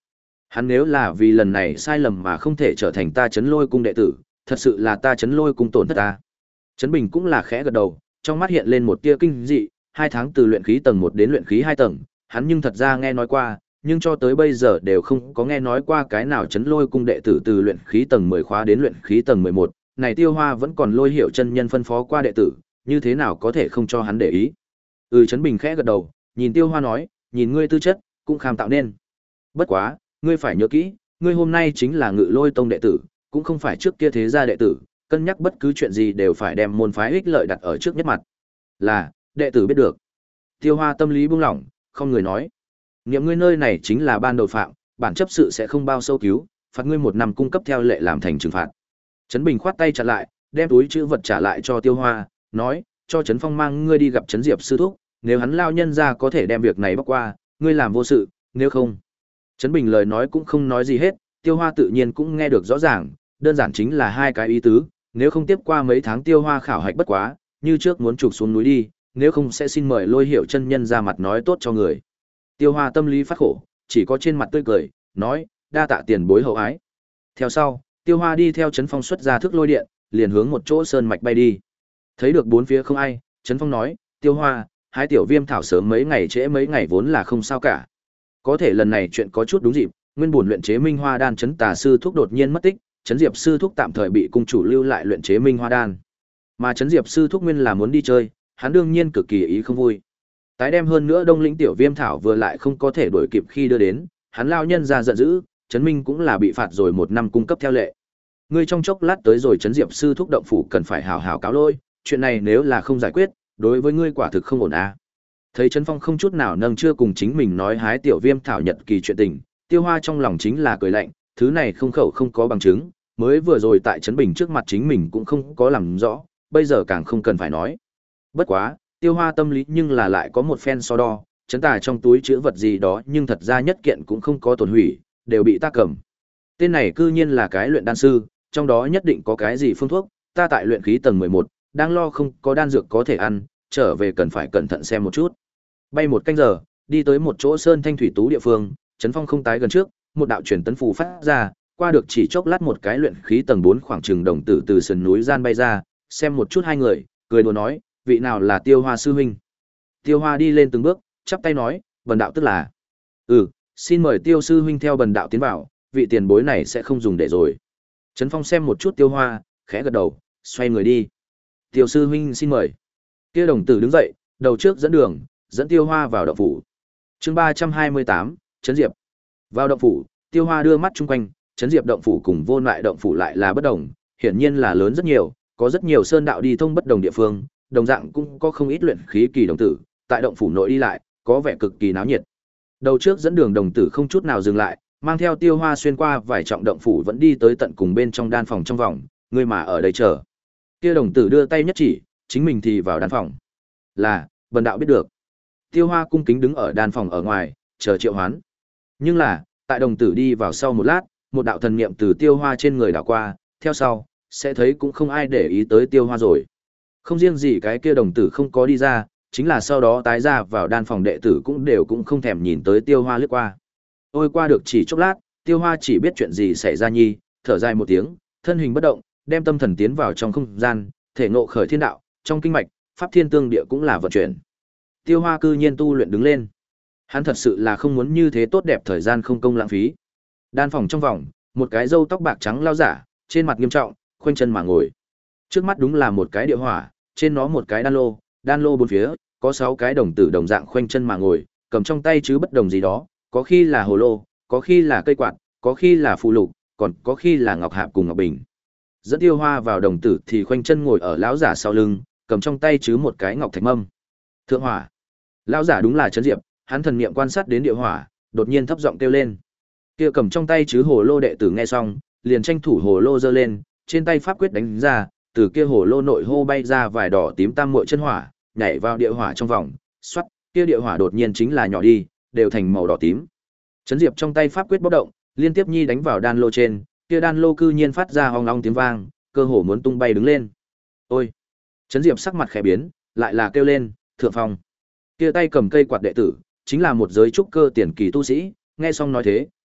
Hắn nếu là vì lần này sai lầm mà không thể trở thành ta Chấn Lôi cung đệ tử, thật sự là ta Chấn Lôi cung tổn thất ta. Trấn Bình cũng là khẽ gật đầu, trong mắt hiện lên một tia kinh dị, hai tháng từ luyện khí tầng một đến luyện khí hai tầng, hắn nhưng thật ra nghe nói qua, nhưng cho tới bây giờ đều không có nghe nói qua cái nào Chấn Lôi cung đệ tử từ luyện khí tầng mười khóa đến luyện khí tầng mười một, này Tiêu Hoa vẫn còn Lôi Hiểu chân nhân phân phó qua đệ tử, như thế nào có thể không cho hắn để ý. Ừ, Trấn Bình khẽ gật đầu, nhìn Tiêu Hoa nói, nhìn ngươi tư chất, cũng kham tạo nên. Bất quá, ngươi phải nhớ kỹ, ngươi hôm nay chính là Ngự Lôi tông đệ tử, cũng không phải trước kia thế gia đệ tử, cân nhắc bất cứ chuyện gì đều phải đem môn phái ích lợi đặt ở trước nhất mặt. Là, đệ tử biết được. Tiêu Hoa tâm lý buông lỏng, không người nói. Nghiệm ngươi nơi này chính là ban đầu phạm, bản chấp sự sẽ không bao sâu cứu, phạt ngươi một năm cung cấp theo lệ làm thành trừng phạt. Trấn Bình khoát tay chặn lại, đem túi chữ vật trả lại cho Tiêu Hoa, nói, cho Trấn Phong mang ngươi đi gặp Trấn Diệp sư thúc, nếu hắn lao nhân ra có thể đem việc này bóc qua, ngươi làm vô sự, nếu không. Trấn Bình lời nói cũng không nói gì hết, Tiêu Hoa tự nhiên cũng nghe được rõ ràng, đơn giản chính là hai cái ý tứ, nếu không tiếp qua mấy tháng Tiêu Hoa khảo hạch bất quá, như trước muốn trục xuống núi đi, nếu không sẽ xin mời Lôi Hiểu chân nhân ra mặt nói tốt cho người. Tiêu Hoa tâm lý phát khổ, chỉ có trên mặt tươi cười, nói, đa tạ tiền bối hậu ái. Theo sau, Tiêu Hoa đi theo Trấn Phong xuất ra thức lôi điện, liền hướng một chỗ sơn mạch bay đi. Thấy được bốn phía không ai, Trấn Phong nói, Tiêu Hoa, hái tiểu viêm thảo sớm mấy ngày trễ mấy ngày vốn là không sao cả. Có thể lần này chuyện có chút đúng dịp, nguyên bổn luyện chế Minh Hoa đan Trấn Tà sư thúc đột nhiên mất tích, Trấn Diệp sư thúc tạm thời bị cung chủ lưu lại luyện chế Minh Hoa đan. Mà Trấn Diệp sư thúc nguyên là muốn đi chơi, hắn đương nhiên cực kỳ ý không vui. Tái đem hơn nữa Đông Lĩnh tiểu viêm thảo vừa lại không có thể đuổi kịp khi đưa đến, hắn lao nhân ra giận dữ, Trấn Minh cũng là bị phạt rồi một năm cung cấp theo lệ. Ngươi trong chốc lát tới rồi Trấn Diệp sư thúc động phủ cần phải hào hào cáo lỗi, chuyện này nếu là không giải quyết, đối với ngươi quả thực không ổn à. Thấy Trấn Phong không chút nào nâng chưa cùng chính mình nói hái tiểu viêm thảo nhật kỳ chuyện tình, Tiêu Hoa trong lòng chính là cười lạnh, thứ này không khẩu không có bằng chứng, mới vừa rồi tại Trấn Bình trước mặt chính mình cũng không có làm rõ, bây giờ càng không cần phải nói. Bất quá, Tiêu Hoa tâm lý nhưng là lại có một phen so đo, Trấn Tà trong túi chứa vật gì đó nhưng thật ra nhất kiện cũng không có tổn hủy, đều bị ta cầm. Tên này cư nhiên là cái luyện đan sư, trong đó nhất định có cái gì phương thuốc, ta tại luyện khí tầng mười một, đang lo không có đan dược có thể ăn, trở về cần phải cẩn thận xem một chút. Bay một canh giờ, đi tới một chỗ sơn thanh thủy tú địa phương, Trấn Phong không tái gần trước, một đạo truyền tấn phù phát ra, qua được chỉ chốc lát một cái luyện khí tầng bốn khoảng chừng đồng tử từ sườn núi gian bay ra, xem một chút hai người, cười đùa nói, vị nào là Tiêu Hoa sư huynh? Tiêu Hoa đi lên từng bước, chắp tay nói, bần đạo tức là. Ừ, xin mời Tiêu sư huynh theo bần đạo tiến vào, vị tiền bối này sẽ không dùng để rồi. Trấn Phong xem một chút Tiêu Hoa, khẽ gật đầu, xoay người đi. Tiêu sư huynh xin mời. Kia đồng tử đứng dậy, đầu trước dẫn đường, dẫn Tiêu Hoa vào động phủ. Chương ba trăm hai mươi tám, Trấn Diệp. Vào động phủ, Tiêu Hoa đưa mắt chung quanh, Trấn Diệp động phủ cùng Vô Lại động phủ lại là bất đồng, hiển nhiên là lớn rất nhiều, có rất nhiều sơn đạo đi thông bất đồng địa phương, đồng dạng cũng có không ít luyện khí kỳ đồng tử, tại động phủ nội đi lại, có vẻ cực kỳ náo nhiệt. Đầu trước dẫn đường đồng tử không chút nào dừng lại, mang theo Tiêu Hoa xuyên qua vài trọng động phủ vẫn đi tới tận cùng bên trong đan phòng trong vòng, người mà ở đây chờ. Kia đồng tử đưa tay nhất chỉ, chính mình thì vào đan phòng. Là, bần đạo biết được. Tiêu Hoa cung kính đứng ở đan phòng ở ngoài, chờ triệu hoán. Nhưng là, tại đồng tử đi vào sau một lát, một đạo thần niệm từ Tiêu Hoa trên người đảo qua, theo sau, sẽ thấy cũng không ai để ý tới Tiêu Hoa rồi. Không riêng gì cái kia đồng tử không có đi ra, chính là sau đó tái ra vào đan phòng đệ tử cũng đều cũng không thèm nhìn tới Tiêu Hoa lướt qua. Ôi qua được chỉ chốc lát, Tiêu Hoa chỉ biết chuyện gì xảy ra nhi, thở dài một tiếng, thân hình bất động, đem tâm thần tiến vào trong không gian, thể ngộ khởi thiên đạo, trong kinh mạch, pháp thiên tương địa cũng là vận chuyển. Tiêu Hoa cư nhiên tu luyện đứng lên. Hắn thật sự là không muốn như thế tốt đẹp thời gian không công lãng phí. Đan phòng trong vòng, một cái râu tóc bạc trắng lao giả, trên mặt nghiêm trọng, khoanh chân mà ngồi. Trước mắt đúng là một cái địa hỏa, trên nó một cái đan lô, đan lô bốn phía, có sáu cái đồng tử đồng dạng khoanh chân mà ngồi, cầm trong tay chứ bất đồng gì đó, có khi là hồ lô, có khi là cây quạt, có khi là phù lục, còn có khi là ngọc hạp cùng ngọc bình. Dẫn Tiêu Hoa vào đồng tử thì khoanh chân ngồi ở lão giả sau lưng, cầm trong tay chứ một cái ngọc thạch mâm. Thượng hỏa. Lão giả đúng là Trấn Diệp, hắn thần niệm quan sát đến địa hỏa, đột nhiên thấp giọng kêu lên. Kia cầm trong tay chứ hồ lô đệ tử nghe xong, liền tranh thủ hồ lô giơ lên, trên tay pháp quyết đánh ra, từ kia hồ lô nội hô bay ra vài đỏ tím tam muội chân hỏa, nhảy vào địa hỏa trong vòng, xoát, kia địa hỏa đột nhiên chính là nhỏ đi, đều thành màu đỏ tím. Trấn Diệp trong tay pháp quyết bốc động, liên tiếp nhi đánh vào đan lô trên, kia đan lô cư nhiên phát ra ong ong tiếng vang, cơ hồ muốn tung bay đứng lên. Ôi! Trấn Diệp sắc mặt khẽ biến, lại là kêu lên, thượng phong. Kia tay cầm cây quạt đệ tử, chính là một giới trúc cơ tiền kỳ tu sĩ, nghe xong nói thế,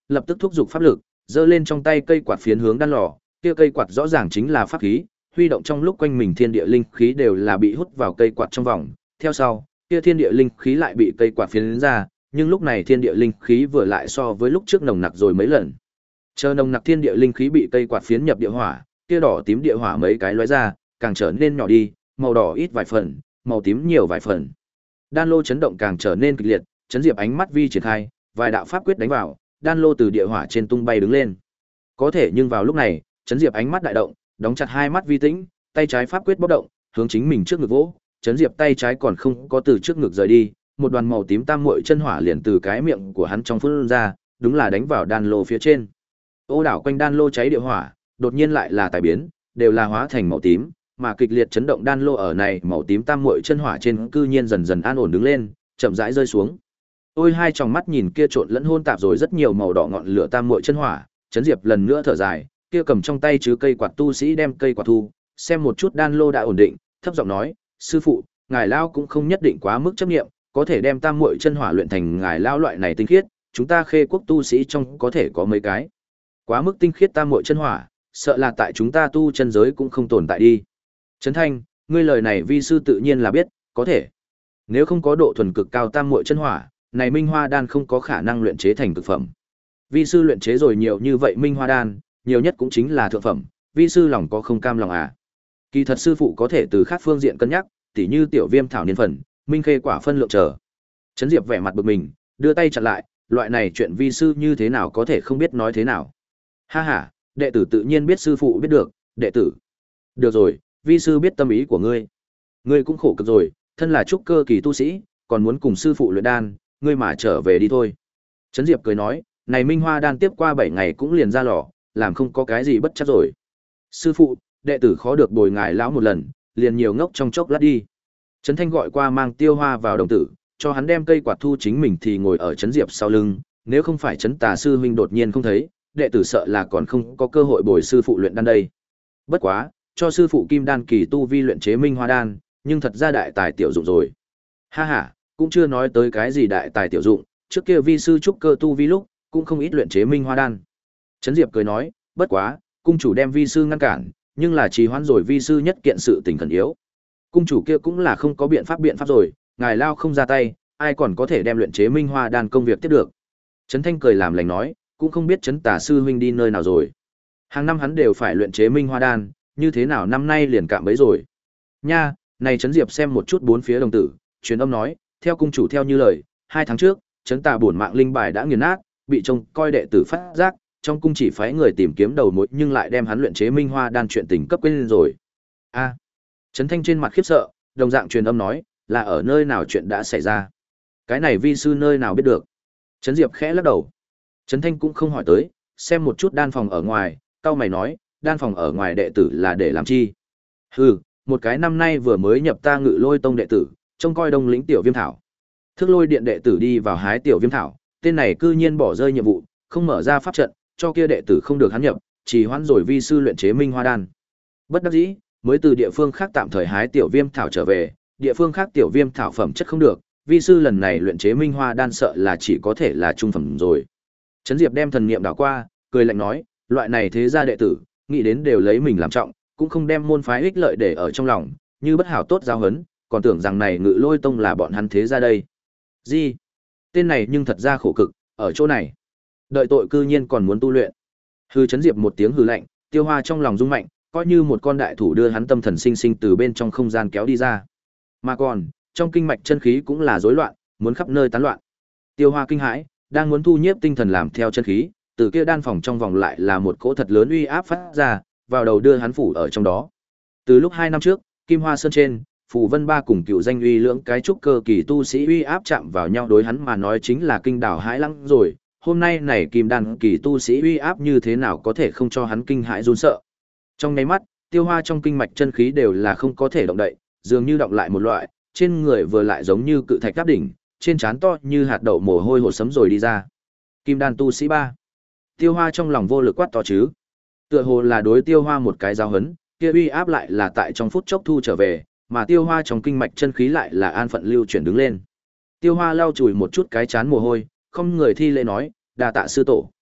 lập tức thúc giục pháp lực, giơ lên trong tay cây quạt phiến hướng đan lò, kia cây quạt rõ ràng chính là pháp khí, huy động trong lúc quanh mình thiên địa linh khí đều là bị hút vào cây quạt trong vòng, theo sau, kia thiên địa linh khí lại bị cây quạt phiến ra, nhưng lúc này thiên địa linh khí vừa lại so với lúc trước nồng nặc rồi mấy lần. Chờ nồng nặc thiên địa linh khí bị cây quạt phiến nhập địa hỏa, kia đỏ tím địa hỏa mấy cái lóe ra, càng trở nên nhỏ đi, màu đỏ ít vài phần, màu tím nhiều vài phần. Đan lô chấn động càng trở nên kịch liệt, Chấn Diệp ánh mắt vi triển khai, vài đạo pháp quyết đánh vào, đan lô từ địa hỏa trên tung bay đứng lên. Có thể nhưng vào lúc này, Chấn Diệp ánh mắt đại động, đóng chặt hai mắt vi tĩnh, tay trái pháp quyết bốc động, hướng chính mình trước ngực vỗ, Chấn Diệp tay trái còn không có từ trước ngực rời đi, một đoàn màu tím tam muội chân hỏa liền từ cái miệng của hắn trong phun ra, đúng là đánh vào đan lô phía trên. Ô đảo quanh đan lô cháy địa hỏa, đột nhiên lại là tài biến, đều là hóa thành màu tím, mà kịch liệt chấn động đan lô ở này màu tím tam muội chân hỏa trên cư nhiên dần dần an ổn đứng lên, chậm rãi rơi xuống. Ôi hai tròng mắt nhìn kia trộn lẫn hôn tạp rồi rất nhiều màu đỏ ngọn lửa tam muội chân hỏa, Chấn Diệp lần nữa thở dài, kia cầm trong tay chứ cây quạt tu sĩ đem cây quạt thu, xem một chút đan lô đã ổn định, thấp giọng nói, sư phụ, ngài lao cũng không nhất định quá mức chấp niệm, có thể đem tam muội chân hỏa luyện thành ngài lao loại này tinh khiết, chúng ta Khê Quốc tu sĩ trong có thể có mấy cái. Quá mức tinh khiết tam muội chân hỏa, sợ là tại chúng ta tu chân giới cũng không tồn tại đi. Trấn Thanh, ngươi lời này vi sư tự nhiên là biết, có thể. Nếu không có độ thuần cực cao tam muội chân hỏa, này Minh Hoa đan không có khả năng luyện chế thành cực phẩm. Vi sư luyện chế rồi nhiều như vậy Minh Hoa đan, nhiều nhất cũng chính là thượng phẩm, vi sư lòng có không cam lòng à? Kỳ thật sư phụ có thể từ khác phương diện cân nhắc, tỉ như tiểu viêm thảo niên phần, minh khê quả phân lượng trở. Trấn Diệp vẻ mặt bực mình, đưa tay chặn lại, loại này chuyện vi sư như thế nào có thể không biết nói thế nào. Ha ha, đệ tử tự nhiên biết sư phụ biết được, đệ tử. Được rồi, vi sư biết tâm ý của ngươi. Ngươi cũng khổ cực rồi, thân là trúc cơ kỳ tu sĩ, còn muốn cùng sư phụ luyện đan, ngươi mà trở về đi thôi. Trấn Diệp cười nói, này Minh Hoa đan tiếp qua bảy ngày cũng liền ra lò, làm không có cái gì bất chấp rồi. Sư phụ, đệ tử khó được bồi ngài lão một lần, liền nhiều ngốc trong chốc lát đi. Trấn Thanh gọi qua mang Tiêu Hoa vào đồng tử, cho hắn đem cây quạt thu, chính mình thì ngồi ở Trấn Diệp sau lưng, nếu không phải Trấn Tà sư huynh đột nhiên không thấy, đệ tử sợ là còn không có cơ hội bồi sư phụ luyện đan đây. Bất quá, cho sư phụ kim đan kỳ tu vi luyện chế Minh Hoa đan, nhưng thật ra đại tài tiểu dụng rồi. Ha ha, cũng chưa nói tới cái gì đại tài tiểu dụng, trước kia vi sư trúc cơ tu vi lúc, cũng không ít luyện chế Minh Hoa đan. Trấn Diệp cười nói, bất quá, cung chủ đem vi sư ngăn cản, nhưng là trì hoãn rồi vi sư nhất kiện sự tình khẩn yếu. Cung chủ kia cũng là không có biện pháp biện pháp rồi, ngài lao không ra tay, ai còn có thể đem luyện chế Minh Hoa đan công việc tiếp được. Trấn Thanh cười làm lành nói, cũng không biết Trấn Tà sư huynh đi nơi nào rồi. Hàng năm hắn đều phải luyện chế Minh Hoa đan, như thế nào năm nay liền cạm bẫy rồi. Nha, này Trấn Diệp xem một chút bốn phía đồng tử, truyền âm nói, theo cung chủ theo như lời, hai tháng trước, Trấn Tà bổn mạng linh bài đã nghiền nát, bị trông coi đệ tử phát giác, trong cung chỉ phái người tìm kiếm đầu mối nhưng lại đem hắn luyện chế Minh Hoa đan chuyện tình cấp quên rồi. A. Trấn Thanh trên mặt khiếp sợ, đồng dạng truyền âm nói, là ở nơi nào chuyện đã xảy ra. Cái này vi sư nơi nào biết được. Trấn Diệp khẽ lắc đầu. Trấn Thanh cũng không hỏi tới, xem một chút đan phòng ở ngoài, cau mày nói, đan phòng ở ngoài đệ tử là để làm chi? Hừ, một cái năm nay vừa mới nhập ta Ngự Lôi tông đệ tử, trông coi Đông lĩnh tiểu viêm thảo. Thức Lôi điện đệ tử đi vào hái tiểu viêm thảo, tên này cư nhiên bỏ rơi nhiệm vụ, không mở ra pháp trận, cho kia đệ tử không được hắn nhập, chỉ hoãn rồi vi sư luyện chế Minh Hoa đan. Bất đắc dĩ, mới từ địa phương khác tạm thời hái tiểu viêm thảo trở về, địa phương khác tiểu viêm thảo phẩm chất không được, vi sư lần này luyện chế Minh Hoa đan sợ là chỉ có thể là trung phẩm rồi. Trấn Diệp đem thần niệm đảo qua, cười lạnh nói, loại này thế gia đệ tử, nghĩ đến đều lấy mình làm trọng, cũng không đem môn phái ích lợi để ở trong lòng, như bất hảo tốt giáo huấn, còn tưởng rằng này Ngự Lôi tông là bọn hắn thế gia đây. Gì? Tên này nhưng thật ra khổ cực, ở chỗ này. Đợi tội cư nhiên còn muốn tu luyện. Hư Trấn Diệp một tiếng hừ lạnh, Tiêu Hoa trong lòng rung mạnh, coi như một con đại thủ đưa hắn tâm thần sinh sinh từ bên trong không gian kéo đi ra. Mà còn, trong kinh mạch chân khí cũng là rối loạn, muốn khắp nơi tán loạn. Tiêu Hoa kinh hãi, đang muốn thu nhiếp tinh thần làm theo chân khí, từ kia đan phòng trong vòng lại là một cỗ thật lớn uy áp phát ra, vào đầu đưa hắn phủ ở trong đó. Từ lúc hai năm trước, Kim Hoa Sơn trên, Phù Vân Ba cùng Cựu Danh uy lưỡng cái trúc cơ kỳ tu sĩ uy áp chạm vào nhau, đối hắn mà nói chính là kinh đảo hãi lăng rồi. Hôm nay này Kim Đan kỳ tu sĩ uy áp như thế nào có thể không cho hắn kinh hãi run sợ. Trong nháy mắt, Tiêu Hoa trong kinh mạch chân khí đều là không có thể động đậy, dường như động lại một loại, trên người vừa lại giống như cự thạch đáp đỉnh, trên trán to như hạt đậu mồ hôi hột sấm rồi đi ra. Kim Đan tu sĩ ba. Tiêu Hoa trong lòng vô lực quát to chứ. Tựa hồ là đối Tiêu Hoa một cái giáo hấn, kia uy áp lại là tại trong phút chốc thu trở về, mà Tiêu Hoa trong kinh mạch chân khí lại là an phận lưu chuyển đứng lên. Tiêu Hoa lau chùi một chút cái chán mồ hôi, không người thi lễ nói, đa tạ sư tổ.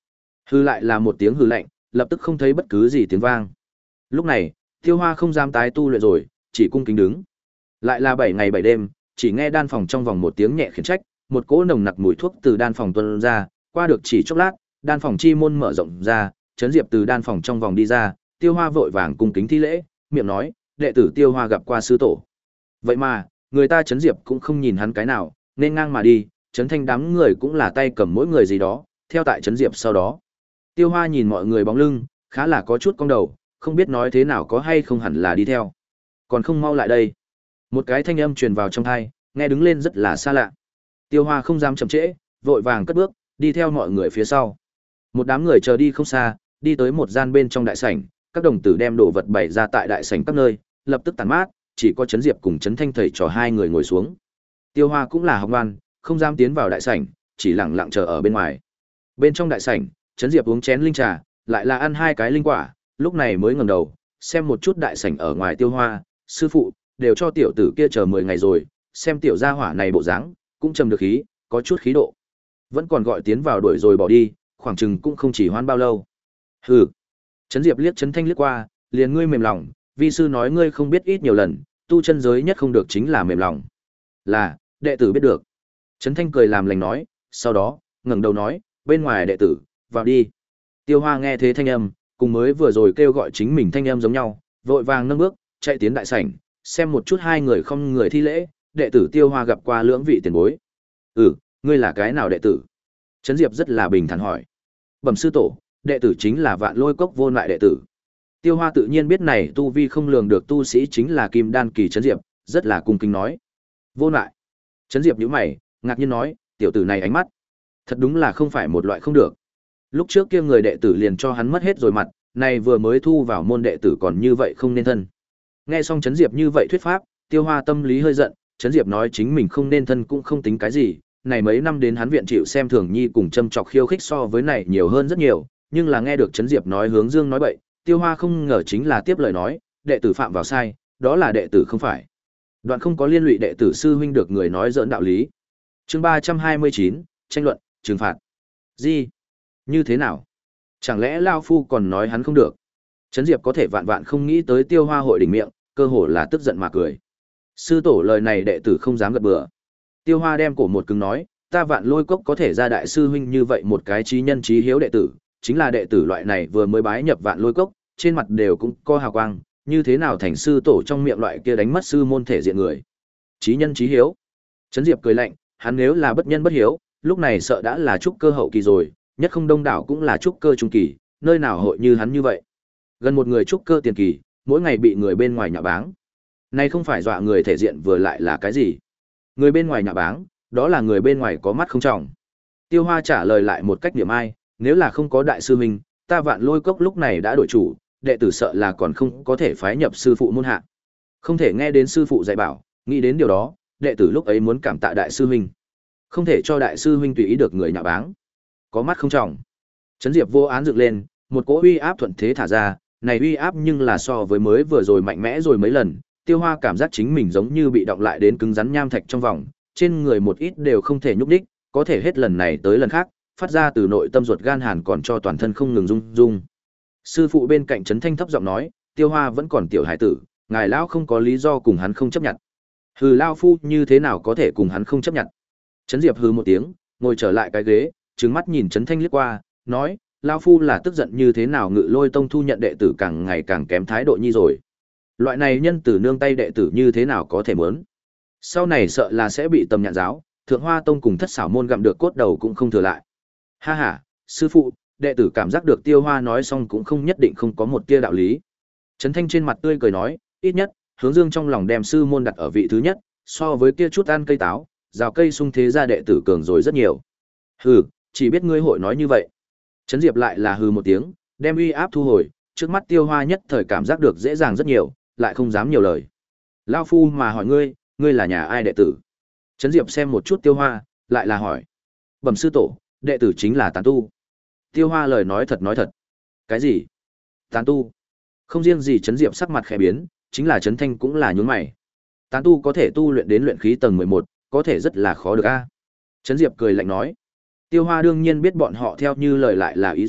Hư lại là một tiếng hư lạnh, lập tức không thấy bất cứ gì tiếng vang. Lúc này, Tiêu Hoa không dám tái tu luyện rồi, chỉ cung kính đứng. Lại là bảy ngày bảy đêm, chỉ nghe đan phòng trong vòng một tiếng nhẹ khiển trách, một cỗ nồng nặc mùi thuốc từ đan phòng tuôn ra, qua được chỉ chốc lát, đan phòng chi môn mở rộng ra, Trấn Diệp từ đan phòng trong vòng đi ra, Tiêu Hoa vội vàng cung kính thi lễ, miệng nói, đệ tử Tiêu Hoa gặp qua sư tổ. Vậy mà, người ta Trấn Diệp cũng không nhìn hắn cái nào, nên ngang mà đi, Trấn Thanh đám người cũng là tay cầm mỗi người gì đó, theo tại Trấn Diệp sau đó. Tiêu Hoa nhìn mọi người bóng lưng, khá là có chút cong đầu, không biết nói thế nào có hay không hẳn là đi theo. Còn không mau lại đây. Một cái thanh âm truyền vào trong tai, nghe đứng lên rất là xa lạ. Tiêu Hoa không dám chậm trễ, vội vàng cất bước, đi theo mọi người phía sau. Một đám người chờ đi không xa, đi tới một gian bên trong đại sảnh, các đồng tử đem đồ vật bày ra tại đại sảnh các nơi, lập tức tàn mát, chỉ có Trấn Diệp cùng Trấn Thanh thầy trò hai người ngồi xuống. Tiêu Hoa cũng là học ngoan, không dám tiến vào đại sảnh, chỉ lặng lặng chờ ở bên ngoài. Bên trong đại sảnh, Trấn Diệp uống chén linh trà, lại là ăn hai cái linh quả, lúc này mới ngẩng đầu, xem một chút đại sảnh ở ngoài Tiêu Hoa, sư phụ, đều cho tiểu tử kia chờ mười ngày rồi, xem tiểu gia hỏa này bộ dáng, cũng trầm được khí, có chút khí độ. Vẫn còn gọi tiến vào đuổi rồi bỏ đi, khoảng chừng cũng không chỉ hoan bao lâu. Hừ. Trấn Diệp liếc Trấn Thanh liếc qua, liền ngươi mềm lòng, vi sư nói ngươi không biết ít nhiều lần, tu chân giới nhất không được chính là mềm lòng. Là, đệ tử biết được. Trấn Thanh cười làm lành nói, sau đó, ngẩng đầu nói, bên ngoài đệ tử, vào đi. Tiêu Hoa nghe thế thanh âm, cùng mới vừa rồi kêu gọi chính mình thanh âm giống nhau, vội vàng nâng bước, chạy tiến đại sảnh, xem một chút hai người không người thi lễ, đệ tử Tiêu Hoa gặp qua lưỡng vị tiền bối. Ừ, ngươi là cái nào đệ tử? Trấn Diệp rất là bình thản hỏi. Bẩm sư tổ, đệ tử chính là Vạn Lôi Cốc Vô Lại đệ tử. Tiêu Hoa tự nhiên biết này tu vi không lường được tu sĩ chính là Kim Đan kỳ Trấn Diệp, rất là cung kính nói. Vô Lại. Trấn Diệp nhíu mày, ngạc nhiên nói, tiểu tử này ánh mắt, thật đúng là không phải một loại không được. Lúc trước kia người đệ tử liền cho hắn mất hết rồi mặt, này vừa mới thu vào môn đệ tử còn như vậy không nên thân. Nghe xong Trấn Diệp như vậy thuyết pháp, Tiêu Hoa tâm lý hơi giận, Trấn Diệp nói chính mình không nên thân cũng không tính cái gì, này mấy năm đến hắn viện chịu xem thường nhi cùng châm chọc khiêu khích so với này nhiều hơn rất nhiều, nhưng là nghe được Trấn Diệp nói hướng dương nói bậy, Tiêu Hoa không ngờ chính là tiếp lời nói, đệ tử phạm vào sai, đó là đệ tử không phải. Đoạn không có liên lụy đệ tử sư huynh được người nói giỡn đạo lý. Chương ba trăm hai mươi chín, tranh luận, trừng phạt. Gì? Như thế nào? Chẳng lẽ Lao Phu còn nói hắn không được? Trấn Diệp có thể vạn vạn không nghĩ tới Tiêu Hoa hội đỉnh miệng, cơ hồ là tức giận mà cười. Sư tổ lời này đệ tử không dám gật bừa. Tiêu Hoa đem cổ một cứng nói, ta Vạn Lôi Cốc có thể ra đại sư huynh như vậy một cái trí nhân trí hiếu đệ tử, chính là đệ tử loại này vừa mới bái nhập Vạn Lôi Cốc, trên mặt đều cũng có hào quang, như thế nào thành sư tổ trong miệng loại kia đánh mất sư môn thể diện người. Trí nhân trí hiếu. Trấn Diệp cười lạnh, hắn nếu là bất nhân bất hiếu, lúc này sợ đã là trúc cơ hậu kỳ rồi, nhất không đông đảo cũng là trúc cơ trung kỳ, nơi nào hội như hắn như vậy. Gần một người trúc cơ tiền kỳ, mỗi ngày bị người bên ngoài nhạ báng. Này không phải dọa người thể diện vừa lại là cái gì? Người bên ngoài nhạ báng, đó là người bên ngoài có mắt không trọng. Tiêu Hoa trả lời lại một cách điểm ai, nếu là không có đại sư huynh, ta Vạn Lôi Cốc lúc này đã đổi chủ, đệ tử sợ là còn không có thể phái nhập sư phụ môn hạ. Không thể nghe đến sư phụ dạy bảo, nghĩ đến điều đó, đệ tử lúc ấy muốn cảm tạ đại sư huynh. Không thể cho đại sư huynh tùy ý được người nhạ báng. Có mắt không trọng. Trấn Diệp vô án dựng lên, một cỗ uy áp thuận thế thả ra, này uy áp nhưng là so với mới vừa rồi mạnh mẽ rồi mấy lần, Tiêu Hoa cảm giác chính mình giống như bị động lại đến cứng rắn nham thạch trong vòng, trên người một ít đều không thể nhúc nhích, có thể hết lần này tới lần khác, phát ra từ nội tâm ruột gan hàn còn cho toàn thân không ngừng rung rung. Sư phụ bên cạnh Trấn Thanh thấp giọng nói, Tiêu Hoa vẫn còn tiểu hải tử, ngài lão không có lý do cùng hắn không chấp nhận. Hừ, lao phu như thế nào có thể cùng hắn không chấp nhận? Trấn Diệp hừ một tiếng, ngồi trở lại cái ghế, trừng mắt nhìn Trấn Thanh liếc qua, nói, lao phu là tức giận như thế nào Ngự Lôi Tông thu nhận đệ tử càng ngày càng kém thái độ nhi rồi. Loại này nhân tử nương tay đệ tử như thế nào có thể muốn? Sau này sợ là sẽ bị tầm nhạn giáo, Thượng Hoa Tông cùng Thất Xảo môn gặm được cốt đầu cũng không thừa lại. Ha ha, sư phụ, đệ tử cảm giác được Tiêu Hoa nói xong cũng không nhất định không có một tia đạo lý. Trấn Thanh trên mặt tươi cười nói, ít nhất, Hướng Dương trong lòng đem sư môn đặt ở vị thứ nhất, so với kia chút ăn cây táo, rào cây sung thế ra đệ tử cường rồi rất nhiều. Hừ, chỉ biết ngươi hội nói như vậy. Trấn Diệp lại là hừ một tiếng, đem uy áp thu hồi, trước mắt Tiêu Hoa nhất thời cảm giác được dễ dàng rất nhiều, lại không dám nhiều lời. Lao phu mà hỏi ngươi, ngươi là nhà ai đệ tử? Trấn Diệp xem một chút Tiêu Hoa, lại là hỏi. Bẩm sư tổ, đệ tử chính là tán tu. Tiêu Hoa lời nói thật nói thật. Cái gì? Tán tu? Không riêng gì Trấn Diệp sắc mặt khẽ biến, chính là Trấn Thanh cũng là nhún mày. Tán tu có thể tu luyện đến luyện khí tầng mười một, có thể rất là khó được a. Trấn Diệp cười lạnh nói. Tiêu Hoa đương nhiên biết bọn họ theo như lời lại là ý gì,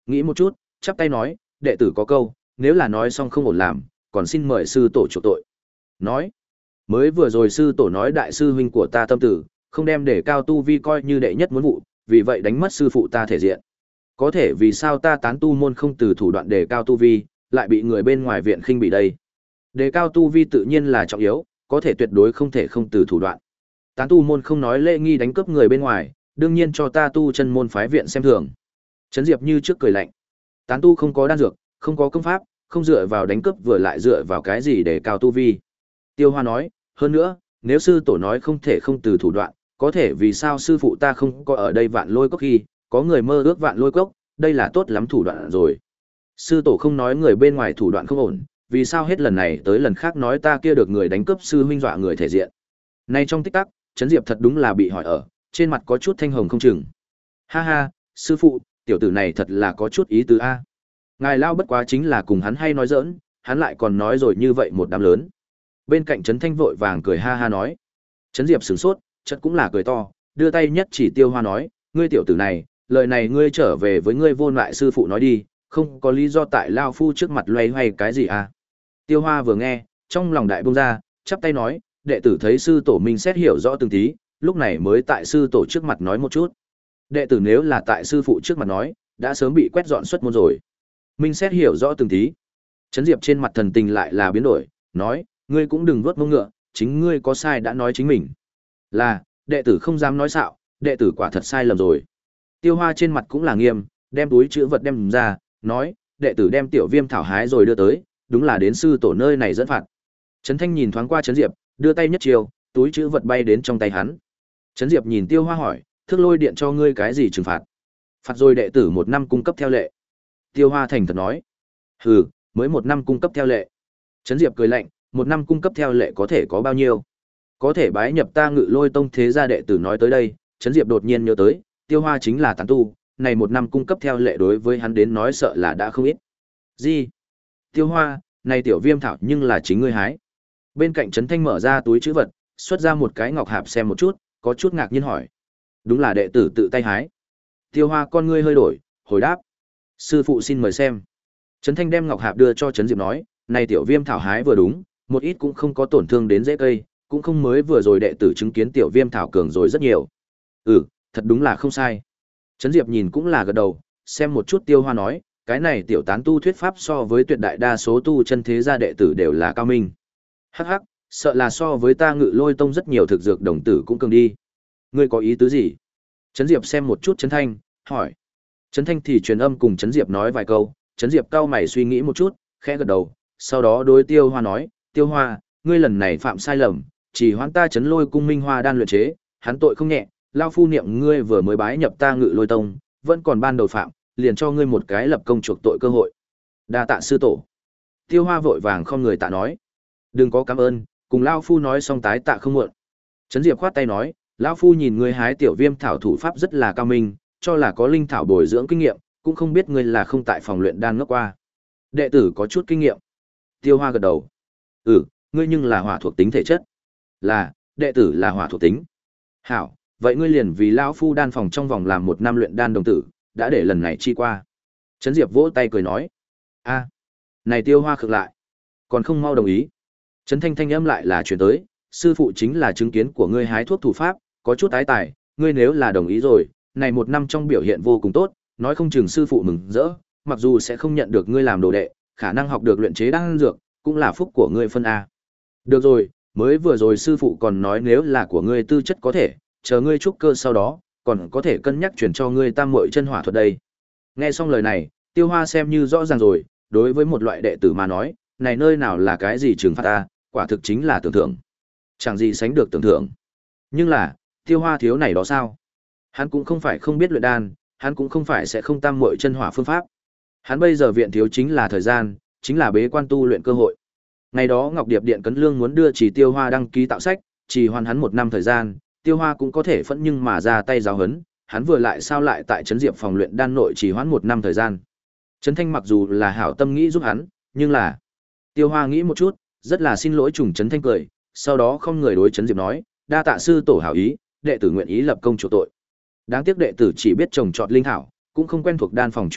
Nghĩ một chút, chắp tay nói, đệ tử có câu, nếu là nói xong không ổn làm, còn xin mời sư tổ chuộc tội. Nói, mới vừa rồi sư tổ nói đại sư huynh của ta tâm tử, không đem để cao tu vi coi như đệ nhất muốn vụ, vì vậy đánh mất sư phụ ta thể diện. Có thể vì sao ta tán tu môn không từ thủ đoạn đề cao tu vi, lại bị người bên ngoài viện khinh bị đây? Đề cao tu vi tự nhiên là trọng yếu, có thể tuyệt đối không thể không từ thủ đoạn. Tán tu môn không nói lễ nghi đánh cướp người bên ngoài, đương nhiên cho ta tu chân môn phái viện xem thường. Trấn Diệp như trước cười lạnh. Tán tu không có đan dược, không có công pháp, không dựa vào đánh cướp vừa lại dựa vào cái gì để cao tu vi. Tiêu Hoa nói, hơn nữa, nếu sư tổ nói không thể không từ thủ đoạn, có thể vì sao sư phụ ta không có ở đây vạn lôi cốc khi, có người mơ ước vạn lôi cốc, đây là tốt lắm thủ đoạn rồi. Sư tổ không nói người bên ngoài thủ đoạn không ổn, vì sao hết lần này tới lần khác nói ta kia được người đánh cướp sư huynh dọa người thể diện. Nay trong tích tắc, Trấn Diệp thật đúng là bị hỏi ở, trên mặt có chút thanh hồng không chừng. Ha ha, sư phụ, tiểu tử này thật là có chút ý tứ a. Ngài lao bất quá chính là cùng hắn hay nói giỡn, hắn lại còn nói rồi như vậy một đám lớn. Bên cạnh Trấn Thanh vội vàng cười ha ha nói. Trấn Diệp sửng sốt, chợt cũng là cười to, đưa tay nhất chỉ Tiêu Hoa nói, ngươi tiểu tử này, lời này ngươi trở về với ngươi vô lại sư phụ nói đi, không có lý do tại lao phu trước mặt loay hoay cái gì à. Tiêu Hoa vừa nghe, trong lòng đại bông ra, chắp tay nói, đệ tử thấy sư tổ mình xét hiểu rõ từng tí, lúc này mới tại sư tổ trước mặt nói một chút. Đệ tử nếu là tại sư phụ trước mặt nói, đã sớm bị quét dọn xuất môn rồi. Minh xét hiểu rõ từng tí. Trấn Diệp trên mặt thần tình lại là biến đổi, nói, ngươi cũng đừng vuốt mông ngựa, chính ngươi có sai đã nói chính mình. Là, đệ tử không dám nói xạo, đệ tử quả thật sai lầm rồi. Tiêu Hoa trên mặt cũng là nghiêm, đem túi chữ vật đem ra, nói, đệ tử đem tiểu viêm thảo hái rồi đưa tới, đúng là đến sư tổ nơi này dẫn phạt. Trấn Thanh nhìn thoáng qua Trấn Diệp, đưa tay nhất chiều, túi chữ vật bay đến trong tay hắn. Trấn Diệp nhìn Tiêu Hoa hỏi, Thước Lôi Điện cho ngươi cái gì trừng phạt? Phạt rồi đệ tử một năm cung cấp theo lệ. Tiêu Hoa thành thật nói, hừ, mới một năm cung cấp theo lệ. Trấn Diệp cười lạnh, một năm cung cấp theo lệ có thể có bao nhiêu? Có thể bái nhập ta Ngự Lôi Tông thế gia đệ tử nói tới đây, Trấn Diệp đột nhiên nhớ tới, Tiêu Hoa chính là tán tu, này một năm cung cấp theo lệ đối với hắn đến nói sợ là đã không ít. Gì? Tiêu Hoa, này tiểu viêm thảo nhưng là chính ngươi hái. Bên cạnh Trấn Thanh mở ra túi trữ vật, xuất ra một cái ngọc hạp xem một chút, có chút ngạc nhiên hỏi. Đúng là đệ tử tự tay hái. Tiêu Hoa con ngươi hơi đổi, hồi đáp. Sư phụ xin mời xem. Trấn Thanh đem ngọc hạp đưa cho Trấn Diệp nói, này tiểu viêm thảo hái vừa đúng, một ít cũng không có tổn thương đến rễ cây, cũng không mới vừa rồi đệ tử chứng kiến tiểu viêm thảo cường rồi rất nhiều. Ừ, thật đúng là không sai. Trấn Diệp nhìn cũng là gật đầu, xem một chút Tiêu Hoa nói, cái này tiểu tán tu thuyết pháp so với tuyệt đại đa số tu chân thế gia đệ tử đều là cao minh. Hắc hắc, sợ là so với ta Ngự Lôi Tông rất nhiều thực dược đồng tử cũng cường đi. Ngươi có ý tứ gì? Trấn Diệp xem một chút Trấn Thanh, hỏi. Trấn Thanh thì truyền âm cùng Trấn Diệp nói vài câu, Trấn Diệp cau mày suy nghĩ một chút, khẽ gật đầu, sau đó đối Tiêu Hoa nói, Tiêu Hoa, ngươi lần này phạm sai lầm, chỉ hoãn ta Trấn Lôi cung minh hoa đan luyện chế, hắn tội không nhẹ, lao phu niệm ngươi vừa mới bái nhập ta Ngự Lôi Tông, vẫn còn ban đầu phạm, liền cho ngươi một cái lập công chuộc tội cơ hội. Đa tạ sư tổ. Tiêu Hoa vội vàng không người tạ nói, đừng có cảm ơn, cùng lao phu nói xong tái tạ không muộn. Trấn Diệp khoát tay nói, lão phu nhìn ngươi hái tiểu viêm thảo thủ pháp rất là cao minh, cho là có linh thảo bồi dưỡng kinh nghiệm, cũng không biết ngươi là không tại phòng luyện đan ngốc qua. Đệ tử có chút kinh nghiệm. Tiêu Hoa gật đầu. Ừ, ngươi nhưng là hỏa thuộc tính thể chất. Là, đệ tử là hỏa thuộc tính. Hảo, vậy ngươi liền vì lão phu đan phòng trong vòng làm một năm luyện đan đồng tử, đã để lần này chi qua. Trấn Diệp vỗ tay cười nói. A, này Tiêu Hoa khựng lại, còn không mau đồng ý. Trấn Thanh thanh âm lại là chuyển tới, sư phụ chính là chứng kiến của ngươi hái thuốc thủ pháp, có chút ái tài, ngươi nếu là đồng ý rồi, này một năm trong biểu hiện vô cùng tốt, nói không chừng sư phụ mừng rỡ, mặc dù sẽ không nhận được ngươi làm đồ đệ, khả năng học được luyện chế đan dược, cũng là phúc của ngươi phân a. Được rồi, mới vừa rồi sư phụ còn nói nếu là của ngươi tư chất có thể, chờ ngươi trúc cơ sau đó, còn có thể cân nhắc chuyển cho ngươi tam muội chân hỏa thuật đây. Nghe xong lời này, Tiêu Hoa xem như rõ ràng rồi, đối với một loại đệ tử mà nói, này nơi nào là cái gì trừng phạt ta, quả thực chính là tưởng thưởng. Chẳng gì sánh được tưởng thưởng. Nhưng là, Tiêu Hoa thiếu này đó sao? Hắn cũng không phải không biết luyện đan, hắn cũng không phải sẽ không tam muội chân hỏa phương pháp. Hắn bây giờ viện thiếu chính là thời gian, chính là bế quan tu luyện cơ hội. Ngày đó Ngọc Điệp Điện Cấn Lương muốn đưa chỉ Tiêu Hoa đăng ký tạo sách, chỉ hoàn hắn một năm thời gian, Tiêu Hoa cũng có thể phẫn nhưng mà ra tay giáo huấn, hắn vừa lại sao lại tại Trấn Diệp phòng luyện đan nội chỉ hoãn một năm thời gian. Trấn Thanh mặc dù là hảo tâm nghĩ giúp hắn, nhưng là Tiêu Hoa nghĩ một chút, rất là xin lỗi trùng Trấn Thanh cười, sau đó không người đối Trấn Diệp nói, đa tạ sư tổ hảo ý, đệ tử nguyện ý lập công chuộc tội. Đáng tiếc đệ tử chỉ biết trồng trọt linh thảo, cũng không quen thuộc đan phòng chuyện vụ,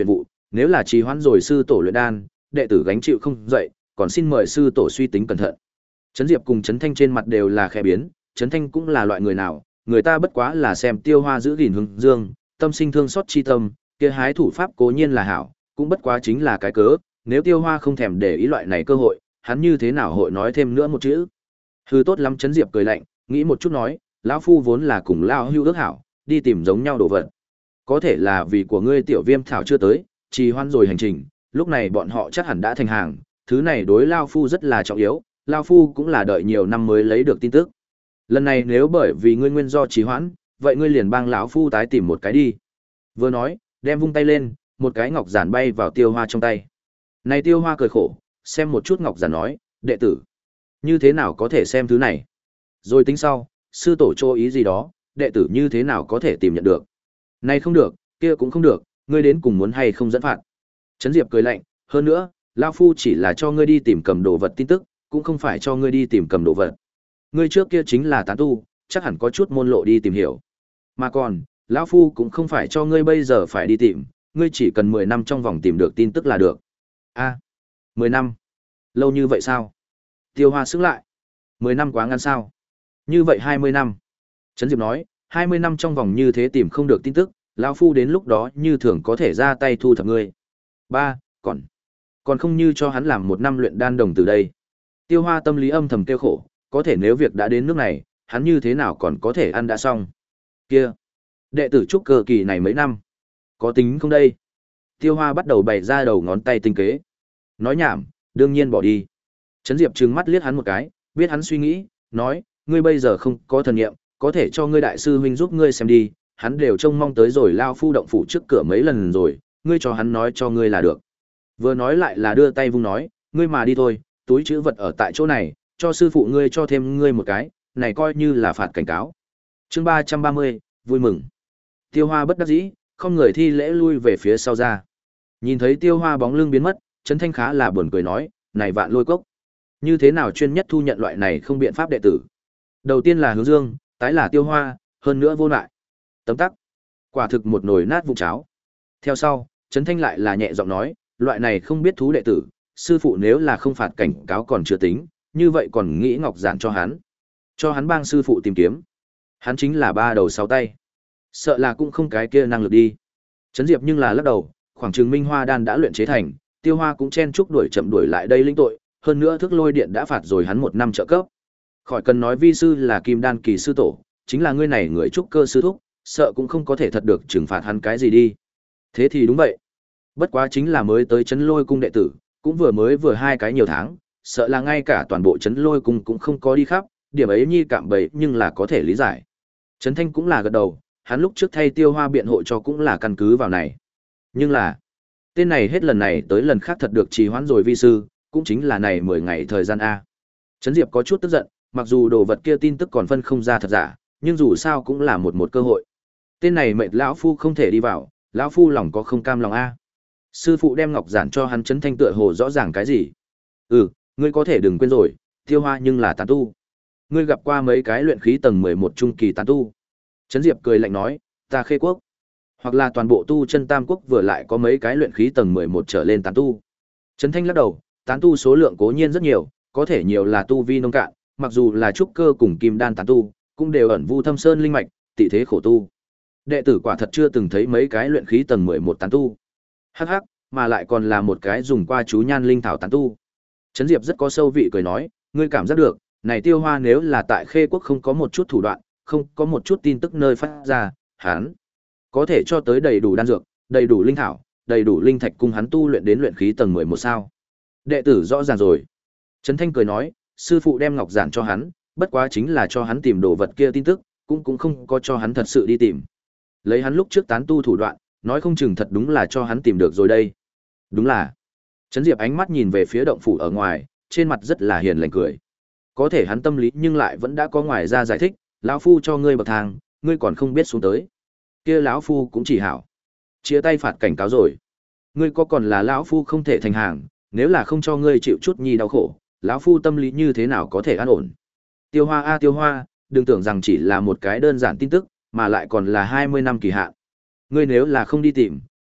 Nếu là trì hoãn rồi sư tổ luyện đan, đệ tử gánh chịu không dậy, còn xin mời sư tổ suy tính cẩn thận. Trấn Diệp cùng Trấn Thanh trên mặt đều là khẽ biến, Trấn Thanh cũng là loại người nào, người ta bất quá là xem Tiêu Hoa giữ gìn hướng dương, tâm sinh thương xót chi tâm, kia hái thủ pháp cố nhiên là hảo, cũng bất quá chính là cái cớ, nếu Tiêu Hoa không thèm để ý loại này cơ hội, hắn như thế nào hội nói thêm nữa một chữ. Hư tốt lắm. Trấn Diệp cười lạnh, nghĩ một chút nói, lão phu vốn là cùng lão hưu ước hảo, đi tìm giống nhau đồ vật. Có thể là vì của ngươi tiểu viêm thảo chưa tới, trì hoãn rồi hành trình, lúc này bọn họ chắc hẳn đã thành hàng, thứ này đối lão phu rất là trọng yếu, lão phu cũng là đợi nhiều năm mới lấy được tin tức. Lần này nếu bởi vì ngươi nguyên do trì hoãn, vậy ngươi liền bang lão phu tái tìm một cái đi. Vừa nói, đem vung tay lên, một cái ngọc giản bay vào Tiêu Hoa trong tay. Này Tiêu Hoa cười khổ, xem một chút ngọc giản nói, đệ tử, như thế nào có thể xem thứ này? Rồi tính sau, sư tổ cho ý gì đó, đệ tử như thế nào có thể tìm nhận được? Này không được, kia cũng không được, ngươi đến cùng muốn hay không dẫn phạt. Trấn Diệp cười lạnh, hơn nữa, lão phu chỉ là cho ngươi đi tìm cầm đồ vật tin tức, cũng không phải cho ngươi đi tìm cầm đồ vật. Ngươi trước kia chính là tán tu, chắc hẳn có chút môn lộ đi tìm hiểu. Mà còn, lão phu cũng không phải cho ngươi bây giờ phải đi tìm, ngươi chỉ cần mười năm trong vòng tìm được tin tức là được. A, mười năm? Lâu như vậy sao? Tiêu Hoa sững lại. Mười năm quá ngắn sao? Như vậy hai mươi năm. Trấn Diệp nói, hai mươi năm trong vòng như thế tìm không được tin tức, lão phu đến lúc đó như thường có thể ra tay thu thập ngươi. Ba, còn còn không như cho hắn làm một năm luyện đan đồng từ đây. Tiêu Hoa tâm lý âm thầm kêu khổ, có thể nếu việc đã đến nước này, hắn như thế nào còn có thể ăn đã xong. Kia, đệ tử trúc cơ kỳ này mấy năm, có tính không đây? Tiêu Hoa bắt đầu bày ra đầu ngón tay tinh kế. Nói nhảm, đương nhiên bỏ đi. Trấn Diệp trừng mắt liếc hắn một cái, biết hắn suy nghĩ, nói, ngươi bây giờ không có thần nghiệm, có thể cho ngươi đại sư huynh giúp ngươi xem đi, hắn đều trông mong tới rồi lao phu động phủ trước cửa mấy lần rồi, ngươi cho hắn nói cho ngươi là được. Vừa nói lại là đưa tay vung nói, ngươi mà đi thôi, túi chữ vật ở tại chỗ này, cho sư phụ ngươi cho thêm ngươi một cái, này coi như là phạt cảnh cáo. Chương ba trăm ba mươi, vui mừng. Tiêu Hoa bất đắc dĩ, không người thi lễ lui về phía sau ra. Nhìn thấy Tiêu Hoa bóng lưng biến mất, Trấn Thanh khá là buồn cười nói, này Vạn Lôi Cốc, như thế nào chuyên nhất thu nhận loại này không biện pháp đệ tử. Đầu tiên là Hướng Dương, tái là Tiêu Hoa, hơn nữa vô lại. Tấm tắc, quả thực một nồi nát vụn cháo. Theo sau, Trấn Thanh lại là nhẹ giọng nói, loại này không biết thú đệ tử, sư phụ nếu là không phạt cảnh cáo còn chưa tính, như vậy còn nghĩ ngọc giản cho hắn. Cho hắn bang sư phụ tìm kiếm. Hắn chính là ba đầu sáu tay. Sợ là cũng không cái kia năng lực đi. Trấn Diệp nhưng là lắc đầu, khoảng chừng Minh Hoa đan đã luyện chế thành, Tiêu Hoa cũng chen chúc đuổi chậm đuổi lại đây lĩnh tội, hơn nữa Thức Lôi Điện đã phạt rồi hắn một năm trợ cấp. Khỏi cần nói vi sư là Kim Đan kỳ sư tổ, chính là ngươi này người trúc cơ sư thúc, sợ cũng không có thể thật được trừng phạt hắn cái gì đi. Thế thì đúng vậy. Bất quá chính là mới tới Trấn Lôi cung đệ tử, cũng vừa mới vừa hai cái nhiều tháng, sợ là ngay cả toàn bộ Trấn Lôi cung cũng không có đi khắp, điểm ấy nhi cạm bẫy nhưng là có thể lý giải. Trấn Thanh cũng là gật đầu, hắn lúc trước thay Tiêu Hoa biện hộ cho cũng là căn cứ vào này. Nhưng là, tên này hết lần này tới lần khác thật được trì hoãn rồi vi sư, cũng chính là này mười ngày thời gian a. Trấn Diệp có chút tức giận, mặc dù đồ vật kia tin tức còn phân không ra thật giả, nhưng dù sao cũng là một một cơ hội. Tên này mệt lão phu không thể đi vào, lão phu lòng có không cam lòng a. Sư phụ đem ngọc giản cho hắn. Trấn Thanh tựa hồ rõ ràng cái gì. Ừ, ngươi có thể đừng quên rồi, Tiêu Hoa nhưng là tán tu. Ngươi gặp qua mấy cái luyện khí tầng mười một trung kỳ tán tu? Trấn Diệp cười lạnh nói, ta Khê Quốc, hoặc là toàn bộ tu chân Tam Quốc vừa lại có mấy cái luyện khí tầng mười một trở lên tán tu. Trấn Thanh lắc đầu, tán tu số lượng cố nhiên rất nhiều, có thể nhiều là tu vi nông cạn, mặc dù là trúc cơ cùng kim đan tán tu, cũng đều ẩn vu thâm sơn linh mạch, tị thế khổ tu. Đệ tử quả thật chưa từng thấy mấy cái luyện khí tầng mười một tán tu. Hắc hắc, mà lại còn là một cái dùng qua chú nhan linh thảo tán tu. Trấn Diệp rất có sâu vị cười nói, ngươi cảm giác được, này Tiêu Hoa nếu là tại Khê Quốc không có một chút thủ đoạn, không có một chút tin tức nơi phát ra, hắn có thể cho tới đầy đủ đan dược, đầy đủ linh thảo, đầy đủ linh thạch cùng hắn tu luyện đến luyện khí tầng mười một sao? Đệ tử rõ ràng rồi. Trấn Thanh cười nói, sư phụ đem ngọc giản cho hắn, bất quá chính là cho hắn tìm đồ vật kia tin tức, cũng cũng không có cho hắn thật sự đi tìm. Lấy hắn lúc trước tán tu thủ đoạn, nói không chừng thật đúng là cho hắn tìm được rồi đây. Đúng là. Trấn Diệp ánh mắt nhìn về phía động phủ ở ngoài, trên mặt rất là hiền lành cười. Có thể hắn tâm lý nhưng lại vẫn đã có ngoài ra giải thích, lão phu cho ngươi bậc thang, ngươi còn không biết xuống tới. Kia lão phu cũng chỉ hảo. Chia tay phạt cảnh cáo rồi. Ngươi có còn là lão phu không thể thành hàng, nếu là không cho ngươi chịu chút nhi đau khổ, lão phu tâm lý như thế nào có thể an ổn. Tiêu Hoa a Tiêu Hoa, đừng tưởng rằng chỉ là một cái đơn giản tin tức, mà lại còn là hai mươi năm kỳ hạn. Ngươi nếu là không đi tìm,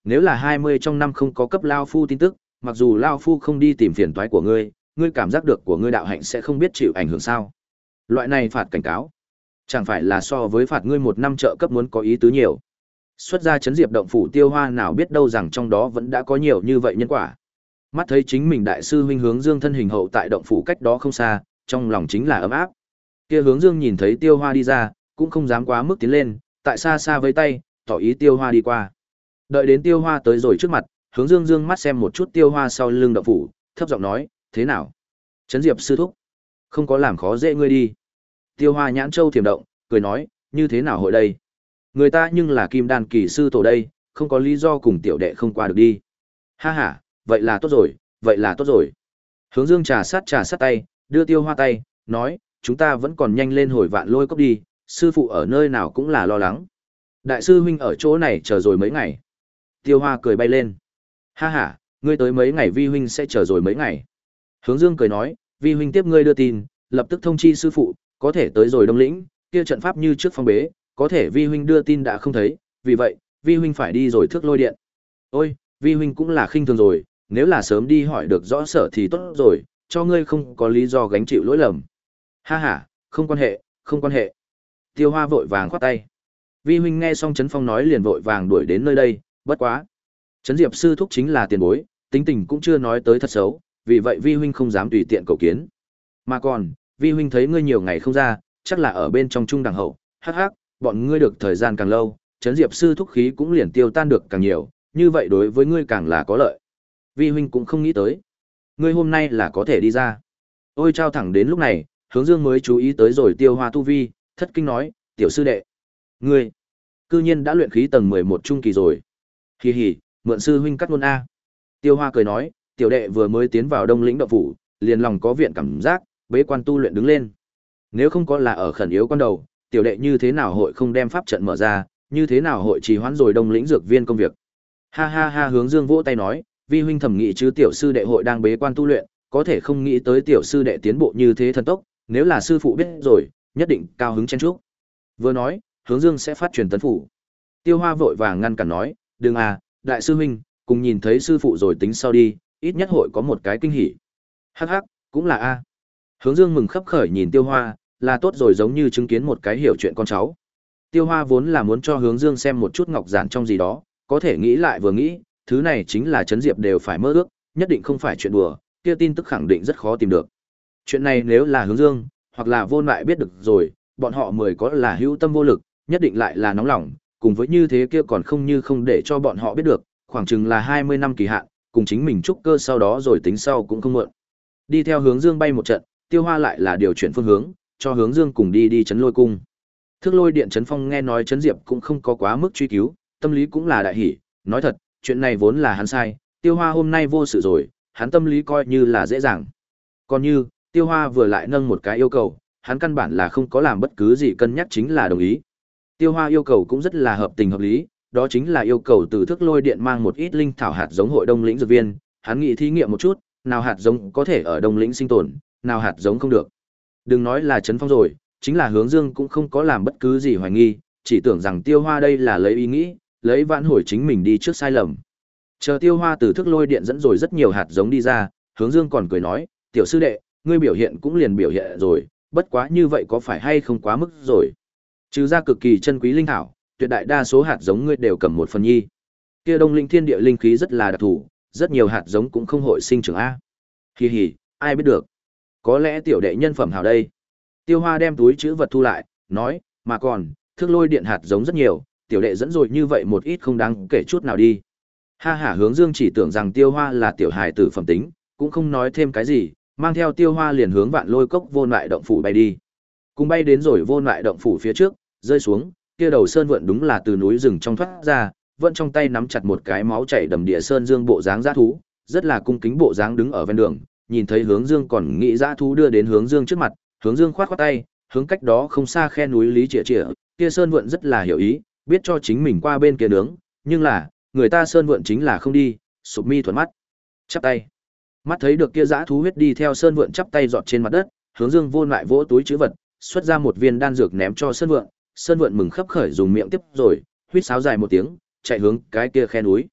nếu là hai mươi trong năm không có cấp lao phu tin tức, mặc dù lao phu không đi tìm phiền toái của ngươi, ngươi cảm giác được của ngươi đạo hạnh sẽ không biết chịu ảnh hưởng sao? Loại này phạt cảnh cáo, chẳng phải là so với phạt ngươi một năm trợ cấp muốn có ý tứ nhiều. Xuất ra chấn diệp động phủ Tiêu Hoa nào biết đâu rằng trong đó vẫn đã có nhiều như vậy nhân quả. Mắt thấy chính mình đại sư huynh Hướng Dương thân hình hậu tại động phủ cách đó không xa, trong lòng chính là ấm áp. Kia Hướng Dương nhìn thấy Tiêu Hoa đi ra, cũng không dám quá mức tiến lên, tại xa xa với tay, tỏ ý Tiêu Hoa đi qua. Đợi đến Tiêu Hoa tới rồi trước mặt, Hướng Dương dương mắt xem một chút Tiêu Hoa sau lưng động phủ, thấp giọng nói, thế nào? Chấn diệp sư thúc, không có làm khó dễ ngươi đi. Tiêu Hoa nhãn châu thiểm động, cười nói, như thế nào hội đây? Người ta nhưng là kim đan kỳ sư tổ đây, không có lý do cùng tiểu đệ không qua được đi. Ha ha, vậy là tốt rồi, vậy là tốt rồi. Hướng Dương trà sát trà sát tay, đưa Tiêu Hoa tay, nói, chúng ta vẫn còn nhanh lên hồi Vạn Lôi Cốc đi, sư phụ ở nơi nào cũng là lo lắng. Đại sư huynh ở chỗ này chờ rồi mấy ngày. Tiêu Hoa cười bay lên. Ha ha, ngươi tới mấy ngày vi huynh sẽ chờ rồi mấy ngày. Hướng Dương cười nói, vi huynh tiếp ngươi đưa tin, lập tức thông chi sư phụ, có thể tới rồi Đông Lĩnh, kia trận pháp như trước phong bế, có thể vi huynh đưa tin đã không thấy, vì vậy, vi huynh phải đi rồi Thước Lôi Điện. Ôi, vi huynh cũng là khinh thường rồi, nếu là sớm đi hỏi được rõ sở thì tốt rồi, cho ngươi không có lý do gánh chịu lỗi lầm. Ha ha, không quan hệ, không quan hệ. Tiêu Hoa vội vàng khoát tay. Vi huynh nghe xong Trấn Phong nói liền vội vàng đuổi đến nơi đây, bất quá. Trấn Diệp sư thúc chính là tiền bối, tính tình cũng chưa nói tới thật xấu, vì vậy vi huynh không dám tùy tiện cầu kiến. Mà còn, vi huynh thấy ngươi nhiều ngày không ra, chắc là ở bên trong trung đẳng hậu, hắc hắc, bọn ngươi được thời gian càng lâu, Trấn Diệp sư thúc khí cũng liền tiêu tan được càng nhiều, như vậy đối với ngươi càng là có lợi. Vi huynh cũng không nghĩ tới, ngươi hôm nay là có thể đi ra. Ôi trao thẳng đến lúc này, Hướng Dương mới chú ý tới rồi Tiêu Hoa tu vi, thất kinh nói, tiểu sư đệ, ngươi, cư nhiên đã luyện khí tầng mười một trung kỳ rồi. Hì hì, mượn sư huynh cắt luôn a. Tiêu Hoa cười nói, tiểu đệ vừa mới tiến vào Đông Lĩnh động phủ, liền lòng có viện cảm giác, bế quan tu luyện đứng lên. Nếu không có là ở khẩn yếu quan đầu, tiểu đệ như thế nào hội không đem pháp trận mở ra, như thế nào hội trì hoãn rồi Đông Lĩnh dược viên công việc. Ha ha ha, Hướng Dương vỗ tay nói, vi huynh thẩm nghĩ chứ tiểu sư đệ hội đang bế quan tu luyện, có thể không nghĩ tới tiểu sư đệ tiến bộ như thế thần tốc, nếu là sư phụ biết rồi, nhất định cao hứng chen chúc. Vừa nói, Hướng Dương sẽ phát truyền tấn phủ. Tiêu Hoa vội vàng ngăn cản nói, đừng à, đại sư huynh, cùng nhìn thấy sư phụ rồi tính sau đi, ít nhất hội có một cái kinh hỉ. Hắc hắc, cũng là a. Hướng Dương mừng khấp khởi nhìn Tiêu Hoa, là tốt rồi, giống như chứng kiến một cái hiểu chuyện con cháu. Tiêu Hoa vốn là muốn cho Hướng Dương xem một chút ngọc giản trong gì đó, có thể nghĩ lại vừa nghĩ, thứ này chính là Trấn Diệp đều phải mơ ước, nhất định không phải chuyện đùa, kia tin tức khẳng định rất khó tìm được. Chuyện này nếu là Hướng Dương, hoặc là Vô Lại biết được rồi, bọn họ mười có là hữu tâm vô lực, nhất định lại là nóng lòng, cùng với như thế kia còn không như không để cho bọn họ biết được, khoảng chừng là hai mươi năm kỳ hạn, cùng chính mình trúc cơ sau đó rồi tính sau cũng không muộn. Đi theo Hướng Dương bay một trận, Tiêu Hoa lại là điều chuyển phương hướng, cho Hướng Dương cùng đi đi Trấn Lôi cung. Thước Lôi Điện Trấn Phong nghe nói Trấn Diệp cũng không có quá mức truy cứu, tâm lý cũng là đại hỉ, nói thật, chuyện này vốn là hắn sai, Tiêu Hoa hôm nay vô sự rồi, hắn tâm lý coi như là dễ dàng. Còn như, Tiêu Hoa vừa lại nâng một cái yêu cầu, hắn căn bản là không có làm bất cứ gì cân nhắc, chính là đồng ý. Tiêu Hoa yêu cầu cũng rất là hợp tình hợp lý, đó chính là yêu cầu từ Thước Lôi Điện mang một ít linh thảo hạt giống hội Đông Lĩnh dược viên, hắn nghĩ thí nghiệm một chút, nào hạt giống có thể ở Đông Lĩnh sinh tồn, nào hạt giống không được. Đừng nói là Trấn Phong rồi, chính là Hướng Dương cũng không có làm bất cứ gì hoài nghi, chỉ tưởng rằng Tiêu Hoa đây là lấy ý nghĩ, lấy vãn hồi chính mình đi trước sai lầm. Chờ Tiêu Hoa từ Thước Lôi Điện dẫn rồi rất nhiều hạt giống đi ra, Hướng Dương còn cười nói, tiểu sư đệ, ngươi biểu hiện cũng liền biểu hiện rồi, bất quá như vậy có phải hay không quá mức rồi. Trừ ra cực kỳ chân quý linh thảo, tuyệt đại đa số hạt giống ngươi đều cầm một phần nhi. Kia Đông Linh thiên địa linh khí rất là đặc thù, rất nhiều hạt giống cũng không hội sinh trưởng a. Hì hì, ai biết được. Có lẽ tiểu đệ nhân phẩm hảo đây. Tiêu Hoa đem túi trữ vật thu lại, nói, mà còn, Thước Lôi Điện hạt giống rất nhiều, tiểu đệ dẫn rồi như vậy một ít không đáng kể chút nào đi. Ha hả, Hướng Dương chỉ tưởng rằng Tiêu Hoa là tiểu hài tử phẩm tính, cũng không nói thêm cái gì, mang theo Tiêu Hoa liền hướng Vạn Lôi Cốc Vô Lại động phủ bay đi. Cùng bay đến rồi Vô Lại động phủ phía trước, rơi xuống, kia đầu sơn vượn đúng là từ núi rừng trong thoát ra, vẫn trong tay nắm chặt một cái máu chảy đầm địa sơn dương bộ dáng dã thú, rất là cung kính bộ dáng đứng ở ven đường, nhìn thấy Hướng Dương còn nghĩ dã thú đưa đến Hướng Dương trước mặt, Hướng Dương khoát khoát tay, hướng cách đó không xa khe núi Lý Trịa Trịa, kia sơn vượn rất là hiểu ý, biết cho chính mình qua bên kia nướng, nhưng là, người ta sơn vượn chính là không đi, sụp mi thuận mắt, chắp tay. Mắt thấy được kia dã thú huyết đi theo sơn vượn chắp tay giọt trên mặt đất, Hướng Dương vô lại vỗ túi trữ vật, xuất ra một viên đan dược ném cho sơn vượn, sơn vượn mừng khấp khởi dùng miệng tiếp rồi, huýt sáo dài một tiếng, chạy hướng cái kia khe núi.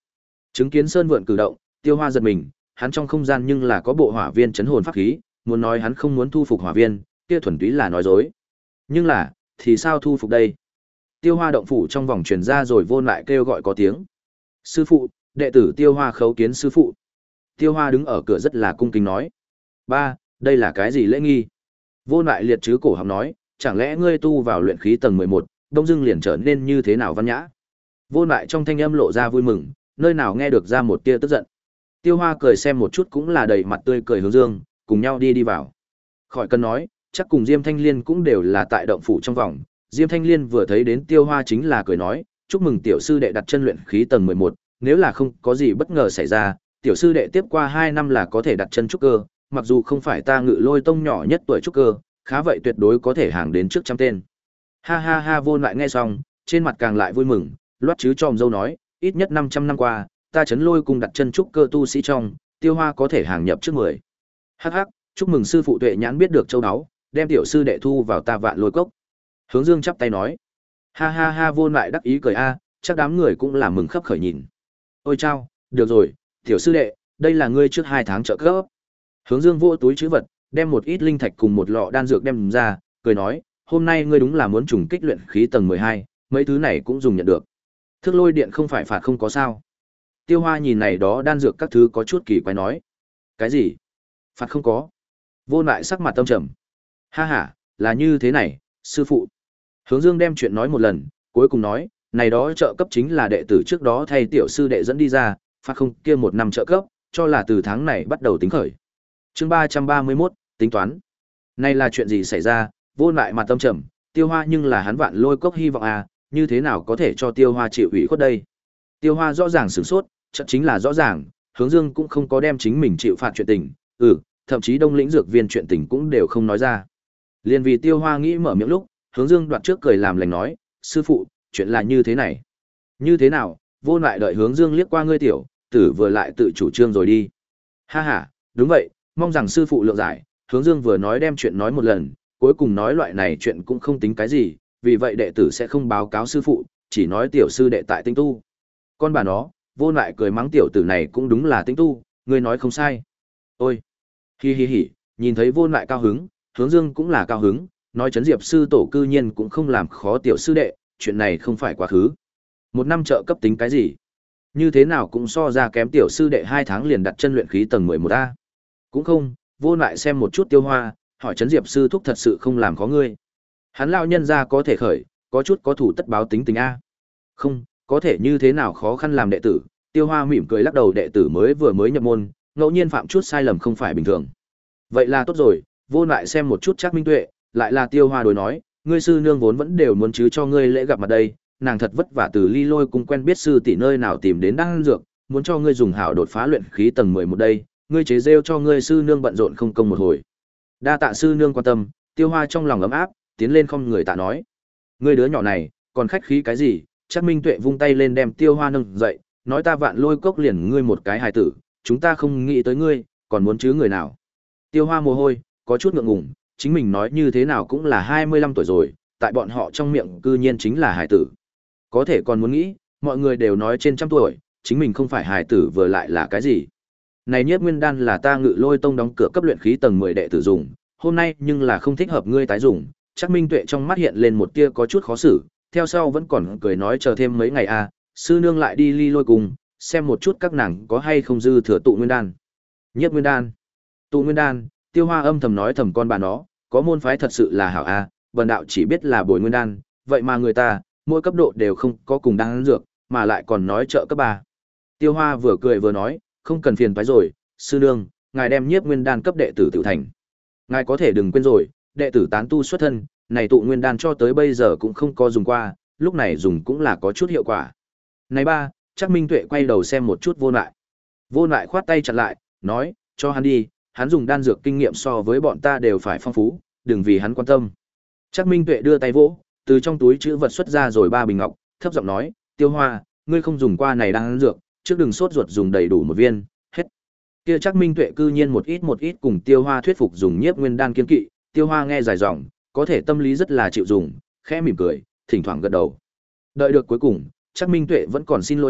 Chứng kiến Sơn Vượn cử động, Tiêu Hoa giật mình, hắn trong không gian nhưng là có bộ hỏa viên chấn hồn pháp khí, muốn nói hắn không muốn thu phục hỏa viên, kia thuần túy là nói dối. Nhưng là, thì sao thu phục đây? Tiêu Hoa động phủ trong vòng truyền ra rồi Vô lại kêu gọi có tiếng. Sư phụ, đệ tử Tiêu Hoa khấu kiến sư phụ. Tiêu Hoa đứng ở cửa rất là cung kính nói. Ba, đây là cái gì lễ nghi? Vô lại liệt chứ cổ họng nói, chẳng lẽ ngươi tu vào luyện khí tầng mười một, đông dưng liền trở nên như thế nào văn nhã? Vô lại trong thanh âm lộ ra vui mừng, nơi nào nghe được ra một tia tức giận. Tiêu Hoa cười xem một chút cũng là đầy mặt tươi cười hướng dương, cùng nhau đi đi vào. Khỏi cần nói, chắc cùng Diêm Thanh Liên cũng đều là tại động phủ trong vòng. Diêm Thanh Liên vừa thấy đến Tiêu Hoa chính là cười nói, chúc mừng tiểu sư đệ đặt chân luyện khí tầng mười một, nếu là không có gì bất ngờ xảy ra, tiểu sư đệ tiếp qua hai năm là có thể đặt chân trúc cơ, mặc dù không phải ta Ngự Lôi tông nhỏ nhất tuổi trúc cơ, khá vậy tuyệt đối có thể hàng đến trước trăm tên. Ha ha ha, Vô lại nghe xong, trên mặt càng lại vui mừng, loát chứ tròm dâu nói, ít nhất năm trăm năm qua, ta Chấn Lôi cùng đặt chân trúc cơ tu sĩ trong, Tiêu Hoa có thể hàng nhập trước mười. Hắc hắc, chúc mừng sư phụ Tuệ Nhãn biết được châu đáo, đem tiểu sư đệ thu vào ta Vạn Lôi cốc. Hướng Dương chắp tay nói. Ha ha ha, Vô lại đắc ý cười a, chắc đám người cũng là mừng khắp khởi nhìn. Ôi chao, được rồi, tiểu sư đệ, đây là ngươi trước hai tháng trợ cấp. Hướng Dương vô túi trữ vật, đem một ít linh thạch cùng một lọ đan dược đem ra, cười nói, hôm nay ngươi đúng là muốn trùng kích luyện khí tầng mười hai, mấy thứ này cũng dùng nhận được. Thước lôi điện không phải phạt không có sao. Tiêu Hoa nhìn này đó đan dược các thứ có chút kỳ quái nói. Cái gì? Phạt không có. Vô lại sắc mặt tâm trầm. Ha ha, là như thế này, sư phụ. Hướng Dương đem chuyện nói một lần, cuối cùng nói, này đó trợ cấp chính là đệ tử trước đó thay tiểu sư đệ dẫn đi ra, phạt không kia một năm trợ cấp, cho là từ tháng này bắt đầu tính khởi. Chương ba trăm ba mươi mốt, tính toán. Này là chuyện gì xảy ra? Vô lại mặt tâm trầm, Tiêu Hoa nhưng là hắn Vạn Lôi cốc hy vọng à, như thế nào có thể cho Tiêu Hoa chịu ủy khuất đây? Tiêu Hoa rõ ràng sửng sốt, chợt chính là rõ ràng, Hướng Dương cũng không có đem chính mình chịu phạt chuyện tình, ừ, thậm chí Đông Lĩnh dược viên chuyện tình cũng đều không nói ra. Liên vì Tiêu Hoa nghĩ mở miệng lúc, Hướng Dương đoạt trước cười làm lành nói, sư phụ, chuyện là như thế này. Như thế nào? Vô lại đợi Hướng Dương liếc qua ngươi tiểu tử vừa lại tự chủ trương rồi đi. Ha ha, đúng vậy, mong rằng sư phụ lượng giải. Hướng Dương vừa nói đem chuyện nói một lần, cuối cùng nói loại này chuyện cũng không tính cái gì, vì vậy đệ tử sẽ không báo cáo sư phụ, chỉ nói tiểu sư đệ tại tinh tu. Con bà nó, Vô lại cười mắng tiểu tử này cũng đúng là tinh tu, ngươi nói không sai. Ôi, hi hi hi, nhìn thấy Vô lại cao hứng, Hướng Dương cũng là cao hứng, nói chấn Diệp sư tổ cư nhiên cũng không làm khó tiểu sư đệ, chuyện này không phải quá khứ. Một năm trợ cấp tính cái gì? Như thế nào cũng so ra kém tiểu sư đệ hai tháng liền đặt chân luyện khí tầng mười một a. Cũng không, Vô lại xem một chút Tiêu Hoa, hỏi chấn Diệp sư thúc thật sự không làm khó ngươi. Hắn lão nhân ra có thể khởi, có chút có thủ tất báo tính tình a. Không, có thể như thế nào khó khăn làm đệ tử. Tiêu Hoa mỉm cười lắc đầu, đệ tử mới vừa mới nhập môn, ngẫu nhiên phạm chút sai lầm không phải bình thường. Vậy là tốt rồi. Vô lại xem một chút Trác Minh Tuệ, lại là Tiêu Hoa đối nói, ngươi sư nương vốn vẫn đều muốn chứ cho ngươi lễ gặp mặt đây, nàng thật vất vả từ Ly Lôi cung quen biết sư tỷ nơi nào tìm đến đan dược, muốn cho ngươi dùng hảo đột phá luyện khí tầng mười một đây, ngươi chế rêu cho ngươi sư nương bận rộn không công một hồi. Đa tạ sư nương quan tâm, Tiêu Hoa trong lòng ấm áp, tiến lên không người tạ nói, ngươi đứa nhỏ này, còn khách khí cái gì? Trác Minh Tuệ vung tay lên đem Tiêu Hoa nâng dậy, nói ta Vạn Lôi cốc liền ngươi một cái hài tử, chúng ta không nghĩ tới ngươi, còn muốn chứ người nào? Tiêu Hoa mồ hôi, có chút ngượng ngùng, chính mình nói như thế nào cũng là hai mươi lăm tuổi rồi, tại bọn họ trong miệng cư nhiên chính là hài tử. Có thể còn muốn nghĩ, mọi người đều nói trên trăm tuổi, chính mình không phải hài tử vừa lại là cái gì? Này Nhiếp Nguyên Đan là ta Ngự Lôi tông đóng cửa cấp luyện khí tầng mười đệ tử dùng, hôm nay nhưng là không thích hợp ngươi tái dùng. Trác Minh Tuệ trong mắt hiện lên một tia có chút khó xử, theo sau vẫn còn cười nói chờ thêm mấy ngày a, sư nương lại đi Ly Lôi cùng, xem một chút các nàng có hay không dư thừa tụ nguyên đan. Nhiếp Nguyên Đan, tụ nguyên đan, Tiêu Hoa âm thầm nói thầm con bà nó, có môn phái thật sự là hảo a, Vân đạo chỉ biết là bồi nguyên đan, vậy mà người ta, mỗi cấp độ đều không có cùng đan dược, mà lại còn nói trợ cấp ba. Tiêu Hoa vừa cười vừa nói, không cần phiền toái rồi, sư nương, ngài đem Nhiếp Nguyên Đan cấp đệ tử tự thành. Ngài có thể đừng quên rồi, đệ tử tán tu xuất thân, này tụ nguyên đan cho tới bây giờ cũng không có dùng qua, lúc này dùng cũng là có chút hiệu quả. Này ba, Trác Minh Tuệ quay đầu xem một chút Vô Lại. Vô Lại khoát tay chặn lại, nói, cho hắn đi, hắn dùng đan dược kinh nghiệm so với bọn ta đều phải phong phú, đừng vì hắn quan tâm. Trác Minh Tuệ đưa tay vỗ, từ trong túi trữ vật xuất ra rồi ba bình ngọc, thấp giọng nói, Tiêu Hoa, ngươi không dùng qua này đan dược, trước đừng sốt ruột dùng đầy đủ một viên, hết. Kia Trác Minh Tuệ cư nhiên một ít một ít cùng Tiêu Hoa thuyết phục dùng Nhiếp Nguyên Đan kiên kỵ, Tiêu Hoa nghe dài dòng, có thể tâm lý rất là chịu dùng, khẽ mỉm cười, thỉnh thoảng gật đầu. Đợi được cuối cùng, Trác Minh Tuệ vẫn còn xin lỗi nói,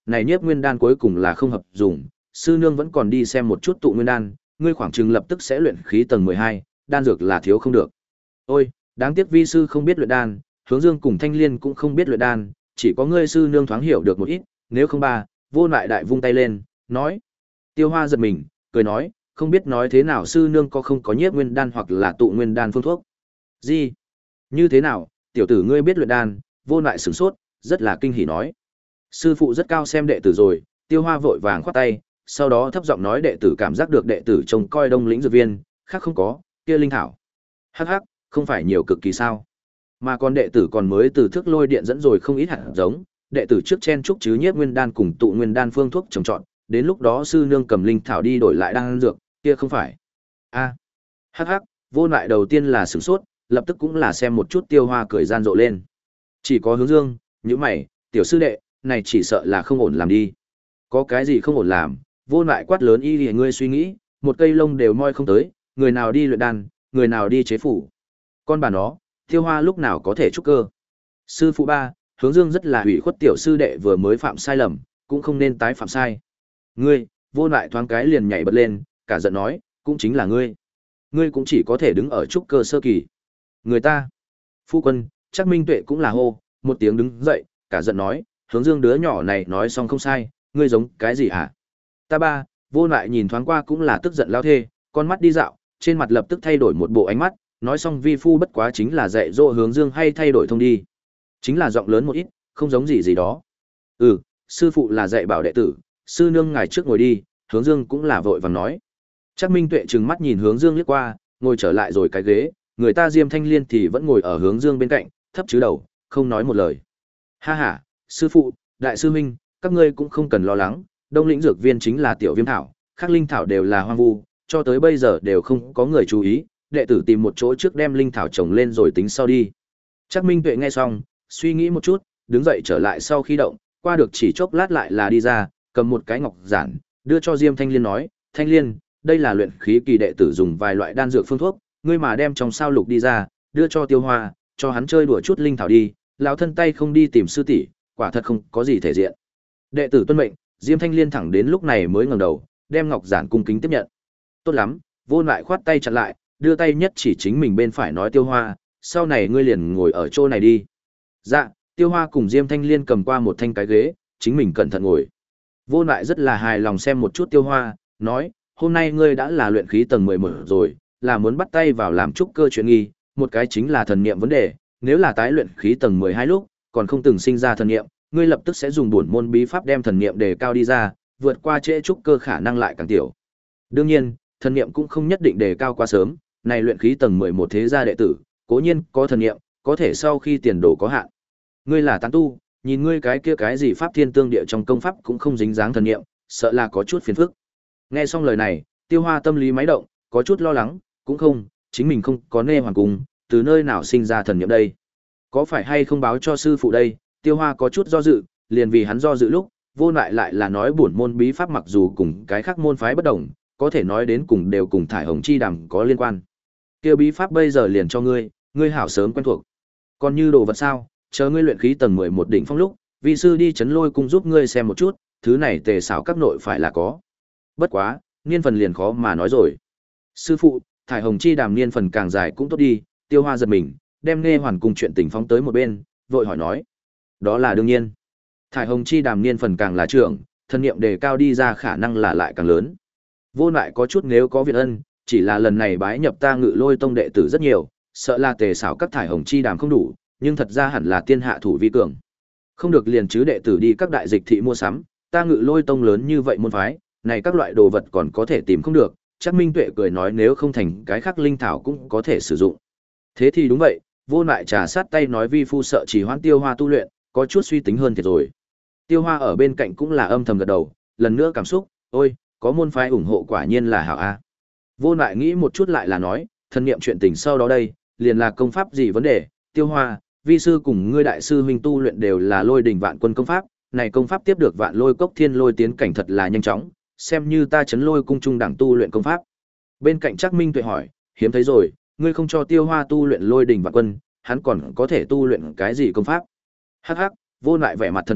này nhiếp nguyên đan cuối cùng là không hợp dùng, sư nương vẫn còn đi xem một chút tụ nguyên đan, ngươi khoảng chừng lập tức sẽ luyện khí tầng mười hai, đan dược là thiếu không được. Ôi, đáng tiếc vi sư không biết luyện đan, Hướng Dương cùng Thanh Liên cũng không biết luyện đan, chỉ có ngươi sư nương thoáng hiểu được một ít, nếu không ba, Vô Lại đại vung tay lên, nói. Tiêu Hoa giật mình, cười nói, không biết nói thế nào sư nương có không có nhiếp nguyên đan hoặc là tụ nguyên đan phương thuốc. Gì? Như thế nào, tiểu tử ngươi biết luyện đan? Vô Lại sửng sốt, rất là kinh hỉ nói. Sư phụ rất cao xem đệ tử rồi. Tiêu Hoa vội vàng khoát tay, sau đó thấp giọng nói đệ tử cảm giác được đệ tử trông coi Đông Lĩnh dược viên, khác không có, kia linh thảo. Hắc hắc, không phải nhiều cực kỳ sao? Mà còn đệ tử còn mới từ Thước Lôi Điện dẫn rồi không ít hạt giống, đệ tử trước chen chúc chứ nhiếp nguyên đan cùng tụ nguyên đan phương thuốc trồng trọt, đến lúc đó sư nương cầm linh thảo đi đổi lại đan dược, kia không phải. A. Hắc hắc, Vô Lại đầu tiên là sửng sốt, lập tức cũng là xem một chút Tiêu Hoa cười gian rộ lên. Chỉ có Hướng Dương, nhíu mày, tiểu sư đệ, này chỉ sợ là không ổn làm đi. Có cái gì không ổn làm? Vô Lại quát lớn y liễu ngươi suy nghĩ, một cây lông đều moi không tới, người nào đi luyện đan, người nào đi chế phủ. Con bà nó, Tiêu Hoa lúc nào có thể trúc cơ? Sư phụ ba, Hướng Dương rất là ủy khuất tiểu sư đệ vừa mới phạm sai lầm, cũng không nên tái phạm sai. Ngươi, Vô Lại thoáng cái liền nhảy bật lên, cả giận nói, cũng chính là ngươi. Ngươi cũng chỉ có thể đứng ở trúc cơ sơ kỳ. Người ta. Phu quân, chắc Minh Tuệ cũng là hô, một tiếng đứng dậy, cả giận nói, Hướng Dương đứa nhỏ này nói xong không sai, ngươi giống cái gì hả? Ta ba, Vô Lại nhìn thoáng qua cũng là tức giận lao thê, con mắt đi dạo, trên mặt lập tức thay đổi một bộ ánh mắt, nói xong vi phu bất quá chính là dạy dỗ Hướng Dương hay thay đổi thông đi. Chính là giọng lớn một ít, không giống gì gì đó. Ừ, sư phụ là dạy bảo đệ tử, sư nương ngài trước ngồi đi, Hướng Dương cũng là vội vàng nói. Chắc Minh Tuệ trừng mắt nhìn Hướng Dương liếc qua, ngồi trở lại rồi cái ghế, người ta Diêm Thanh Liên thì vẫn ngồi ở Hướng Dương bên cạnh, thấp chứ đầu, không nói một lời. Ha ha, sư phụ, đại sư huynh, các ngươi cũng không cần lo lắng, Đông Lĩnh dược viên chính là tiểu viêm thảo, khác linh thảo đều là hoang vu, cho tới bây giờ đều không có người chú ý, đệ tử tìm một chỗ trước đem linh thảo trồng lên rồi tính sau đi. Chắc Minh Tuệ nghe xong, suy nghĩ một chút, đứng dậy trở lại sau khi động, qua được chỉ chốc lát lại là đi ra, cầm một cái ngọc giản, đưa cho Diêm Thanh Liên nói, Thanh Liên, đây là luyện khí kỳ đệ tử dùng vài loại đan dược phương thuốc, ngươi mà đem trong sao lục đi ra, đưa cho Tiêu Hoa, cho hắn chơi đùa chút linh thảo đi, lão thân tay không đi tìm sư tỷ, quả thật không có gì thể diện. Đệ tử tuân mệnh, Diêm Thanh Liên thẳng đến lúc này mới ngẩng đầu, đem ngọc giản cung kính tiếp nhận. Tốt lắm, Vô Lại khoát tay chặn lại, đưa tay nhất chỉ chính mình bên phải nói Tiêu Hoa, sau này ngươi liền ngồi ở chỗ này đi. Dạ, Tiêu Hoa cùng Diêm Thanh Liên cầm qua một thanh cái ghế, chính mình cẩn thận ngồi. Vô Lại rất là hài lòng xem một chút Tiêu Hoa, nói, hôm nay ngươi đã là luyện khí tầng mười một rồi, là muốn bắt tay vào làm trúc cơ chuyện nghi, một cái chính là thần niệm vấn đề, nếu là tái luyện khí tầng mười hai lúc, còn không từng sinh ra thần niệm, ngươi lập tức sẽ dùng bổn môn bí pháp đem thần niệm đề cao đi ra, vượt qua trễ trúc cơ khả năng lại càng tiểu. Đương nhiên, thần niệm cũng không nhất định đề cao quá sớm, này luyện khí tầng mười một thế gia đệ tử, cố nhiên có thần niệm, có thể sau khi tiền đồ có hạn. Ngươi là tán tu, nhìn ngươi cái kia cái gì pháp thiên tương địa trong công pháp cũng không dính dáng thần niệm, sợ là có chút phiền phức. Nghe xong lời này, Tiêu Hoa tâm lý máy động, có chút lo lắng, cũng không, chính mình không có nê hoàng cung, từ nơi nào sinh ra thần niệm đây? Có phải hay không báo cho sư phụ đây? Tiêu Hoa có chút do dự, liền vì hắn do dự lúc, Vô Lại lại là nói bổn môn bí pháp mặc dù cùng cái khác môn phái bất đồng, có thể nói đến cùng đều cùng thải hồng chi đàm có liên quan. Kia bí pháp bây giờ liền cho ngươi, ngươi hảo sớm quen thuộc. Còn như đồ vật sao, chờ ngươi luyện khí tầng mười một đỉnh phong lúc, vi sư đi chấn lôi cung giúp ngươi xem một chút, thứ này tề xảo các nội phải là có. Bất quá, niên phần liền khó mà nói rồi. Sư phụ, thải hồng chi đàm niên phần càng dài cũng tốt đi. Tiêu Hoa giật mình, đem nghe hoàn cùng chuyện tình phóng tới một bên, vội hỏi nói. Đó là đương nhiên. Thải hồng chi đàm niên phần càng là trưởng, thân niệm đề cao đi ra khả năng là lại càng lớn. Vô Lại có chút nếu có việc ân, chỉ là lần này bái nhập ta Ngự Lôi tông đệ tử rất nhiều, sợ là tề xảo các thải hồng chi đàm không đủ, nhưng thật ra hẳn là tiên hạ thủ vi cường. Không được liền chứ đệ tử đi các đại dịch thị mua sắm, ta Ngự Lôi tông lớn như vậy môn phái, này các loại đồ vật còn có thể tìm không được, chắc Minh Tuệ cười nói nếu không thành cái khác linh thảo cũng có thể sử dụng. Thế thì đúng vậy, Vô Lại trà sát tay nói vi phu sợ chỉ hoãn Tiêu Hoa tu luyện, có chút suy tính hơn thiệt rồi. Tiêu Hoa ở bên cạnh cũng là âm thầm gật đầu, lần nữa cảm xúc, ôi, có môn phái ủng hộ quả nhiên là hảo a. Vô Lại nghĩ một chút lại là nói, thần niệm chuyện tình sau đó đây, liền là công pháp gì vấn đề, Tiêu Hoa, vi sư cùng ngươi đại sư huynh tu luyện đều là Lôi Đỉnh Vạn Quân công pháp, này công pháp tiếp được Vạn Lôi Cốc Thiên Lôi tiến cảnh thật là nhanh chóng, xem như ta chấn Lôi cung trung đẳng tu luyện công pháp. Bên cạnh Trác Minh Tuệ hỏi, hiếm thấy rồi, ngươi không cho Tiêu Hoa tu luyện Lôi Đỉnh Vạn Quân, hắn còn có thể tu luyện cái gì công pháp? Hắc hắc, Vô Lại vẻ mặt thần bí,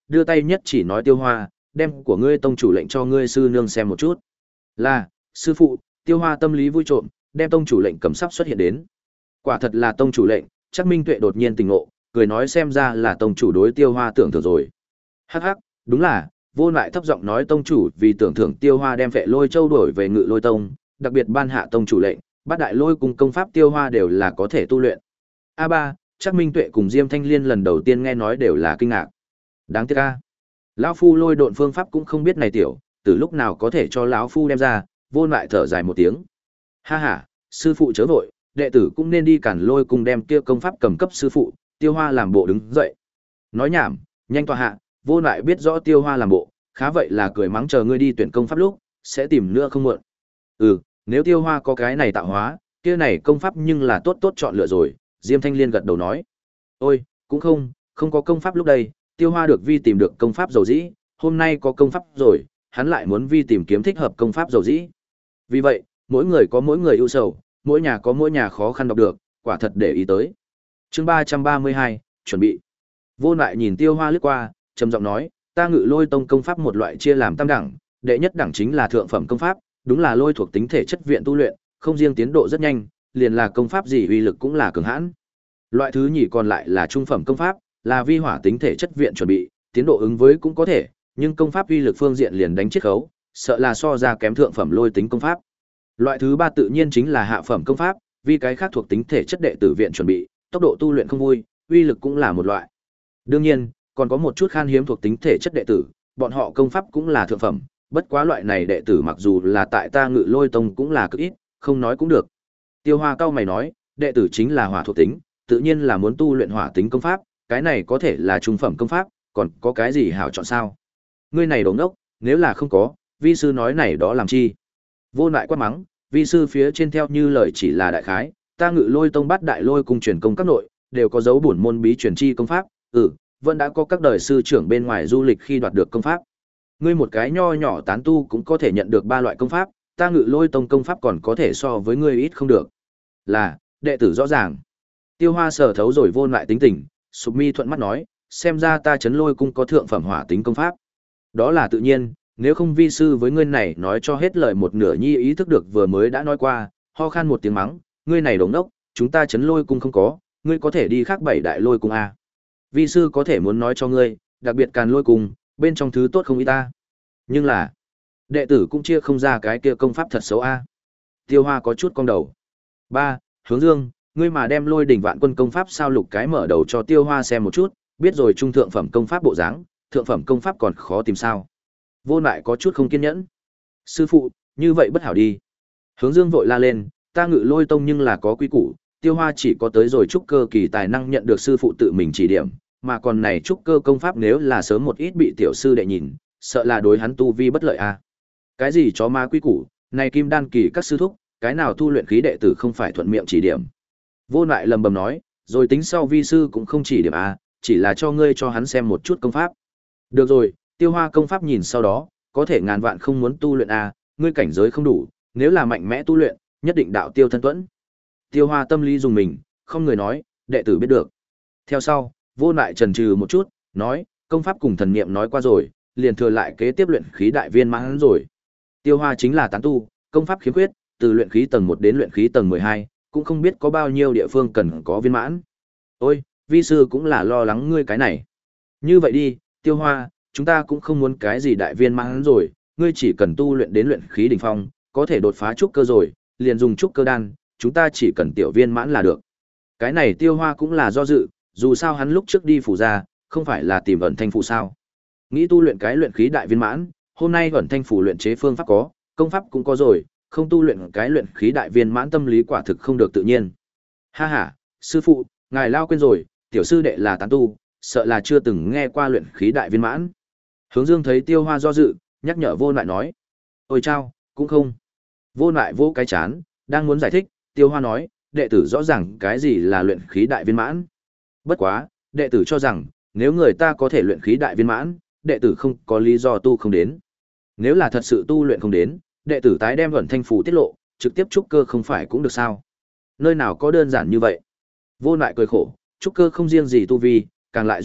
đưa tay nhất chỉ nói Tiêu Hoa, đem của ngươi tông chủ lệnh cho ngươi sư nương xem một chút. Là, sư phụ, Tiêu Hoa tâm lý vui trộm, đem tông chủ lệnh cầm sắp xuất hiện đến. Quả thật là tông chủ lệnh, chắc Minh Tuệ đột nhiên tỉnh ngộ, cười nói xem ra là tông chủ đối Tiêu Hoa tưởng thưởng rồi. Hắc hắc, đúng là, Vô lại thấp giọng nói tông chủ vì tưởng thưởng Tiêu Hoa đem Vệ Lôi Châu đổi về Ngự Lôi Tông, đặc biệt ban hạ tông chủ lệnh, bát đại lôi cùng công pháp Tiêu Hoa đều là có thể tu luyện. A ba, chắc Minh Tuệ cùng Diêm Thanh Liên lần đầu tiên nghe nói đều là kinh ngạc. Đáng tiếc a. Lão phu lôi độn phương pháp cũng không biết này tiểu, từ lúc nào có thể cho lão phu đem ra, Vô lại thở dài một tiếng. Ha ha, sư phụ chớ vội, đệ tử cũng nên đi cản lôi cùng đem kia công pháp cầm cấp sư phụ. Tiêu Hoa làm bộ đứng dậy. Nói nhảm, nhanh tọa hạ, Vô lại biết rõ Tiêu Hoa làm bộ, khá vậy là cười mắng chờ ngươi đi tuyển công pháp lúc, sẽ tìm nữa không muộn. Ừ, nếu Tiêu Hoa có cái này tạo hóa, kia này công pháp nhưng là tốt tốt chọn lựa rồi, Diêm Thanh Liên gật đầu nói. Ôi, cũng không, không có công pháp lúc đây, Tiêu Hoa được vi tìm được công pháp dầu dĩ, hôm nay có công pháp rồi, hắn lại muốn vi tìm kiếm thích hợp công pháp dầu dĩ. Vì vậy, mỗi người có mỗi người ưu sầu, mỗi nhà có mỗi nhà khó khăn đọc được, quả thật để ý tới. Chương ba trăm ba mươi hai, chuẩn bị. Vô Lại nhìn Tiêu Hoa lướt qua, trầm giọng nói, ta Ngự Lôi Tông công pháp một loại chia làm tam đẳng, đệ nhất đẳng chính là thượng phẩm công pháp, đúng là lôi thuộc tính thể chất viện tu luyện, không riêng tiến độ rất nhanh, liền là công pháp gì uy lực cũng là cường hãn. Loại thứ nhì còn lại là trung phẩm công pháp, là vi hỏa tính thể chất viện chuẩn bị, tiến độ ứng với cũng có thể, nhưng công pháp uy lực phương diện liền đánh chiết khấu, sợ là so ra kém thượng phẩm lôi tính công pháp. Loại thứ ba tự nhiên chính là hạ phẩm công pháp, vì cái khác thuộc tính thể chất đệ tử viện chuẩn bị, tốc độ tu luyện không vui, uy lực cũng là một loại. Đương nhiên, còn có một chút khan hiếm thuộc tính thể chất đệ tử, bọn họ công pháp cũng là thượng phẩm, bất quá loại này đệ tử mặc dù là tại ta Ngự Lôi Tông cũng là cực ít, không nói cũng được. Tiêu Hoa cao mày nói, đệ tử chính là hỏa thuộc tính, tự nhiên là muốn tu luyện hỏa tính công pháp, cái này có thể là trung phẩm công pháp, còn có cái gì hảo chọn sao? Ngươi này đồ ngốc, nếu là không có, vi sư nói này đó làm chi? Vô Lại quát mắng, vi sư phía trên theo như lời chỉ là đại khái, ta Ngự Lôi Tông bắt đại lôi cùng truyền công các nội, đều có dấu bổn môn bí truyền chi công pháp, ừ, vẫn đã có các đời sư trưởng bên ngoài du lịch khi đoạt được công pháp. Ngươi một cái nho nhỏ tán tu cũng có thể nhận được ba loại công pháp, ta Ngự Lôi Tông công pháp còn có thể so với ngươi ít không được. Là, đệ tử rõ ràng. Tiêu Hoa sở thấu rồi Vô Lại tính tình, sụp mi thuận mắt nói, xem ra ta Trấn Lôi cung có thượng phẩm hỏa tính công pháp. Đó là tự nhiên, nếu không vi sư với ngươi này nói cho hết lời một nửa nhi ý thức được vừa mới đã nói qua, ho khan một tiếng mắng, ngươi này đồng đốc, chúng ta Trấn Lôi cung không có, ngươi có thể đi khác bảy đại lôi cung a. Vi sư có thể muốn nói cho ngươi, đặc biệt Càn Lôi cung, bên trong thứ tốt không ý ta. Nhưng là, đệ tử cũng chia không ra cái kia công pháp thật xấu a. Tiêu Hoa có chút cong đầu. Ba, Hướng Dương, ngươi mà đem Lôi Đỉnh Vạn Quân công pháp sao lục cái mở đầu cho Tiêu Hoa xem một chút, biết rồi trung thượng phẩm công pháp bộ dáng, thượng phẩm công pháp còn khó tìm sao? Vô Lại có chút không kiên nhẫn. Sư phụ, như vậy bất hảo đi. Hướng Dương vội la lên, ta Ngự Lôi Tông nhưng là có quy củ, Tiêu Hoa chỉ có tới rồi trúc cơ kỳ tài năng nhận được sư phụ tự mình chỉ điểm, mà còn này trúc cơ công pháp nếu là sớm một ít bị tiểu sư đệ nhìn, sợ là đối hắn tu vi bất lợi a. À. Cái gì chó ma quy củ, này kim đan kỳ các sư thúc, cái nào tu luyện khí đệ tử không phải thuận miệng chỉ điểm. Vô Lại lầm bầm nói, rồi tính sau vi sư cũng không chỉ điểm a, à, chỉ là cho ngươi cho hắn xem một chút công pháp. Được rồi, Tiêu Hoa công pháp nhìn sau đó, có thể ngàn vạn không muốn tu luyện a, à, ngươi cảnh giới không đủ, nếu là mạnh mẽ tu luyện, nhất định đạo tiêu thân tuẫn. Tiêu Hoa tâm lý dùng mình, không người nói, đệ tử biết được. Theo sau, Vô Lại chần chừ một chút, nói, công pháp cùng thần niệm nói qua rồi, liền thừa lại kế tiếp luyện khí đại viên mãn rồi. Tiêu Hoa chính là tán tu, công pháp khiếm khuyết, từ luyện khí tầng một đến luyện khí tầng mười hai, cũng không biết có bao nhiêu địa phương cần có viên mãn. Ôi, vi sư cũng là lo lắng ngươi cái này. Như vậy đi, Tiêu Hoa, chúng ta cũng không muốn cái gì đại viên mãn rồi, ngươi chỉ cần tu luyện đến luyện khí đỉnh phong, có thể đột phá trúc cơ rồi, liền dùng trúc cơ đan, chúng ta chỉ cần tiểu viên mãn là được. Cái này Tiêu Hoa cũng là do dự, dù sao hắn lúc trước đi phủ ra, không phải là tìm ẩn thanh phủ sao. Nghĩ tu luyện cái luyện khí đại viên mãn, hôm nay ẩn thanh phủ luyện chế phương pháp có, công pháp cũng có rồi, không tu luyện cái luyện khí đại viên mãn tâm lý quả thực không được tự nhiên. Ha ha, sư phụ, ngài lao quên rồi, tiểu sư đệ là tán tu, sợ là chưa từng nghe qua luyện khí đại viên mãn. Hướng Dương thấy Tiêu Hoa do dự, nhắc nhở Vô Lại nói. Ôi chao, cũng không. Vô Lại vô cái chán, đang muốn giải thích, Tiêu Hoa nói, đệ tử rõ ràng cái gì là luyện khí đại viên mãn. Bất quá, đệ tử cho rằng, nếu người ta có thể luyện khí đại viên mãn, đệ tử không có lý do tu không đến. Nếu là thật sự tu luyện không đến, đệ tử tái đem ẩn thanh phủ tiết lộ, trực tiếp trúc cơ không phải cũng được sao? Nơi nào có đơn giản như vậy? Vô Lại cười khổ, trúc cơ không riêng gì tu vi, càng lại duyên phận,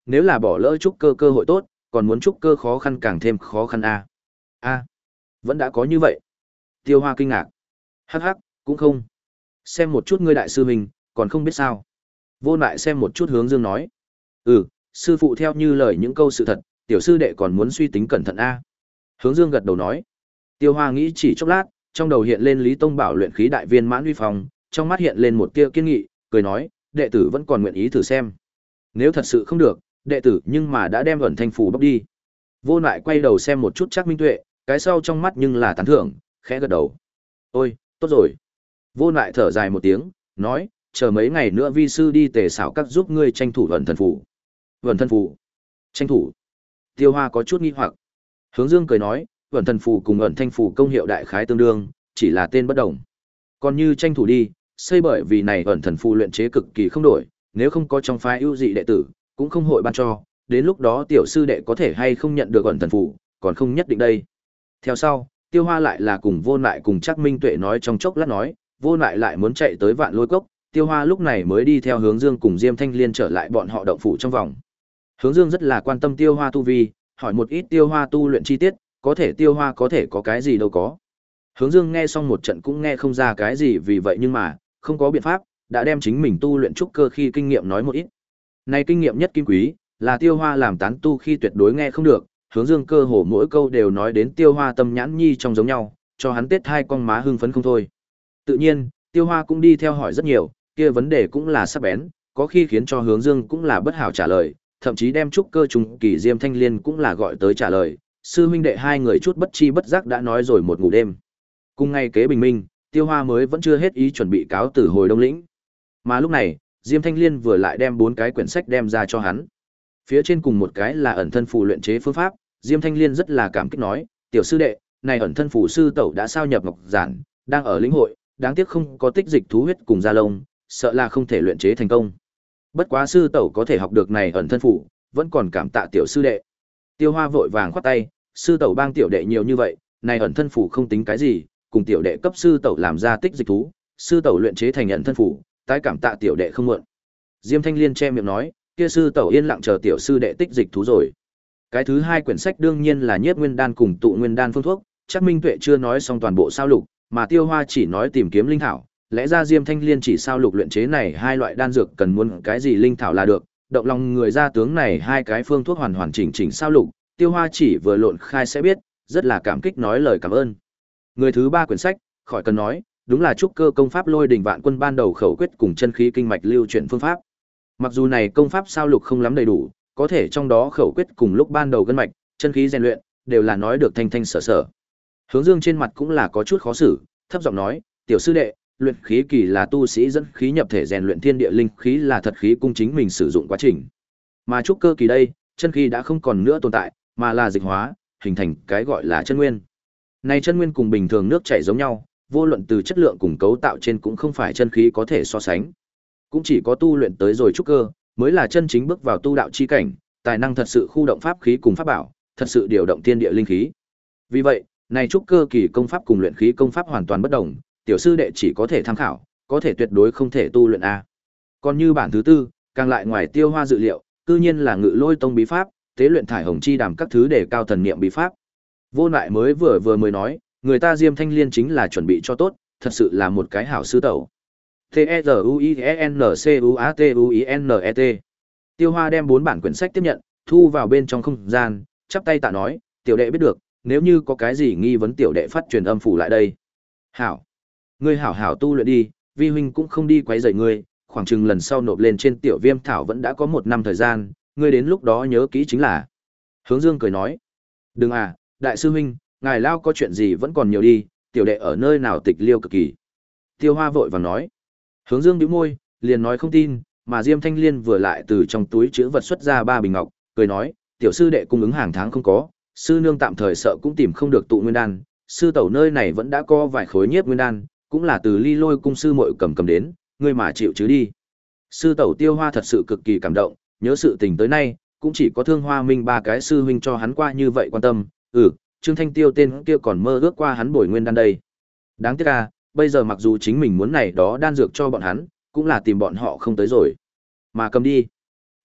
Nếu là bỏ lỡ trúc cơ cơ hội tốt, còn muốn trúc cơ khó khăn càng thêm khó khăn a. A, vẫn đã có như vậy. Tiêu Hoa kinh ngạc. Hắc hắc, cũng không. Xem một chút ngươi đại sư huynh, còn không biết sao. Vô Lại xem một chút Hướng Dương nói. Ừ, sư phụ theo như lời những câu sự thật, tiểu sư đệ còn muốn suy tính cẩn thận a. Hướng Dương gật đầu nói. Tiêu Hoa nghĩ chỉ chốc lát, trong đầu hiện lên Lý Tông Bảo luyện khí đại viên mãn uy phong, trong mắt hiện lên một tia kiên nghị, cười nói, đệ tử vẫn còn nguyện ý thử xem. Nếu thật sự không được, đệ tử nhưng mà đã đem ẩn thanh phủ bóc đi. Vô Lại quay đầu xem một chút Trác Minh Tuệ, cái sau trong mắt nhưng là tán thưởng, khẽ gật đầu. Ôi, tốt rồi. Vô Lại thở dài một tiếng, nói, chờ mấy ngày nữa vi sư đi tề xảo các giúp ngươi tranh thủ ẩn thần phủ. Ẩn thần phủ? Tranh thủ? Tiêu Hoa có chút nghi hoặc. Hướng Dương cười nói, ẩn thần phủ cùng ẩn thanh phủ công hiệu đại khái tương đương, chỉ là tên bất đồng. Còn như tranh thủ đi, xây bởi vì này ẩn thần phù luyện chế cực kỳ không đổi, nếu không có trong phái ưu dị đệ tử, cũng không hội ban cho, đến lúc đó tiểu sư đệ có thể hay không nhận được ẩn thần phù, còn không nhất định đây. Theo sau, Tiêu Hoa lại là cùng Vô Lại cùng Trác Minh Tuệ nói trong chốc lát nói, Vô Lại lại muốn chạy tới Vạn Lôi Cốc, Tiêu Hoa lúc này mới đi theo Hướng Dương cùng Diêm Thanh Liên trở lại bọn họ động phủ trong vòng. Hướng Dương rất là quan tâm Tiêu Hoa tu vi, hỏi một ít Tiêu Hoa tu luyện chi tiết, có thể Tiêu Hoa có thể có cái gì đâu có. Hướng Dương nghe xong một trận cũng nghe không ra cái gì vì vậy nhưng mà, không có biện pháp, đã đem chính mình tu luyện trúc cơ khi kinh nghiệm nói một ít. Này kinh nghiệm nhất kim quý, là Tiêu Hoa làm tán tu khi tuyệt đối nghe không được, Hướng Dương cơ hồ mỗi câu đều nói đến Tiêu Hoa tâm nhãn nhi trong giống nhau, cho hắn tết hai con má hưng phấn không thôi. Tự nhiên, Tiêu Hoa cũng đi theo hỏi rất nhiều, kia vấn đề cũng là sắc bén, có khi khiến cho Hướng Dương cũng là bất hảo trả lời, thậm chí đem trúc cơ trùng kỳ Diêm Thanh Liên cũng là gọi tới trả lời, sư huynh đệ hai người chút bất chi bất giác đã nói rồi một ngủ đêm. Cùng ngày kế bình minh, Tiêu Hoa mới vẫn chưa hết ý chuẩn bị cáo từ hồi Đông Lĩnh. Mà lúc này, Diêm Thanh Liên vừa lại đem bốn cái quyển sách đem ra cho hắn. Phía trên cùng một cái là ẩn thân phù luyện chế phương pháp, Diêm Thanh Liên rất là cảm kích nói, tiểu sư đệ, này ẩn thân phù sư tẩu đã sao nhập ngọc giản, đang ở lĩnh hội, đáng tiếc không có tích dịch thú huyết cùng da lông, sợ là không thể luyện chế thành công. Bất quá sư tẩu có thể học được này ẩn thân phù, vẫn còn cảm tạ tiểu sư đệ. Tiêu Hoa vội vàng khoát tay, sư tẩu bang tiểu đệ nhiều như vậy, này ẩn thân phù không tính cái gì, cùng tiểu đệ cấp sư tẩu làm ra tích dịch thú, sư tẩu luyện chế thành ẩn thân phù, tái cảm tạ tiểu đệ không muộn. Diêm Thanh Liên che miệng nói, kia sư tẩu yên lặng chờ tiểu sư đệ tích dịch thú rồi. Cái thứ hai quyển sách đương nhiên là Nhiếp Nguyên Đan cùng Tụ Nguyên Đan phương thuốc, chắc Minh Tuệ chưa nói xong toàn bộ sao lục, mà Tiêu Hoa chỉ nói tìm kiếm linh thảo, lẽ ra Diêm Thanh Liên chỉ sao lục luyện chế này hai loại đan dược cần muốn cái gì linh thảo là được, động lòng người ra tướng này hai cái phương thuốc hoàn hoàn chỉnh chỉnh sao lục, Tiêu Hoa chỉ vừa lộn khai sẽ biết, rất là cảm kích nói lời cảm ơn. Người thứ ba quyển sách, khỏi cần nói, đúng là trúc cơ công pháp Lôi Đỉnh Vạn Quân ban đầu khẩu quyết cùng chân khí kinh mạch lưu chuyển phương pháp. Mặc dù này công pháp sao lục không lắm đầy đủ, có thể trong đó khẩu quyết cùng lúc ban đầu gân mạch, chân khí rèn luyện, đều là nói được thanh thanh sở sở. Hướng Dương trên mặt cũng là có chút khó xử, thấp giọng nói, "Tiểu sư đệ, luyện khí kỳ là tu sĩ dẫn khí nhập thể rèn luyện thiên địa linh khí là thật khí cung chính mình sử dụng quá trình. Mà trúc cơ kỳ đây, chân khí đã không còn nữa tồn tại, mà là dịch hóa, hình thành cái gọi là chân nguyên. Này chân nguyên cùng bình thường nước chảy giống nhau, vô luận từ chất lượng cùng cấu tạo trên cũng không phải chân khí có thể so sánh. Cũng chỉ có tu luyện tới rồi trúc cơ, mới là chân chính bước vào tu đạo chi cảnh, tài năng thật sự khu động pháp khí cùng pháp bảo, thật sự điều động thiên địa linh khí. Vì vậy, này trúc cơ kỳ công pháp cùng luyện khí công pháp hoàn toàn bất đồng, tiểu sư đệ chỉ có thể tham khảo, có thể tuyệt đối không thể tu luyện a. Còn như bản thứ tư, càng lại ngoài Tiêu Hoa dự liệu, cư nhiên là Ngự Lôi Tông bí pháp, tế luyện thải hồng chi đàm các thứ để cao thần niệm bí pháp. Vô Lại mới vừa vừa mới nói, người ta Diêm Thanh Liên chính là chuẩn bị cho tốt, thật sự là một cái hảo sư tẩu. T E Z U I E N C U A T U I N E T. Tiêu Hoa đem bốn bản quyển sách tiếp nhận, thu vào bên trong không gian, chắp tay tạ nói, tiểu đệ biết được, nếu như có cái gì nghi vấn tiểu đệ phát truyền âm phủ lại đây. Hảo. Ngươi hảo hảo tu luyện đi, vi huynh cũng không đi quấy rầy ngươi, khoảng chừng lần sau nộp lên trên tiểu viêm thảo vẫn đã có một năm thời gian, ngươi đến lúc đó nhớ kỹ chính là. Hướng Dương cười nói, đừng à, đại sư huynh, ngài lao có chuyện gì vẫn còn nhiều đi, tiểu đệ ở nơi nào tịch liêu cực kỳ. Tiêu Hoa vội vàng nói. Hướng Dương bĩu môi, liền nói không tin, mà Diêm Thanh Liên vừa lại từ trong túi chứa vật xuất ra ba bình ngọc, cười nói, tiểu sư đệ cung ứng hàng tháng không có, sư nương tạm thời sợ cũng tìm không được tụ nguyên đan, sư tẩu nơi này vẫn đã có vài khối nhiếp nguyên đan, cũng là từ Ly Lôi cung sư muội cầm cầm đến, ngươi mà chịu chứ đi. Sư tẩu Tiêu Hoa thật sự cực kỳ cảm động, nhớ sự tình tới nay, cũng chỉ có Thương Hoa Minh ba cái sư huynh cho hắn qua như vậy quan tâm, ừ, Trương Thanh Tiêu tên kia còn mơ ước qua hắn bồi nguyên đan đây. Đáng tiếc à, bây giờ mặc dù chính mình muốn này đó đan dược cho bọn hắn, cũng là tìm bọn họ không tới rồi. Mà cầm đi.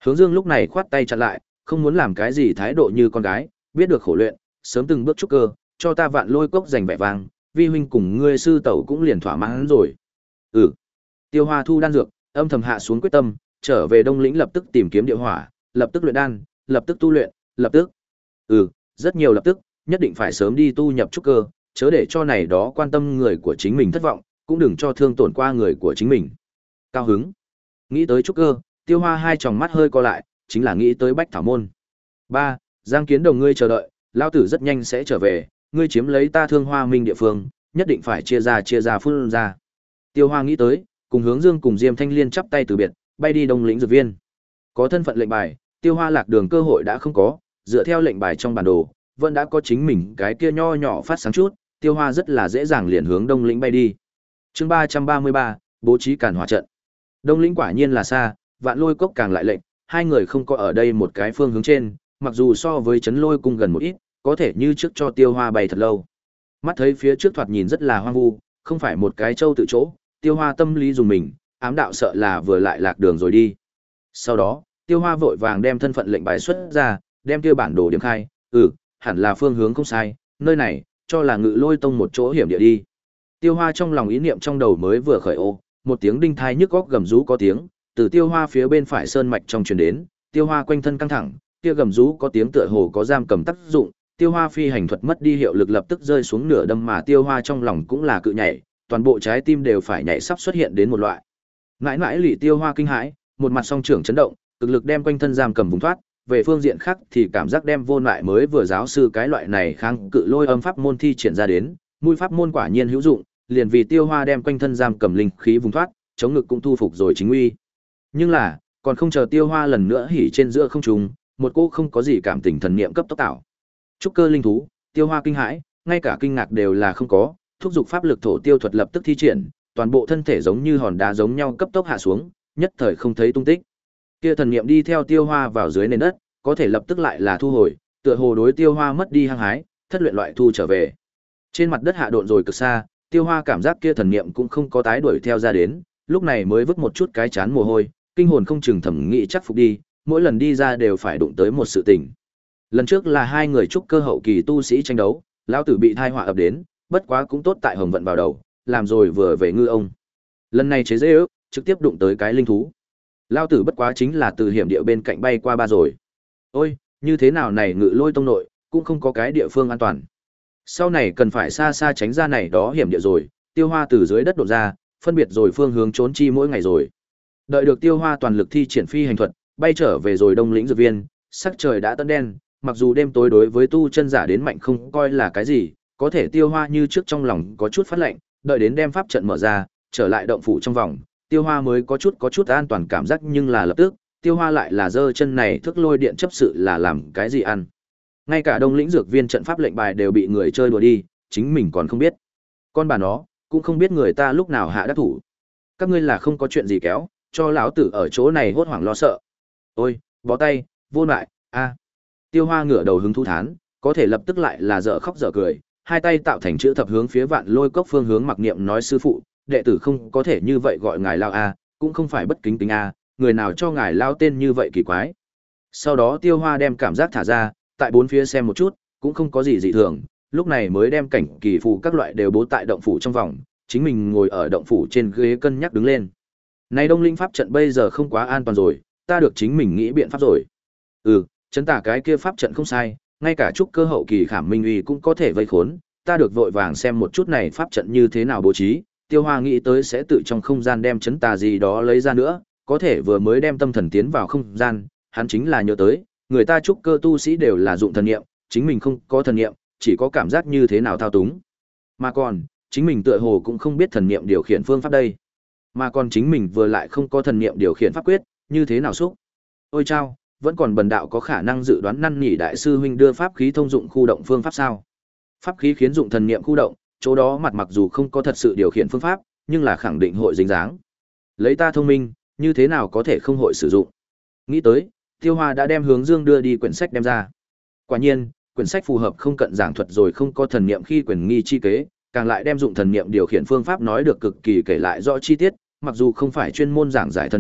Hướng Dương lúc này khoát tay chặn lại, không muốn làm cái gì thái độ như con gái, biết được khổ luyện, sớm từng bước trúc cơ, cho ta Vạn Lôi Cốc giành vẻ vang, vi huynh cùng ngươi sư tẩu cũng liền thỏa mãn rồi. Ừ. Tiêu Hoa thu đan dược, âm thầm hạ xuống quyết tâm, trở về Đông Lĩnh lập tức tìm kiếm địa hỏa, lập tức luyện đan, lập tức tu luyện, lập tức. Ừ, rất nhiều lập tức, nhất định phải sớm đi tu nhập trúc cơ, chớ để cho này đó quan tâm người của chính mình thất vọng, cũng đừng cho thương tổn qua người của chính mình. Cao hứng. Nghĩ tới trúc cơ, Tiêu Hoa hai tròng mắt hơi co lại, chính là nghĩ tới Bách Thảo môn. Ba, Giang Kiến Đồng ngươi chờ đợi, lão tử rất nhanh sẽ trở về, ngươi chiếm lấy ta Thương Hoa Minh địa phương, nhất định phải chia ra chia ra phun ra. Tiêu Hoa nghĩ tới, cùng Hướng Dương cùng Diêm Thanh Liên chắp tay từ biệt, bay đi Đông Lĩnh dược viên. Có thân phận lệnh bài, Tiêu Hoa lạc đường cơ hội đã không có, dựa theo lệnh bài trong bản đồ, vẫn đã có chính mình cái kia nho nhỏ phát sáng chút, Tiêu Hoa rất là dễ dàng liền hướng Đông Lĩnh bay đi. Chương ba trăm ba mươi ba, bố trí càn hỏa trận. Đông Lĩnh quả nhiên là xa, Vạn Lôi Cốc càng lại lệnh, hai người không có ở đây một cái phương hướng trên, mặc dù so với Trấn Lôi cung gần một ít, có thể như trước cho Tiêu Hoa bay thật lâu. Mắt thấy phía trước thoạt nhìn rất là hoang vu, không phải một cái châu tự chỗ, Tiêu Hoa tâm lý dùng mình, ám đạo sợ là vừa lại lạc đường rồi đi. Sau đó, Tiêu Hoa vội vàng đem thân phận lệnh bài xuất ra, đem kia bản đồ điểm khai, ừ, hẳn là phương hướng không sai, nơi này, cho là Ngự Lôi Tông một chỗ hiểm địa đi. Tiêu Hoa trong lòng ý niệm trong đầu mới vừa khởi ô, một tiếng đinh thai nhức góc gầm rú có tiếng, từ Tiêu Hoa phía bên phải sơn mạch trong truyền đến, Tiêu Hoa quanh thân căng thẳng, kia gầm rú có tiếng tựa hồ có giam cầm tác dụng, Tiêu Hoa phi hành thuật mất đi hiệu lực lập tức rơi xuống nửa đâm mà Tiêu Hoa trong lòng cũng là cự nhảy, toàn bộ trái tim đều phải nhảy sắp xuất hiện đến một loại. Mãi mãi lì Tiêu Hoa kinh hãi, một mặt song trưởng chấn động, cực lực đem quanh thân giam cầm vùng thoát, về phương diện khác thì cảm giác đem vô lại mới vừa giáo sư cái loại này kháng cự lôi âm pháp môn thi triển ra đến, mũi pháp môn quả nhiên hữu dụng, liền vì Tiêu Hoa đem quanh thân giam cầm linh khí vùng thoát, chống ngực cũng thu phục rồi chính uy. Nhưng là, còn không chờ Tiêu Hoa lần nữa hỉ trên giữa không trung, một cô không có gì cảm tình thần niệm cấp tốc tạo. Trúc cơ linh thú, Tiêu Hoa kinh hãi, ngay cả kinh ngạc đều là không có, thúc dục pháp lực thổ tiêu thuật lập tức thi triển, toàn bộ thân thể giống như hòn đá giống nhau cấp tốc hạ xuống, nhất thời không thấy tung tích. Kia thần niệm đi theo Tiêu Hoa vào dưới nền đất, có thể lập tức lại là thu hồi, tựa hồ đối Tiêu Hoa mất đi hăng hái, thất luyện loại thu trở về. Trên mặt đất hạ độn rồi cực xa, Tiêu Hoa cảm giác kia thần niệm cũng không có tái đuổi theo ra đến, lúc này mới vứt một chút cái chán mồ hôi, kinh hồn không chừng thẩm nghĩ chắc phục đi, mỗi lần đi ra đều phải đụng tới một sự tình. Lần trước là hai người trúc cơ hậu kỳ tu sĩ tranh đấu, lão tử bị thai họa ập đến, bất quá cũng tốt tại hồng vận vào đầu, làm rồi vừa về ngư ông. Lần này chế dễ ước, trực tiếp đụng tới cái linh thú. Lão tử bất quá chính là từ hiểm địa bên cạnh bay qua ba rồi. Ôi, như thế nào này Ngự Lôi Tông nội, cũng không có cái địa phương an toàn. Sau này cần phải xa xa tránh ra này đó hiểm địa rồi, Tiêu Hoa từ dưới đất đột ra, phân biệt rồi phương hướng trốn chi mỗi ngày rồi. Đợi được Tiêu Hoa toàn lực thi triển phi hành thuật, bay trở về rồi Đông Lĩnh dược viên, sắc trời đã tận đen, mặc dù đêm tối đối với tu chân giả đến mạnh không coi là cái gì, có thể Tiêu Hoa như trước trong lòng có chút phát lạnh, đợi đến đem pháp trận mở ra, trở lại động phủ trong vòng, Tiêu Hoa mới có chút có chút an toàn cảm giác, nhưng là lập tức, Tiêu Hoa lại là giơ chân này thức lôi điện chấp sự là làm cái gì ăn. Ngay cả Đông Lĩnh dược viên trận pháp lệnh bài đều bị người chơi đùa đi, chính mình còn không biết. Con bà nó, cũng không biết người ta lúc nào hạ đắc thủ. Các ngươi là không có chuyện gì kéo, cho lão tử ở chỗ này hốt hoảng lo sợ. Ôi, bó tay, vô lại, a. Tiêu Hoa ngửa đầu hứng thú thán, có thể lập tức lại là dở khóc dở cười, hai tay tạo thành chữ thập hướng phía Vạn Lôi Cốc phương hướng mặc niệm nói sư phụ, đệ tử không có thể như vậy gọi ngài lao a, cũng không phải bất kính tính a, người nào cho ngài lao tên như vậy kỳ quái. Sau đó Tiêu Hoa đem cảm giác thả ra, tại bốn phía xem một chút, cũng không có gì dị thường, lúc này mới đem cảnh kỳ phù các loại đều bố tại động phủ trong vòng, chính mình ngồi ở động phủ trên ghế cân nhắc đứng lên. Này Đông Linh pháp trận bây giờ không quá an toàn rồi, ta được chính mình nghĩ biện pháp rồi. Ừ, chấn tả cái kia pháp trận không sai, ngay cả trúc cơ hậu kỳ Khảm Minh Uy cũng có thể vây khốn, ta được vội vàng xem một chút này pháp trận như thế nào bố trí. Tiêu Hoa nghĩ tới sẽ tự trong không gian đem chấn tà gì đó lấy ra nữa, có thể vừa mới đem tâm thần tiến vào không gian, hắn chính là nhớ tới, người ta trúc cơ tu sĩ đều là dụng thần niệm, chính mình không có thần niệm, chỉ có cảm giác như thế nào thao túng. Mà còn, chính mình tựa hồ cũng không biết thần niệm điều khiển phương pháp đây. Mà còn chính mình vừa lại không có thần niệm điều khiển pháp quyết, như thế nào xúc. Ôi chao, vẫn còn bần đạo có khả năng dự đoán năn nỉ đại sư huynh đưa pháp khí thông dụng khu động phương pháp sao? Pháp khí khiến dụng thần niệm khu động, chỗ đó mặt mặc dù không có thật sự điều khiển phương pháp, nhưng là khẳng định hội dính dáng. Lấy ta thông minh, như thế nào có thể không hội sử dụng? Nghĩ tới, Tiêu Hoa đã đem Hướng Dương đưa đi quyển sách đem ra. Quả nhiên, quyển sách phù hợp không cận giảng thuật rồi không có thần niệm khi quyền nghi chi kế, càng lại đem dụng thần niệm điều khiển phương pháp nói được cực kỳ kể lại rõ chi tiết, mặc dù không phải chuyên môn giảng giải thần niệm,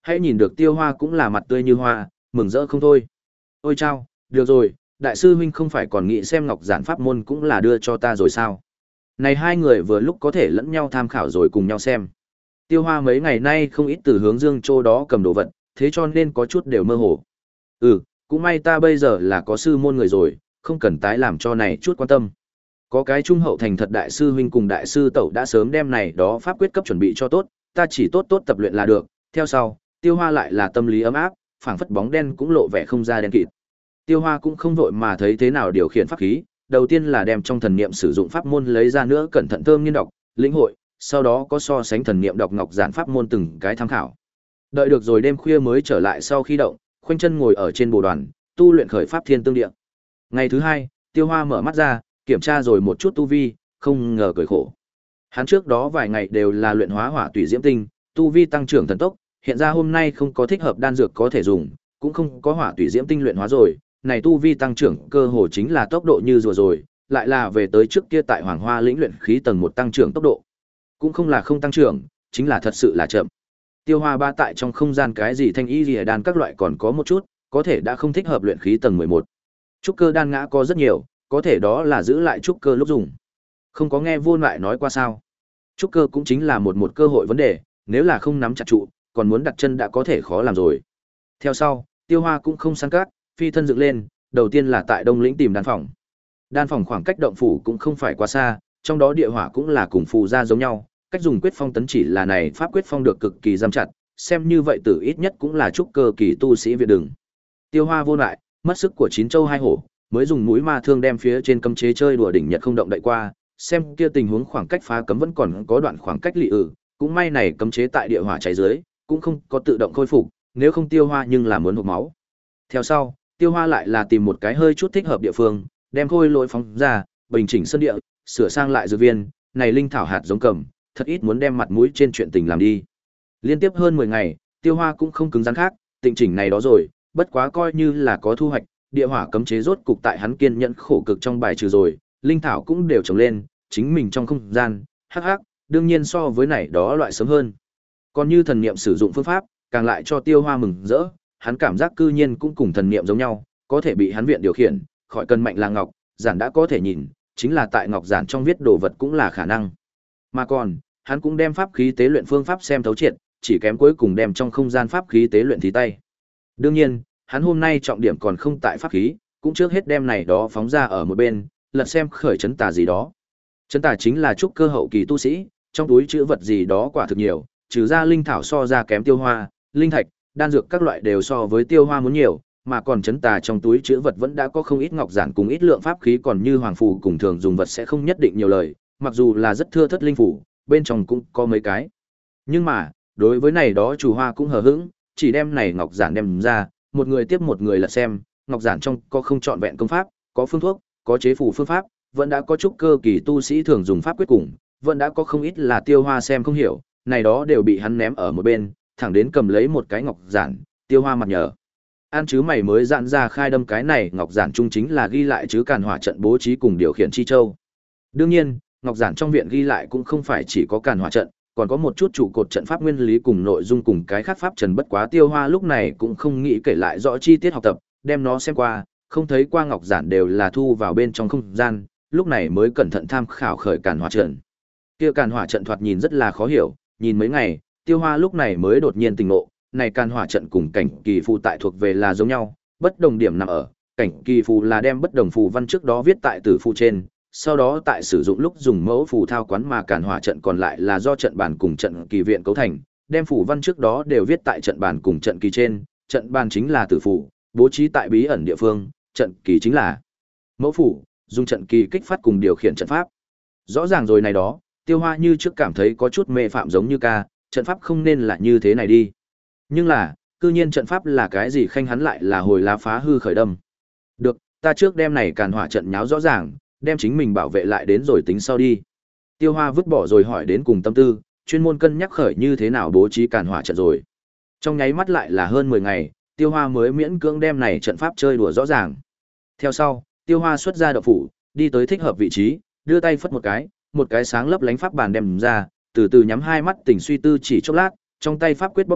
Hãy nhìn được Tiêu Hoa cũng là mặt tươi như hoa, mừng rỡ không thôi. Ôi chao, được rồi, đại sư huynh không phải còn nghĩ xem ngọc giản pháp môn cũng là đưa cho ta rồi sao? Này hai người vừa lúc có thể lẫn nhau tham khảo rồi cùng nhau xem. Tiêu Hoa mấy ngày nay không ít từ hướng Dương Châu đó cầm đồ vật, thế cho nên có chút đều mơ hồ. Ừ, cũng may ta bây giờ là có sư môn người rồi, không cần tái làm cho này chút quan tâm. Có cái trung hậu thành thật đại sư huynh cùng đại sư tẩu đã sớm đem này đó pháp quyết cấp chuẩn bị cho tốt, ta chỉ tốt tốt tập luyện là được. Theo sau, Tiêu Hoa lại là tâm lý ấm áp, phảng phất bóng đen cũng lộ vẻ không ra đen kịt. Tiêu Hoa cũng không vội mà thấy thế nào điều khiển pháp khí, đầu tiên là đem trong thần niệm sử dụng pháp môn lấy ra nữa cẩn thận thơm nghiên đọc, lĩnh hội, sau đó có so sánh thần niệm đọc ngọc giản pháp môn từng cái tham khảo. Đợi được rồi đêm khuya mới trở lại sau khi động, khoanh chân ngồi ở trên bồ đoàn, tu luyện khởi pháp thiên tương địa. Ngày thứ hai, Tiêu Hoa mở mắt ra, kiểm tra rồi một chút tu vi, không ngờ cười khổ. Hắn trước đó vài ngày đều là luyện hóa hỏa tùy diễm tinh, tu vi tăng trưởng thần tốc, hiện ra hôm nay không có thích hợp đan dược có thể dùng, cũng không có hỏa tùy diễm tinh luyện hóa rồi, này tu vi tăng trưởng cơ hồ chính là tốc độ như rùa rồi, lại là về tới trước kia tại Hoàng Hoa lĩnh luyện khí tầng một tăng trưởng tốc độ. Cũng không là không tăng trưởng, chính là thật sự là chậm. Tiêu Hoa ba tại trong không gian cái gì thanh y liễu đan các loại còn có một chút, có thể đã không thích hợp luyện khí tầng mười một. Trúc cơ đan ngã có rất nhiều, có thể đó là giữ lại trúc cơ lúc dùng. Không có nghe Vô Lại nói qua sao? Trúc cơ cũng chính là một một cơ hội vấn đề, nếu là không nắm chặt trụ, còn muốn đặt chân đã có thể khó làm rồi. Theo sau, Tiêu Hoa cũng không săn cát, phi thân dựng lên, đầu tiên là tại Đông Lĩnh tìm đan phòng. Đan phòng khoảng cách động phủ cũng không phải quá xa, trong đó địa hỏa cũng là cùng phù ra giống nhau, cách dùng quyết phong tấn chỉ là này pháp quyết phong được cực kỳ giam chặt, xem như vậy tử ít nhất cũng là trúc cơ kỳ tu sĩ viện đường. Tiêu Hoa Vô Lại, mất sức của chín châu hai hổ, mới dùng mũi ma thương đem phía trên cấm chế chơi đùa đỉnh nhật không động đậy qua, xem kia tình huống khoảng cách phá cấm vẫn còn có đoạn khoảng cách lị ử, cũng may này cấm chế tại địa hỏa cháy dưới, cũng không có tự động khôi phục, nếu không Tiêu Hoa nhưng là muốn hộc máu. Theo sau, Tiêu Hoa lại là tìm một cái hơi chút thích hợp địa phương, đem khôi lỗi phóng ra, bình chỉnh sân địa, sửa sang lại dược viên, này linh thảo hạt giống cầm, thật ít muốn đem mặt mũi trên chuyện tình làm đi. Liên tiếp hơn mười ngày, Tiêu Hoa cũng không cứng rắn khác, tịnh chỉnh này đó rồi, bất quá coi như là có thu hoạch, địa hỏa cấm chế rốt cục tại hắn kiên nhẫn khổ cực trong bài trừ rồi, linh thảo cũng đều trồng lên, chính mình trong không gian, hắc hắc, đương nhiên so với này đó loại sớm hơn. Còn như thần niệm sử dụng phương pháp, càng lại cho Tiêu Hoa mừng rỡ, hắn cảm giác cư nhiên cũng cùng thần niệm giống nhau, có thể bị hắn viện điều khiển, khỏi cần mạnh là ngọc, giản đã có thể nhìn, chính là tại ngọc giản trong viết đồ vật cũng là khả năng. Mà còn, hắn cũng đem pháp khí tế luyện phương pháp xem thấu triệt, chỉ kém cuối cùng đem trong không gian pháp khí tế luyện thí tay. Đương nhiên, hắn hôm nay trọng điểm còn không tại pháp khí, cũng trước hết đem này đó phóng ra ở một bên, lật xem khởi chấn tà gì đó. Chấn tà chính là trúc cơ hậu kỳ tu sĩ, trong túi chứa vật gì đó quả thực nhiều, trừ ra linh thảo so ra kém Tiêu Hoa, linh thạch, đan dược các loại đều so với Tiêu Hoa muốn nhiều, mà còn chấn tà trong túi chứa vật vẫn đã có không ít ngọc giản cùng ít lượng pháp khí, còn như hoàng phù cùng thường dùng vật sẽ không nhất định nhiều lời, mặc dù là rất thưa thớt linh phủ, bên trong cũng có mấy cái. Nhưng mà, đối với này đó chủ Hoa cũng hờ hững, chỉ đem này ngọc giản đem ra, một người tiếp một người lật xem, ngọc giản trong có không trọn vẹn công pháp, có phương thuốc, có chế phù phương pháp, vẫn đã có trúc cơ kỳ tu sĩ thường dùng pháp quyết cùng, vẫn đã có không ít là Tiêu Hoa xem không hiểu, này đó đều bị hắn ném ở một bên, thẳng đến cầm lấy một cái ngọc giản, Tiêu Hoa mặt nhờ. An chứ mày mới dạn ra khai đâm cái này ngọc giản chung chính là ghi lại chứ càn hỏa trận bố trí cùng điều khiển chi châu. Đương nhiên, ngọc giản trong viện ghi lại cũng không phải chỉ có càn hỏa trận, còn có một chút trụ cột trận pháp nguyên lý cùng nội dung cùng cái khác pháp trần, bất quá Tiêu Hoa lúc này cũng không nghĩ kể lại rõ chi tiết học tập, đem nó xem qua, không thấy qua ngọc giản đều là thu vào bên trong không gian, lúc này mới cẩn thận tham khảo khởi càn hỏa trận. Kia càn hỏa trận thoạt nhìn rất là khó hiểu, nhìn mấy ngày, Tiêu Hoa lúc này mới đột nhiên tỉnh ngộ, này càn hỏa trận cùng cảnh kỳ phù tại thuộc về là giống nhau, bất đồng điểm nằm ở, cảnh kỳ phù là đem bất đồng phù văn trước đó viết tại tử phù trên, sau đó tại sử dụng lúc dùng mẫu phù thao quán, mà càn hỏa trận còn lại là do trận bàn cùng trận kỳ viện cấu thành, đem phù văn trước đó đều viết tại trận bàn cùng trận kỳ trên, trận bàn chính là tử phù, bố trí tại bí ẩn địa phương, trận kỳ chính là mẫu phù, dùng trận kỳ kích phát cùng điều khiển trận pháp. Rõ ràng rồi này đó, Tiêu Hoa như trước cảm thấy có chút mê phạm giống như ca, trận pháp không nên là như thế này đi. Nhưng là, cư nhiên trận pháp là cái gì khanh hắn lại là hồi lá phá hư khởi đâm. Được, ta trước đem này càn hỏa trận nháo rõ ràng, đem chính mình bảo vệ lại đến rồi tính sau đi. Tiêu Hoa vứt bỏ rồi hỏi đến cùng tâm tư, chuyên môn cân nhắc khởi như thế nào bố trí càn hỏa trận rồi. Trong nháy mắt lại là hơn mười ngày, Tiêu Hoa mới miễn cưỡng đem này trận pháp chơi đùa rõ ràng. Theo sau, Tiêu Hoa xuất ra động phủ, đi tới thích hợp vị trí, đưa tay phất một cái, một cái sáng lấp lánh pháp bàn đem ra, từ từ nhắm hai mắt tỉnh suy tư chỉ chốc lát, trong tay pháp quyết bốc động,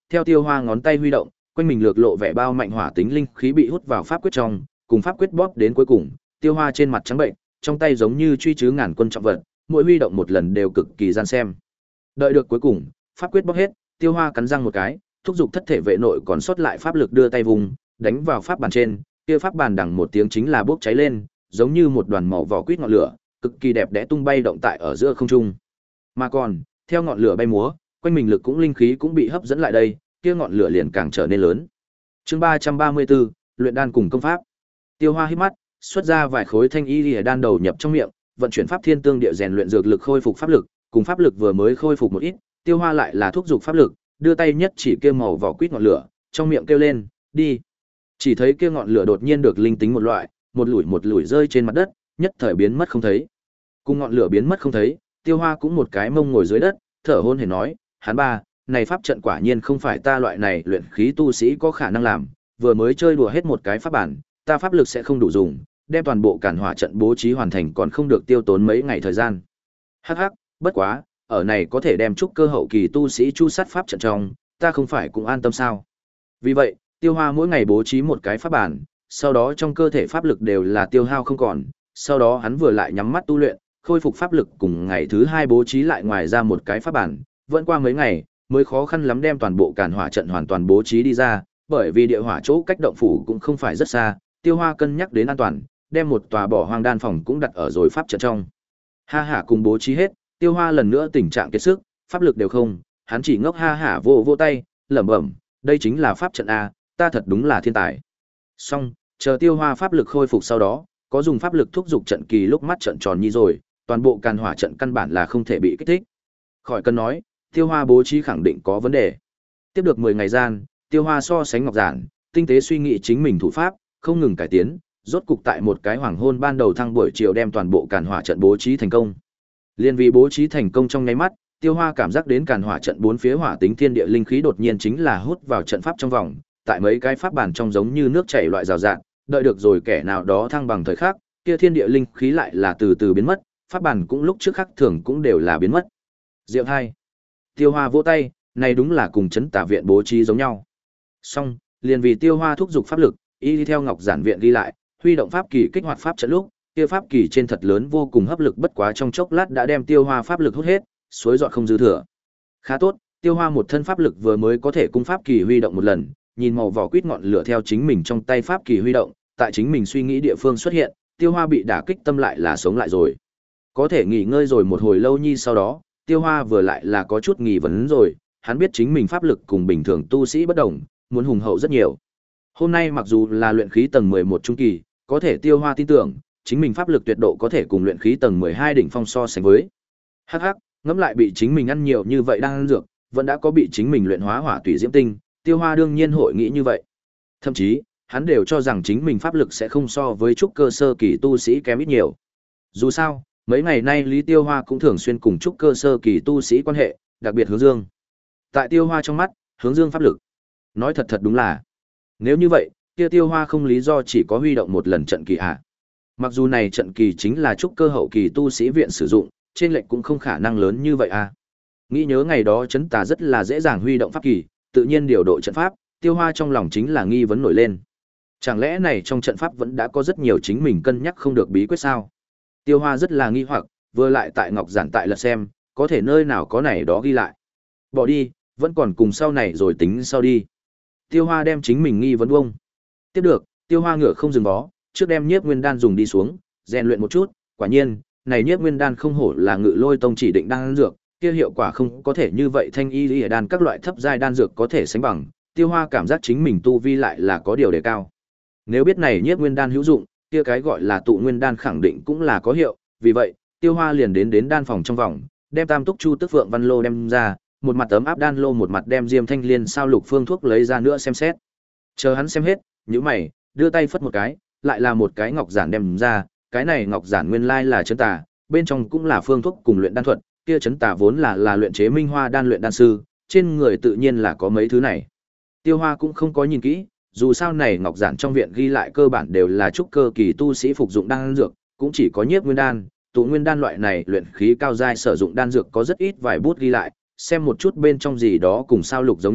theo Tiêu Hoa ngón tay huy động, quanh mình lược lộ vẻ bao mạnh hỏa tính linh khí bị hút vào pháp quyết trong, cùng pháp quyết bóp đến cuối cùng, Tiêu Hoa trên mặt trắng bệnh, trong tay giống như truy trứ ngàn quân trọng vật, mỗi huy động một lần đều cực kỳ gian xem. Đợi được cuối cùng, pháp quyết bóp hết, Tiêu Hoa cắn răng một cái, thúc giục thất thể vệ nội còn sót lại pháp lực đưa tay vùng, đánh vào pháp bàn trên, kia pháp bàn đằng một tiếng chính là bốc cháy lên, giống như một đoàn màu vỏ quýt ngọn lửa, cực kỳ đẹp đẽ tung bay động tại ở giữa không trung. Mà còn, theo ngọn lửa bay múa, quanh mình lực cũng linh khí cũng bị hấp dẫn lại đây, kia ngọn lửa liền càng trở nên lớn. Chương ba trăm ba mươi bốn, luyện đan cùng công pháp. Tiêu Hoa hít mắt, xuất ra vài khối thanh y liễu đan đầu nhập trong miệng, vận chuyển pháp thiên tương địa rèn luyện dược lực khôi phục pháp lực, cùng pháp lực vừa mới khôi phục một ít, Tiêu Hoa lại là thúc giục pháp lực, đưa tay nhất chỉ kia màu vỏ quýt ngọn lửa, trong miệng kêu lên, "Đi." Chỉ thấy kia ngọn lửa đột nhiên được linh tính một loại, một lủi một lủi rơi trên mặt đất, nhất thời biến mất không thấy. Cùng ngọn lửa biến mất không thấy, Tiêu Hoa cũng một cái mông ngồi dưới đất, thở hổn hển nói, "Hắn ba, này pháp trận quả nhiên không phải ta loại này luyện khí tu sĩ có khả năng làm, vừa mới chơi đùa hết một cái pháp bản, ta pháp lực sẽ không đủ dùng, đem toàn bộ càn hỏa trận bố trí hoàn thành còn không được tiêu tốn mấy ngày thời gian." Hắc hắc, bất quá, ở này có thể đem trúc cơ hậu kỳ tu sĩ chu sát pháp trận trong, ta không phải cũng an tâm sao? Vì vậy, Tiêu Hoa mỗi ngày bố trí một cái pháp bản, sau đó trong cơ thể pháp lực đều là tiêu hao không còn, sau đó hắn vừa lại nhắm mắt tu luyện, khôi phục pháp lực cùng ngày thứ hai bố trí lại ngoài ra một cái pháp bản, vẫn qua mấy ngày, mới khó khăn lắm đem toàn bộ càn hỏa trận hoàn toàn bố trí đi ra, bởi vì địa hỏa chỗ cách động phủ cũng không phải rất xa, Tiêu Hoa cân nhắc đến an toàn, đem một tòa bỏ hoang đan phòng cũng đặt ở rồi pháp trận trong. Ha hả cùng bố trí hết, Tiêu Hoa lần nữa tình trạng kiệt sức, pháp lực đều không, hắn chỉ ngốc ha hả vô vô tay, lẩm bẩm, đây chính là pháp trận a, ta thật đúng là thiên tài. Xong, chờ Tiêu Hoa pháp lực khôi phục sau đó, có dùng pháp lực thúc giục trận kỳ lúc mắt trận tròn như rồi, toàn bộ càn hỏa trận căn bản là không thể bị kích thích. Khỏi cần nói, Tiêu Hoa bố trí khẳng định có vấn đề. Tiếp được mười ngày gian, Tiêu Hoa so sánh ngọc giản, tinh tế suy nghĩ chính mình thủ pháp, không ngừng cải tiến, rốt cục tại một cái hoàng hôn ban đầu thăng buổi chiều đem toàn bộ càn hỏa trận bố trí thành công. Liên vì bố trí thành công trong nháy mắt, Tiêu Hoa cảm giác đến càn hỏa trận bốn phía hỏa tính thiên địa linh khí đột nhiên chính là hút vào trận pháp trong vòng, tại mấy cái pháp bản trong giống như nước chảy loại rào rạt, đợi được rồi kẻ nào đó thăng bằng thời khắc, kia thiên địa linh khí lại là từ từ biến mất, pháp bản cũng lúc trước khắc thường cũng đều là biến mất. Diệu hai. Tiêu Hoa vỗ tay, này đúng là cùng trấn tả viện bố trí giống nhau. Xong, liền vì Tiêu Hoa thúc giục pháp lực, y theo ngọc giản viện ghi lại, huy động pháp kỳ kích hoạt pháp trận lúc, kia pháp kỳ trên thật lớn vô cùng hấp lực bất quá trong chốc lát đã đem Tiêu Hoa pháp lực hút hết, suối dọn không dư thừa. Khá tốt, Tiêu Hoa một thân pháp lực vừa mới có thể cung pháp kỳ huy động một lần, nhìn màu vỏ quýt ngọn lửa theo chính mình trong tay pháp kỳ huy động, tại chính mình suy nghĩ địa phương xuất hiện, Tiêu Hoa bị đả kích tâm lại là sống lại rồi. Có thể nghỉ ngơi rồi một hồi lâu nhi sau đó, Tiêu Hoa vừa lại là có chút nghi vấn rồi, hắn biết chính mình pháp lực cùng bình thường tu sĩ bất đồng, muốn hùng hậu rất nhiều. Hôm nay mặc dù là luyện khí tầng mười một trung kỳ, có thể Tiêu Hoa tin tưởng, chính mình pháp lực tuyệt độ có thể cùng luyện khí tầng mười hai đỉnh phong so sánh với. Hắc hắc, ngẫm lại bị chính mình ăn nhiều như vậy đang ăn dược, vẫn đã có bị chính mình luyện hóa hỏa tùy diễm tinh, Tiêu Hoa đương nhiên hội nghĩ như vậy. Thậm chí, hắn đều cho rằng chính mình pháp lực sẽ không so với trúc cơ sơ kỳ tu sĩ kém ít nhiều. Dù sao, mấy ngày nay Lý Tiêu Hoa cũng thường xuyên cùng trúc cơ sơ kỳ tu sĩ quan hệ, đặc biệt Hướng Dương. Tại Tiêu Hoa trong mắt, Hướng Dương pháp lực. Nói thật thật đúng là, nếu như vậy, kia Tiêu Hoa không lý do chỉ có huy động một lần trận kỳ à. Mặc dù này trận kỳ chính là trúc cơ hậu kỳ tu sĩ viện sử dụng, trên lệnh cũng không khả năng lớn như vậy à. Nghĩ nhớ ngày đó trấn tà rất là dễ dàng huy động pháp kỳ, tự nhiên điều độ trận pháp, Tiêu Hoa trong lòng chính là nghi vấn nổi lên. Chẳng lẽ này trong trận pháp vẫn đã có rất nhiều chính mình cân nhắc không được bí quyết sao? Tiêu Hoa rất là nghi hoặc, vừa lại tại ngọc giản tại lật xem, có thể nơi nào có này đó ghi lại. Bỏ đi, vẫn còn cùng sau này rồi tính sau đi. Tiêu Hoa đem chính mình nghi vấn bông. Tiếp được, Tiêu Hoa ngựa không dừng bó, trước đem Nhiếp Nguyên Đan dùng đi xuống, rèn luyện một chút, quả nhiên, này Nhiếp Nguyên Đan không hổ là Ngự Lôi Tông chỉ định đan dược, kia hiệu quả không có thể như vậy thanh y lý đan các loại thấp giai đan dược có thể sánh bằng. Tiêu Hoa cảm giác chính mình tu vi lại là có điều đề cao. Nếu biết này Nhiếp Nguyên Đan hữu dụng, kia cái gọi là tụ nguyên đan khẳng định cũng là có hiệu, vì vậy, Tiêu Hoa liền đến đến đan phòng trong vòng, đem Tam Túc Chu Tức Phượng Văn Lô đem ra, một mặt tấm áp đan lô một mặt đem Diêm Thanh Liên sao lục phương thuốc lấy ra nữa xem xét. Chờ hắn xem hết, nhíu mày, đưa tay phất một cái, lại là một cái ngọc giản đem ra, cái này ngọc giản nguyên lai là trấn tà, bên trong cũng là phương thuốc cùng luyện đan thuật, kia trấn tà vốn là là luyện chế minh hoa đan luyện đan sư, trên người tự nhiên là có mấy thứ này. Tiêu Hoa cũng không có nhìn kỹ, dù sao này ngọc giản trong viện ghi lại cơ bản đều là trúc cơ kỳ tu sĩ phục dụng đan dược, cũng chỉ có Nhiếp Nguyên Đan, tụ nguyên đan loại này luyện khí cao giai sử dụng đan dược có rất ít vài bút ghi lại, xem một chút bên trong gì đó cùng sao lục giống nhau,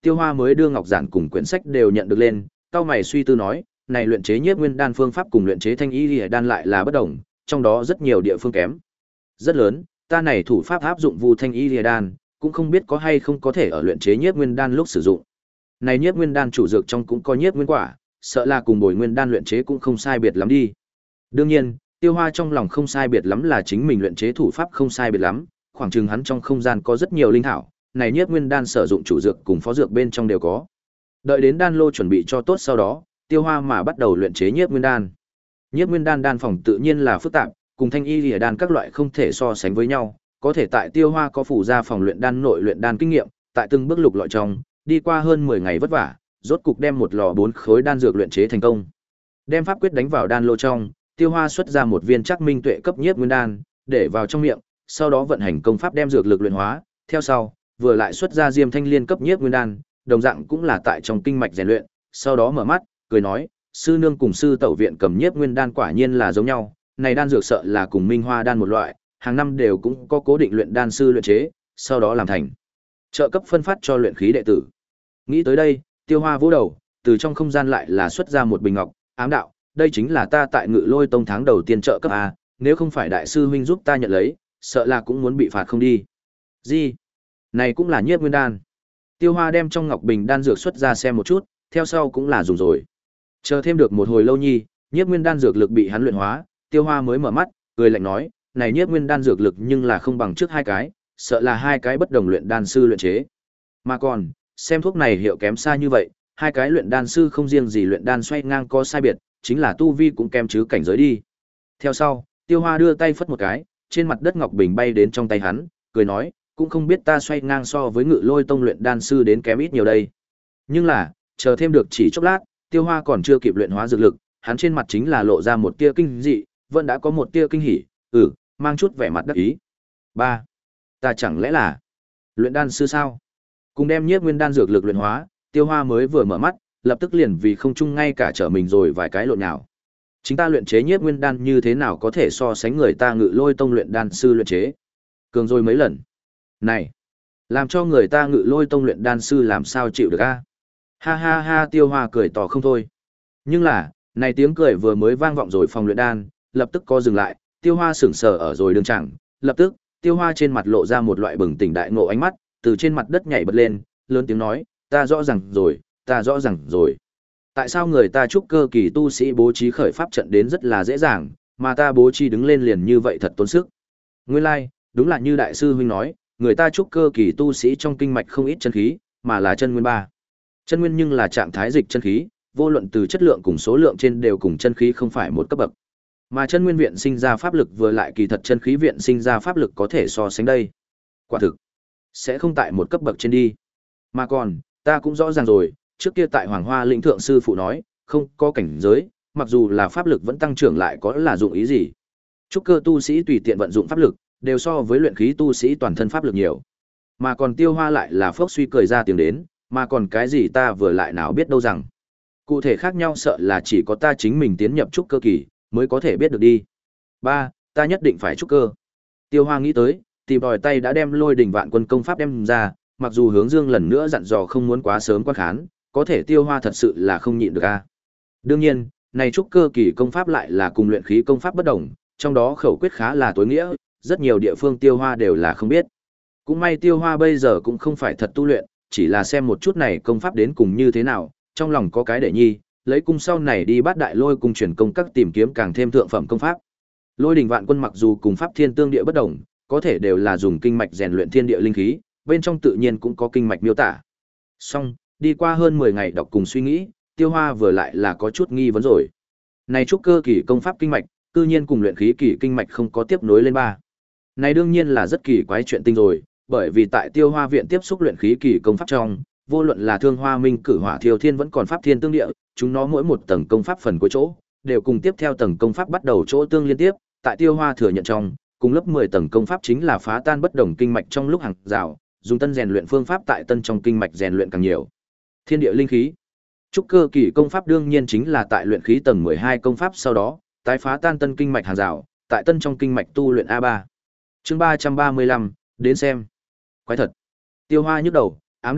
Tiêu Hoa mới đưa ngọc giản cùng quyển sách đều nhận được lên, cao mày suy tư nói, này luyện chế nhiếp nguyên đan phương pháp cùng luyện chế thanh y liễu đan lại là bất đồng, trong đó rất nhiều địa phương kém. Rất lớn, ta này thủ pháp áp dụng vu thanh y liễu đan, cũng không biết có hay không có thể ở luyện chế nhiếp nguyên đan lúc sử dụng. Này nhiếp nguyên đan chủ dược trong cũng có nhiếp nguyên quả, sợ là cùng bồi nguyên đan luyện chế cũng không sai biệt lắm đi. Đương nhiên, Tiêu Hoa trong lòng không sai biệt lắm là chính mình luyện chế thủ pháp không sai biệt lắm, khoảng chừng hắn trong không gian có rất nhiều linh thảo, này nhiếp nguyên đan sử dụng chủ dược cùng phó dược bên trong đều có. Đợi đến đan lô chuẩn bị cho tốt sau đó, Tiêu Hoa mà bắt đầu luyện chế nhiếp nguyên đan. Nhiếp nguyên đan đan phòng tự nhiên là phức tạp, cùng thanh y liễu đan các loại không thể so sánh với nhau, có thể tại Tiêu Hoa có phủ ra phòng luyện đan nội luyện đan kinh nghiệm, tại từng bước lục lọi trong, đi qua hơn mười ngày vất vả, rốt cục đem một lò bốn khối đan dược luyện chế thành công. Đem pháp quyết đánh vào đan lô trong, Tiêu Hoa xuất ra một viên chắc minh tuệ cấp nhiếp nguyên đan, để vào trong miệng, sau đó vận hành công pháp đem dược lực luyện hóa, theo sau, vừa lại xuất ra diêm thanh liên cấp nhiếp nguyên đan, đồng dạng cũng là tại trong kinh mạch rèn luyện, sau đó mở mắt, cười nói, sư nương cùng sư tẩu viện cầm nhiếp nguyên đan quả nhiên là giống nhau, này đan dược sợ là cùng minh hoa đan một loại, hàng năm đều cũng có cố định luyện đan sư luyện chế, sau đó làm thành trợ cấp phân phát cho luyện khí đệ tử. Nghĩ tới đây, Tiêu Hoa vỗ đầu, từ trong không gian lại là xuất ra một bình ngọc, ám đạo, đây chính là ta tại Ngự Lôi Tông tháng đầu tiên trợ cấp a, nếu không phải đại sư huynh giúp ta nhận lấy, sợ là cũng muốn bị phạt không đi. Gì? Này cũng là nhiếp nguyên đan. Tiêu Hoa đem trong ngọc bình đan dược xuất ra xem một chút, theo sau cũng là dùng rồi. Chờ thêm được một hồi lâu nhi, nhiếp nguyên đan dược lực bị hắn luyện hóa, Tiêu Hoa mới mở mắt, cười lạnh nói, này nhiếp nguyên đan dược lực nhưng là không bằng trước hai cái, sợ là hai cái bất đồng luyện đan sư luyện chế. Mà còn, xem thuốc này hiệu kém xa như vậy, hai cái luyện đan sư không riêng gì luyện đan xoay ngang có sai biệt, chính là tu vi cũng kém chứ cảnh giới đi. Theo sau, Tiêu Hoa đưa tay phất một cái, trên mặt đất ngọc bình bay đến trong tay hắn, cười nói, cũng không biết ta xoay ngang so với Ngự Lôi Tông luyện đan sư đến kém ít nhiều đây. Nhưng là, chờ thêm được chỉ chốc lát, Tiêu Hoa còn chưa kịp luyện hóa dược lực, hắn trên mặt chính là lộ ra một tia kinh dị, vẫn đã có một tia kinh hỉ, ừ, mang chút vẻ mặt đắc ý. Ba, ta chẳng lẽ là luyện đan sư sao? Cùng đem nhiếp nguyên đan dược lực luyện hóa, Tiêu Hoa mới vừa mở mắt, lập tức liền vì không chung ngay cả trở mình rồi vài cái lộn nhào. Chính ta luyện chế nhiếp nguyên đan như thế nào có thể so sánh người ta Ngự Lôi Tông luyện đan sư luyện chế? Cường rồi mấy lần. Này, làm cho người ta Ngự Lôi Tông luyện đan sư làm sao chịu được a? Ha ha ha, Tiêu Hoa cười tỏ không thôi. Nhưng là, này tiếng cười vừa mới vang vọng rồi phòng luyện đan, lập tức co dừng lại, Tiêu Hoa sững sờ ở rồi đường chẳng, lập tức, Tiêu Hoa trên mặt lộ ra một loại bừng tỉnh đại ngộ ánh mắt, từ trên mặt đất nhảy bật lên, lớn tiếng nói, ta rõ ràng rồi, ta rõ ràng rồi. Tại sao người ta trúc cơ kỳ tu sĩ bố trí khởi pháp trận đến rất là dễ dàng, mà ta bố trí đứng lên liền như vậy thật tốn sức. Nguyên lai, like, đúng là như đại sư huynh nói, người ta trúc cơ kỳ tu sĩ trong kinh mạch không ít chân khí, mà là chân nguyên ba. Chân nguyên nhưng là trạng thái dịch chân khí, vô luận từ chất lượng cùng số lượng trên đều cùng chân khí không phải một cấp bậc. Mà chân nguyên viện sinh ra pháp lực vừa lại kỳ thật chân khí viện sinh ra pháp lực có thể so sánh đây. Quả thực, sẽ không tại một cấp bậc trên đi. Mà còn, ta cũng rõ ràng rồi, trước kia tại Hoàng Hoa lĩnh thượng sư phụ nói, không có cảnh giới, mặc dù là pháp lực vẫn tăng trưởng lại có là dụng ý gì. Trúc cơ tu sĩ tùy tiện vận dụng pháp lực, đều so với luyện khí tu sĩ toàn thân pháp lực nhiều. Mà còn Tiêu Hoa lại là phốc suy cười ra tiếng đến, mà còn cái gì ta vừa lại nào biết đâu rằng. Cụ thể khác nhau sợ là chỉ có ta chính mình tiến nhập trúc cơ kỳ, mới có thể biết được đi. Ba, ta nhất định phải trúc cơ. Tiêu Hoa nghĩ tới, tìm đòi tay đã đem Lôi Đỉnh Vạn Quân công pháp đem ra, mặc dù Hướng Dương lần nữa dặn dò không muốn quá sớm quan khán, có thể Tiêu Hoa thật sự là không nhịn được a. Đương nhiên, này trúc cơ kỳ công pháp lại là cùng luyện khí công pháp bất đồng, trong đó khẩu quyết khá là tối nghĩa, rất nhiều địa phương Tiêu Hoa đều là không biết. Cũng may Tiêu Hoa bây giờ cũng không phải thật tu luyện, chỉ là xem một chút này công pháp đến cùng như thế nào, trong lòng có cái để nhi, lấy cung sau này đi Bát Đại Lôi cung truyền công các tìm kiếm càng thêm thượng phẩm công pháp. Lôi Đỉnh Vạn Quân mặc dù cùng pháp thiên tương địa bất đồng, có thể đều là dùng kinh mạch rèn luyện thiên địa linh khí, bên trong tự nhiên cũng có kinh mạch miêu tả. Song, đi qua hơn mười ngày đọc cùng suy nghĩ, Tiêu Hoa vừa lại là có chút nghi vấn rồi. Này trúc cơ kỳ công pháp kinh mạch, tự nhiên cùng luyện khí kỳ kinh mạch không có tiếp nối lên ba. Này đương nhiên là rất kỳ quái chuyện tinh rồi, bởi vì tại Tiêu Hoa viện tiếp xúc luyện khí kỳ công pháp trong, vô luận là Thương Hoa Minh Cử Hỏa Thiêu Thiên vẫn còn pháp thiên tương địa, chúng nó mỗi một tầng công pháp phần cuối chỗ, đều cùng tiếp theo tầng công pháp bắt đầu chỗ tương liên tiếp, tại Tiêu Hoa thừa nhận trong, cùng lớp mười tầng công pháp chính là phá tan bất đồng kinh mạch trong lúc hàng rào, dùng tân rèn luyện phương pháp tại tân trong kinh mạch rèn luyện càng nhiều. Thiên địa linh khí. Trúc cơ kỳ công pháp đương nhiên chính là tại luyện khí tầng mười hai công pháp sau đó, tái phá tan tân kinh mạch hàng rào, tại tân trong kinh mạch tu luyện a ba. Chương ba trăm ba mươi lăm, đến xem. Quái thật. Tiêu Hoa nhức đầu, ám đạo,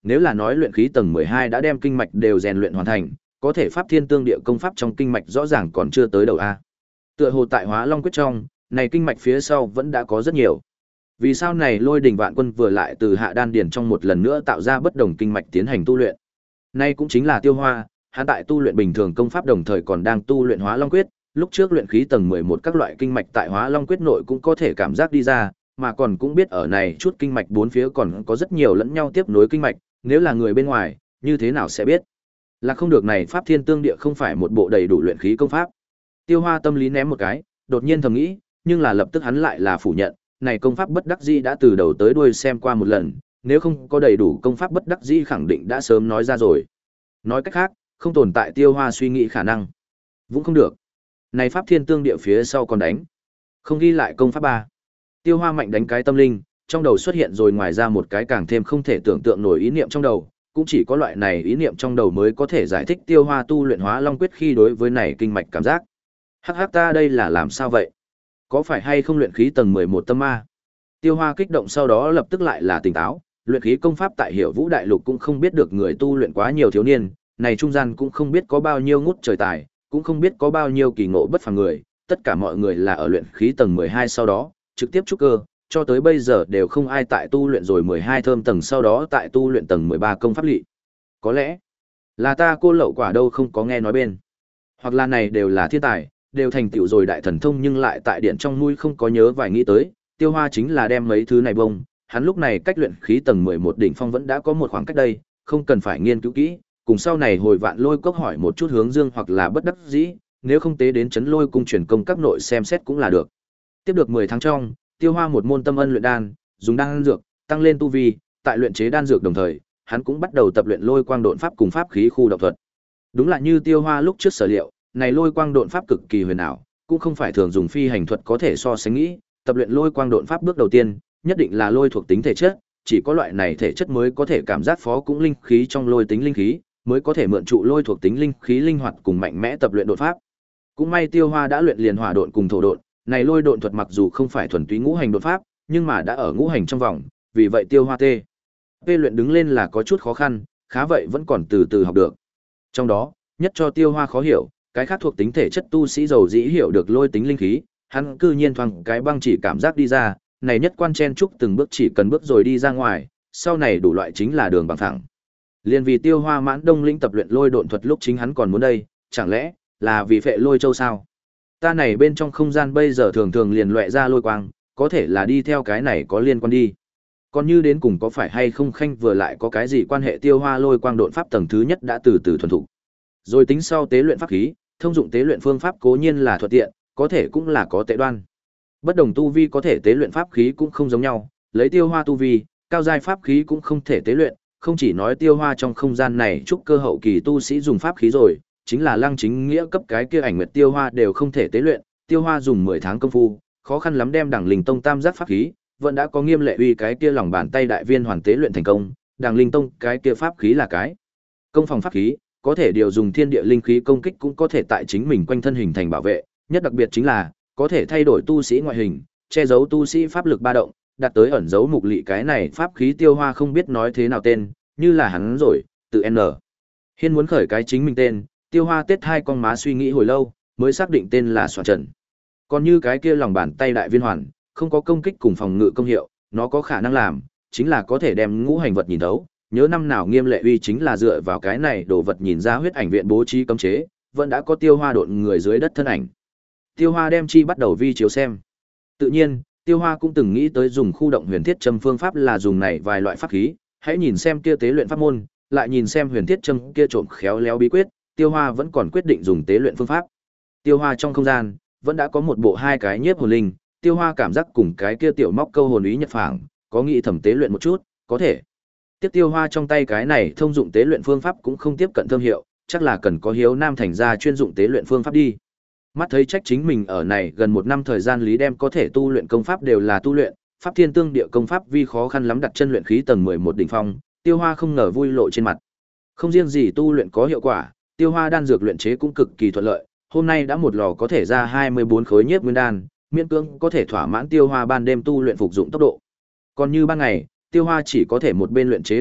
nếu là nói luyện khí tầng mười hai đã đem kinh mạch đều rèn luyện hoàn thành, có thể pháp thiên tương địa công pháp trong kinh mạch rõ ràng còn chưa tới đầu a. Tựa hồ tại Hóa Long quyết trong, này kinh mạch phía sau vẫn đã có rất nhiều. Vì sao này Lôi Đình Vạn Quân vừa lại từ hạ đan điền trong một lần nữa tạo ra bất đồng kinh mạch tiến hành tu luyện. Nay cũng chính là Tiêu Hoa, hắn tại tu luyện bình thường công pháp đồng thời còn đang tu luyện Hóa Long quyết, lúc trước luyện khí tầng mười một các loại kinh mạch tại Hóa Long quyết nội cũng có thể cảm giác đi ra, mà còn cũng biết ở này chút kinh mạch bốn phía còn có rất nhiều lẫn nhau tiếp nối kinh mạch, nếu là người bên ngoài, như thế nào sẽ biết? Là không được này pháp thiên tương địa không phải một bộ đầy đủ luyện khí công pháp. Tiêu Hoa tâm lý ném một cái, đột nhiên thầm nghĩ, nhưng là lập tức hắn lại là phủ nhận, này công pháp bất đắc dĩ đã từ đầu tới đuôi xem qua một lần, nếu không có đầy đủ công pháp bất đắc dĩ khẳng định đã sớm nói ra rồi. Nói cách khác, không tồn tại Tiêu Hoa suy nghĩ khả năng. Cũng không được. Này pháp thiên tương địa phía sau còn đánh. Không ghi lại công pháp ba. Tiêu Hoa mạnh đánh cái tâm linh, trong đầu xuất hiện rồi ngoài ra một cái càng thêm không thể tưởng tượng nổi ý niệm trong đầu, cũng chỉ có loại này ý niệm trong đầu mới có thể giải thích Tiêu Hoa tu luyện Hóa Long quyết khi đối với này kinh mạch cảm giác. Hắc hắc, ta đây là làm sao vậy? Có phải hay không luyện khí tầng mười một tâm ma? Tiêu Hoa kích động sau đó lập tức lại là tỉnh táo, luyện khí công pháp tại Hiểu Vũ Đại Lục cũng không biết được người tu luyện quá nhiều thiếu niên, này trung gian cũng không biết có bao nhiêu ngút trời tài, cũng không biết có bao nhiêu kỳ ngộ bất phàm người, tất cả mọi người là ở luyện khí tầng mười hai sau đó, trực tiếp trúc cơ, cho tới bây giờ đều không ai tại tu luyện rồi mười hai thơm tầng sau đó tại tu luyện tầng mười ba công pháp lị. Có lẽ là ta cô lậu quả đâu không có nghe nói bên. Hoặc là này đều là thiên tài, đều thành tựu rồi đại thần thông nhưng lại tại điện trong mũi không có nhớ vài nghĩ tới, Tiêu Hoa chính là đem mấy thứ này bông, hắn lúc này cách luyện khí tầng mười một đỉnh phong vẫn đã có một khoảng cách đây, không cần phải nghiên cứu kỹ, cùng sau này hồi Vạn Lôi Cốc hỏi một chút hướng dương hoặc là bất đắc dĩ, nếu không tế đến Chấn Lôi cung truyền công các nội xem xét cũng là được. Tiếp được mười tháng trong, Tiêu Hoa một môn tâm ân luyện đan, dùng đan dược tăng lên tu vi, tại luyện chế đan dược đồng thời, hắn cũng bắt đầu tập luyện Lôi Quang Độn Pháp cùng pháp khí khu động thuật. Đúng là như Tiêu Hoa lúc trước sở liệu, này Lôi Quang Độn Pháp cực kỳ huyền ảo, cũng không phải thường dùng phi hành thuật có thể so sánh nghĩ, tập luyện Lôi Quang Độn Pháp bước đầu tiên, nhất định là lôi thuộc tính thể chất, chỉ có loại này thể chất mới có thể cảm giác phó cũng linh khí trong lôi tính linh khí, mới có thể mượn trụ lôi thuộc tính linh khí linh hoạt cùng mạnh mẽ tập luyện đột pháp. Cũng may Tiêu Hoa đã luyện liền hỏa độn cùng thổ độn, này lôi độn thuật mặc dù không phải thuần túy ngũ hành đột pháp, nhưng mà đã ở ngũ hành trong vòng, vì vậy Tiêu Hoa tê tê luyện đứng lên là có chút khó khăn, khá vậy vẫn còn từ từ học được. Trong đó, nhất cho Tiêu Hoa khó hiểu, cái khác thuộc tính thể chất tu sĩ giàu dĩ hiểu được lôi tính linh khí, hắn cư nhiên thoáng cái băng chỉ cảm giác đi ra, này nhất quan chen trúc từng bước chỉ cần bước rồi đi ra ngoài, sau này đủ loại chính là đường bằng thẳng. Liên vì Tiêu Hoa mãn đông lĩnh tập luyện lôi độn thuật lúc chính hắn còn muốn đây, chẳng lẽ là vì phệ lôi châu sao? Ta này bên trong không gian bây giờ thường thường liền loẹ ra lôi quang, có thể là đi theo cái này có liên quan đi. Còn như đến cùng có phải hay không khanh vừa lại có cái gì quan hệ Tiêu Hoa lôi quang độn pháp tầng thứ nhất đã từ từ thuần thục. Rồi tính sau tế luyện pháp khí, thông dụng tế luyện phương pháp cố nhiên là thuận tiện, có thể cũng là có tệ đoan. Bất đồng tu vi có thể tế luyện pháp khí cũng không giống nhau, lấy Tiêu Hoa tu vi, cao giai pháp khí cũng không thể tế luyện, không chỉ nói Tiêu Hoa trong không gian này trúc cơ hậu kỳ tu sĩ dùng pháp khí rồi, chính là Lăng Chính Nghĩa cấp cái kia ảnh nguyệt Tiêu Hoa đều không thể tế luyện, Tiêu Hoa dùng mười tháng công phu, khó khăn lắm đem Đằng Linh Tông tam giác pháp khí, vẫn đã có Nghiêm Lệ Uy cái kia lòng bàn tay đại viên hoàn tế luyện thành công, Đằng Linh Tông cái kia pháp khí là cái công phòng pháp khí, có thể điều dùng thiên địa linh khí công kích cũng có thể tại chính mình quanh thân hình thành bảo vệ, nhất đặc biệt chính là có thể thay đổi tu sĩ ngoại hình, che giấu tu sĩ pháp lực ba động, đạt tới ẩn giấu mục lị cái này pháp khí Tiêu Hoa không biết nói thế nào tên, như là hắn rồi, tự N. Hiên muốn khởi cái chính mình tên, Tiêu Hoa tết hai con má suy nghĩ hồi lâu, mới xác định tên là Soạn Trần. Còn như cái kia lòng bàn tay đại viên hoàn, không có công kích cùng phòng ngự công hiệu, nó có khả năng làm, chính là có thể đem ngũ hành vật nhìn thấu. Nhớ năm nào Nghiêm Lệ Uy chính là dựa vào cái này đồ vật nhìn ra huyết ảnh viện bố trí cấm chế, vẫn đã có Tiêu Hoa độn người dưới đất thân ảnh. Tiêu Hoa đem chi bắt đầu vi chiếu xem. Tự nhiên, Tiêu Hoa cũng từng nghĩ tới dùng khu động huyền thiết châm phương pháp là dùng này vài loại pháp khí, hãy nhìn xem kia tế luyện pháp môn, lại nhìn xem huyền thiết châm kia trộm khéo léo bí quyết, Tiêu Hoa vẫn còn quyết định dùng tế luyện phương pháp. Tiêu Hoa trong không gian vẫn đã có một bộ hai cái nhiếp hồn linh, Tiêu Hoa cảm giác cùng cái kia tiểu móc câu hồn ý nhật phảng, có nghĩ thẩm tế luyện một chút, có thể. Tiếp Tiêu Hoa trong tay cái này thông dụng tế luyện phương pháp cũng không tiếp cận thơm hiệu, chắc là cần có Hiếu Nam thành ra chuyên dụng tế luyện phương pháp đi. Mắt thấy trách chính mình ở này gần một năm thời gian lý đem có thể tu luyện công pháp đều là tu luyện, pháp thiên tương địa công pháp vi khó khăn lắm đặt chân luyện khí tầng mười một đỉnh phong, Tiêu Hoa không ngờ vui lộ trên mặt. Không riêng gì tu luyện có hiệu quả, Tiêu Hoa đan dược luyện chế cũng cực kỳ thuận lợi, hôm nay đã một lò có thể ra hai mươi bốn khối nhiếp nguyên đan, miễn cưỡng có thể thỏa mãn Tiêu Hoa ban đêm tu luyện phục dụng tốc độ. Còn như ban ngày, Tiêu Hoa chỉ có thể một bên luyện chế đan dược,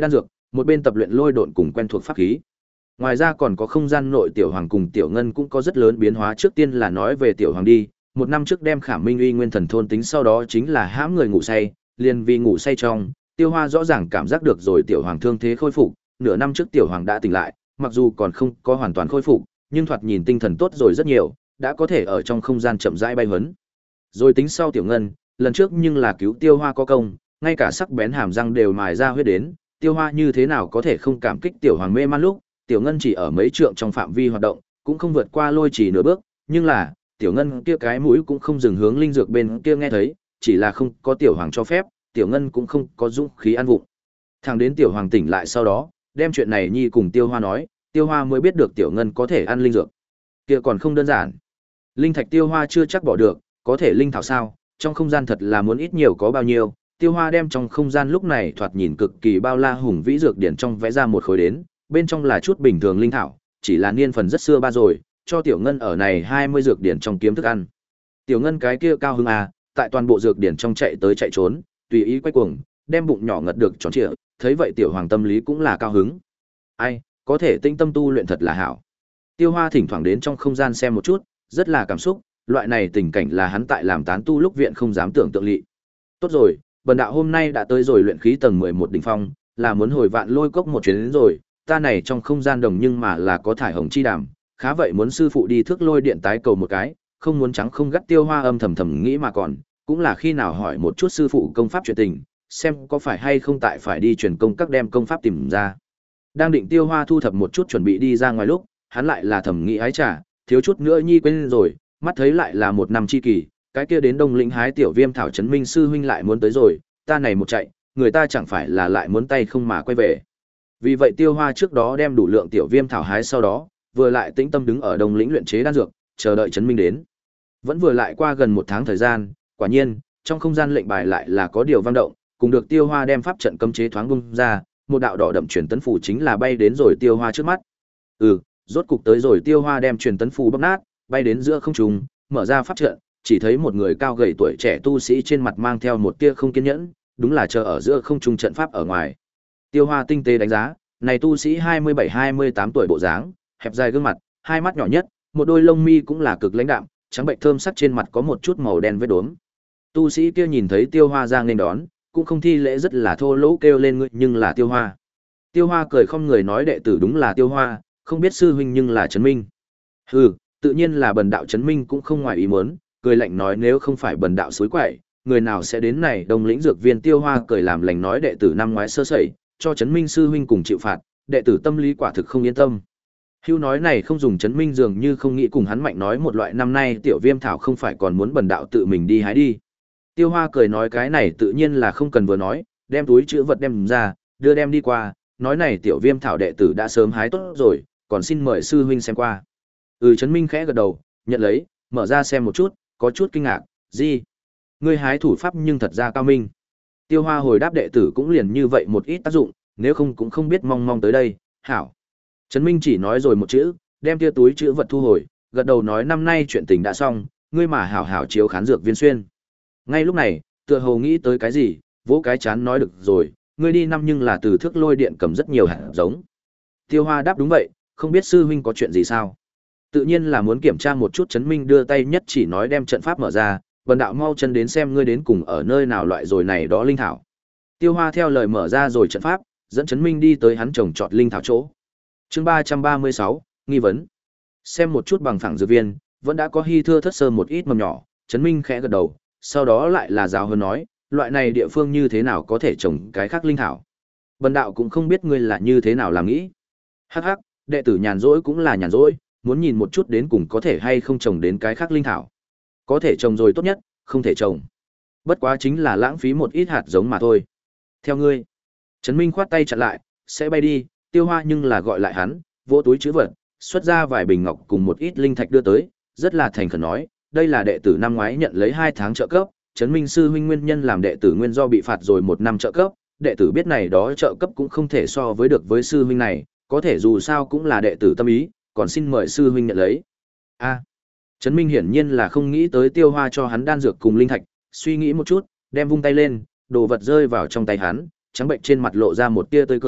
một bên tập luyện lôi độn cùng quen thuộc pháp khí. Ngoài ra còn có không gian nội tiểu hoàng cùng tiểu ngân cũng có rất lớn biến hóa, trước tiên là nói về tiểu hoàng đi, một năm trước đem Khảm Minh Uy Nguyên Thần thôn tính, sau đó chính là hãm người ngủ say, liền vì ngủ say trong, Tiêu Hoa rõ ràng cảm giác được rồi tiểu hoàng thương thế khôi phục, nửa năm trước tiểu hoàng đã tỉnh lại, mặc dù còn không có hoàn toàn khôi phục, nhưng thoạt nhìn tinh thần tốt rồi rất nhiều, đã có thể ở trong không gian chậm rãi bay huấn. Rồi tính sau tiểu ngân, lần trước nhưng là cứu Tiêu Hoa có công, ngay cả sắc bén hàm răng đều mài ra huyết đến, Tiêu Hoa như thế nào có thể không cảm kích tiểu hoàng mê man lúc, tiểu ngân chỉ ở mấy trượng trong phạm vi hoạt động, cũng không vượt qua lôi chỉ nửa bước, nhưng là, tiểu ngân kia cái mũi cũng không dừng hướng linh dược bên kia nghe thấy, chỉ là không có tiểu hoàng cho phép, tiểu ngân cũng không có dũng khí ăn vụng. Thẳng đến tiểu hoàng tỉnh lại sau đó, đem chuyện này nhi cùng Tiêu Hoa nói, Tiêu Hoa mới biết được tiểu ngân có thể ăn linh dược. Kia còn không đơn giản. Linh thạch Tiêu Hoa chưa chắc bỏ được, có thể linh thảo sao, trong không gian thật là muốn ít nhiều có bao nhiêu. Tiêu Hoa đem trong không gian lúc này thoạt nhìn cực kỳ bao la hùng vĩ dược điển trong vẽ ra một khối đến, bên trong là chút bình thường linh thảo, chỉ là niên phần rất xưa ba rồi, cho tiểu ngân ở này hai mươi dược điển trong kiếm thức ăn. Tiểu ngân cái kia cao hứng à, tại toàn bộ dược điển trong chạy tới chạy trốn, tùy ý quay cuồng, đem bụng nhỏ ngật được tròn trịa, thấy vậy tiểu hoàng tâm lý cũng là cao hứng. Ai, có thể tinh tâm tu luyện thật là hảo. Tiêu Hoa thỉnh thoảng đến trong không gian xem một chút, rất là cảm xúc, loại này tình cảnh là hắn tại làm tán tu lúc viện không dám tưởng tượng lị. Tốt rồi, bần đạo hôm nay đã tới rồi luyện khí tầng mười một đỉnh phong, là muốn hồi Vạn Lôi Cốc một chuyến đến rồi, ta này trong không gian đồng nhưng mà là có thải hồng chi đàm, khá vậy muốn sư phụ đi thước lôi điện tái cầu một cái, không muốn trắng không gắt. Tiêu Hoa âm thầm thầm nghĩ mà còn, cũng là khi nào hỏi một chút sư phụ công pháp chuyện tình, xem có phải hay không tại phải đi truyền công các đem công pháp tìm ra. Đang định Tiêu Hoa thu thập một chút chuẩn bị đi ra ngoài lúc, hắn lại là thầm nghĩ ái trà, thiếu chút nữa nhi quên rồi, mắt thấy lại là một năm chi kỳ, cái kia đến Đông Lĩnh hái tiểu viêm thảo trấn Minh sư huynh lại muốn tới rồi, ta này một chạy, người ta chẳng phải là lại muốn tay không mà quay về. Vì vậy Tiêu Hoa trước đó đem đủ lượng tiểu viêm thảo hái, sau đó vừa lại tĩnh tâm đứng ở Đông Lĩnh luyện chế đan dược, chờ đợi trấn Minh đến. Vẫn vừa lại qua gần một tháng thời gian, quả nhiên, trong không gian lệnh bài lại là có điều vang động, cùng được Tiêu Hoa đem pháp trận cấm chế thoáng bung ra, một đạo đỏ đậm truyền tấn phù chính là bay đến rồi Tiêu Hoa trước mắt. Ừ, rốt cục tới rồi. Tiêu Hoa đem truyền tấn phù bóp nát, bay đến giữa không trung, mở ra pháp trận, chỉ thấy một người cao gầy tuổi trẻ tu sĩ trên mặt mang theo một tia không kiên nhẫn, đúng là chờ ở giữa không trung trận pháp ở ngoài. Tiêu Hoa tinh tế đánh giá, này tu sĩ hai mươi bảy hai mươi tám tuổi bộ dáng, hẹp dài gương mặt, hai mắt nhỏ nhất, một đôi lông mi cũng là cực lãnh đạm, trắng bệnh thơm sắc, trên mặt có một chút màu đen vết đốm. Tu sĩ kia nhìn thấy Tiêu Hoa ra nên đón, cũng không thi lễ, rất là thô lỗ kêu lên ngươi nhưng là Tiêu Hoa. Tiêu Hoa cười không người nói đệ tử đúng là Tiêu Hoa, không biết sư huynh nhưng là Trấn Minh. Hừ, tự nhiên là bần đạo Trấn Minh, cũng không ngoài ý muốn, cười lạnh nói nếu không phải bần đạo suối quậy, người nào sẽ đến này Đông Lĩnh dược viên. Tiêu Hoa cười làm lành nói đệ tử năm ngoái sơ sẩy, cho Trấn Minh sư huynh cùng chịu phạt, đệ tử tâm lý quả thực không yên tâm. Hưu nói này không dùng, Trấn Minh dường như không nghĩ cùng hắn mạnh nói một loại, năm nay tiểu viêm thảo không phải còn muốn bần đạo tự mình đi hái đi. Tiêu Hoa cười nói cái này tự nhiên là không cần vừa nói, đem túi chữ vật đem ra, đưa đem đi qua, nói này tiểu viêm thảo đệ tử đã sớm hái tốt rồi, còn xin mời sư huynh xem qua. Ừ, Trấn Minh khẽ gật đầu, nhận lấy, mở ra xem một chút, có chút kinh ngạc, gì? Ngươi hái thủ pháp nhưng thật ra cao minh. Tiêu Hoa hồi đáp đệ tử cũng liền như vậy một ít tác dụng, nếu không cũng không biết mong mong tới đây, hảo. Trấn Minh chỉ nói rồi một chữ, đem tia túi chữ vật thu hồi, gật đầu nói năm nay chuyện tình đã xong, ngươi mà hảo hảo chiếu khán dược viên xuyên. Ngay lúc này, tựa hồ nghĩ tới cái gì, vỗ cái chán nói được rồi, ngươi đi năm nhưng là từ thước lôi điện cầm rất nhiều hạt giống. Tiêu Hoa đáp đúng vậy, không biết sư huynh có chuyện gì sao? Tự nhiên là muốn kiểm tra một chút. Trấn Minh đưa tay nhất chỉ nói đem trận pháp mở ra, bần đạo mau chân đến xem ngươi đến cùng ở nơi nào loại rồi này đó linh thảo. Tiêu Hoa theo lời mở ra rồi trận pháp, dẫn Trấn Minh đi tới hắn trồng trọt linh thảo chỗ. Chương ba trăm ba mươi sáu, nghi vấn. Xem một chút bằng phẳng dược viên, vẫn đã có hy thưa thất sơ một ít mầm nhỏ, Trấn Minh khẽ gật đầu, sau đó lại là giáo hơn nói, loại này địa phương như thế nào có thể trồng cái khác linh thảo. Bần đạo cũng không biết ngươi là như thế nào làm nghĩ. Hắc hắc, đệ tử nhàn rỗi cũng là nhàn rỗi, muốn nhìn một chút đến cùng có thể hay không trồng đến cái khác linh thảo. Có thể trồng rồi tốt nhất, không thể trồng. Bất quá chính là lãng phí một ít hạt giống mà thôi. Theo ngươi. Trấn Minh khoát tay chặn lại, sẽ bay đi. Tiêu Hoa nhưng là gọi lại hắn, vỗ túi trữ vật, xuất ra vài bình ngọc cùng một ít linh thạch đưa tới, rất là thành khẩn nói, đây là đệ tử năm ngoái nhận lấy hai tháng trợ cấp, Trấn Minh sư huynh nguyên nhân làm đệ tử nguyên do bị phạt rồi một năm trợ cấp, đệ tử biết này đó trợ cấp cũng không thể so với được với sư huynh này, có thể dù sao cũng là đệ tử tâm ý, còn xin mời sư huynh nhận lấy. A. Trấn Minh hiển nhiên là không nghĩ tới Tiêu Hoa cho hắn đan dược cùng linh thạch, suy nghĩ một chút, đem vung tay lên, đồ vật rơi vào trong tay hắn, trắng bệnh trên mặt lộ ra một tia tươi cười,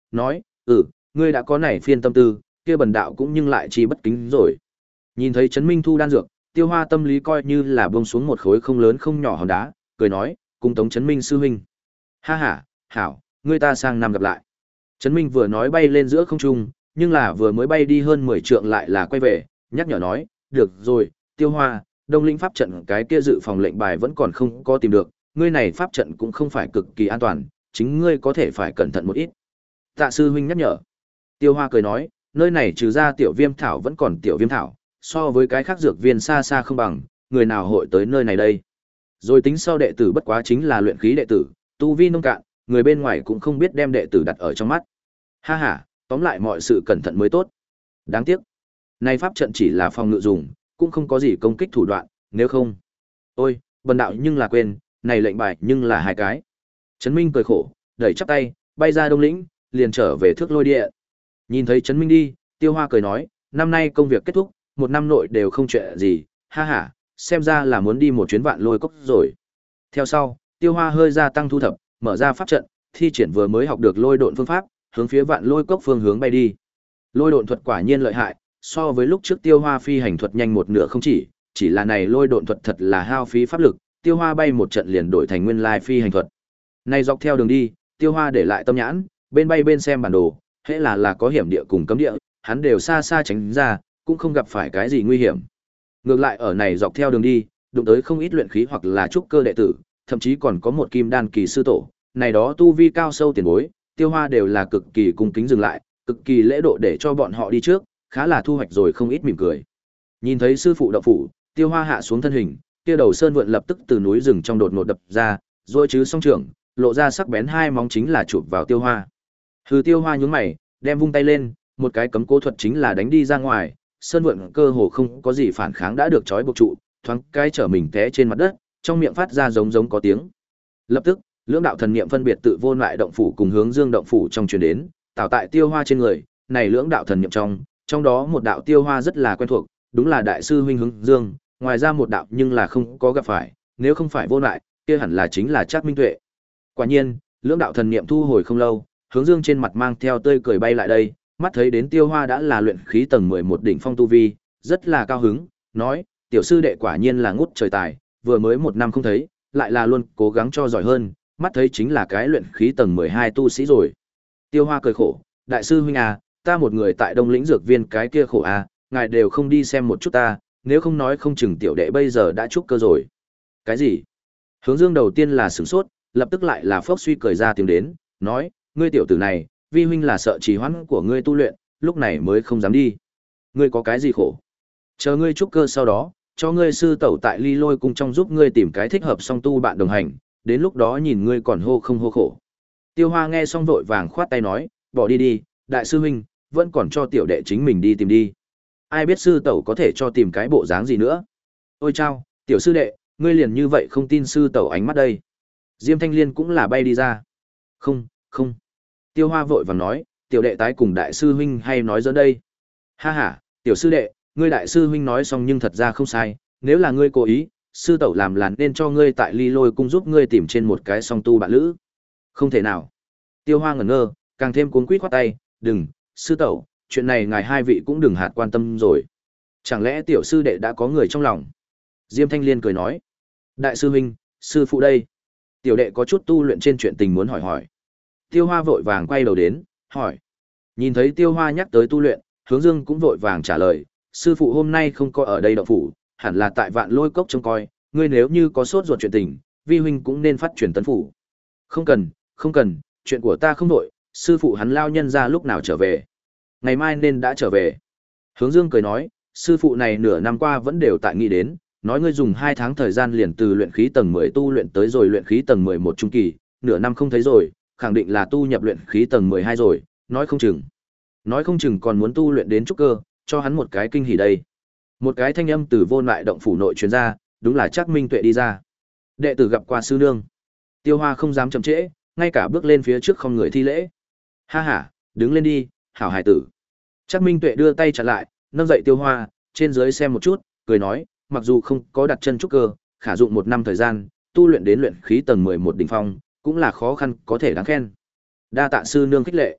nói, ừ, ngươi đã có này phiên tâm tư, kia bần đạo cũng nhưng lại chi bất kính rồi. Nhìn thấy Trấn Minh thu đan dược, Tiêu Hoa tâm lý coi như là buông xuống một khối không lớn không nhỏ hòn đá, cười nói, cùng Tống Trấn Minh sư huynh. Ha ha, hảo, ngươi ta sang năm gặp lại. Trấn Minh vừa nói bay lên giữa không trung, nhưng là vừa mới bay đi hơn mười trượng lại là quay về, nhắc nhở nói, được rồi, Tiêu Hoa, Đông Lĩnh pháp trận cái kia dự phòng lệnh bài vẫn còn không có tìm được, ngươi này pháp trận cũng không phải cực kỳ an toàn, chính ngươi có thể phải cẩn thận một ít. Tạ sư huynh nhắc nhở. Tiêu Hoa cười nói, nơi này trừ ra tiểu viêm thảo vẫn còn tiểu viêm thảo, so với cái khác dược viên xa xa không bằng, người nào hội tới nơi này đây. Rồi tính sau đệ tử bất quá chính là luyện khí đệ tử, tu vi nông cạn, người bên ngoài cũng không biết đem đệ tử đặt ở trong mắt. Ha ha, tóm lại mọi sự cẩn thận mới tốt. Đáng tiếc, này pháp trận chỉ là phòng ngự dùng, cũng không có gì công kích thủ đoạn, nếu không. Ôi, bần đạo nhưng là quên, này lệnh bài nhưng là hai cái. Trấn Minh cười khổ, đẩy chắp tay, bay ra Đông Lĩnh, liền trở về Thước Lôi Địa. Nhìn thấy Trấn Minh đi, Tiêu Hoa cười nói, năm nay công việc kết thúc, một năm nội đều không chuyện gì, ha ha, xem ra là muốn đi một chuyến Vạn Lôi Cốc rồi. Theo sau, Tiêu Hoa hơi gia tăng thu thập, mở ra pháp trận, thi triển vừa mới học được lôi độn phương pháp, hướng phía Vạn Lôi Cốc phương hướng bay đi. Lôi độn thuật quả nhiên lợi hại, so với lúc trước Tiêu Hoa phi hành thuật nhanh một nửa không chỉ, chỉ là này lôi độn thuật thật là hao phí pháp lực, Tiêu Hoa bay một trận liền đổi thành nguyên lai phi hành thuật. Này dọc theo đường đi, Tiêu Hoa để lại tâm nhãn, bên bay bên xem bản đồ, hễ là là có hiểm địa cùng cấm địa, hắn đều xa xa tránh ra, cũng không gặp phải cái gì nguy hiểm. Ngược lại ở này dọc theo đường đi, đụng tới không ít luyện khí hoặc là trúc cơ đệ tử, thậm chí còn có một kim đan kỳ sư tổ, này đó tu vi cao sâu tiền bối, Tiêu Hoa đều là cực kỳ cung kính dừng lại, cực kỳ lễ độ để cho bọn họ đi trước, khá là thu hoạch rồi không ít mỉm cười. Nhìn thấy sư phụ động phủ, Tiêu Hoa hạ xuống thân hình, kia đầu sơn vượn lập tức từ núi rừng trong đột ngột đập ra, rồi chứ song trưởng, lộ ra sắc bén hai móng chính là chụp vào Tiêu Hoa. Hừ, Tiêu Hoa nhướng mày, đem vung tay lên, một cái cấm cố thuật chính là đánh đi ra ngoài, sơn vượn cơ hồ không có gì phản kháng đã được trói buộc trụ, thoáng cái trở mình té trên mặt đất, trong miệng phát ra giống giống có tiếng. Lập tức, lưỡng đạo thần niệm phân biệt tự vô lại động phủ cùng hướng dương động phủ trong truyền đến, tạo tại Tiêu Hoa trên người, này lưỡng đạo thần niệm trong, trong đó một đạo Tiêu Hoa rất là quen thuộc, đúng là đại sư huynh hướng dương, ngoài ra một đạo nhưng là không có gặp phải, nếu không phải vô lại, kia hẳn là chính là Trác Minh Tuệ. Quả nhiên, lưỡng đạo thần niệm thu hồi không lâu, hướng dương trên mặt mang theo tươi cười bay lại đây, mắt thấy đến Tiêu Hoa đã là luyện khí tầng mười một đỉnh phong tu vi, rất là cao hứng, nói, tiểu sư đệ quả nhiên là ngút trời tài, vừa mới một năm không thấy, lại là luôn cố gắng cho giỏi hơn, mắt thấy chính là cái luyện khí tầng mười hai tu sĩ rồi. Tiêu Hoa cười khổ, đại sư huynh à, ta một người tại Đông Lĩnh dược viên cái kia khổ à, ngài đều không đi xem một chút ta, nếu không nói không chừng tiểu đệ bây giờ đã trúc cơ rồi. Cái gì? Hướng Dương đầu tiên là sửng sốt, lập tức lại là phốc suy cười ra tiếng đến, nói, ngươi tiểu tử này, vi huynh là sợ trì hoãn của ngươi tu luyện, lúc này mới không dám đi. Ngươi có cái gì khổ? Chờ ngươi trúc cơ sau đó, cho ngươi sư tẩu tại Ly Lôi cung trong giúp ngươi tìm cái thích hợp song tu bạn đồng hành, đến lúc đó nhìn ngươi còn hô không hô khổ. Tiêu Hoa nghe xong vội vàng khoát tay nói, bỏ đi đi, đại sư huynh, vẫn còn cho tiểu đệ chính mình đi tìm đi. Ai biết sư tẩu có thể cho tìm cái bộ dáng gì nữa. Ôi chao, tiểu sư đệ, ngươi liền như vậy không tin sư tẩu ánh mắt đây. Diêm Thanh Liên cũng là bay đi ra. Không, không. Tiêu Hoa vội vàng nói, tiểu đệ tái cùng đại sư huynh hay nói dẫn đây. Ha ha, tiểu sư đệ, ngươi đại sư huynh nói xong nhưng thật ra không sai, nếu là ngươi cố ý, sư tẩu làm làn nên cho ngươi tại Ly Lôi cung giúp ngươi tìm trên một cái song tu bạn lữ. Không thể nào. Tiêu Hoa ngẩn ngơ, càng thêm cuống quýt khoát tay, đừng, sư tẩu, chuyện này ngài hai vị cũng đừng hạt quan tâm rồi. Chẳng lẽ tiểu sư đệ đã có người trong lòng? Diêm Thanh Liên cười nói, đại sư huynh, sư phụ đây. Tiểu đệ có chút tu luyện trên chuyện tình muốn hỏi hỏi. Tiêu Hoa vội vàng quay đầu đến, hỏi. Nhìn thấy Tiêu Hoa nhắc tới tu luyện, Hướng Dương cũng vội vàng trả lời, sư phụ hôm nay không có ở đây động phủ, hẳn là tại Vạn Lôi Cốc trông coi, ngươi nếu như có sốt ruột chuyện tình, vi huynh cũng nên phát truyền tấn phủ. Không cần, không cần, chuyện của ta không đổi, sư phụ hắn lao nhân ra lúc nào trở về. Ngày mai nên đã trở về. Hướng Dương cười nói, sư phụ này nửa năm qua vẫn đều tại nghĩ đến, nói ngươi dùng hai tháng thời gian liền từ luyện khí tầng mười tu luyện tới rồi luyện khí tầng mười một trung kỳ, nửa năm không thấy rồi, khẳng định là tu nhập luyện khí tầng mười hai rồi, nói không chừng. Nói không chừng còn muốn tu luyện đến trúc cơ, cho hắn một cái kinh hỉ đây. Một cái thanh âm từ vô lại động phủ nội truyền ra, đúng là Trác Minh Tuệ đi ra. Đệ tử gặp qua sư nương. Tiêu Hoa không dám chậm trễ, ngay cả bước lên phía trước không người thi lễ. Ha ha, đứng lên đi, hảo hải tử. Trác Minh Tuệ đưa tay chặn lại, nâng dậy Tiêu Hoa, trên dưới xem một chút, cười nói, mặc dù không có đặt chân trúc cơ, khả dụng một năm thời gian, tu luyện đến luyện khí tầng mười một đỉnh phong, cũng là khó khăn có thể đáng khen. Đa tạ sư nương khích lệ.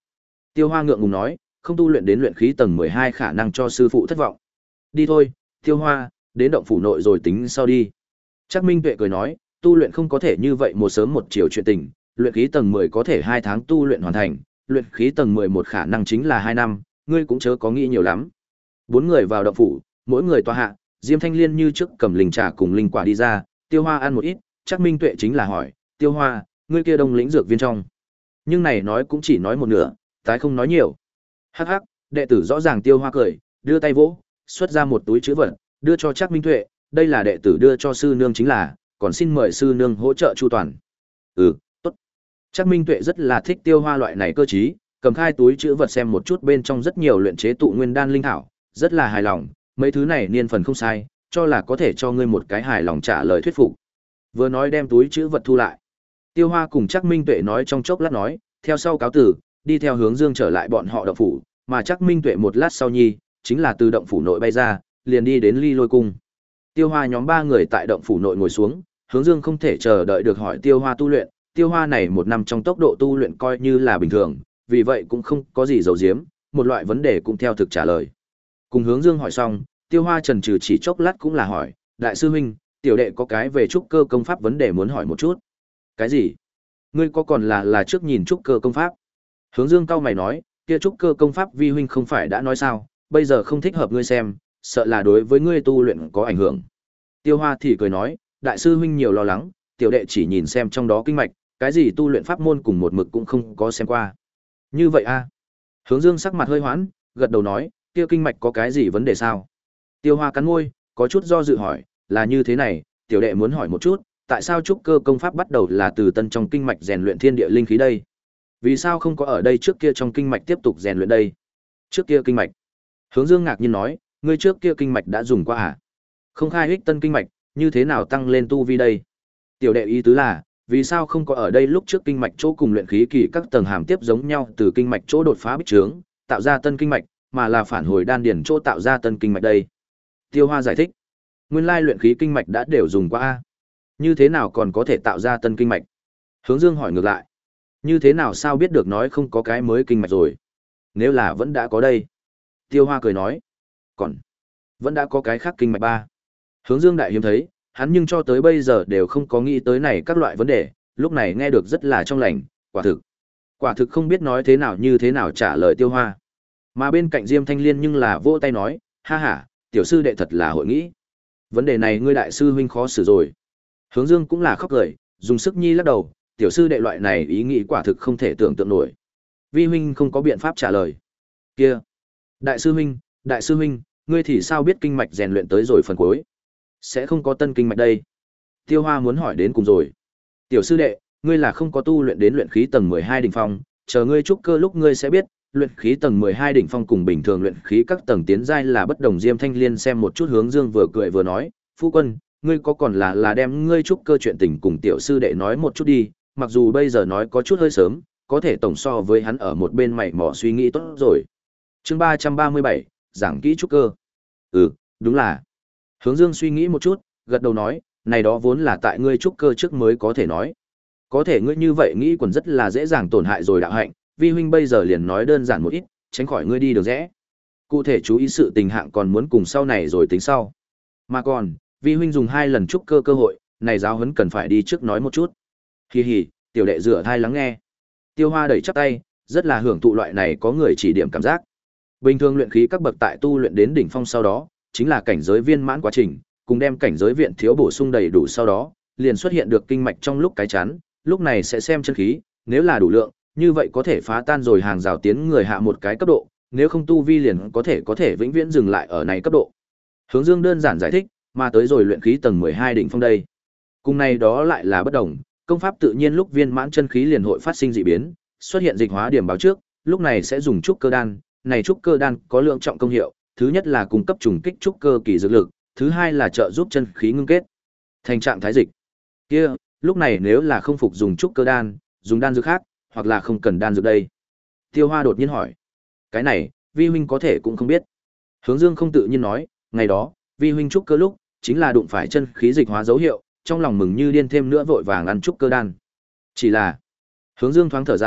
Tiêu Hoa ngượng ngùng nói, không tu luyện đến luyện khí tầng mười hai khả năng cho sư phụ thất vọng. Đi thôi, Tiêu Hoa, đến động phủ nội rồi tính sau đi. Trác Minh Tuệ cười nói, tu luyện không có thể như vậy một sớm một chiều chuyện tình, luyện khí tầng mười có thể hai tháng tu luyện hoàn thành, luyện khí tầng mười một khả năng chính là hai năm, ngươi cũng chớ có nghĩ nhiều lắm. Bốn người vào động phủ, mỗi người tọa hạ, Diêm Thanh Liên như trước cầm linh trà cùng linh quả đi ra, Tiêu Hoa ăn một ít, Trác Minh Tuệ chính là hỏi, Tiêu Hoa, ngươi kia đông lĩnh dược viên trong. Nhưng này nói cũng chỉ nói một nửa, tái không nói nhiều. Hắc hắc, đệ tử rõ ràng. Tiêu Hoa cười, đưa tay vỗ, xuất ra một túi trữ vật, đưa cho Trác Minh Tuệ, đây là đệ tử đưa cho sư nương chính là, còn xin mời sư nương hỗ trợ chu toàn. Ừ, tốt. Trác Minh Tuệ rất là thích Tiêu Hoa loại này cơ trí, cầm khai túi trữ vật xem một chút bên trong rất nhiều luyện chế tụ nguyên đan linh thảo, rất là hài lòng, mấy thứ này niên phần không sai, cho là có thể cho ngươi một cái hài lòng trả lời thuyết phục. Vừa nói đem túi trữ vật thu lại. Tiêu Hoa cùng Trác Minh Tuệ nói trong chốc lát nói, theo sau cáo tử, đi theo hướng dương trở lại bọn họ động phủ, mà Trác Minh Tuệ một lát sau nhi, chính là từ động phủ nội bay ra, liền đi đến Ly Lôi cung. Tiêu Hoa nhóm ba người tại động phủ nội ngồi xuống, hướng dương không thể chờ đợi được hỏi Tiêu Hoa tu luyện, Tiêu Hoa này một năm trong tốc độ tu luyện coi như là bình thường, vì vậy cũng không có gì giấu giếm, một loại vấn đề cũng theo thực trả lời. Cùng hướng dương hỏi xong, Tiêu Hoa trần trừ chỉ chốc lát cũng là hỏi, đại sư huynh, tiểu đệ có cái về trúc cơ công pháp vấn đề muốn hỏi một chút. Cái gì? Ngươi có còn là là trước nhìn trúc cơ công pháp? Hướng dương cau mày nói, kia trúc cơ công pháp vi huynh không phải đã nói sao, bây giờ không thích hợp ngươi xem, sợ là đối với ngươi tu luyện có ảnh hưởng. Tiêu Hoa thì cười nói, đại sư huynh nhiều lo lắng, tiểu đệ chỉ nhìn xem trong đó kinh mạch, cái gì tu luyện pháp môn cùng một mực cũng không có xem qua. Như vậy a? Hướng dương sắc mặt hơi hoãn, gật đầu nói, kia kinh mạch có cái gì vấn đề sao? Tiêu Hoa cắn môi, có chút do dự hỏi, là như thế này, tiểu đệ muốn hỏi một chút, tại sao trúc cơ công pháp bắt đầu là từ tân trong kinh mạch rèn luyện thiên địa linh khí đây? Vì sao không có ở đây trước kia trong kinh mạch tiếp tục rèn luyện đây? Trước kia kinh mạch. Hướng Dương ngạc nhiên nói, ngươi trước kia kinh mạch đã dùng qua à? Không khai ích tân kinh mạch, như thế nào tăng lên tu vi đây? Tiểu đệ ý tứ là, vì sao không có ở đây lúc trước kinh mạch chỗ cùng luyện khí kỳ các tầng hàm tiếp giống nhau từ kinh mạch chỗ đột phá bích trướng, tạo ra tân kinh mạch, mà là phản hồi đan điển chỗ tạo ra tân kinh mạch đây? Tiêu Hoa giải thích, nguyên lai luyện khí kinh mạch đã đều dùng qua a, như thế nào còn có thể tạo ra tân kinh mạch? Hướng Dương hỏi ngược lại, như thế nào sao biết được nói không có cái mới kinh mạch rồi? Nếu là vẫn đã có đây. Tiêu Hoa cười nói, còn vẫn đã có cái khác kinh mạch ba. Hướng Dương đại hiếm thấy, hắn nhưng cho tới bây giờ đều không có nghĩ tới này các loại vấn đề, lúc này nghe được rất là trong lành, quả thực. Quả thực không biết nói thế nào như thế nào trả lời Tiêu Hoa. Mà bên cạnh Diêm Thanh Liên nhưng là vỗ tay nói, ha ha, tiểu sư đệ thật là hội nghĩ. Vấn đề này ngươi đại sư huynh khó xử rồi. Hướng Dương cũng là khóc cười, dùng sức nhi lắc đầu, tiểu sư đệ loại này ý nghĩ quả thực không thể tưởng tượng nổi. Vi huynh không có biện pháp trả lời. Kia, đại sư huynh, đại sư huynh, ngươi thì sao biết kinh mạch rèn luyện tới rồi phần cuối? Sẽ không có tân kinh mạch đây. Tiêu Hoa muốn hỏi đến cùng rồi. Tiểu sư đệ, ngươi là không có tu luyện đến luyện khí tầng mười hai đỉnh phong, chờ ngươi trúc cơ lúc ngươi sẽ biết, luyện khí tầng mười hai đỉnh phong cùng bình thường luyện khí các tầng tiến giai là bất đồng. Diêm Thanh Liên xem một chút Hướng Dương vừa cười vừa nói, phu quân, ngươi có còn là là đem ngươi trúc cơ chuyện tình cùng tiểu sư đệ nói một chút đi, mặc dù bây giờ nói có chút hơi sớm, có thể tổng so với hắn ở một bên mày mò suy nghĩ tốt rồi. Chương ba trăm ba mươi bảy, giảng kỹ trúc cơ. Ừ, đúng là. Hướng Dương suy nghĩ một chút, gật đầu nói, này đó vốn là tại ngươi trúc cơ trước mới có thể nói. Có thể ngươi như vậy nghĩ còn rất là dễ dàng tổn hại rồi đạo hạnh, vi huynh bây giờ liền nói đơn giản một ít, tránh khỏi ngươi đi được rẽ. Cụ thể chú ý sự tình hạng còn muốn cùng sau này rồi tính sau. Mà còn, vi huynh dùng hai lần trúc cơ cơ hội, này giáo huấn cần phải đi trước nói một chút. Hì hì, tiểu đệ rửa thai lắng nghe. Tiêu Hoa đẩy chắp tay, rất là hưởng thụ loại này có người chỉ điểm cảm giác. Bình thường luyện khí các bậc tại tu luyện đến đỉnh phong sau đó, chính là cảnh giới viên mãn quá trình, cùng đem cảnh giới viện thiếu bổ sung đầy đủ sau đó, liền xuất hiện được kinh mạch trong lúc cái chắn, lúc này sẽ xem chân khí, nếu là đủ lượng, như vậy có thể phá tan rồi hàng rào tiến người hạ một cái cấp độ, nếu không tu vi liền có thể có thể vĩnh viễn dừng lại ở này cấp độ. Hướng Dương đơn giản giải thích, mà tới rồi luyện khí tầng mười hai đỉnh phong đây. Cùng này đó lại là bất đồng, công pháp tự nhiên lúc viên mãn chân khí liền hội phát sinh dị biến, xuất hiện dịch hóa điểm báo trước, lúc này sẽ dùng trúc cơ đan, này trúc cơ đan có lượng trọng công hiệu, thứ nhất là cung cấp trùng kích trúc cơ kỳ dược lực, thứ hai là trợ giúp chân khí ngưng kết thành trạng thái dịch. Kia, lúc này nếu là không phục dùng trúc cơ đan, dùng đan dược khác, hoặc là không cần đan dược đây. Tiêu Hoa đột nhiên hỏi, cái này, vi huynh có thể cũng không biết. Hướng Dương không tự nhiên nói, ngày đó, vi huynh trúc cơ lúc, chính là đụng phải chân khí dịch hóa dấu hiệu, trong lòng mừng như điên thêm nữa vội vàng ăn trúc cơ đan. Chỉ là, Hướng Dương thoáng thở dài,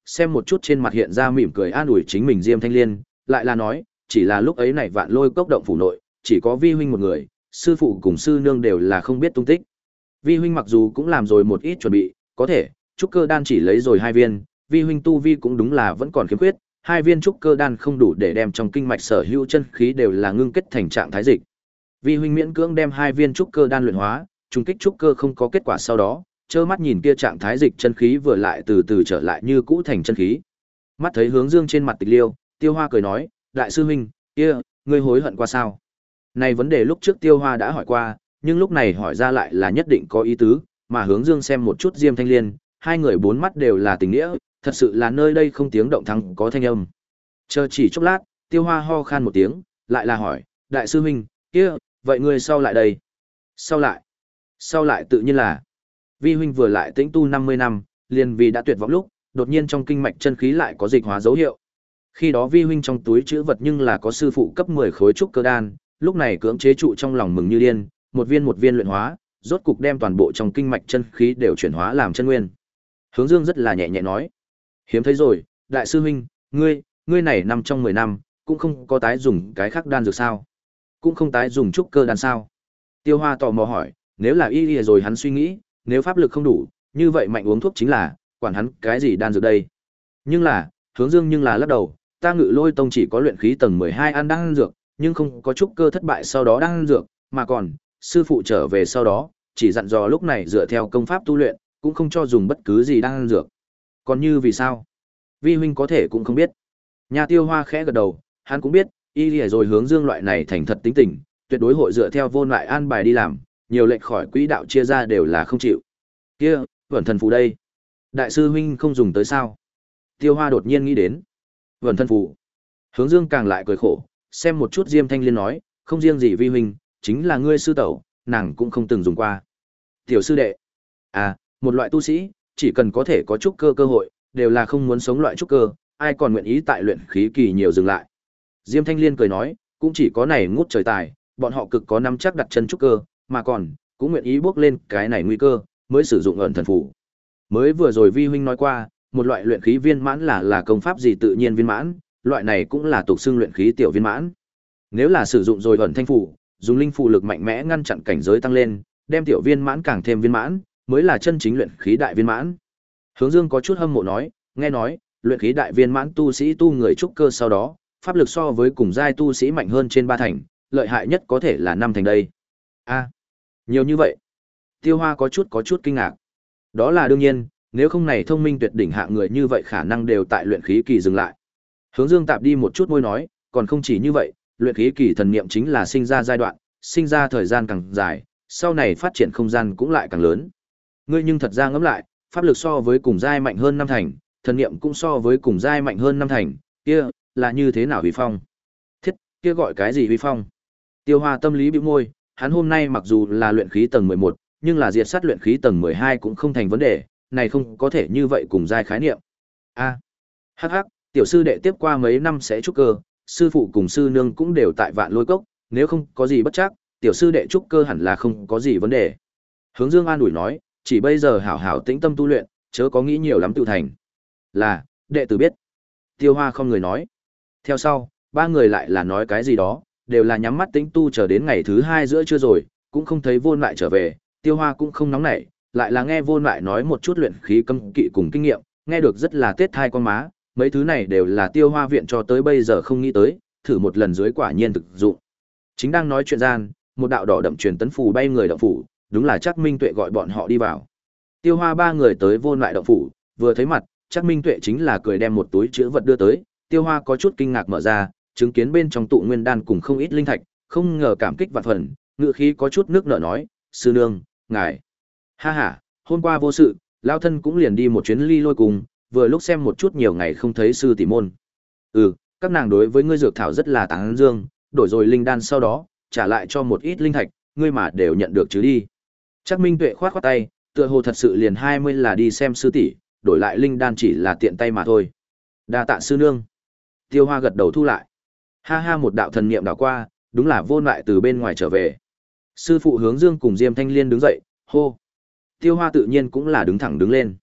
xem một chút trên mặt hiện ra mỉm cười an ủi chính mình Diêm Thanh Liên, lại là nói, chỉ là lúc ấy này Vạn Lôi Cốc động phủ nội, chỉ có Vi huynh một người, sư phụ cùng sư nương đều là không biết tung tích. Vi huynh mặc dù cũng làm rồi một ít chuẩn bị, có thể, trúc cơ đan chỉ lấy rồi hai viên, Vi huynh tu vi cũng đúng là vẫn còn khiếm khuyết, hai viên trúc cơ đan không đủ để đem trong kinh mạch sở hữu chân khí đều là ngưng kết thành trạng thái dịch. Vi huynh miễn cưỡng đem hai viên trúc cơ đan luyện hóa, trùng kích trúc cơ không có kết quả sau đó, trơ mắt nhìn kia trạng thái dịch chân khí vừa lại từ từ trở lại như cũ thành chân khí. Mắt thấy Hướng Dương trên mặt Tịch Liêu, Tiêu Hoa cười nói, đại sư huynh, kia, ngươi hối hận qua sao? Này vấn đề lúc trước Tiêu Hoa đã hỏi qua, nhưng lúc này hỏi ra lại là nhất định có ý tứ, mà Hướng Dương xem một chút Diêm Thanh Liên, hai người bốn mắt đều là tình nghĩa, thật sự là nơi đây không tiếng động thắng có thanh âm. Chờ chỉ chốc lát, Tiêu Hoa ho khan một tiếng, lại là hỏi, đại sư huynh, kia, vậy ngươi sau lại đây? Sau lại? Sau lại tự nhiên là, Vi huynh vừa lại tĩnh tu năm mươi năm, liền vì đã tuyệt vọng lúc, đột nhiên trong kinh mạch chân khí lại có dịch hóa dấu hiệu. Khi đó Vi huynh trong túi trữ vật nhưng là có sư phụ cấp mười khối trúc cơ đan, lúc này cưỡng chế trụ trong lòng mừng như điên, một viên một viên luyện hóa, rốt cục đem toàn bộ trong kinh mạch chân khí đều chuyển hóa làm chân nguyên. Hướng Dương rất là nhẹ nhẹ nói, hiếm thấy rồi, đại sư huynh, ngươi, ngươi này năm trong mười năm, cũng không có tái dùng cái khác đan dược sao? Cũng không tái dùng trúc cơ đan sao? Tiêu Hoa tò mò hỏi, nếu là y y rồi hắn suy nghĩ, nếu pháp lực không đủ, như vậy mạnh uống thuốc chính là, quản hắn cái gì đan dược đây. Nhưng là, Hướng Dương nhưng là lắc đầu, ta Ngự Lôi Tông chỉ có luyện khí tầng mười hai ăn đan dược, nhưng không có trúc cơ thất bại sau đó đan dược, mà còn, sư phụ trở về sau đó, chỉ dặn dò lúc này dựa theo công pháp tu luyện, cũng không cho dùng bất cứ gì đan dược. Còn như vì sao? Vi huynh có thể cũng không biết. Nhà Tiêu Hoa khẽ gật đầu, hắn cũng biết, y lìa rồi Hướng Dương loại này thành thật tính tình, tuyệt đối hội dựa theo vô lại an bài đi làm, nhiều lệnh khỏi quỹ đạo chia ra đều là không chịu. Kia, Vẩn Thần Phù đây, đại sư huynh không dùng tới sao? Tiêu Hoa đột nhiên nghĩ đến, Vẩn Thần Phù. Hướng Dương càng lại cười khổ, xem một chút Diêm Thanh Liên nói, không riêng gì Vi huynh, chính là ngươi sư tẩu, nàng cũng không từng dùng qua. Tiểu sư đệ, à, một loại tu sĩ, chỉ cần có thể có trúc cơ cơ hội, đều là không muốn sống loại trúc cơ, ai còn nguyện ý tại luyện khí kỳ nhiều dừng lại. Diêm Thanh Liên cười nói, cũng chỉ có này ngút trời tài, bọn họ cực có nắm chắc đặt chân trúc cơ, mà còn, cũng nguyện ý bước lên cái này nguy cơ, mới sử dụng ẩn thần phù. Mới vừa rồi Vi huynh nói qua, một loại luyện khí viên mãn là là công pháp gì tự nhiên viên mãn, loại này cũng là tục xưng luyện khí tiểu viên mãn. Nếu là sử dụng rồi ẩn thanh phù, dùng linh phù lực mạnh mẽ ngăn chặn cảnh giới tăng lên, đem tiểu viên mãn càng thêm viên mãn, mới là chân chính luyện khí đại viên mãn. Hướng Dương có chút hâm mộ nói, nghe nói, luyện khí đại viên mãn tu sĩ tu người trúc cơ sau đó, pháp lực so với cùng giai tu sĩ mạnh hơn trên ba thành, lợi hại nhất có thể là năm thành đây. A, nhiều như vậy. Tiêu Hoa có chút có chút kinh ngạc. Đó là đương nhiên, nếu không này thông minh tuyệt đỉnh hạng người như vậy khả năng đều tại luyện khí kỳ dừng lại. Hướng Dương tạm đi một chút môi nói, còn không chỉ như vậy, luyện khí kỳ thần niệm chính là sinh ra giai đoạn, sinh ra thời gian càng dài, sau này phát triển không gian cũng lại càng lớn. Ngươi nhưng thật ra ngẫm lại, pháp lực so với cùng giai mạnh hơn năm thành, thần niệm cũng so với cùng giai mạnh hơn năm thành, kia là như thế nào huy phong? Thiết, kia gọi cái gì huy phong? Tiêu Hoa tâm lý bĩu môi, hắn hôm nay mặc dù là luyện khí tầng mười một, nhưng là diệt sát luyện khí tầng mười hai cũng không thành vấn đề, này không có thể như vậy cùng giai khái niệm. A, hắc hắc, tiểu sư đệ tiếp qua mấy năm sẽ trúc cơ, sư phụ cùng sư nương cũng đều tại Vạn Lôi Cốc, nếu không có gì bất chắc, tiểu sư đệ trúc cơ hẳn là không có gì vấn đề. Hướng Dương an ủi nói, chỉ bây giờ hảo hảo tĩnh tâm tu luyện, chớ có nghĩ nhiều lắm tự thành. Là, đệ tử biết. Tiêu Hoa không người nói. Theo sau, ba người lại là nói cái gì đó, đều là nhắm mắt tĩnh tu chờ đến ngày thứ hai giữa trưa rồi, cũng không thấy Vô Lại trở về, Tiêu Hoa cũng không nóng nảy, lại là nghe Vô Lại nói một chút luyện khí cấm kỵ cùng kinh nghiệm, nghe được rất là tết thai con má, mấy thứ này đều là Tiêu Hoa viện cho tới bây giờ không nghĩ tới, thử một lần dưới quả nhiên thực dụng. Chính đang nói chuyện gian, một đạo đỏ đậm truyền tấn phù bay người động phủ, đúng là Trác Minh Tuệ gọi bọn họ đi vào. Tiêu Hoa ba người tới Vô Lại động phủ, vừa thấy mặt, Trác Minh Tuệ chính là cười đem một túi trữ vật đưa tới, Tiêu Hoa có chút kinh ngạc mở ra, chứng kiến bên trong tụ nguyên đan cùng không ít linh thạch, không ngờ cảm kích vạn phần, ngự khí có chút nước nở nói, sư nương, ngài, ha ha, hôm qua vô sự, lao thân cũng liền đi một chuyến ly lôi cùng, vừa lúc xem một chút nhiều ngày không thấy sư tỷ môn. Ừ, các nàng đối với ngươi dược thảo rất là tán dương, đổi rồi linh đan sau đó, trả lại cho một ít linh thạch, ngươi mà đều nhận được chứ đi. Trác Minh Tuệ khoát khoát tay, tựa hồ thật sự liền hai mươi là đi xem sư tỷ, đổi lại linh đan chỉ là tiện tay mà thôi. Đa tạ sư nương. Tiêu Hoa gật đầu thu lại. Ha ha, một đạo thần niệm đảo qua, đúng là Vô Lại từ bên ngoài trở về. Sư phụ Hướng Dương cùng Diêm Thanh Liên đứng dậy, hô. Tiêu Hoa tự nhiên cũng là đứng thẳng đứng lên.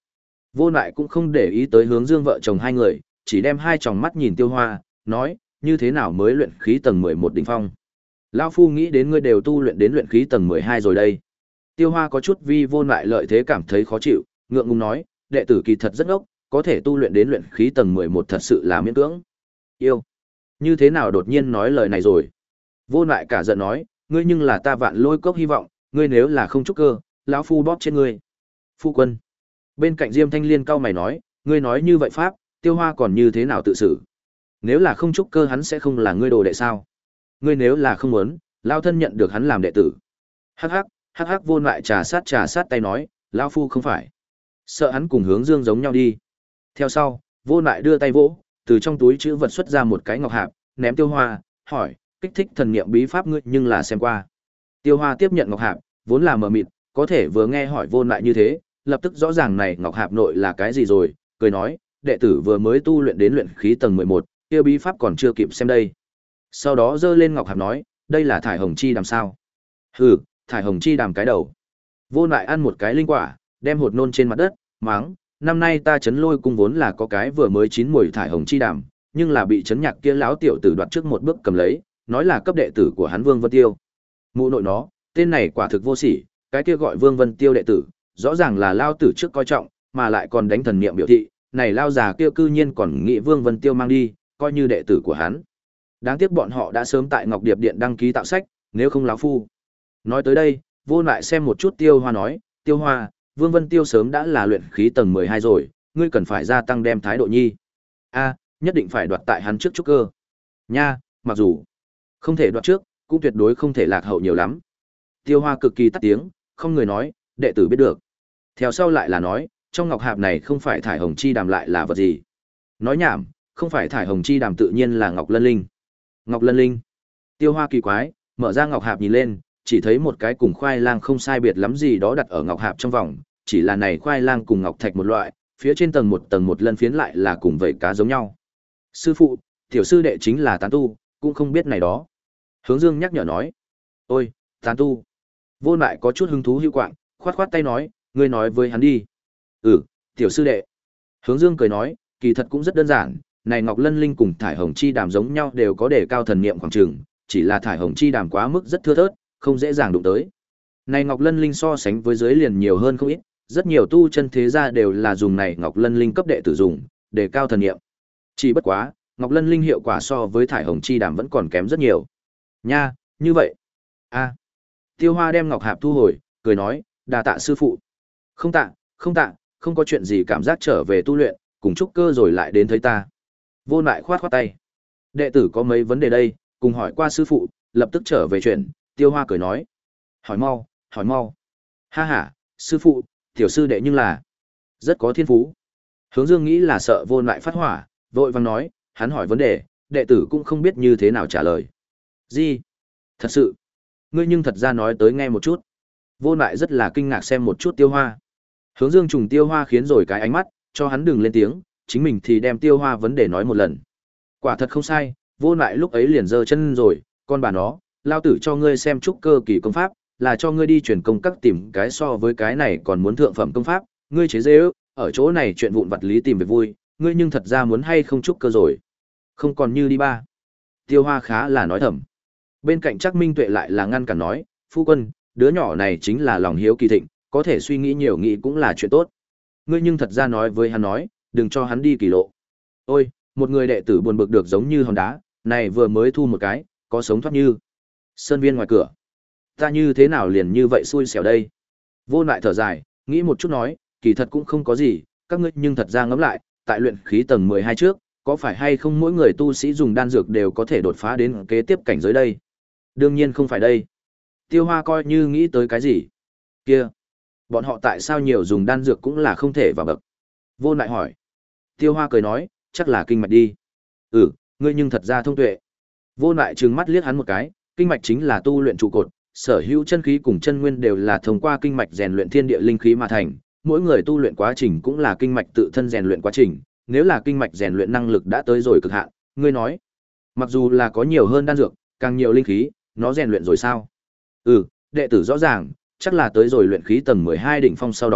Vô Lại cũng không để ý tới Hướng Dương vợ chồng hai người, chỉ đem hai tròng mắt nhìn Tiêu Hoa, nói, như thế nào mới luyện khí tầng mười một đỉnh phong? Lão phu nghĩ đến ngươi đều tu luyện đến luyện khí tầng mười hai rồi đây. Tiêu Hoa có chút vi Vô Lại lợi thế cảm thấy khó chịu, ngượng ngùng nói, đệ tử kỳ thật rất ngốc, có thể tu luyện đến luyện khí tầng mười một thật sự là miễn cưỡng. Yêu, như thế nào đột nhiên nói lời này rồi? Vô Lại cả giận nói, ngươi nhưng là ta Vạn Lôi Cốc hy vọng, ngươi nếu là không trúc cơ, lão phu bóp trên ngươi. Phu quân. Bên cạnh Diêm Thanh Liên cau mày nói, ngươi nói như vậy pháp, Tiêu Hoa còn như thế nào tự xử? Nếu là không trúc cơ hắn sẽ không là ngươi đồ đệ sao? Ngươi nếu là không muốn, lão thân nhận được hắn làm đệ tử. Hắc hắc, hắc hắc. Vô Lại trà sát trà sát tay nói, lão phu không phải. Sợ hắn cùng Hướng Dương giống nhau đi. Theo sau, Vô Lại đưa tay vỗ, từ trong túi trữ vật xuất ra một cái ngọc hạp, ném Tiêu Hoa, hỏi, kích thích thần niệm bí pháp ngươi nhưng là xem qua. Tiêu Hoa tiếp nhận ngọc hạp, vốn là mờ mịt, có thể vừa nghe hỏi Vô Lại như thế, lập tức rõ ràng này ngọc hạp nội là cái gì rồi, cười nói, đệ tử vừa mới tu luyện đến luyện khí tầng mười một, kia bí pháp còn chưa kịp xem đây. Sau đó giơ lên ngọc hạp nói, đây là thải hồng chi đàm sao? Hừ, thải hồng chi đàm cái đầu. Vô Lại ăn một cái linh quả, đem hột nôn trên mặt đất, mắng, năm nay ta Trấn Lôi cung vốn là có cái vừa mới chín mùi thải hồng chi đàm, nhưng là bị Trấn Nhạc kia lão tiểu tử đoạt trước một bước cầm lấy, nói là cấp đệ tử của hắn Vương Vân Tiêu. Mụ nội nó, tên này quả thực vô sỉ, cái kia gọi Vương Vân Tiêu đệ tử, rõ ràng là lao tử trước coi trọng, mà lại còn đánh thần niệm biểu thị, này lao già kia cư nhiên còn nghĩ Vương Vân Tiêu mang đi, coi như đệ tử của hắn. Đáng tiếc bọn họ đã sớm tại Ngọc Điệp Điện đăng ký tạo sách, nếu không lão phu. Nói tới đây, Vô Lại xem một chút Tiêu Hoa nói, Tiêu Hoa, Vương Vân Tiêu sớm đã là luyện khí tầng mười hai rồi, ngươi cần phải gia tăng đem thái độ nhi. A, nhất định phải đoạt tại hắn trước trúc cơ. Nha, mặc dù không thể đoạt trước, cũng tuyệt đối không thể lạc hậu nhiều lắm. Tiêu Hoa cực kỳ tắt tiếng, không người nói, đệ tử biết được. Theo sau lại là nói, trong ngọc hạp này không phải thải hồng chi đàm lại là vật gì? Nói nhảm, không phải thải hồng chi đàm tự nhiên là ngọc lân linh. Ngọc lân linh. Tiêu Hoa kỳ quái, mở ra ngọc hạp nhìn lên, chỉ thấy một cái cùng khoai lang không sai biệt lắm gì đó đặt ở ngọc hạp trong vòng, chỉ là này khoai lang cùng ngọc thạch một loại, phía trên tầng một tầng một lân phiến lại là cùng vảy cá giống nhau. Sư phụ, tiểu sư đệ chính là tán tu, cũng không biết này đó. Hướng Dương nhắc nhở nói, ôi, tán tu. Vô Lại có chút hứng thú hữu quạng, khoát khoát tay nói, ngươi nói với hắn đi. Ừ, tiểu sư đệ. Hướng Dương cười nói, kỳ thật cũng rất đơn giản, này ngọc lân linh cùng thải hồng chi đàm giống nhau đều có đề cao thần niệm khoảng trường, chỉ là thải hồng chi đàm quá mức rất thưa thớt, không dễ dàng đụng tới. Này ngọc lân linh so sánh với dưới liền nhiều hơn không ít, rất nhiều tu chân thế gia đều là dùng này ngọc lân linh cấp đệ tử dùng, đề cao thần niệm. Chỉ bất quá, ngọc lân linh hiệu quả so với thải hồng chi đàm vẫn còn kém rất nhiều. Nha, như vậy. A. Tiêu Hoa đem ngọc hạp thu hồi, cười nói, đà tạ sư phụ. Không tạ, không tạ, không có chuyện gì, cảm giác trở về tu luyện, cùng trúc cơ rồi lại đến thấy ta. Vô Lại khoát khoát tay. Đệ tử có mấy vấn đề đây, cùng hỏi qua sư phụ, lập tức trở về chuyện. Tiêu Hoa cười nói, hỏi mau, hỏi mau. Ha ha, sư phụ, tiểu sư đệ nhưng là rất có thiên phú. Hướng Dương nghĩ là sợ Vô Lại phát hỏa, vội vàng nói, hắn hỏi vấn đề, đệ tử cũng không biết như thế nào trả lời. Gì? Thật sự? Ngươi nhưng thật ra nói tới nghe một chút. Vô Lại rất là kinh ngạc xem một chút Tiêu Hoa. Hướng Dương trùng Tiêu Hoa khiến rồi cái ánh mắt, cho hắn đừng lên tiếng, chính mình thì đem Tiêu Hoa vấn đề nói một lần. Quả thật không sai, Vô Lại lúc ấy liền giơ chân rồi, con bà nó, lao tử cho ngươi xem trúc cơ kỳ công pháp, là cho ngươi đi truyền công các tìm cái so với cái này còn muốn thượng phẩm công pháp, ngươi chế dễ ước, ở chỗ này chuyện vụn vặt lý tìm về vui, ngươi nhưng thật ra muốn hay không trúc cơ rồi. Không còn như đi ba. Tiêu Hoa khá là nói thầm. Bên cạnh Trác Minh Tuệ lại là ngăn cản nói, phu quân, đứa nhỏ này chính là lòng hiếu kỳ thịnh, có thể suy nghĩ nhiều nghĩ cũng là chuyện tốt. Ngươi nhưng thật ra nói với hắn nói, đừng cho hắn đi kỳ lộ. Ôi, một người đệ tử buồn bực được giống như hòn đá, này vừa mới thu một cái, có sống thoát như sơn viên ngoài cửa. Ta như thế nào liền như vậy xui xẻo đây? Vô Lại thở dài, nghĩ một chút nói, kỳ thật cũng không có gì, các ngươi nhưng thật ra ngẫm lại, tại luyện khí tầng mười hai trước, có phải hay không mỗi người tu sĩ dùng đan dược đều có thể đột phá đến kế tiếp cảnh giới đây? Đương nhiên không phải đây. Tiêu Hoa coi như nghĩ tới cái gì? Kia, bọn họ tại sao nhiều dùng đan dược cũng là không thể vào bậc? Vô Lại hỏi. Tiêu Hoa cười nói, chắc là kinh mạch đi. Ừ, ngươi nhưng thật ra thông tuệ. Vô Lại trừng mắt liếc hắn một cái, kinh mạch chính là tu luyện trụ cột, sở hữu chân khí cùng chân nguyên đều là thông qua kinh mạch rèn luyện thiên địa linh khí mà thành, mỗi người tu luyện quá trình cũng là kinh mạch tự thân rèn luyện quá trình, nếu là kinh mạch rèn luyện năng lực đã tới rồi cực hạn, ngươi nói, mặc dù là có nhiều hơn đan dược, càng nhiều linh khí, nó rèn luyện rồi sao? Ừ, đệ tử rõ ràng, chắc là tới rồi luyện khí tầng mười hai đỉnh phong sau đó,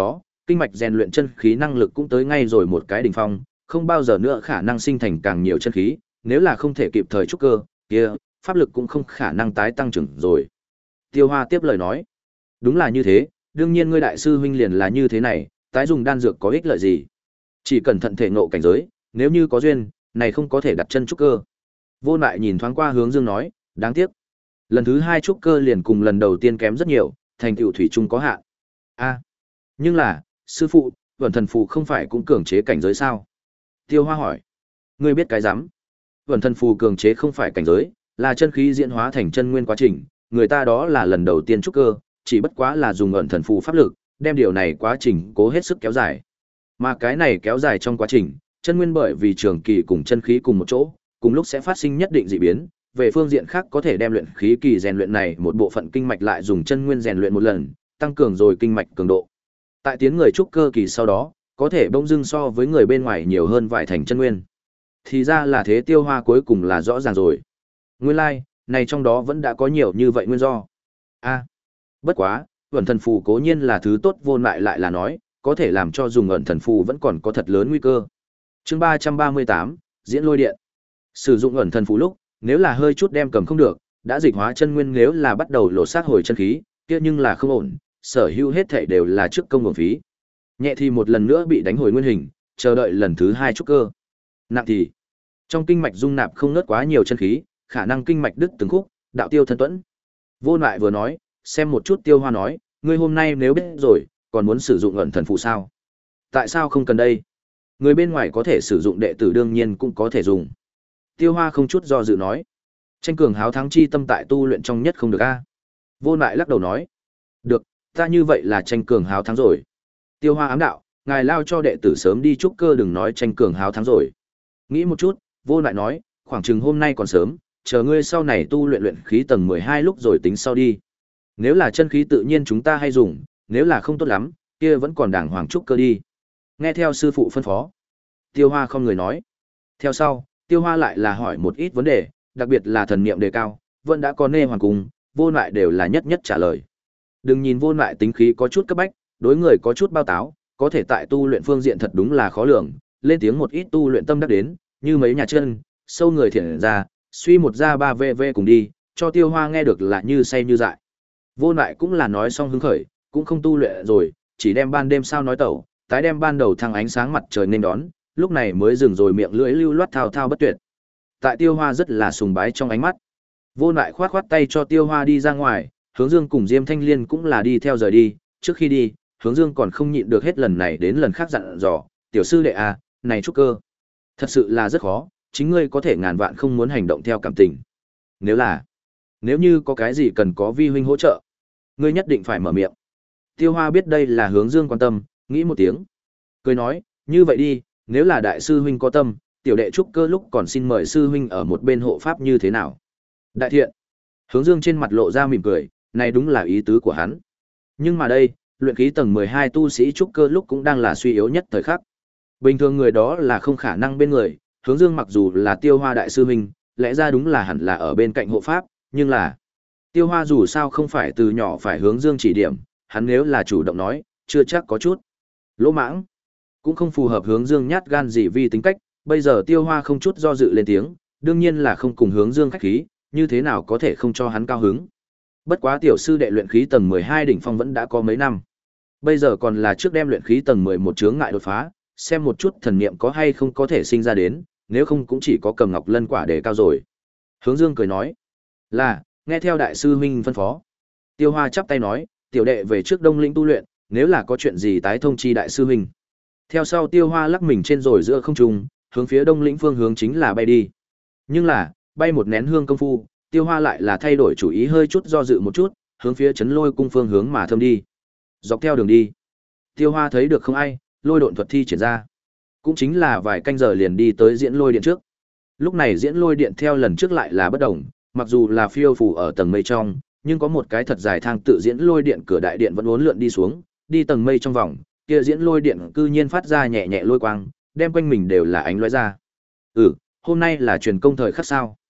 kinh mạch rèn luyện chân khí năng lực cũng tới ngay rồi một cái đỉnh phong, không bao giờ nữa khả năng sinh thành càng nhiều chân khí, nếu là không thể kịp thời trúc cơ, kia pháp lực cũng không khả năng tái tăng trưởng rồi. Tiêu Hoa tiếp lời nói, đúng là như thế, đương nhiên ngươi đại sư huynh liền là như thế này, tái dùng đan dược có ích lợi gì? Chỉ cẩn thận thể ngộ cảnh giới, nếu như có duyên, này không có thể đặt chân trúc cơ. Vô Lại nhìn thoáng qua Hướng Dương nói, đáng tiếc. Lần thứ hai trúc cơ liền cùng lần đầu tiên kém rất nhiều, thành tựu thủy chung có hạn. A, nhưng là, sư phụ, Vẩn Thần Phù không phải cũng cường chế cảnh giới sao? Tiêu Hoa hỏi. Ngươi biết cái rắm? Vẩn Thần Phù cường chế không phải cảnh giới, là chân khí diễn hóa thành chân nguyên quá trình, người ta đó là lần đầu tiên trúc cơ, chỉ bất quá là dùng Vẩn Thần Phù pháp lực, đem điều này quá trình cố hết sức kéo dài. Mà cái này kéo dài trong quá trình, chân nguyên bởi vì trường kỳ cùng chân khí cùng một chỗ, cùng lúc sẽ phát sinh nhất định dị biến, về phương diện khác có thể đem luyện khí kỳ rèn luyện này một bộ phận kinh mạch lại dùng chân nguyên rèn luyện một lần, tăng cường rồi kinh mạch cường độ. Tại tiến người trúc cơ kỳ sau đó, có thể bỗng dưng so với người bên ngoài nhiều hơn vài thành chân nguyên. Thì ra là thế, Tiêu Hoa cuối cùng là rõ ràng rồi. Nguyên lai, like, này trong đó vẫn đã có nhiều như vậy nguyên do. A, bất quá, Vẩn Thần Phù cố nhiên là thứ tốt, Vô Lại lại là nói, có thể làm cho dùng ẩn thần phù vẫn còn có thật lớn nguy cơ. Chương ba trăm ba mươi tám, Diễn Lôi Điện. Sử dụng ẩn thần phù lúc, nếu là hơi chút đem cầm không được, đã dịch hóa chân nguyên, nếu là bắt đầu lộ sát hồi chân khí, kia nhưng là không ổn, sở hữu hết thảy đều là trước công uổng phí. Nhẹ thì một lần nữa bị đánh hồi nguyên hình, chờ đợi lần thứ hai trúc cơ. Nặng thì trong kinh mạch dung nạp không ngớt quá nhiều chân khí, khả năng kinh mạch đứt từng khúc, đạo tiêu thân tuẫn. Vô Lại vừa nói, xem một chút Tiêu Hoa nói, ngươi hôm nay nếu biết rồi, còn muốn sử dụng ẩn thần phù sao? Tại sao không cần đây? Người bên ngoài có thể sử dụng, đệ tử đương nhiên cũng có thể dùng. Tiêu Hoa không chút do dự nói, tranh cường háo thắng chi tâm tại tu luyện trong nhất không được a. Vô Lại lắc đầu nói, được, ta như vậy là tranh cường háo thắng rồi. Tiêu Hoa ám đạo, ngài lao cho đệ tử sớm đi trúc cơ, đừng nói tranh cường háo thắng rồi. Nghĩ một chút, Vô Lại nói, khoảng chừng hôm nay còn sớm, chờ ngươi sau này tu luyện luyện khí tầng mười hai lúc rồi tính sau đi. Nếu là chân khí tự nhiên chúng ta hay dùng, nếu là không tốt lắm, kia vẫn còn đàng hoàng trúc cơ đi. Nghe theo sư phụ phân phó. Tiêu Hoa không người nói. Theo sau, Tiêu Hoa lại là hỏi một ít vấn đề, đặc biệt là thần niệm đề cao, vẫn đã có nê hoàng cung, Vô Lại đều là nhất nhất trả lời. Đừng nhìn Vô Lại tính khí có chút cấp bách, đối người có chút bao táo, có thể tại tu luyện phương diện thật đúng là khó lường, lên tiếng một ít tu luyện tâm đắc đến, như mấy nhà chân, sâu người thiện ra, suy một ra ba vê vê cùng đi, cho Tiêu Hoa nghe được là như say như dại. Vô Lại cũng là nói xong hứng khởi, cũng không tu luyện rồi, chỉ đem ban đêm sao nói tẩu, tái đem ban đầu thăng ánh sáng mặt trời nên đón, lúc này mới dừng rồi miệng lưỡi lưu loát thao thao bất tuyệt. Tại Tiêu Hoa rất là sùng bái trong ánh mắt. Vô Lại khoát khoát tay cho Tiêu Hoa đi ra ngoài, Hướng Dương cùng Diêm Thanh Liên cũng là đi theo rời đi, trước khi đi, Hướng Dương còn không nhịn được hết lần này đến lần khác dặn dò, "Tiểu sư đệ à, này trúc cơ, thật sự là rất khó, chính ngươi có thể ngàn vạn không muốn hành động theo cảm tình. Nếu là, nếu như có cái gì cần có vi huynh hỗ trợ, ngươi nhất định phải mở miệng." Tiêu Hoa biết đây là Hướng Dương quan tâm, nghĩ một tiếng, cười nói, "Như vậy đi, nếu là đại sư huynh có tâm, tiểu đệ trúc cơ lúc còn xin mời sư huynh ở một bên hộ pháp như thế nào?" Đại thiện. Hướng Dương trên mặt lộ ra mỉm cười, này đúng là ý tứ của hắn. Nhưng mà đây, luyện khí tầng mười hai tu sĩ trúc cơ lúc cũng đang là suy yếu nhất thời khắc. Bình thường người đó là không khả năng bên người, Hướng Dương mặc dù là Tiêu Hoa đại sư huynh, lẽ ra đúng là hẳn là ở bên cạnh hộ pháp, nhưng là Tiêu Hoa dù sao không phải từ nhỏ phải Hướng Dương chỉ điểm, hắn nếu là chủ động nói, chưa chắc có chút lỗ mãng, cũng không phù hợp Hướng Dương nhát gan gì vì tính cách. Bây giờ Tiêu Hoa không chút do dự lên tiếng, đương nhiên là không cùng Hướng Dương khách khí, như thế nào có thể không cho hắn cao hứng. Bất quá tiểu sư đệ luyện khí tầng mười hai đỉnh phong vẫn đã có mấy năm, bây giờ còn là trước đem luyện khí tầng mười một chướng ngại đột phá, xem một chút thần niệm có hay không có thể sinh ra đến, nếu không cũng chỉ có cầm ngọc lân quả để cao rồi. Hướng Dương cười nói, là, nghe theo đại sư huynh phân phó. Tiêu Hoa chắp tay nói, tiểu đệ về trước Đông Lĩnh tu luyện, nếu là có chuyện gì tái thông chi đại sư huynh. Theo sau Tiêu Hoa lắc mình trên rồi giữa không trung, hướng phía Đông Lĩnh phương hướng chính là bay đi. Nhưng là, bay một nén hương công phu, Tiêu Hoa lại là thay đổi chủ ý, hơi chút do dự một chút, hướng phía Trấn Lôi cung phương hướng mà thâm đi. Dọc theo đường đi, Tiêu Hoa thấy được không ai, lôi độn thuật thi triển ra. Cũng chính là vài canh giờ liền đi tới Diễn Lôi điện trước. Lúc này Diễn Lôi điện theo lần trước lại là bất động, mặc dù là phiêu phù ở tầng mây trong, nhưng có một cái thật dài thang tự Diễn Lôi điện cửa đại điện vẫn uốn lượn đi xuống, đi tầng mây trong vòng, kia Diễn Lôi điện cư nhiên phát ra nhẹ nhẹ lôi quang, đem quanh mình đều là ánh lóe ra. Ừ, hôm nay là truyền công thời khắc sao?